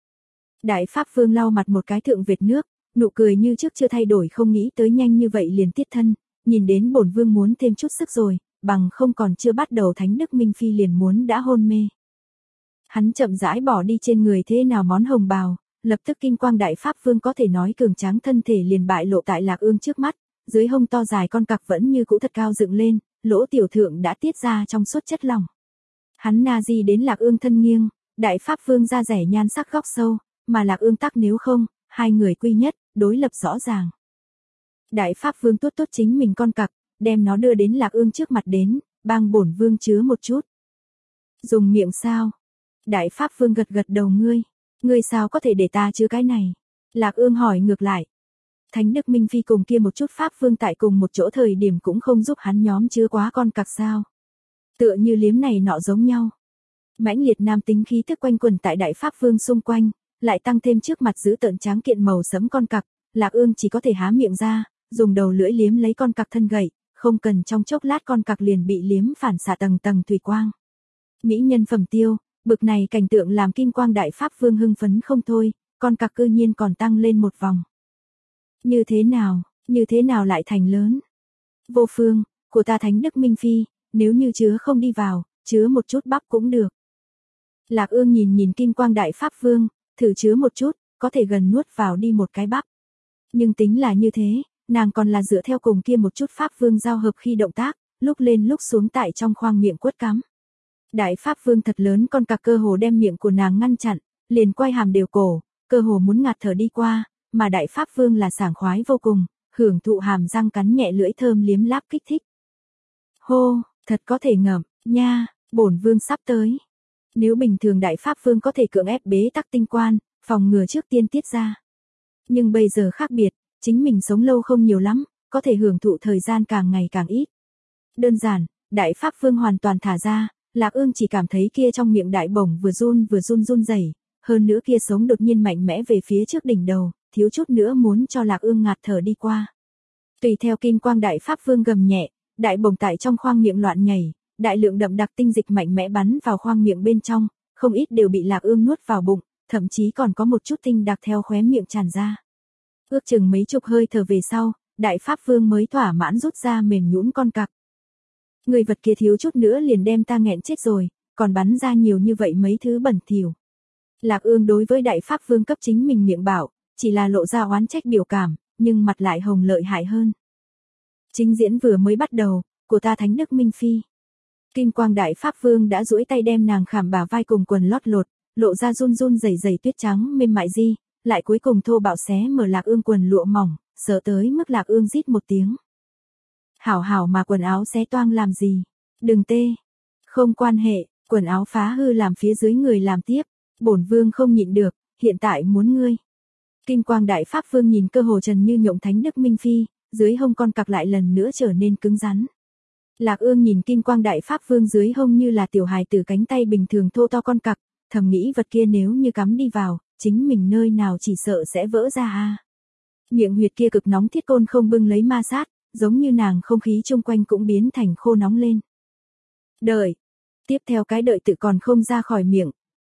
Đại Pháp Vương lau mặt một cái thượng vệt nước, nụ cười như trước chưa thay đổi, không nghĩ tới nhanh như vậy liền tiết thân, nhìn đến bổn vương muốn thêm chút sức rồi, bằng không còn chưa bắt đầu Thánh Đức Minh Phi liền muốn đã hôn mê. Hắn chậm rãi bỏ đi trên người thế nào món hồng bào, lập tức Kim Quang Đại Pháp Vương có thể nói cường tráng thân thể liền bại lộ tại Lạc Ương trước mắt, dưới hông to dài con cặc vẫn như cũ thật cao dựng lên, lỗ tiểu thượng đã tiết ra trong suốt chất lỏng. Hắn na di đến Lạc Ương thân nghiêng, Đại Pháp Vương da rẻ nhan sắc góc sâu, mà Lạc Ương tắc nếu không, hai người quy nhất, đối lập rõ ràng. Đại Pháp Vương tuốt tuốt chính mình con cặc, đem nó đưa đến Lạc Ương trước mặt đến, bang bổn vương chứa một chút. Dùng miệng sao? Đại Pháp Vương gật gật đầu, ngươi, ngươi sao có thể để ta chứa cái này? Lạc Ương hỏi ngược lại. Thánh Đức Minh Phi cùng kia một chút Pháp Vương tại cùng một chỗ thời điểm cũng không giúp hắn nhóm chứa quá con cặc sao? Tựa như liếm này nọ giống nhau. Mãnh liệt nam tính khí thức quanh quẩn tại Đại Pháp Vương xung quanh, lại tăng thêm trước mặt giữ tợn tráng kiện màu sẫm con cặc, Lạc Ương chỉ có thể há miệng ra, dùng đầu lưỡi liếm lấy con cặc thân gậy, không cần trong chốc lát con cặc liền bị liếm phản xạ tầng tầng thủy quang. Mỹ nhân phẩm tiêu, bực này cảnh tượng làm Kim Quang Đại Pháp Vương hưng phấn không thôi, con cặc cư nhiên còn tăng lên một vòng. Như thế nào, như thế nào lại thành lớn? Vô phương, của ta Thánh Đức Minh Phi, nếu như chứa không đi vào, chứa một chút bắp cũng được. Lạc Ương nhìn nhìn Kim Quang Đại Pháp Vương, thử chứa một chút, có thể gần nuốt vào đi một cái bắp. Nhưng tính là như thế, nàng còn là dựa theo cùng kia một chút Pháp Vương giao hợp khi động tác, lúc lên lúc xuống tại trong khoang miệng quất cắm. Đại Pháp Vương thật lớn con cặc cơ hồ đem miệng của nàng ngăn chặn, liền quay hàm đều cổ, cơ hồ muốn ngạt thở đi qua, mà Đại Pháp Vương là sảng khoái vô cùng, hưởng thụ hàm răng cắn nhẹ lưỡi thơm liếm láp kích thích. Hô, thật có thể ngậm, nha, bổn vương sắp tới. Nếu bình thường Đại Pháp Vương có thể cưỡng ép bế tắc tinh quan, phòng ngừa trước tiên tiết ra. Nhưng bây giờ khác biệt, chính mình sống lâu không nhiều lắm, có thể hưởng thụ thời gian càng ngày càng ít. Đơn giản, Đại Pháp Vương hoàn toàn thả ra, Lạc Ương chỉ cảm thấy kia trong miệng đại bổng vừa run vừa run run rẩy, hơn nữa kia sống đột nhiên mạnh mẽ về phía trước đỉnh đầu, thiếu chút nữa muốn cho Lạc Ương ngạt thở đi qua. Tùy theo Kim Quang Đại Pháp Vương gầm nhẹ, đại bổng tại trong khoang miệng loạn nhảy, đại lượng đậm đặc tinh dịch mạnh mẽ bắn vào khoang miệng bên trong, không ít đều bị Lạc Ương nuốt vào bụng, thậm chí còn có một chút tinh đặc theo khóe miệng tràn ra. Ước chừng mấy chục hơi thở về sau, Đại Pháp Vương mới thỏa mãn rút ra mềm nhũn con cặc. Người vật kia thiếu chút nữa liền đem ta nghẹn chết rồi, còn bắn ra nhiều như vậy mấy thứ bẩn thỉu. Lạc Ương đối với Đại Pháp Vương cấp chính mình miệng bảo, chỉ là lộ ra oán trách biểu cảm, nhưng mặt lại hồng lợi hại hơn. Chính diễn vừa mới bắt đầu, của ta Thánh Đức Minh Phi. Kim Quang Đại Pháp Vương đã duỗi tay đem nàng khảm bả vai cùng quần lót lột, lộ ra run run rẩy rẩy tuyết trắng mềm mại di, lại cuối cùng thô bạo xé mở Lạc Ương quần lụa mỏng, sợ tới mức Lạc Ương rít một tiếng. Hảo hảo mà quần áo xé toang làm gì? Đừng tê. Không quan hệ, quần áo phá hư làm phía dưới người làm tiếp, bổn vương không nhịn được, hiện tại muốn ngươi. Kim Quang Đại Pháp Vương nhìn cơ hồ trần như nhộng Thánh Đức Minh Phi, dưới hông con cặc lại lần nữa trở nên cứng rắn. Lạc Ương nhìn Kim Quang Đại Pháp Vương dưới hông như là tiểu hài tử cánh tay bình thường thô to con cặc, thầm nghĩ vật kia nếu như cắm đi vào, chính mình nơi nào chỉ sợ sẽ vỡ ra a. Miệng huyệt kia cực nóng thiết côn không bưng lấy ma sát, giống như nàng không khí chung quanh cũng biến thành khô nóng lên. Đợi. Tiếp theo cái đợi tự còn không ra khỏi miệng,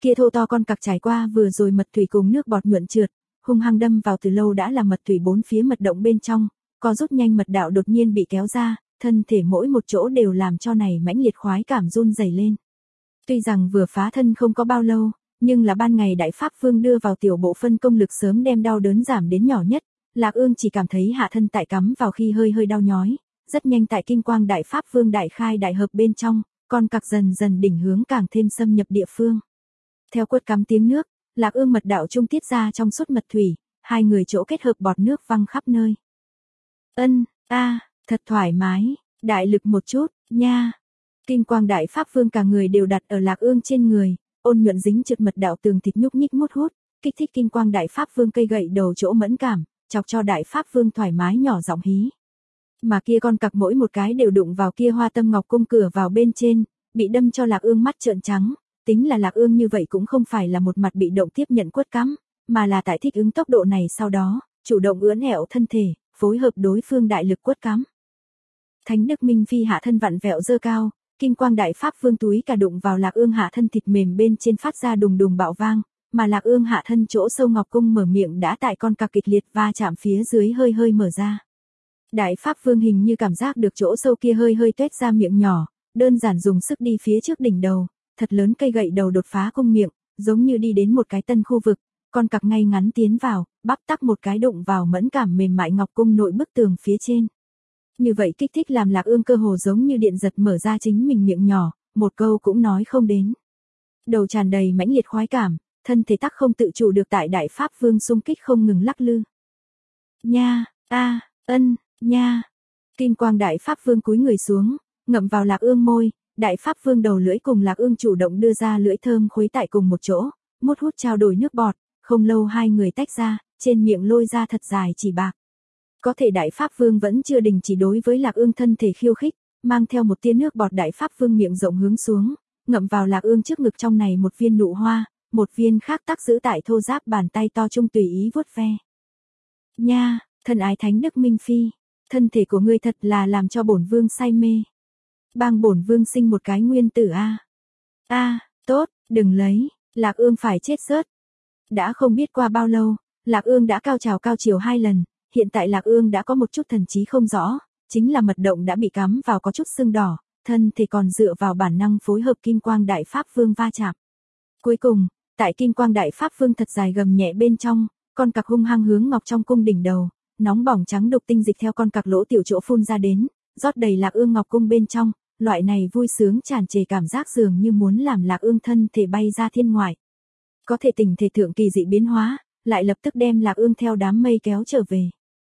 Kia thô to con cặc trải qua vừa rồi mật thủy cùng nước bọt nhuận trượt, hung hăng đâm vào từ lâu đã là mật thủy bốn phía mật động bên trong, co rút nhanh mật đạo đột nhiên bị kéo ra, thân thể mỗi một chỗ đều làm cho này mãnh liệt khoái cảm run rẩy lên. Tuy rằng vừa phá thân không có bao lâu, nhưng là ban ngày Đại Pháp Vương đưa vào tiểu bộ phân công lực sớm đem đau đớn giảm đến nhỏ nhất, Lạc Ương chỉ cảm thấy hạ thân tại cắm vào khi hơi hơi đau nhói, rất nhanh tại Kim Quang Đại Pháp Vương đại khai đại hợp bên trong, con cặc dần dần đỉnh hướng càng thêm xâm nhập địa phương. Theo quất cắm tiếng nước, Lạc Ương mật đạo trung tiết ra trong suốt mật thủy, hai người chỗ kết hợp bọt nước văng khắp nơi. Ân, a, thật thoải mái, đại lực một chút, nha. Kim Quang Đại Pháp Vương cả người đều đặt ở Lạc Ương trên người, ôn nhuận dính trượt mật đạo tường thịt nhúc nhích mút hút, kích thích Kim Quang Đại Pháp Vương cây gậy đầu chỗ mẫn cảm, chọc cho Đại Pháp Vương thoải mái nhỏ giọng hí. Mà kia con cặc mỗi một cái đều đụng vào kia hoa tâm ngọc cung cửa vào bên trên, bị đâm cho Lạc Ương mắt trợn trắng, tính là Lạc Ương như vậy cũng không phải là một mặt bị động tiếp nhận quất cắm, mà là tại thích ứng tốc độ này sau đó, chủ động ưỡn ẻo thân thể, phối hợp đối phương đại lực quất cắm. Thánh Đức Minh Phi hạ thân vặn vẹo dơ cao, Kim Quang Đại Pháp Vương túi cả đụng vào Lạc Ương hạ thân thịt mềm bên trên phát ra đùng đùng bạo vang, mà Lạc Ương hạ thân chỗ sâu ngọc cung mở miệng đã tại con cặc kịch liệt va chạm phía dưới hơi hơi mở ra. Đại Pháp Vương hình như cảm giác được chỗ sâu kia hơi hơi tuét ra miệng nhỏ, đơn giản dùng sức đi phía trước đỉnh đầu, thật lớn cây gậy đầu đột phá cung miệng, giống như đi đến một cái tân khu vực, con cặc ngay ngắn tiến vào, bắp tắc một cái đụng vào mẫn cảm mềm mại ngọc cung nội bức tường phía trên. Như vậy kích thích làm Lạc Ương cơ hồ giống như điện giật mở ra chính mình miệng nhỏ, một câu cũng nói không đến. Đầu tràn đầy mãnh liệt khoái cảm, thân thể tắc không tự chủ được tại Đại Pháp Vương xung kích không ngừng lắc lư. Nha, a, ân, nha. Kim Quang Đại Pháp Vương cúi người xuống, ngậm vào Lạc Ương môi, Đại Pháp Vương đầu lưỡi cùng Lạc Ương chủ động đưa ra lưỡi thơm khuấy tại cùng một chỗ, mút hút trao đổi nước bọt, không lâu hai người tách ra, trên miệng lôi ra thật dài chỉ bạc. Có thể Đại Pháp Vương vẫn chưa đình chỉ đối với Lạc Ương thân thể khiêu khích, mang theo một tia nước bọt Đại Pháp Vương miệng rộng hướng xuống, ngậm vào Lạc Ương trước ngực trong này một viên nụ hoa, một viên khác tắc giữ tại thô giáp bàn tay to trung tùy ý vuốt ve. Nha, thân ái Thánh Đức Minh Phi, thân thể của ngươi thật là làm cho bổn vương say mê. Bang bổn vương sinh một cái nguyên tử a. A, tốt, đừng lấy, Lạc Ương phải chết rớt. Đã không biết qua bao lâu, Lạc Ương đã cao trào cao chiều hai lần, hiện tại Lạc Ương đã có một chút thần trí không rõ, chính là mật động đã bị cắm vào có chút sưng đỏ, thân thể còn dựa vào bản năng phối hợp Kim Quang Đại Pháp Vương va chạm. Cuối cùng, tại Kim Quang Đại Pháp Vương thật dài gầm nhẹ bên trong, con cặc hung hăng hướng ngọc trong cung đỉnh đầu, nóng bỏng trắng đục tinh dịch theo con cặc lỗ tiểu chỗ phun ra đến, rót đầy Lạc Ương ngọc cung bên trong, loại này vui sướng tràn trề cảm giác dường như muốn làm Lạc Ương thân thể bay ra thiên ngoại. Có thể tình thể thượng kỳ dị biến hóa, lại lập tức đem Lạc Ương theo đám mây kéo trở về.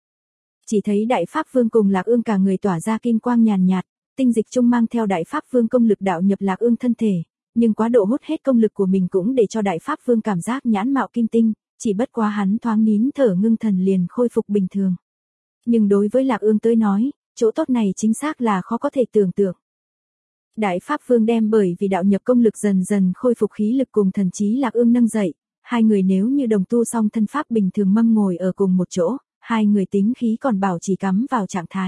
Chỉ thấy Đại Pháp Vương cùng Lạc Ương cả người tỏa ra kim quang nhàn nhạt, tinh dịch trung mang theo Đại Pháp Vương công lực đạo nhập Lạc Ương thân thể, nhưng quá độ hút hết công lực của mình cũng để cho Đại Pháp Vương cảm giác nhãn mạo kim tinh, chỉ bất quá hắn thoáng nín thở ngưng thần liền khôi phục bình thường. Nhưng đối với Lạc Ương tới nói, chỗ tốt này chính xác là khó có thể tưởng tượng. Đại Pháp Vương đem bởi vì đạo nhập công lực dần dần khôi phục khí lực cùng thần trí Lạc Ương nâng dậy, hai người nếu như đồng tu song thân pháp bình thường mâm ngồi ở cùng một chỗ, hai người tính khí còn bảo trì cắm vào trạng thái.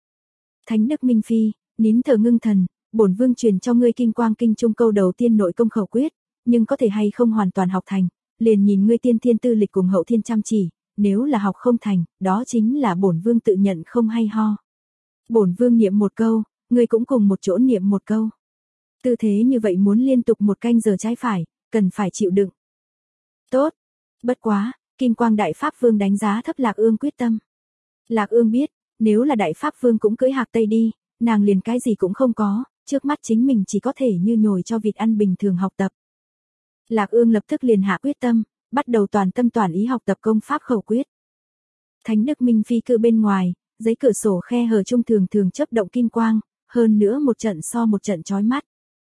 Thánh Đức Minh Phi, nín thở ngưng thần, bổn vương truyền cho ngươi Kim Quang Kinh trung câu đầu tiên nội công khẩu quyết, nhưng có thể hay không hoàn toàn học thành, liền nhìn ngươi tiên thiên tư lịch cùng hậu thiên chăm chỉ, nếu là học không thành, đó chính là bổn vương tự nhận không hay ho. Bổn vương niệm một câu, ngươi cũng cùng một chỗ niệm một câu. Tư thế như vậy muốn liên tục một canh giờ trái phải, cần phải chịu đựng. Tốt. Bất quá, Kim Quang Đại Pháp Vương đánh giá thấp Lạc Ương quyết tâm. Lạc Ương biết, nếu là Đại Pháp Vương cũng cưỡi hạc tây đi, nàng liền cái gì cũng không có, trước mắt chính mình chỉ có thể như nhồi cho vịt ăn bình thường học tập. Lạc Ương lập tức liền hạ quyết tâm, bắt đầu toàn tâm toàn ý học tập công pháp khẩu quyết. Thánh Đức Minh Phi cự bên ngoài, giấy cửa sổ khe hở trung thường thường chớp động kim quang, hơn nữa một trận so một trận chói mắt.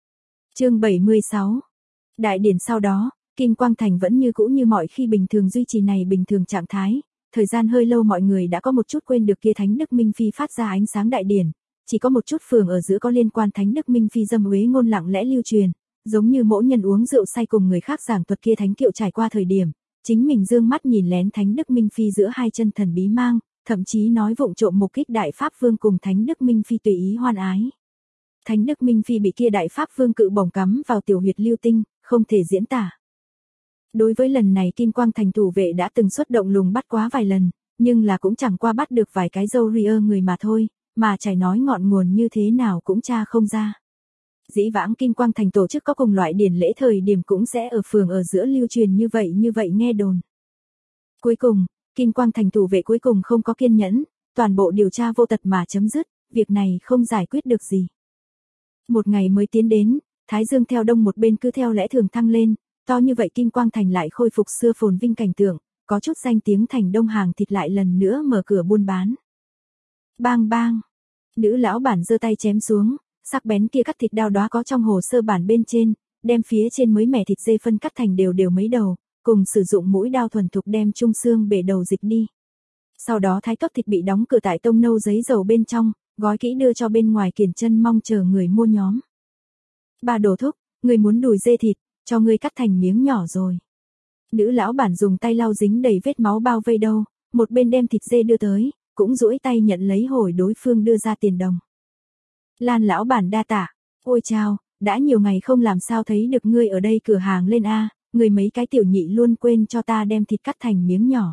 Chương bảy mươi sáu. Đại điển sau đó, Kim Quang Thành vẫn như cũ như mọi khi bình thường duy trì này bình thường trạng thái, thời gian hơi lâu mọi người đã có một chút quên được kia Thánh Đức Minh Phi phát ra ánh sáng đại điển, chỉ có một chút phường ở giữa có liên quan Thánh Đức Minh Phi dâm uế ngôn lặng lẽ lưu truyền, giống như mỗi nhân uống rượu say cùng người khác giảng thuật kia thánh kiệu trải qua thời điểm, chính mình dương mắt nhìn lén Thánh Đức Minh Phi giữa hai chân thần bí mang, thậm chí nói vụng trộm mục kích Đại Pháp Vương cùng Thánh Đức Minh Phi tùy ý hoan ái. Thánh Đức Minh Phi bị kia Đại Pháp Vương cự bổng cắm vào tiểu huyệt lưu tinh, không thể diễn tả. Đối với lần này Kim Quang Thành thủ vệ đã từng xuất động lùng bắt quá vài lần, nhưng là cũng chẳng qua bắt được vài cái râu ria người mà thôi, mà chảy nói ngọn nguồn như thế nào cũng tra không ra. Dĩ vãng Kim Quang Thành tổ chức có cùng loại điển lễ thời điểm cũng sẽ ở phường ở giữa lưu truyền như vậy như vậy nghe đồn. Cuối cùng, Kim Quang Thành thủ vệ cuối cùng không có kiên nhẫn, toàn bộ điều tra vô tật mà chấm dứt, việc này không giải quyết được gì. Một ngày mới tiến đến, Thái Dương theo đông một bên cứ theo lẽ thường thăng lên, to như vậy Kim Quang Thành lại khôi phục xưa phồn vinh cảnh tượng, có chút danh tiếng thành đông hàng thịt lại lần nữa mở cửa buôn bán. Bang bang, nữ lão bản giơ tay chém xuống, sắc bén kia cắt thịt đao đóa có trong hồ sơ bản bên trên, đem phía trên mới mẻ thịt dê phân cắt thành đều đều mấy đầu, cùng sử dụng mũi đao thuần thục đem trung xương bể đầu dịch đi. Sau đó thái tuất thịt bị đóng cửa tại tông nâu giấy dầu bên trong, gói kỹ đưa cho bên ngoài kiển chân mong chờ người mua nhóm. Bà đổ thúc, người muốn đùi dê thịt, cho người cắt thành miếng nhỏ rồi. Nữ lão bản dùng tay lau dính đầy vết máu bao vây đâu, một bên đem thịt dê đưa tới, cũng duỗi tay nhận lấy hồi đối phương đưa ra tiền đồng. Lan lão bản đa tạ, ôi chao, đã nhiều ngày không làm sao thấy được ngươi ở đây cửa hàng lên a, người mấy cái tiểu nhị luôn quên cho ta đem thịt cắt thành miếng nhỏ.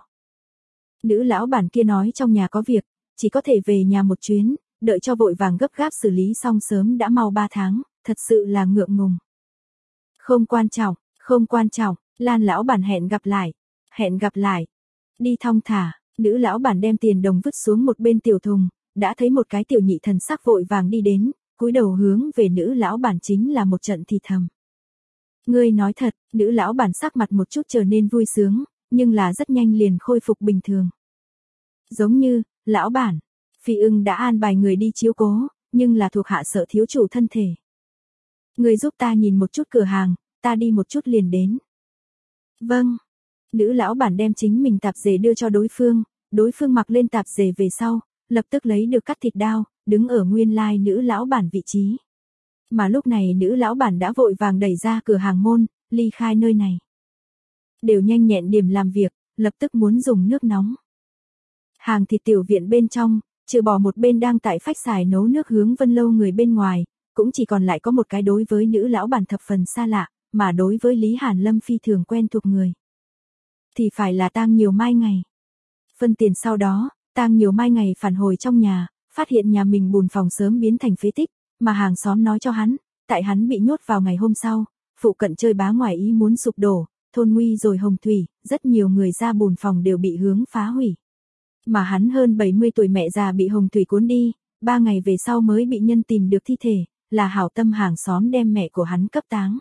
Nữ lão bản kia nói trong nhà có việc, chỉ có thể về nhà một chuyến, đợi cho vội vàng gấp gáp xử lý xong sớm đã mau ba tháng, thật sự là ngượng ngùng. Không quan trọng, không quan trọng, Lan lão bản hẹn gặp lại, hẹn gặp lại. Đi thong thả, nữ lão bản đem tiền đồng vứt xuống một bên tiểu thùng, đã thấy một cái tiểu nhị thần sắc vội vàng đi đến, cúi đầu hướng về nữ lão bản chính là một trận thì thầm. Ngươi nói thật, nữ lão bản sắc mặt một chút trở nên vui sướng, nhưng là rất nhanh liền khôi phục bình thường. Giống như, lão bản, Phi Ưng đã an bài người đi chiếu cố, nhưng là thuộc hạ sợ thiếu chủ thân thể. Ngươi giúp ta nhìn một chút cửa hàng, ta đi một chút liền đến. Vâng. Nữ lão bản đem chính mình tạp dề đưa cho đối phương, đối phương mặc lên tạp dề về sau, lập tức lấy được cắt thịt đao, đứng ở nguyên lai nữ lão bản vị trí. Mà lúc này nữ lão bản đã vội vàng đẩy ra cửa hàng môn, ly khai nơi này. Đều nhanh nhẹn điểm làm việc, lập tức muốn dùng nước nóng. Hàng thịt tiểu viện bên trong, trừ bỏ một bên đang tại phách xài nấu nước hướng Vân Lâu người bên ngoài, cũng chỉ còn lại có một cái đối với nữ lão bản thập phần xa lạ, mà đối với Lý Hàn Lâm phi thường quen thuộc người. Thì phải là Tang Nhiều Mai ngày. Phân tiền sau đó, Tang Nhiều Mai ngày phản hồi trong nhà, phát hiện nhà mình bùn phòng sớm biến thành phế tích, mà hàng xóm nói cho hắn, tại hắn bị nhốt vào ngày hôm sau, phụ cận chơi bá ngoài ý muốn sụp đổ, thôn nguy rồi hồng thủy, rất nhiều người ra bùn phòng đều bị hướng phá hủy. Mà hắn hơn bảy mươi tuổi mẹ già bị hồng thủy cuốn đi, ba ngày về sau mới bị nhân tìm được thi thể, là hảo tâm hàng xóm đem mẹ của hắn cấp táng.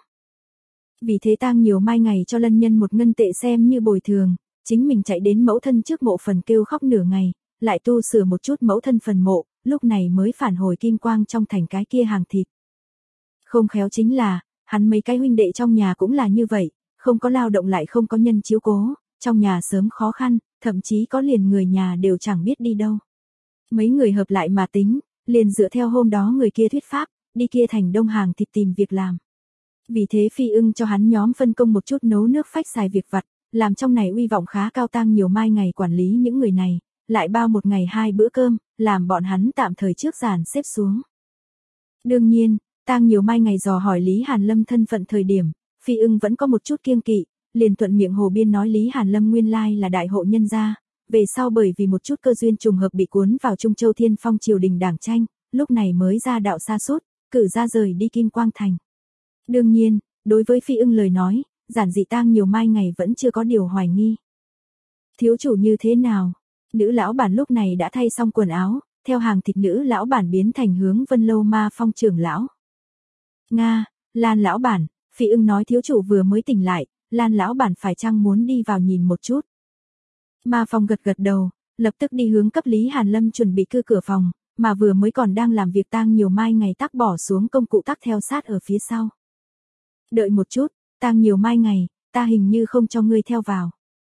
Vì thế Tang Nhiều Mai ngày cho lân nhân một ngân tệ xem như bồi thường, chính mình chạy đến mẫu thân trước mộ phần kêu khóc nửa ngày, lại tu sửa một chút mẫu thân phần mộ, lúc này mới phản hồi Kim Quang trong thành cái kia hàng thịt. Không khéo chính là, hắn mấy cái huynh đệ trong nhà cũng là như vậy, không có lao động lại không có nhân chiếu cố, trong nhà sớm khó khăn, thậm chí có liền người nhà đều chẳng biết đi đâu. Mấy người hợp lại mà tính, liền dựa theo hôm đó người kia thuyết pháp, đi kia thành đông hàng thịt tìm việc làm. Vì thế Phi Ưng cho hắn nhóm phân công một chút nấu nước phách xài việc vặt, làm trong này uy vọng khá cao. Tang Nhiều Mai ngày quản lý những người này, lại bao một ngày hai bữa cơm, làm bọn hắn tạm thời trước dàn xếp xuống. Đương nhiên, Tang Nhiều Mai ngày dò hỏi Lý Hàn Lâm thân phận thời điểm, Phi Ưng vẫn có một chút kiêng kỵ, liền thuận miệng hồ biên nói Lý Hàn Lâm nguyên lai là đại hộ nhân gia, về sau bởi vì một chút cơ duyên trùng hợp bị cuốn vào Trung Châu Thiên Phong triều đình đảng tranh, lúc này mới ra đạo sa sút, cử ra rời đi Kim Quang thành. Đương nhiên, đối với Phi Ưng lời nói, giản dị Tang Nhiều Mai ngày vẫn chưa có điều hoài nghi. Thiếu chủ như thế nào? Nữ lão bản lúc này đã thay xong quần áo, theo hàng thịt nữ lão bản biến thành hướng Vân Lâu Ma Phong trưởng lão. Nga, Lan lão bản, Phi Ưng nói thiếu chủ vừa mới tỉnh lại, Lan lão bản phải chăng muốn đi vào nhìn một chút. Ma Phong gật gật đầu, lập tức đi hướng cấp Lý Hàn Lâm chuẩn bị cư cửa phòng, mà vừa mới còn đang làm việc Tang Nhiều Mai ngày tắc bỏ xuống công cụ tắc theo sát ở phía sau. Đợi một chút, Tang Nhiều Mai ngày, ta hình như không cho ngươi theo vào.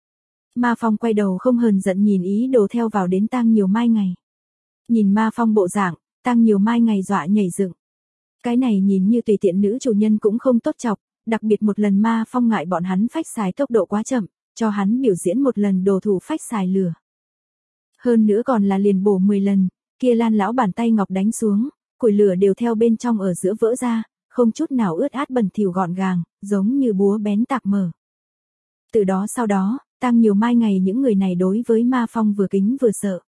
Ma Phong quay đầu không hờn giận nhìn ý đồ theo vào đến Tang Nhiều Mai ngày. Nhìn Ma Phong bộ dạng, Tang Nhiều Mai ngày dọa nhảy dựng. Cái này nhìn như tùy tiện nữ chủ nhân cũng không tốt chọc, đặc biệt một lần Ma Phong ngại bọn hắn phách xài tốc độ quá chậm, cho hắn biểu diễn một lần đồ thủ phách xài lửa. Hơn nữa còn là liền bổ mười lần, kia Lan lão bàn tay ngọc đánh xuống, củi lửa đều theo bên trong ở giữa vỡ ra, không chút nào ướt át bẩn thỉu gọn gàng, giống như búa bén tạc mở. Từ đó sau đó, Tang Nhiều Mai ngày những người này đối với Ma Phong vừa kính vừa sợ.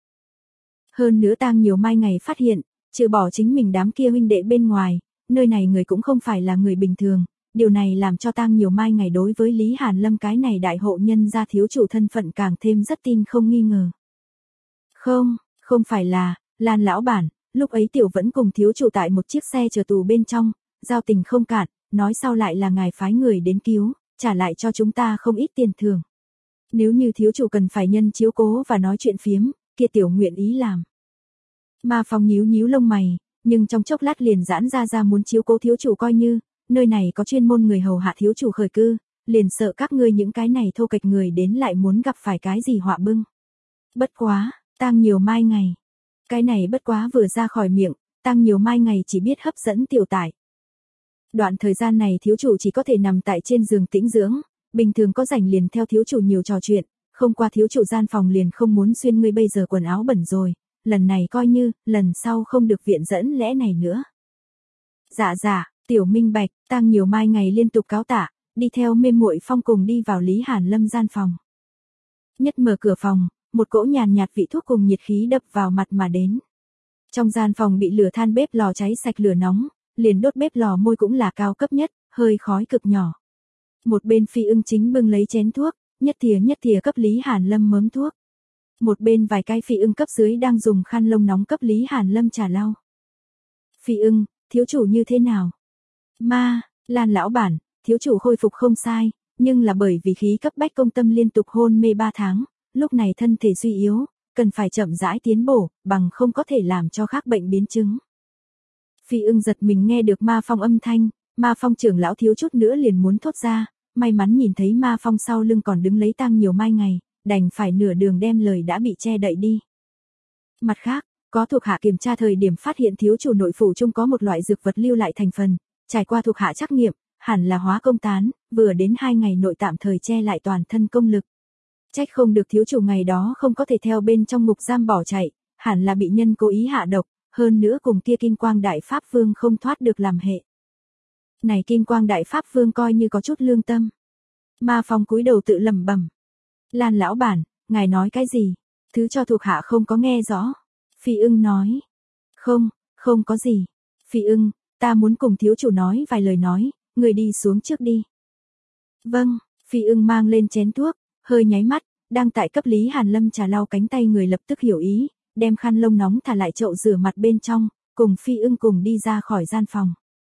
Hơn nữa Tang Nhiều Mai ngày phát hiện, trừ bỏ chính mình đám kia huynh đệ bên ngoài, nơi này người cũng không phải là người bình thường, điều này làm cho Tang Nhiều Mai ngày đối với Lý Hàn Lâm cái này đại hộ nhân gia thiếu chủ thân phận càng thêm rất tin không nghi ngờ. Không, không phải là, Lan lão bản, lúc ấy tiểu vẫn cùng thiếu chủ tại một chiếc xe chờ tù bên trong, giao tình không cạn, nói sau lại là ngài phái người đến cứu, trả lại cho chúng ta không ít tiền thưởng. Nếu như thiếu chủ cần phải nhân chiếu cố và nói chuyện phiếm, kia tiểu nguyện ý làm. Ma Phong nhíu nhíu lông mày, nhưng trong chốc lát liền giãn ra ra muốn chiếu cố thiếu chủ coi như, nơi này có chuyên môn người hầu hạ thiếu chủ khởi cư, liền sợ các ngươi những cái này thô kệch người đến lại muốn gặp phải cái gì họa bưng. Bất quá, Tang Nhiều Mai ngày. Cái này bất quá vừa ra khỏi miệng, Tang Nhiều Mai ngày chỉ biết hấp dẫn tiểu tải. Đoạn thời gian này thiếu chủ chỉ có thể nằm tại trên giường tĩnh dưỡng, bình thường có rảnh liền theo thiếu chủ nhiều trò chuyện, không qua thiếu chủ gian phòng liền không muốn xuyên ngươi bây giờ quần áo bẩn rồi, lần này coi như, lần sau không được viện dẫn lẽ này nữa. Dạ dạ, tiểu minh bạch, Tang Nhiều Mai ngày liên tục cáo tạ, đi theo Mê Muội Phong cùng đi vào Lý Hàn Lâm gian phòng. Nhất mở cửa phòng, một cỗ nhàn nhạt vị thuốc cùng nhiệt khí đập vào mặt mà đến. Trong gian phòng bị lửa than bếp lò cháy sạch lửa nóng, liền đốt bếp lò môi cũng là cao cấp nhất, hơi khói cực nhỏ. Một bên Phi Ưng chính bưng lấy chén thuốc, nhất thìa nhất thìa cấp Lý Hàn Lâm mớm thuốc. Một bên vài cái Phi Ưng cấp dưới đang dùng khăn lông nóng cấp Lý Hàn Lâm trà lau. Phi Ưng, thiếu chủ như thế nào? Ma, Lan lão bản, thiếu chủ khôi phục không sai, nhưng là bởi vì khí cấp bách công tâm liên tục hôn mê ba tháng, lúc này thân thể suy yếu, cần phải chậm rãi tiến bổ, bằng không có thể làm cho khác bệnh biến chứng. Phi Ưng giật mình nghe được Ma Phong âm thanh, Ma Phong trưởng lão thiếu chút nữa liền muốn thốt ra, may mắn nhìn thấy Ma Phong sau lưng còn đứng lấy Tang Nhiều Mai ngày, đành phải nửa đường đem lời đã bị che đậy đi. Mặt khác, có thuộc hạ kiểm tra thời điểm phát hiện thiếu chủ nội phủ chung có một loại dược vật lưu lại thành phần, trải qua thuộc hạ trắc nghiệm, hẳn là hóa công tán, vừa đến hai ngày nội tạm thời che lại toàn thân công lực. Trách không được thiếu chủ ngày đó không có thể theo bên trong ngục giam bỏ chạy, hẳn là bị nhân cố ý hạ độc, hơn nữa cùng kia Kim Quang Đại Pháp Vương không thoát được làm hệ. Này Kim Quang Đại Pháp Vương coi như có chút lương tâm. Ma Phong cúi đầu tự lẩm bẩm. Lan lão bản, ngài nói cái gì? Thứ cho thuộc hạ không có nghe rõ. Phi Ưng nói. Không, không có gì. Phi Ưng, ta muốn cùng thiếu chủ nói vài lời nói, người đi xuống trước đi. Vâng, Phi Ưng mang lên chén thuốc, hơi nháy mắt, đang tại cấp Lý Hàn Lâm trà lau cánh tay người lập tức hiểu ý, đem khăn lông nóng thả lại chậu rửa mặt bên trong, cùng Phi Ưng cùng đi ra khỏi gian phòng.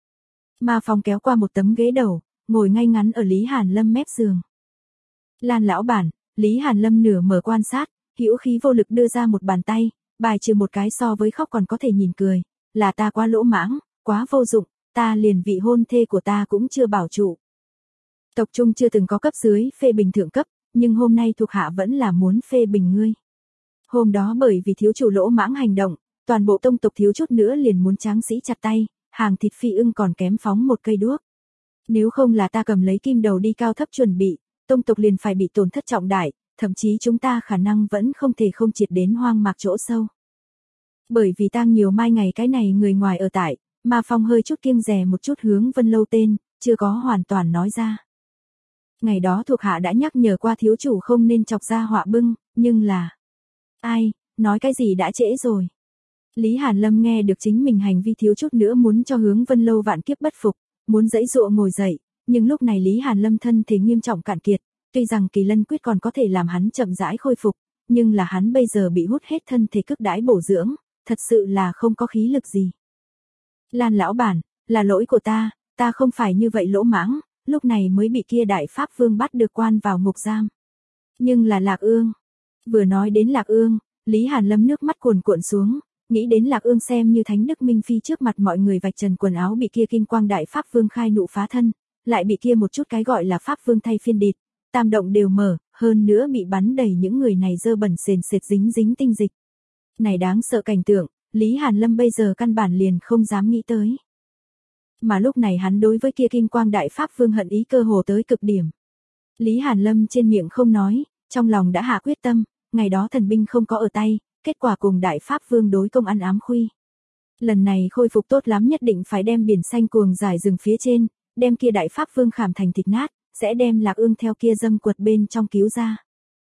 Ma Phong kéo qua một tấm ghế đầu, ngồi ngay ngắn ở Lý Hàn Lâm mép giường. Lan lão bản, Lý Hàn Lâm nửa mở quan sát, hữu khí vô lực đưa ra một bàn tay, bài trừ một cái so với khóc còn có thể nhìn cười, là ta quá lỗ mãng, quá vô dụng, ta liền vị hôn thê của ta cũng chưa bảo trụ. Tộc trung chưa từng có cấp dưới phê bình thượng cấp, nhưng hôm nay thuộc hạ vẫn là muốn phê bình ngươi. Hôm đó bởi vì thiếu chủ lỗ mãng hành động, toàn bộ tông tộc thiếu chút nữa liền muốn tráng sĩ chặt tay, hàng thịt Phi Ưng còn kém phóng một cây đuốc. Nếu không là ta cầm lấy kim đầu đi cao thấp chuẩn bị, tông tộc liền phải bị tổn thất trọng đại, thậm chí chúng ta khả năng vẫn không thể không triệt đến hoang mạc chỗ sâu. Bởi vì Tang Nhiều Mai ngày cái này người ngoài ở tại, Ma Phong hơi chút kiêng dè một chút hướng Vân Lâu tên, chưa có hoàn toàn nói ra. Ngày đó thuộc hạ đã nhắc nhở qua thiếu chủ không nên chọc ra họa bưng, nhưng là... Ai, nói cái gì đã trễ rồi. Lý Hàn Lâm nghe được chính mình hành vi thiếu chút nữa muốn cho hướng Vân Lâu vạn kiếp bất phục, muốn giãy giụa ngồi dậy, nhưng lúc này Lý Hàn Lâm thân thể nghiêm trọng cạn kiệt, tuy rằng Kỳ Lân quyết còn có thể làm hắn chậm rãi khôi phục, nhưng là hắn bây giờ bị hút hết thân thể cực đãi bổ dưỡng, thật sự là không có khí lực gì. Lan lão bản, là lỗi của ta, ta không phải như vậy lỗ mãng, lúc này mới bị kia Đại Pháp Vương bắt được quan vào ngục giam. Nhưng là Lạc Ương. Vừa nói đến Lạc Ương, Lý Hàn Lâm nước mắt cuồn cuộn xuống, nghĩ đến Lạc Ương xem như Thánh Đức Minh Phi trước mặt mọi người vạch trần quần áo bị kia Kim Quang Đại Pháp Vương khai nụ phá thân, lại bị kia một chút cái gọi là Pháp Vương thay phiên địt, tam động đều mở, hơn nữa bị bắn đầy những người này dơ bẩn sền sệt dính dính tinh dịch. Này đáng sợ cảnh tượng, Lý Hàn Lâm bây giờ căn bản liền không dám nghĩ tới. Mà lúc này hắn đối với kia Kim Quang Đại Pháp Vương hận ý cơ hồ tới cực điểm. Lý Hàn Lâm trên miệng không nói, trong lòng đã hạ quyết tâm, ngày đó thần binh không có ở tay, kết quả cùng Đại Pháp Vương đối công ăn ám khuy. Lần này khôi phục tốt lắm nhất định phải đem biển xanh cuồng giải rừng phía trên, đem kia Đại Pháp Vương khảm thành thịt nát, sẽ đem Lạc Ương theo kia dâm quật bên trong cứu ra.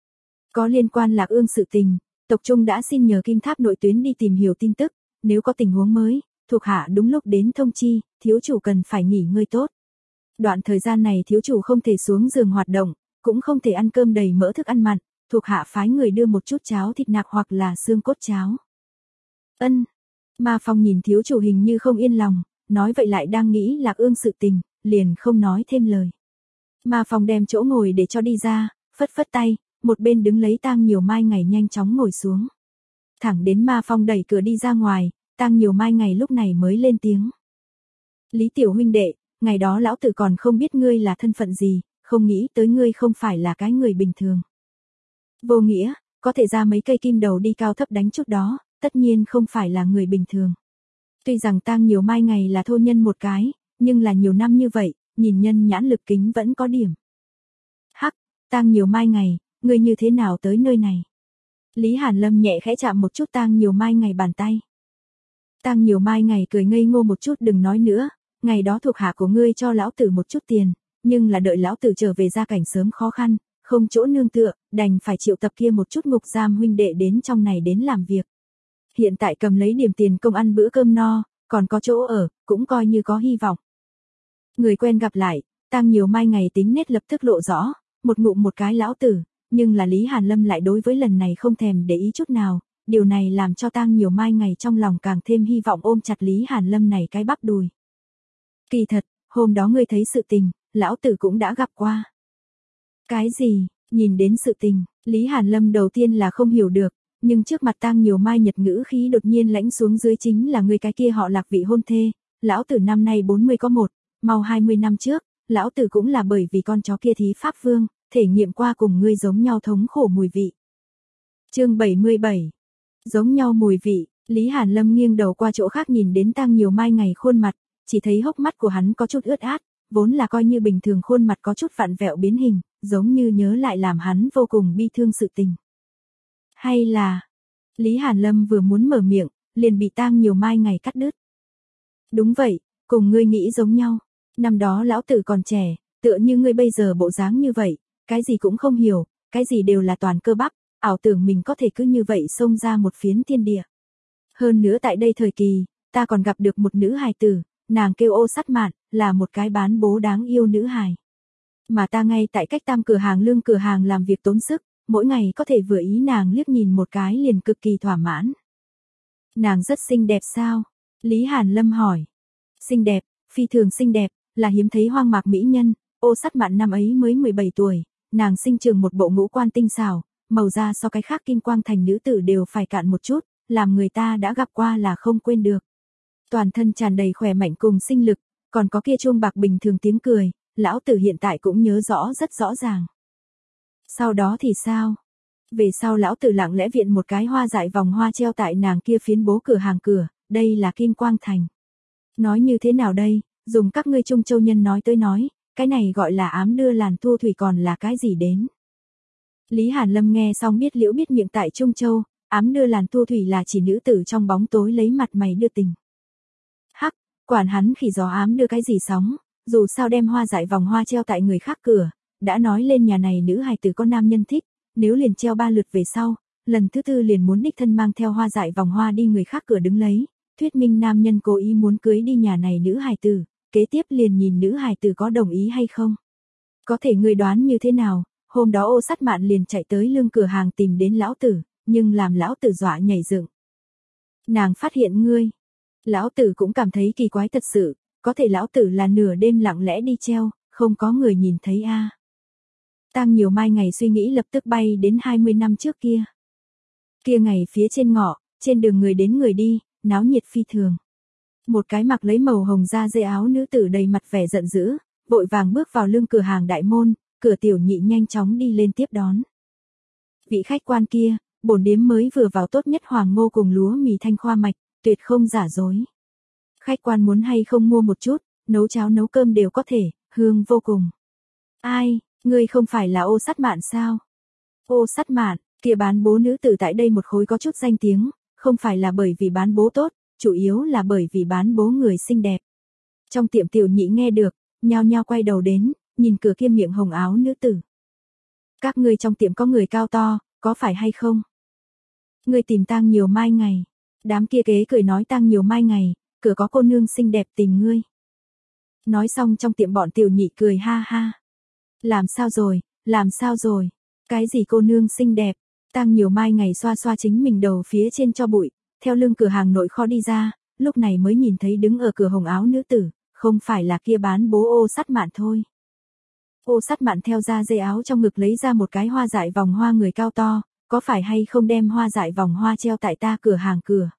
Có liên quan Lạc Ương sự tình, tộc trung đã xin nhờ Kim Tháp nội tuyến đi tìm hiểu tin tức, nếu có tình huống mới, thuộc hạ đúng lúc đến thông chi, thiếu chủ cần phải nghỉ ngơi tốt. Đoạn thời gian này thiếu chủ không thể xuống giường hoạt động, cũng không thể ăn cơm đầy mỡ thức ăn mặn, thuộc hạ phái người đưa một chút cháo thịt nạc hoặc là xương cốt cháo. Ân. Ma Phong nhìn thiếu chủ hình như không yên lòng, nói vậy lại đang nghĩ Lạc Ương sự tình, liền không nói thêm lời. Ma Phong đem chỗ ngồi để cho đi ra, phất phất tay, một bên đứng lấy Tang Nhiều Mai Ngày nhanh chóng ngồi xuống. Thẳng đến Ma Phong đẩy cửa đi ra ngoài, Tang Nhiều Mai Ngày lúc này mới lên tiếng. Lý tiểu huynh đệ, ngày đó lão tử còn không biết ngươi là thân phận gì, không nghĩ tới ngươi không phải là cái người bình thường. Vô nghĩa, có thể ra mấy cây kim đầu đi cao thấp đánh chút đó, tất nhiên không phải là người bình thường. Tuy rằng Tang Nhiều Mai Ngày là thô nhân một cái, nhưng là nhiều năm như vậy, nhìn nhân nhãn lực kính vẫn có điểm. Hắc, Tang Nhiều Mai Ngày, ngươi như thế nào tới nơi này? Lý Hàn Lâm nhẹ khẽ chạm một chút Tang Nhiều Mai Ngày bàn tay. Tang Nhiều Mai Ngày cười ngây ngô một chút, đừng nói nữa, ngày đó thuộc hạ của ngươi cho lão tử một chút tiền, nhưng là đợi lão tử trở về gia cảnh sớm khó khăn, không chỗ nương tựa, đành phải triệu tập kia một chút ngục giam huynh đệ đến trong này đến làm việc. Hiện tại cầm lấy điểm tiền công ăn bữa cơm no, còn có chỗ ở, cũng coi như có hy vọng. Người quen gặp lại, Tang Nhiều Mai Ngày tính nết lập tức lộ rõ, một ngụm một cái lão tử, nhưng là Lý Hàn Lâm lại đối với lần này không thèm để ý chút nào, điều này làm cho Tang Nhiều Mai Ngày trong lòng càng thêm hy vọng ôm chặt Lý Hàn Lâm này cái bắp đùi. Kỳ thật, hôm đó ngươi thấy sự tình, lão tử cũng đã gặp qua. Cái gì? Nhìn đến sự tình, Lý Hàn Lâm đầu tiên là không hiểu được, nhưng trước mặt Tang Nhiều Mai Nhật ngữ khí đột nhiên lãnh xuống dưới, chính là ngươi cái kia họ Lạc vị hôn thê, lão tử năm nay bốn mươi có một, mau hai mươi năm trước, lão tử cũng là bởi vì con chó kia thí pháp vương, thể nghiệm qua cùng ngươi giống nhau thống khổ mùi vị. Chương bảy mươi bảy. Giống nhau mùi vị, Lý Hàn Lâm nghiêng đầu qua chỗ khác nhìn đến Tang Nhiều Mai Ngày khuôn mặt, chỉ thấy hốc mắt của hắn có chút ướt át, vốn là coi như bình thường khuôn mặt có chút vặn vẹo biến hình, giống như nhớ lại làm hắn vô cùng bi thương sự tình. Hay là, Lý Hàn Lâm vừa muốn mở miệng, liền bị Tang Nhiều Mai Ngày cắt đứt. Đúng vậy, cùng ngươi nghĩ giống nhau, năm đó lão tử còn trẻ, tựa như ngươi bây giờ bộ dáng như vậy, cái gì cũng không hiểu, cái gì đều là toàn cơ bắp, ảo tưởng mình có thể cứ như vậy xông ra một phiến thiên địa. Hơn nữa tại đây thời kỳ, ta còn gặp được một nữ hài tử, nàng kêu Ô Sắt Mạn, là một cái bán bố đáng yêu nữ hài. Mà ta ngay tại cách Tam cửa hàng lương cửa hàng làm việc tốn sức, mỗi ngày có thể vừa ý nàng liếc nhìn một cái liền cực kỳ thỏa mãn. Nàng rất xinh đẹp sao? Lý Hàn Lâm hỏi. Xinh đẹp, phi thường xinh đẹp, là hiếm thấy hoang mạc mỹ nhân, Ô Sắt Mạn năm ấy mới mười bảy tuổi, nàng sinh trường một bộ ngũ quan tinh xảo, màu da so cái khác Kim Quang Thành nữ tử đều phải cạn một chút, làm người ta đã gặp qua là không quên được. Toàn thân tràn đầy khỏe mạnh cùng sinh lực, còn có kia chuông bạc bình thường tiếng cười, lão tử hiện tại cũng nhớ rõ rất rõ ràng. Sau đó thì sao? Về sau lão tử lặng lẽ viện một cái hoa dại vòng hoa treo tại nàng kia phiến bố cửa hàng cửa, đây là Kim Quang Thành. Nói như thế nào đây, dùng các ngươi Trung Châu nhân nói tới nói, cái này gọi là ám đưa làn thu thủy còn là cái gì đến? Lý Hàn Lâm nghe xong biết liễu biết miệng, tại Trung Châu, ám đưa làn thu thủy là chỉ nữ tử trong bóng tối lấy mặt mày đưa tình. Hắc, quản hắn khỉ gió ám đưa cái gì sóng, dù sao đem hoa dại vòng hoa treo tại người khác cửa, đã nói lên nhà này nữ hài tử có nam nhân thích, nếu liền treo ba lượt về sau, lần thứ tư liền muốn đích thân mang theo hoa dại vòng hoa đi người khác cửa đứng lấy, thuyết minh nam nhân cố ý muốn cưới đi nhà này nữ hài tử, kế tiếp liền nhìn nữ hài tử có đồng ý hay không. Có thể người đoán như thế nào, hôm đó Ô Sắt Mạn liền chạy tới lương cửa hàng tìm đến lão tử, nhưng làm lão tử dọa nhảy dựng. Nàng phát hiện ngươi. Lão tử cũng cảm thấy kỳ quái thật sự, có thể lão tử là nửa đêm lặng lẽ đi treo, không có người nhìn thấy a. À. Tang Nhiều Mai Ngày suy nghĩ lập tức bay đến hai mươi năm trước kia. Kia ngày phía trên ngõ, trên đường người đến người đi, náo nhiệt phi thường. Một cái mặc lấy màu hồng da dê áo nữ tử đầy mặt vẻ giận dữ, vội vàng bước vào lưng cửa hàng đại môn, cửa tiểu nhị nhanh chóng đi lên tiếp đón. Vị khách quan kia, bổn điếm mới vừa vào tốt nhất hoàng ngô cùng lúa mì thanh khoa mạch, tuyệt không giả dối. Khách quan muốn hay không mua một chút, nấu cháo nấu cơm đều có thể, hương vô cùng. Ai, ngươi không phải là Ô Sắt Mạn sao? Ô Sắt Mạn, kia bán bố nữ tử tại đây một khối có chút danh tiếng, không phải là bởi vì bán bố tốt, chủ yếu là bởi vì bán bố người xinh đẹp. Trong tiệm tiểu nhị nghe được, nhao nhao quay đầu đến, nhìn cửa kia miệng hồng áo nữ tử. Các ngươi trong tiệm có người cao to, có phải hay không? Ngươi tìm Tang Nhiều Mai ngày. Đám kia kế cười nói Tang Nhiều Mai ngày, cửa có cô nương xinh đẹp tìm ngươi. Nói xong trong tiệm bọn tiểu nhị cười ha ha. Làm sao rồi, làm sao rồi? Cái gì cô nương xinh đẹp? Tang Nhiều Mai ngày xoa xoa chính mình đầu phía trên cho bụi, theo lưng cửa hàng nội kho đi ra, lúc này mới nhìn thấy đứng ở cửa hồng áo nữ tử, không phải là kia bán bố Ô Sắt Mạn thôi. Ô Sắt Mạn theo ra dây áo trong ngực lấy ra một cái hoa dại vòng hoa người cao to, có phải hay không đem hoa dại vòng hoa treo tại ta cửa hàng cửa?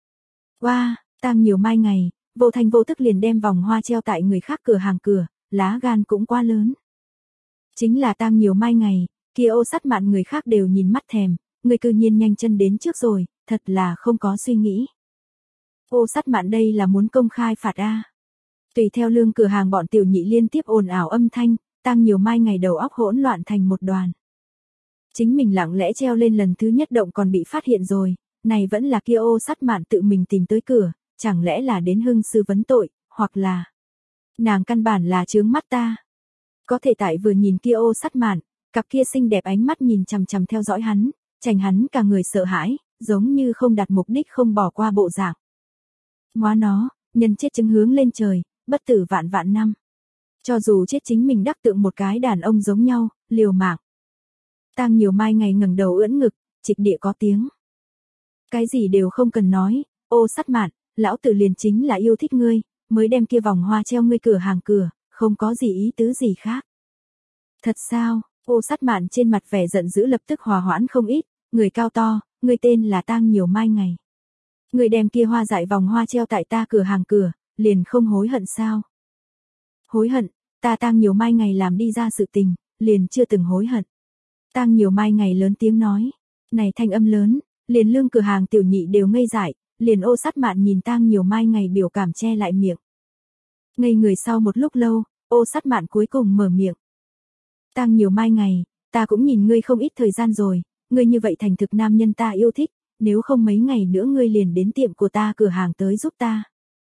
Wow, Tang Nhiều Mai ngày, vô thành vô tức liền đem vòng hoa treo tại người khác cửa hàng cửa, lá gan cũng quá lớn. Chính là Tang Nhiều Mai ngày, kia Ô Sắt Mạn người khác đều nhìn mắt thèm, người cư nhiên nhanh chân đến trước rồi, thật là không có suy nghĩ. Ô Sắt Mạn đây là muốn công khai phạt a. Tùy theo lương cửa hàng bọn tiểu nhị liên tiếp ồn ào âm thanh, Tang Nhiều Mai ngày đầu óc hỗn loạn thành một đoàn. Chính mình lặng lẽ treo lên lần thứ nhất động còn bị phát hiện rồi, này vẫn là kia Ô Sắt Mạn tự mình tìm tới cửa, chẳng lẽ là đến hưng sư vấn tội, hoặc là nàng căn bản là chướng mắt ta. Có thể tại vừa nhìn kia Ô Sắt Mạn, cặp kia xinh đẹp ánh mắt nhìn chằm chằm theo dõi hắn, chành hắn cả người sợ hãi, giống như không đặt mục đích không bỏ qua bộ dạng. Ngoá nó, nhân chết chứng hướng lên trời, bất tử vạn vạn năm. Cho dù chết chính mình đắc tượng một cái đàn ông giống nhau, liều mạng. Tang Nhiều Mai ngày ngẩng đầu ưỡn ngực, trịch địa có tiếng. Cái gì đều không cần nói, Ô Sắt Mạn, lão tử liền chính là yêu thích ngươi, mới đem kia vòng hoa treo ngươi cửa hàng cửa, không có gì ý tứ gì khác. Thật sao? Ô Sắt Mạn trên mặt vẻ giận dữ lập tức hòa hoãn không ít, người cao to, ngươi tên là Tang Nhiều Mai ngày. Ngươi đem kia hoa dại vòng hoa treo tại ta cửa hàng cửa, liền không hối hận sao? Hối hận, ta Tang Nhiều Mai ngày làm đi ra sự tình, liền chưa từng hối hận. Tang Nhiều Mai ngày lớn tiếng nói, này thanh âm lớn, liền lương cửa hàng tiểu nhị đều ngây dại, liền Ô Sắt Mạn nhìn Tang Nhiều Mai ngày biểu cảm che lại miệng. Ngây người sau một lúc lâu, Ô Sắt Mạn cuối cùng mở miệng. Tang Nhiều Mai ngày, ta cũng nhìn ngươi không ít thời gian rồi, ngươi như vậy thành thực nam nhân ta yêu thích, nếu không mấy ngày nữa ngươi liền đến tiệm của ta cửa hàng tới giúp ta.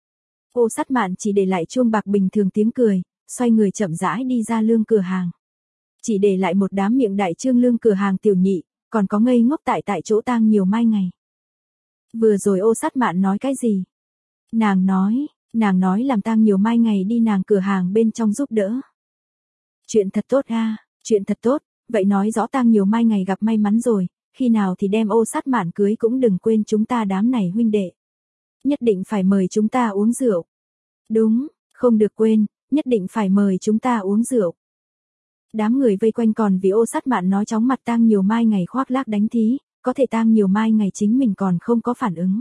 Ô Sắt Mạn chỉ để lại chuông bạc bình thường tiếng cười, xoay người chậm rãi đi ra lương cửa hàng. Chỉ để lại một đám miệng đại trương lương cửa hàng tiểu nhị, còn có ngây ngốc tại tại chỗ Tang Nhiều Mai ngày. Vừa rồi Ô Sắt Mạn nói cái gì? Nàng nói, nàng nói làm Tang Nhiều Mai ngày đi nàng cửa hàng bên trong giúp đỡ. Chuyện thật tốt a, chuyện thật tốt, vậy nói rõ Tang Nhiều Mai ngày gặp may mắn rồi, khi nào thì đem Ô Sắt Mạn cưới cũng đừng quên chúng ta đám này huynh đệ. Nhất định phải mời chúng ta uống rượu. Đúng, không được quên, nhất định phải mời chúng ta uống rượu. Đám người vây quanh còn vì Ô Sắt Mạn nói chóng mặt Tang Nhiều Mai ngày khoác lác đánh thí, có thể Tang Nhiều Mai ngày chính mình còn không có phản ứng.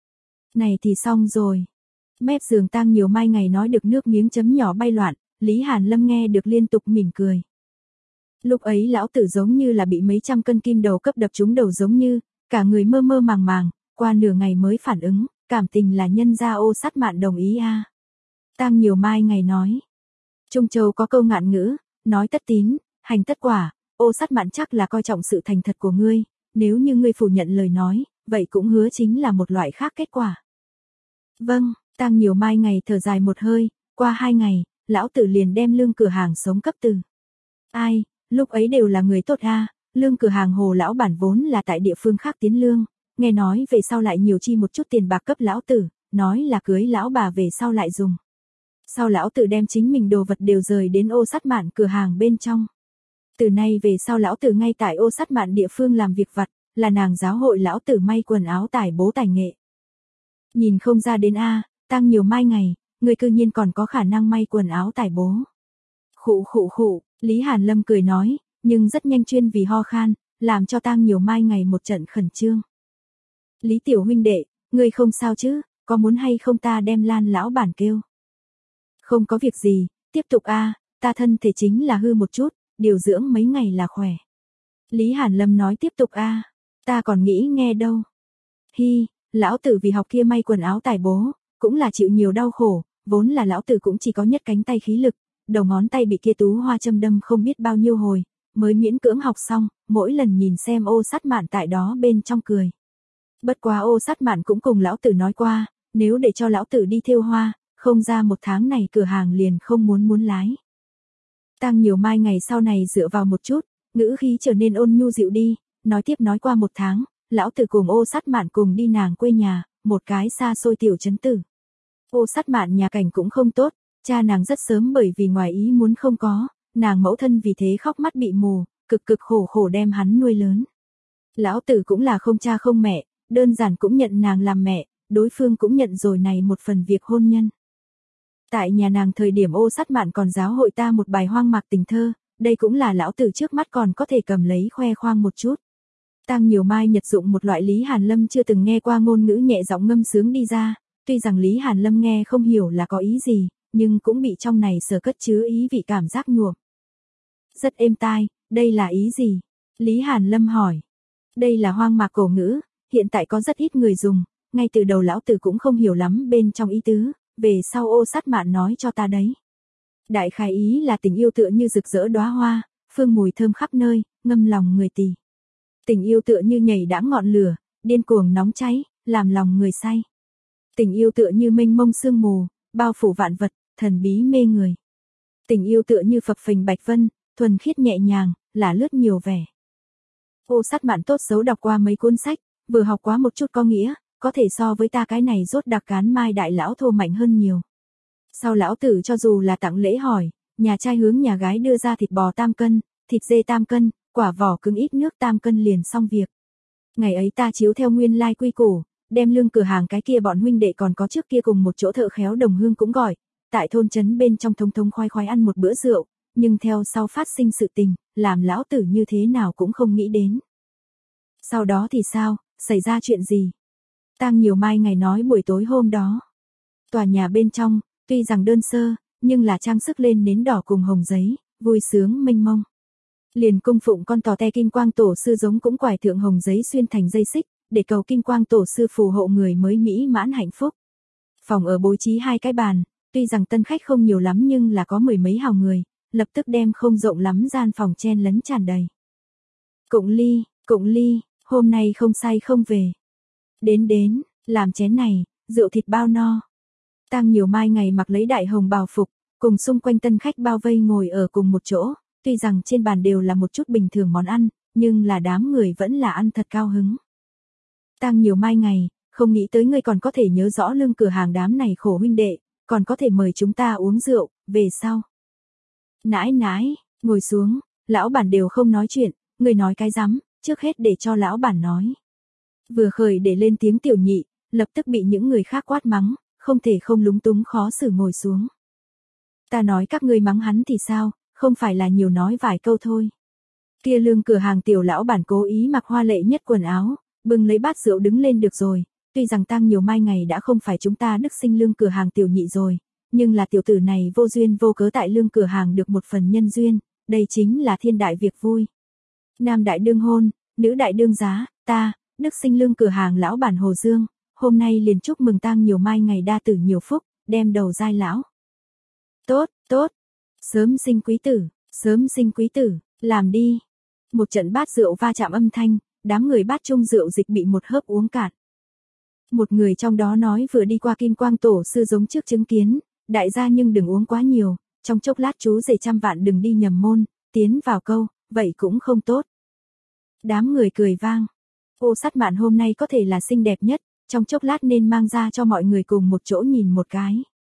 Này thì xong rồi. Mép giường Tang Nhiều Mai ngày nói được nước miếng chấm nhỏ bay loạn, Lý Hàn Lâm nghe được liên tục mỉm cười. Lúc ấy lão tử giống như là bị mấy trăm cân kim đầu cấp đập trúng đầu giống như, cả người mơ mơ màng màng, qua nửa ngày mới phản ứng, cảm tình là nhân gia Ô Sắt Mạn đồng ý a. À. Tang Nhiều Mai ngày nói. Trung Châu có câu ngạn ngữ, nói tất tín, hành tất quả, Ô Sắt Mạn chắc là coi trọng sự thành thật của ngươi, nếu như ngươi phủ nhận lời nói, vậy cũng hứa chính là một loại khác kết quả. Vâng, Tang Nhiều Mai ngày thở dài một hơi, qua hai ngày, lão tử liền đem lương cửa hàng sống cấp từ. Ai, lúc ấy đều là người tốt a, lương cửa hàng Hồ lão bản vốn là tại địa phương khác tiến lương, nghe nói về sau lại nhiều chi một chút tiền bạc cấp lão tử, nói là cưới lão bà về sau lại dùng. Sau lão tử đem chính mình đồ vật đều rời đến Ô Sắt Mạn cửa hàng bên trong. Từ nay về sau lão tử ngay tại Ô Sắt Mạn địa phương làm việc vặt, là nàng giáo hội lão tử may quần áo tải bố tài nghệ. Nhìn không ra đến a, Tang Nhiều Mai ngày, người cư nhiên còn có khả năng may quần áo tải bố. Khụ khụ khụ, Lý Hàn Lâm cười nói, nhưng rất nhanh chuyên vì ho khan, làm cho Tang Nhiều Mai ngày một trận khẩn trương. Lý tiểu huynh đệ, ngươi không sao chứ, có muốn hay không ta đem Lan lão bản kêu? Không có việc gì, tiếp tục a, à, ta thân thể chính là hư một chút, điều dưỡng mấy ngày là khỏe. Lý Hàn Lâm nói tiếp tục a, à, ta còn nghĩ nghe đâu. Hi, lão tử vì học kia may quần áo tải bố, cũng là chịu nhiều đau khổ, vốn là lão tử cũng chỉ có nhất cánh tay khí lực, đầu ngón tay bị kia tú hoa châm đâm không biết bao nhiêu hồi, mới miễn cưỡng học xong, mỗi lần nhìn xem Ô Sắt Mạn tại đó bên trong cười. Bất quá Ô Sắt Mạn cũng cùng lão tử nói qua, nếu để cho lão tử đi thêu hoa, không ra một tháng này cửa hàng liền không muốn muốn lái. Tang Nhiều Mai ngày sau này dựa vào một chút, ngữ khí trở nên ôn nhu dịu đi, nói tiếp nói qua một tháng, lão tử cùng Ô Sát Mạn cùng đi nàng quê nhà, một cái xa xôi tiểu trấn tử. Ô Sát Mạn nhà cảnh cũng không tốt, cha nàng rất sớm bởi vì ngoài ý muốn không có, nàng mẫu thân vì thế khóc mắt bị mù, cực cực khổ khổ đem hắn nuôi lớn. Lão tử cũng là không cha không mẹ, đơn giản cũng nhận nàng làm mẹ, đối phương cũng nhận rồi này một phần việc hôn nhân. Tại nhà nàng thời điểm Ô Sát Mạn còn giáo hội ta một bài hoang mạc tình thơ, đây cũng là lão tử trước mắt còn có thể cầm lấy khoe khoang một chút. Tang Nhiều Mai nhật dụng một loại Lý Hàn Lâm chưa từng nghe qua ngôn ngữ nhẹ giọng ngâm sướng đi ra, tuy rằng Lý Hàn Lâm nghe không hiểu là có ý gì, nhưng cũng bị trong này sở cất chứa ý vị cảm giác nhuộm. Rất êm tai, đây là ý gì? Lý Hàn Lâm hỏi. Đây là hoang mạc cổ ngữ, hiện tại có rất ít người dùng, ngay từ đầu lão tử cũng không hiểu lắm bên trong ý tứ, về sau Ô Sát Mạn nói cho ta đấy. Đại khái ý là tình yêu tựa như rực rỡ đóa hoa, phương mùi thơm khắp nơi, ngâm lòng người tỳ. Tình yêu tựa như nhảy đãng ngọn lửa, điên cuồng nóng cháy, làm lòng người say. Tình yêu tựa như mênh mông sương mù, bao phủ vạn vật, thần bí mê người. Tình yêu tựa như phập phình bạch vân, thuần khiết nhẹ nhàng, là lướt nhiều vẻ. Ô Sát Mạn tốt xấu đọc qua mấy cuốn sách, vừa học quá một chút có nghĩa, có thể so với ta cái này rốt đặc cán mai đại lão thô mạnh hơn nhiều. Sau lão tử cho dù là tặng lễ hỏi, nhà trai hướng nhà gái đưa ra thịt bò tam cân, thịt dê tam cân, quả vỏ cứng ít nước tam cân liền xong việc. Ngày ấy ta chiếu theo nguyên lai quy củ, đem lương cửa hàng cái kia bọn huynh đệ còn có trước kia cùng một chỗ thợ khéo đồng hương cũng gọi, tại thôn trấn bên trong thông thông khoái khoái ăn một bữa rượu, nhưng theo sau phát sinh sự tình, làm lão tử như thế nào cũng không nghĩ đến. Sau đó thì sao, xảy ra chuyện gì? Tang Nhiều Mai ngày nói buổi tối hôm đó. Tòa nhà bên trong, tuy rằng đơn sơ, nhưng là trang sức lên nến đỏ cùng hồng giấy, vui sướng mênh mông. Liền cung phụng con tò te Kim Quang Tổ sư giống cũng quải thượng hồng giấy xuyên thành dây xích, để cầu Kim Quang Tổ sư phù hộ người mới mỹ mãn hạnh phúc. Phòng ở bố trí hai cái bàn, tuy rằng tân khách không nhiều lắm nhưng là có mười mấy hào người, lập tức đem không rộng lắm gian phòng chen lấn tràn đầy. Cụng ly, cụng ly, hôm nay không say không về. Đến đến, làm chén này, rượu thịt bao no. Tang Nhiều Mai ngày mặc lấy đại hồng bào phục, cùng xung quanh tân khách bao vây ngồi ở cùng một chỗ, tuy rằng trên bàn đều là một chút bình thường món ăn, nhưng là đám người vẫn là ăn thật cao hứng. Tang Nhiều Mai ngày, không nghĩ tới ngươi còn có thể nhớ rõ lương cửa hàng đám này khổ huynh đệ, còn có thể mời chúng ta uống rượu, về sau. Nãi nãi, ngồi xuống, lão bản đều không nói chuyện, người nói cái rắm, trước hết để cho lão bản nói. Vừa khởi để lên tiếng tiểu nhị, lập tức bị những người khác quát mắng, không thể không lúng túng khó xử ngồi xuống. Ta nói các ngươi mắng hắn thì sao, không phải là nhiều nói vài câu thôi. Kia lương cửa hàng tiểu lão bản cố ý mặc hoa lệ nhất quần áo, bưng lấy bát rượu đứng lên được rồi, tuy rằng Tang Nhiều Mai ngày đã không phải chúng ta đức sinh lương cửa hàng tiểu nhị rồi, nhưng là tiểu tử này vô duyên vô cớ tại lương cửa hàng được một phần nhân duyên, đây chính là thiên đại việc vui. Nam đại đương hôn, nữ đại đương giá, ta, đức sinh lương cửa hàng lão bản Hồ Dương, hôm nay liền chúc mừng Tang Nhiều Mai ngày đa tử nhiều phúc, đem đầu giai lão. Tốt, tốt, sớm sinh quý tử, sớm sinh quý tử, làm đi. Một trận bát rượu va chạm âm thanh, đám người bát chung rượu dịch bị một hớp uống cạn. Một người trong đó nói vừa đi qua Kim Quang Tổ sư giống trước chứng kiến, đại gia nhưng đừng uống quá nhiều, trong chốc lát chú rể trăm vạn đừng đi nhầm môn, tiến vào câu, vậy cũng không tốt. Đám người cười vang. Ô Sát Mạn hôm nay có thể là xinh đẹp nhất, trong chốc lát nên mang ra cho mọi người cùng một chỗ nhìn một cái.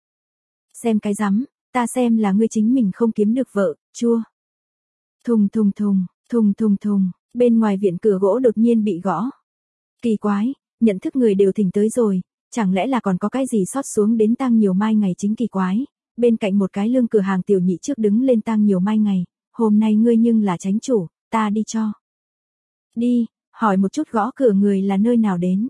Xem cái rắm, ta xem là ngươi chính mình không kiếm được vợ, chua. Thùng thùng thùng, thùng thùng thùng, bên ngoài viện cửa gỗ đột nhiên bị gõ. Kỳ quái, nhận thức người đều thỉnh tới rồi, chẳng lẽ là còn có cái gì sót xuống đến Tang Nhiều Mai ngày chính kỳ quái. Bên cạnh một cái lương cửa hàng tiểu nhị trước đứng lên Tang Nhiều Mai ngày, hôm nay ngươi nhưng là chánh chủ, ta đi cho. Đi, hỏi một chút gõ cửa người là nơi nào đến.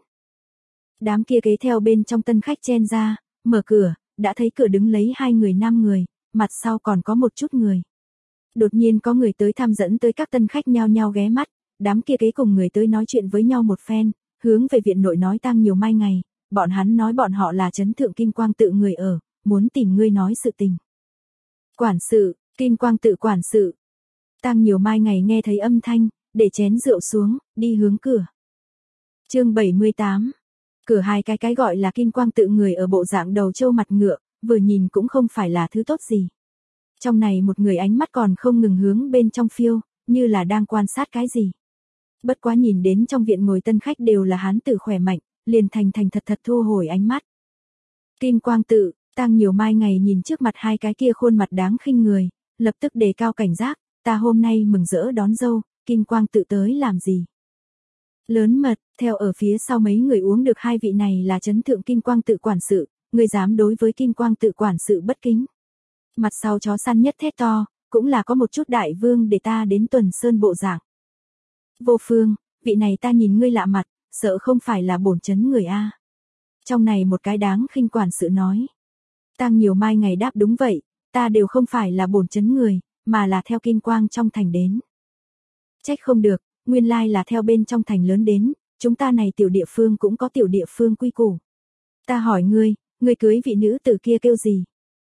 Đám kia kế theo bên trong tân khách chen ra, mở cửa, đã thấy cửa đứng lấy hai người nam người, mặt sau còn có một chút người. Đột nhiên có người tới thăm dẫn tới các tân khách nhao nhao ghé mắt, đám kia kế cùng người tới nói chuyện với nhau một phen, hướng về viện nội nói Tang Nhiều Mai ngày, bọn hắn nói bọn họ là trấn thượng Kim Quang tự người ở, muốn tìm ngươi nói sự tình. Quản sự, Kim Quang tự quản sự. Tang Nhiều Mai ngày nghe thấy âm thanh, để chén rượu xuống, đi hướng cửa. Chương bảy mươi tám. Cửa hai cái cái gọi là Kim Quang tự người ở bộ dạng đầu trâu mặt ngựa, vừa nhìn cũng không phải là thứ tốt gì. Trong này một người ánh mắt còn không ngừng hướng bên trong phiêu, như là đang quan sát cái gì. Bất quá nhìn đến trong viện ngồi tân khách đều là hán tử khỏe mạnh, liền thành thành thật thật thu hồi ánh mắt. Kim Quang Tự, Tang Nhiều Mai ngày nhìn trước mặt hai cái kia khuôn mặt đáng khinh người, lập tức đề cao cảnh giác, ta hôm nay mừng rỡ đón dâu, Kim Quang Tự tới làm gì? Lớn mật, theo ở phía sau mấy người uống được hai vị này là chấn thượng Kim Quang Tự quản sự, người dám đối với Kim Quang Tự quản sự bất kính. Mặt sau chó săn nhất thét to, cũng là có một chút đại vương để ta đến Tuần Sơn bộ dạng. Vô Phương, vị này ta nhìn ngươi lạ mặt, sợ không phải là bổn chấn người a. Trong này một cái đáng khinh quản sự nói. Tang Nhiều Mai ngày đáp đúng vậy, ta đều không phải là bổn chấn người, mà là theo Kim Quang trong thành đến. Trách không được, nguyên lai là theo bên trong thành lớn đến, chúng ta này tiểu địa phương cũng có tiểu địa phương quy củ. Ta hỏi ngươi, ngươi cưới vị nữ tử kia kêu gì?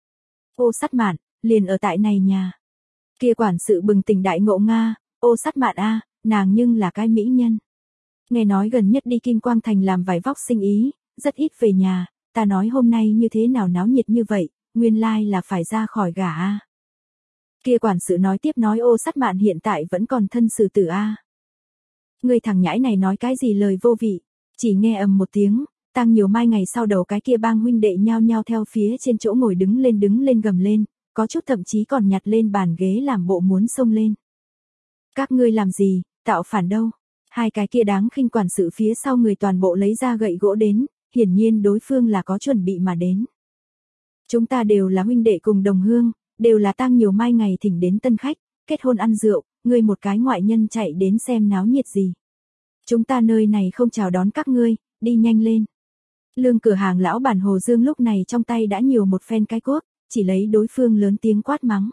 Ô Sắt Mạn, liền ở tại này nhà. Kia quản sự bừng tỉnh đại ngộ Nga, Ô Sắt Mạn a, nàng nhưng là cái mỹ nhân. Nghe nói gần nhất đi Kim Quang thành làm vải vóc sinh ý, rất ít về nhà, ta nói hôm nay như thế nào náo nhiệt như vậy, nguyên lai là phải ra khỏi gả a. Kia quản sự nói tiếp nói Ô Sắt Mạn hiện tại vẫn còn thân xử tử a. Người thằng nhãi này nói cái gì lời vô vị, chỉ nghe ầm một tiếng, Tang Nhiều Mai ngày sau đầu cái kia bang huynh đệ nhao nhao theo phía trên chỗ ngồi đứng lên đứng lên gầm lên, có chút thậm chí còn nhặt lên bàn ghế làm bộ muốn xông lên. Các ngươi làm gì, tạo phản đâu? Hai cái kia đáng khinh quản sự phía sau người toàn bộ lấy ra gậy gỗ đến, hiển nhiên đối phương là có chuẩn bị mà đến. Chúng ta đều là huynh đệ cùng đồng hương, đều là Tang Nhiều Mai ngày thỉnh đến tân khách, kết hôn ăn rượu, ngươi một cái ngoại nhân chạy đến xem náo nhiệt gì. Chúng ta nơi này không chào đón các ngươi, đi nhanh lên. Lương cửa hàng lão bản Hồ Dương lúc này trong tay đã nhiều một phen cái cuốc, chỉ lấy đối phương lớn tiếng quát mắng.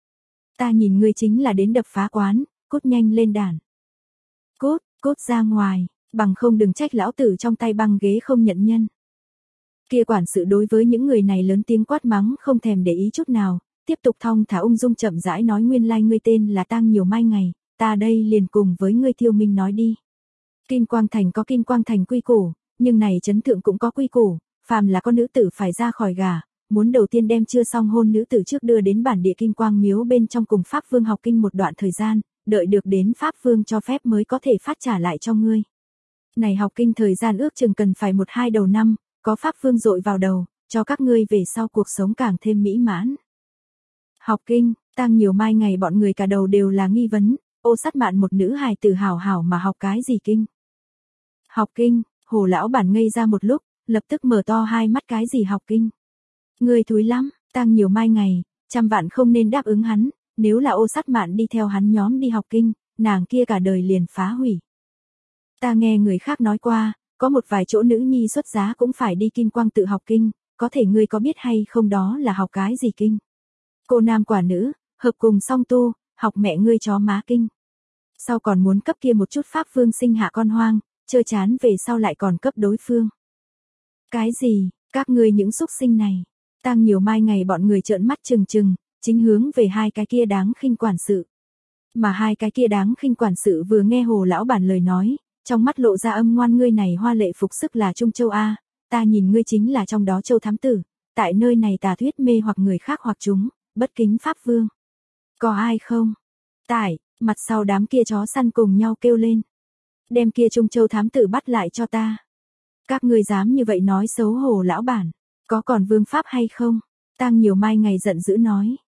Ta nhìn ngươi chính là đến đập phá quán, cút nhanh lên đàn. Cút, cút ra ngoài, bằng không đừng trách lão tử trong tay băng ghế không nhận nhân. Kia quản sự đối với những người này lớn tiếng quát mắng không thèm để ý chút nào, tiếp tục thong thả ung dung chậm rãi nói nguyên lai like ngươi tên là Tang Nhiều Mai ngày, ta đây liền cùng với ngươi Thiêu Minh nói đi. Kim Quang thành có Kim Quang thành quy củ, nhưng này trấn thượng cũng có quy củ, phàm là con nữ tử phải ra khỏi gả, muốn đầu tiên đem chưa xong hôn nữ tử trước đưa đến bản địa Kim Quang miếu bên trong cùng Pháp Vương học kinh một đoạn thời gian, đợi được đến Pháp Vương cho phép mới có thể phát trả lại cho ngươi. Này học kinh thời gian ước chừng cần phải một hai đầu năm, có Pháp Vương dội vào đầu, cho các ngươi về sau cuộc sống càng thêm mỹ mãn. Học kinh, Tang Nhiều Mai ngày bọn người cả đầu đều là nghi vấn, Ô Sắt Mạn một nữ hài tử hảo hảo mà học cái gì kinh. Học kinh, Hồ lão bản ngây ra một lúc, lập tức mở to hai mắt cái gì học kinh. Ngươi thúi lắm, Tang Nhiều Mai ngày, trăm vạn không nên đáp ứng hắn, nếu là Ô Sắt Mạn đi theo hắn nhóm đi học kinh, nàng kia cả đời liền phá hủy. Ta nghe người khác nói qua, có một vài chỗ nữ nhi xuất giá cũng phải đi Kim Quang tự học kinh, có thể ngươi có biết hay không đó là học cái gì kinh? Cô nam quả nữ, hợp cùng song tu, học mẹ ngươi chó má kinh. Sau còn muốn cấp kia một chút Pháp Vương sinh hạ con hoang, chơi chán về sau lại còn cấp đối phương. Cái gì, các ngươi những xúc sinh này? Tang Nhiều Mai ngày bọn người trợn mắt trừng trừng, chính hướng về hai cái kia đáng khinh quản sự. Mà hai cái kia đáng khinh quản sự vừa nghe Hồ lão bản lời nói, trong mắt lộ ra âm ngoan ngươi này hoa lệ phục sức là Trung Châu A, ta nhìn ngươi chính là trong đó Châu thám tử, tại nơi này tà thuyết mê hoặc người khác hoặc chúng, bất kính Pháp Vương. Có ai không? Tại, mặt sau đám kia chó săn cùng nhau kêu lên. Đem kia Trung Châu thám tử bắt lại cho ta. Các ngươi dám như vậy nói xấu Hồ lão bản, có còn vương pháp hay không? Tang Nhiều Mai ngày giận dữ nói.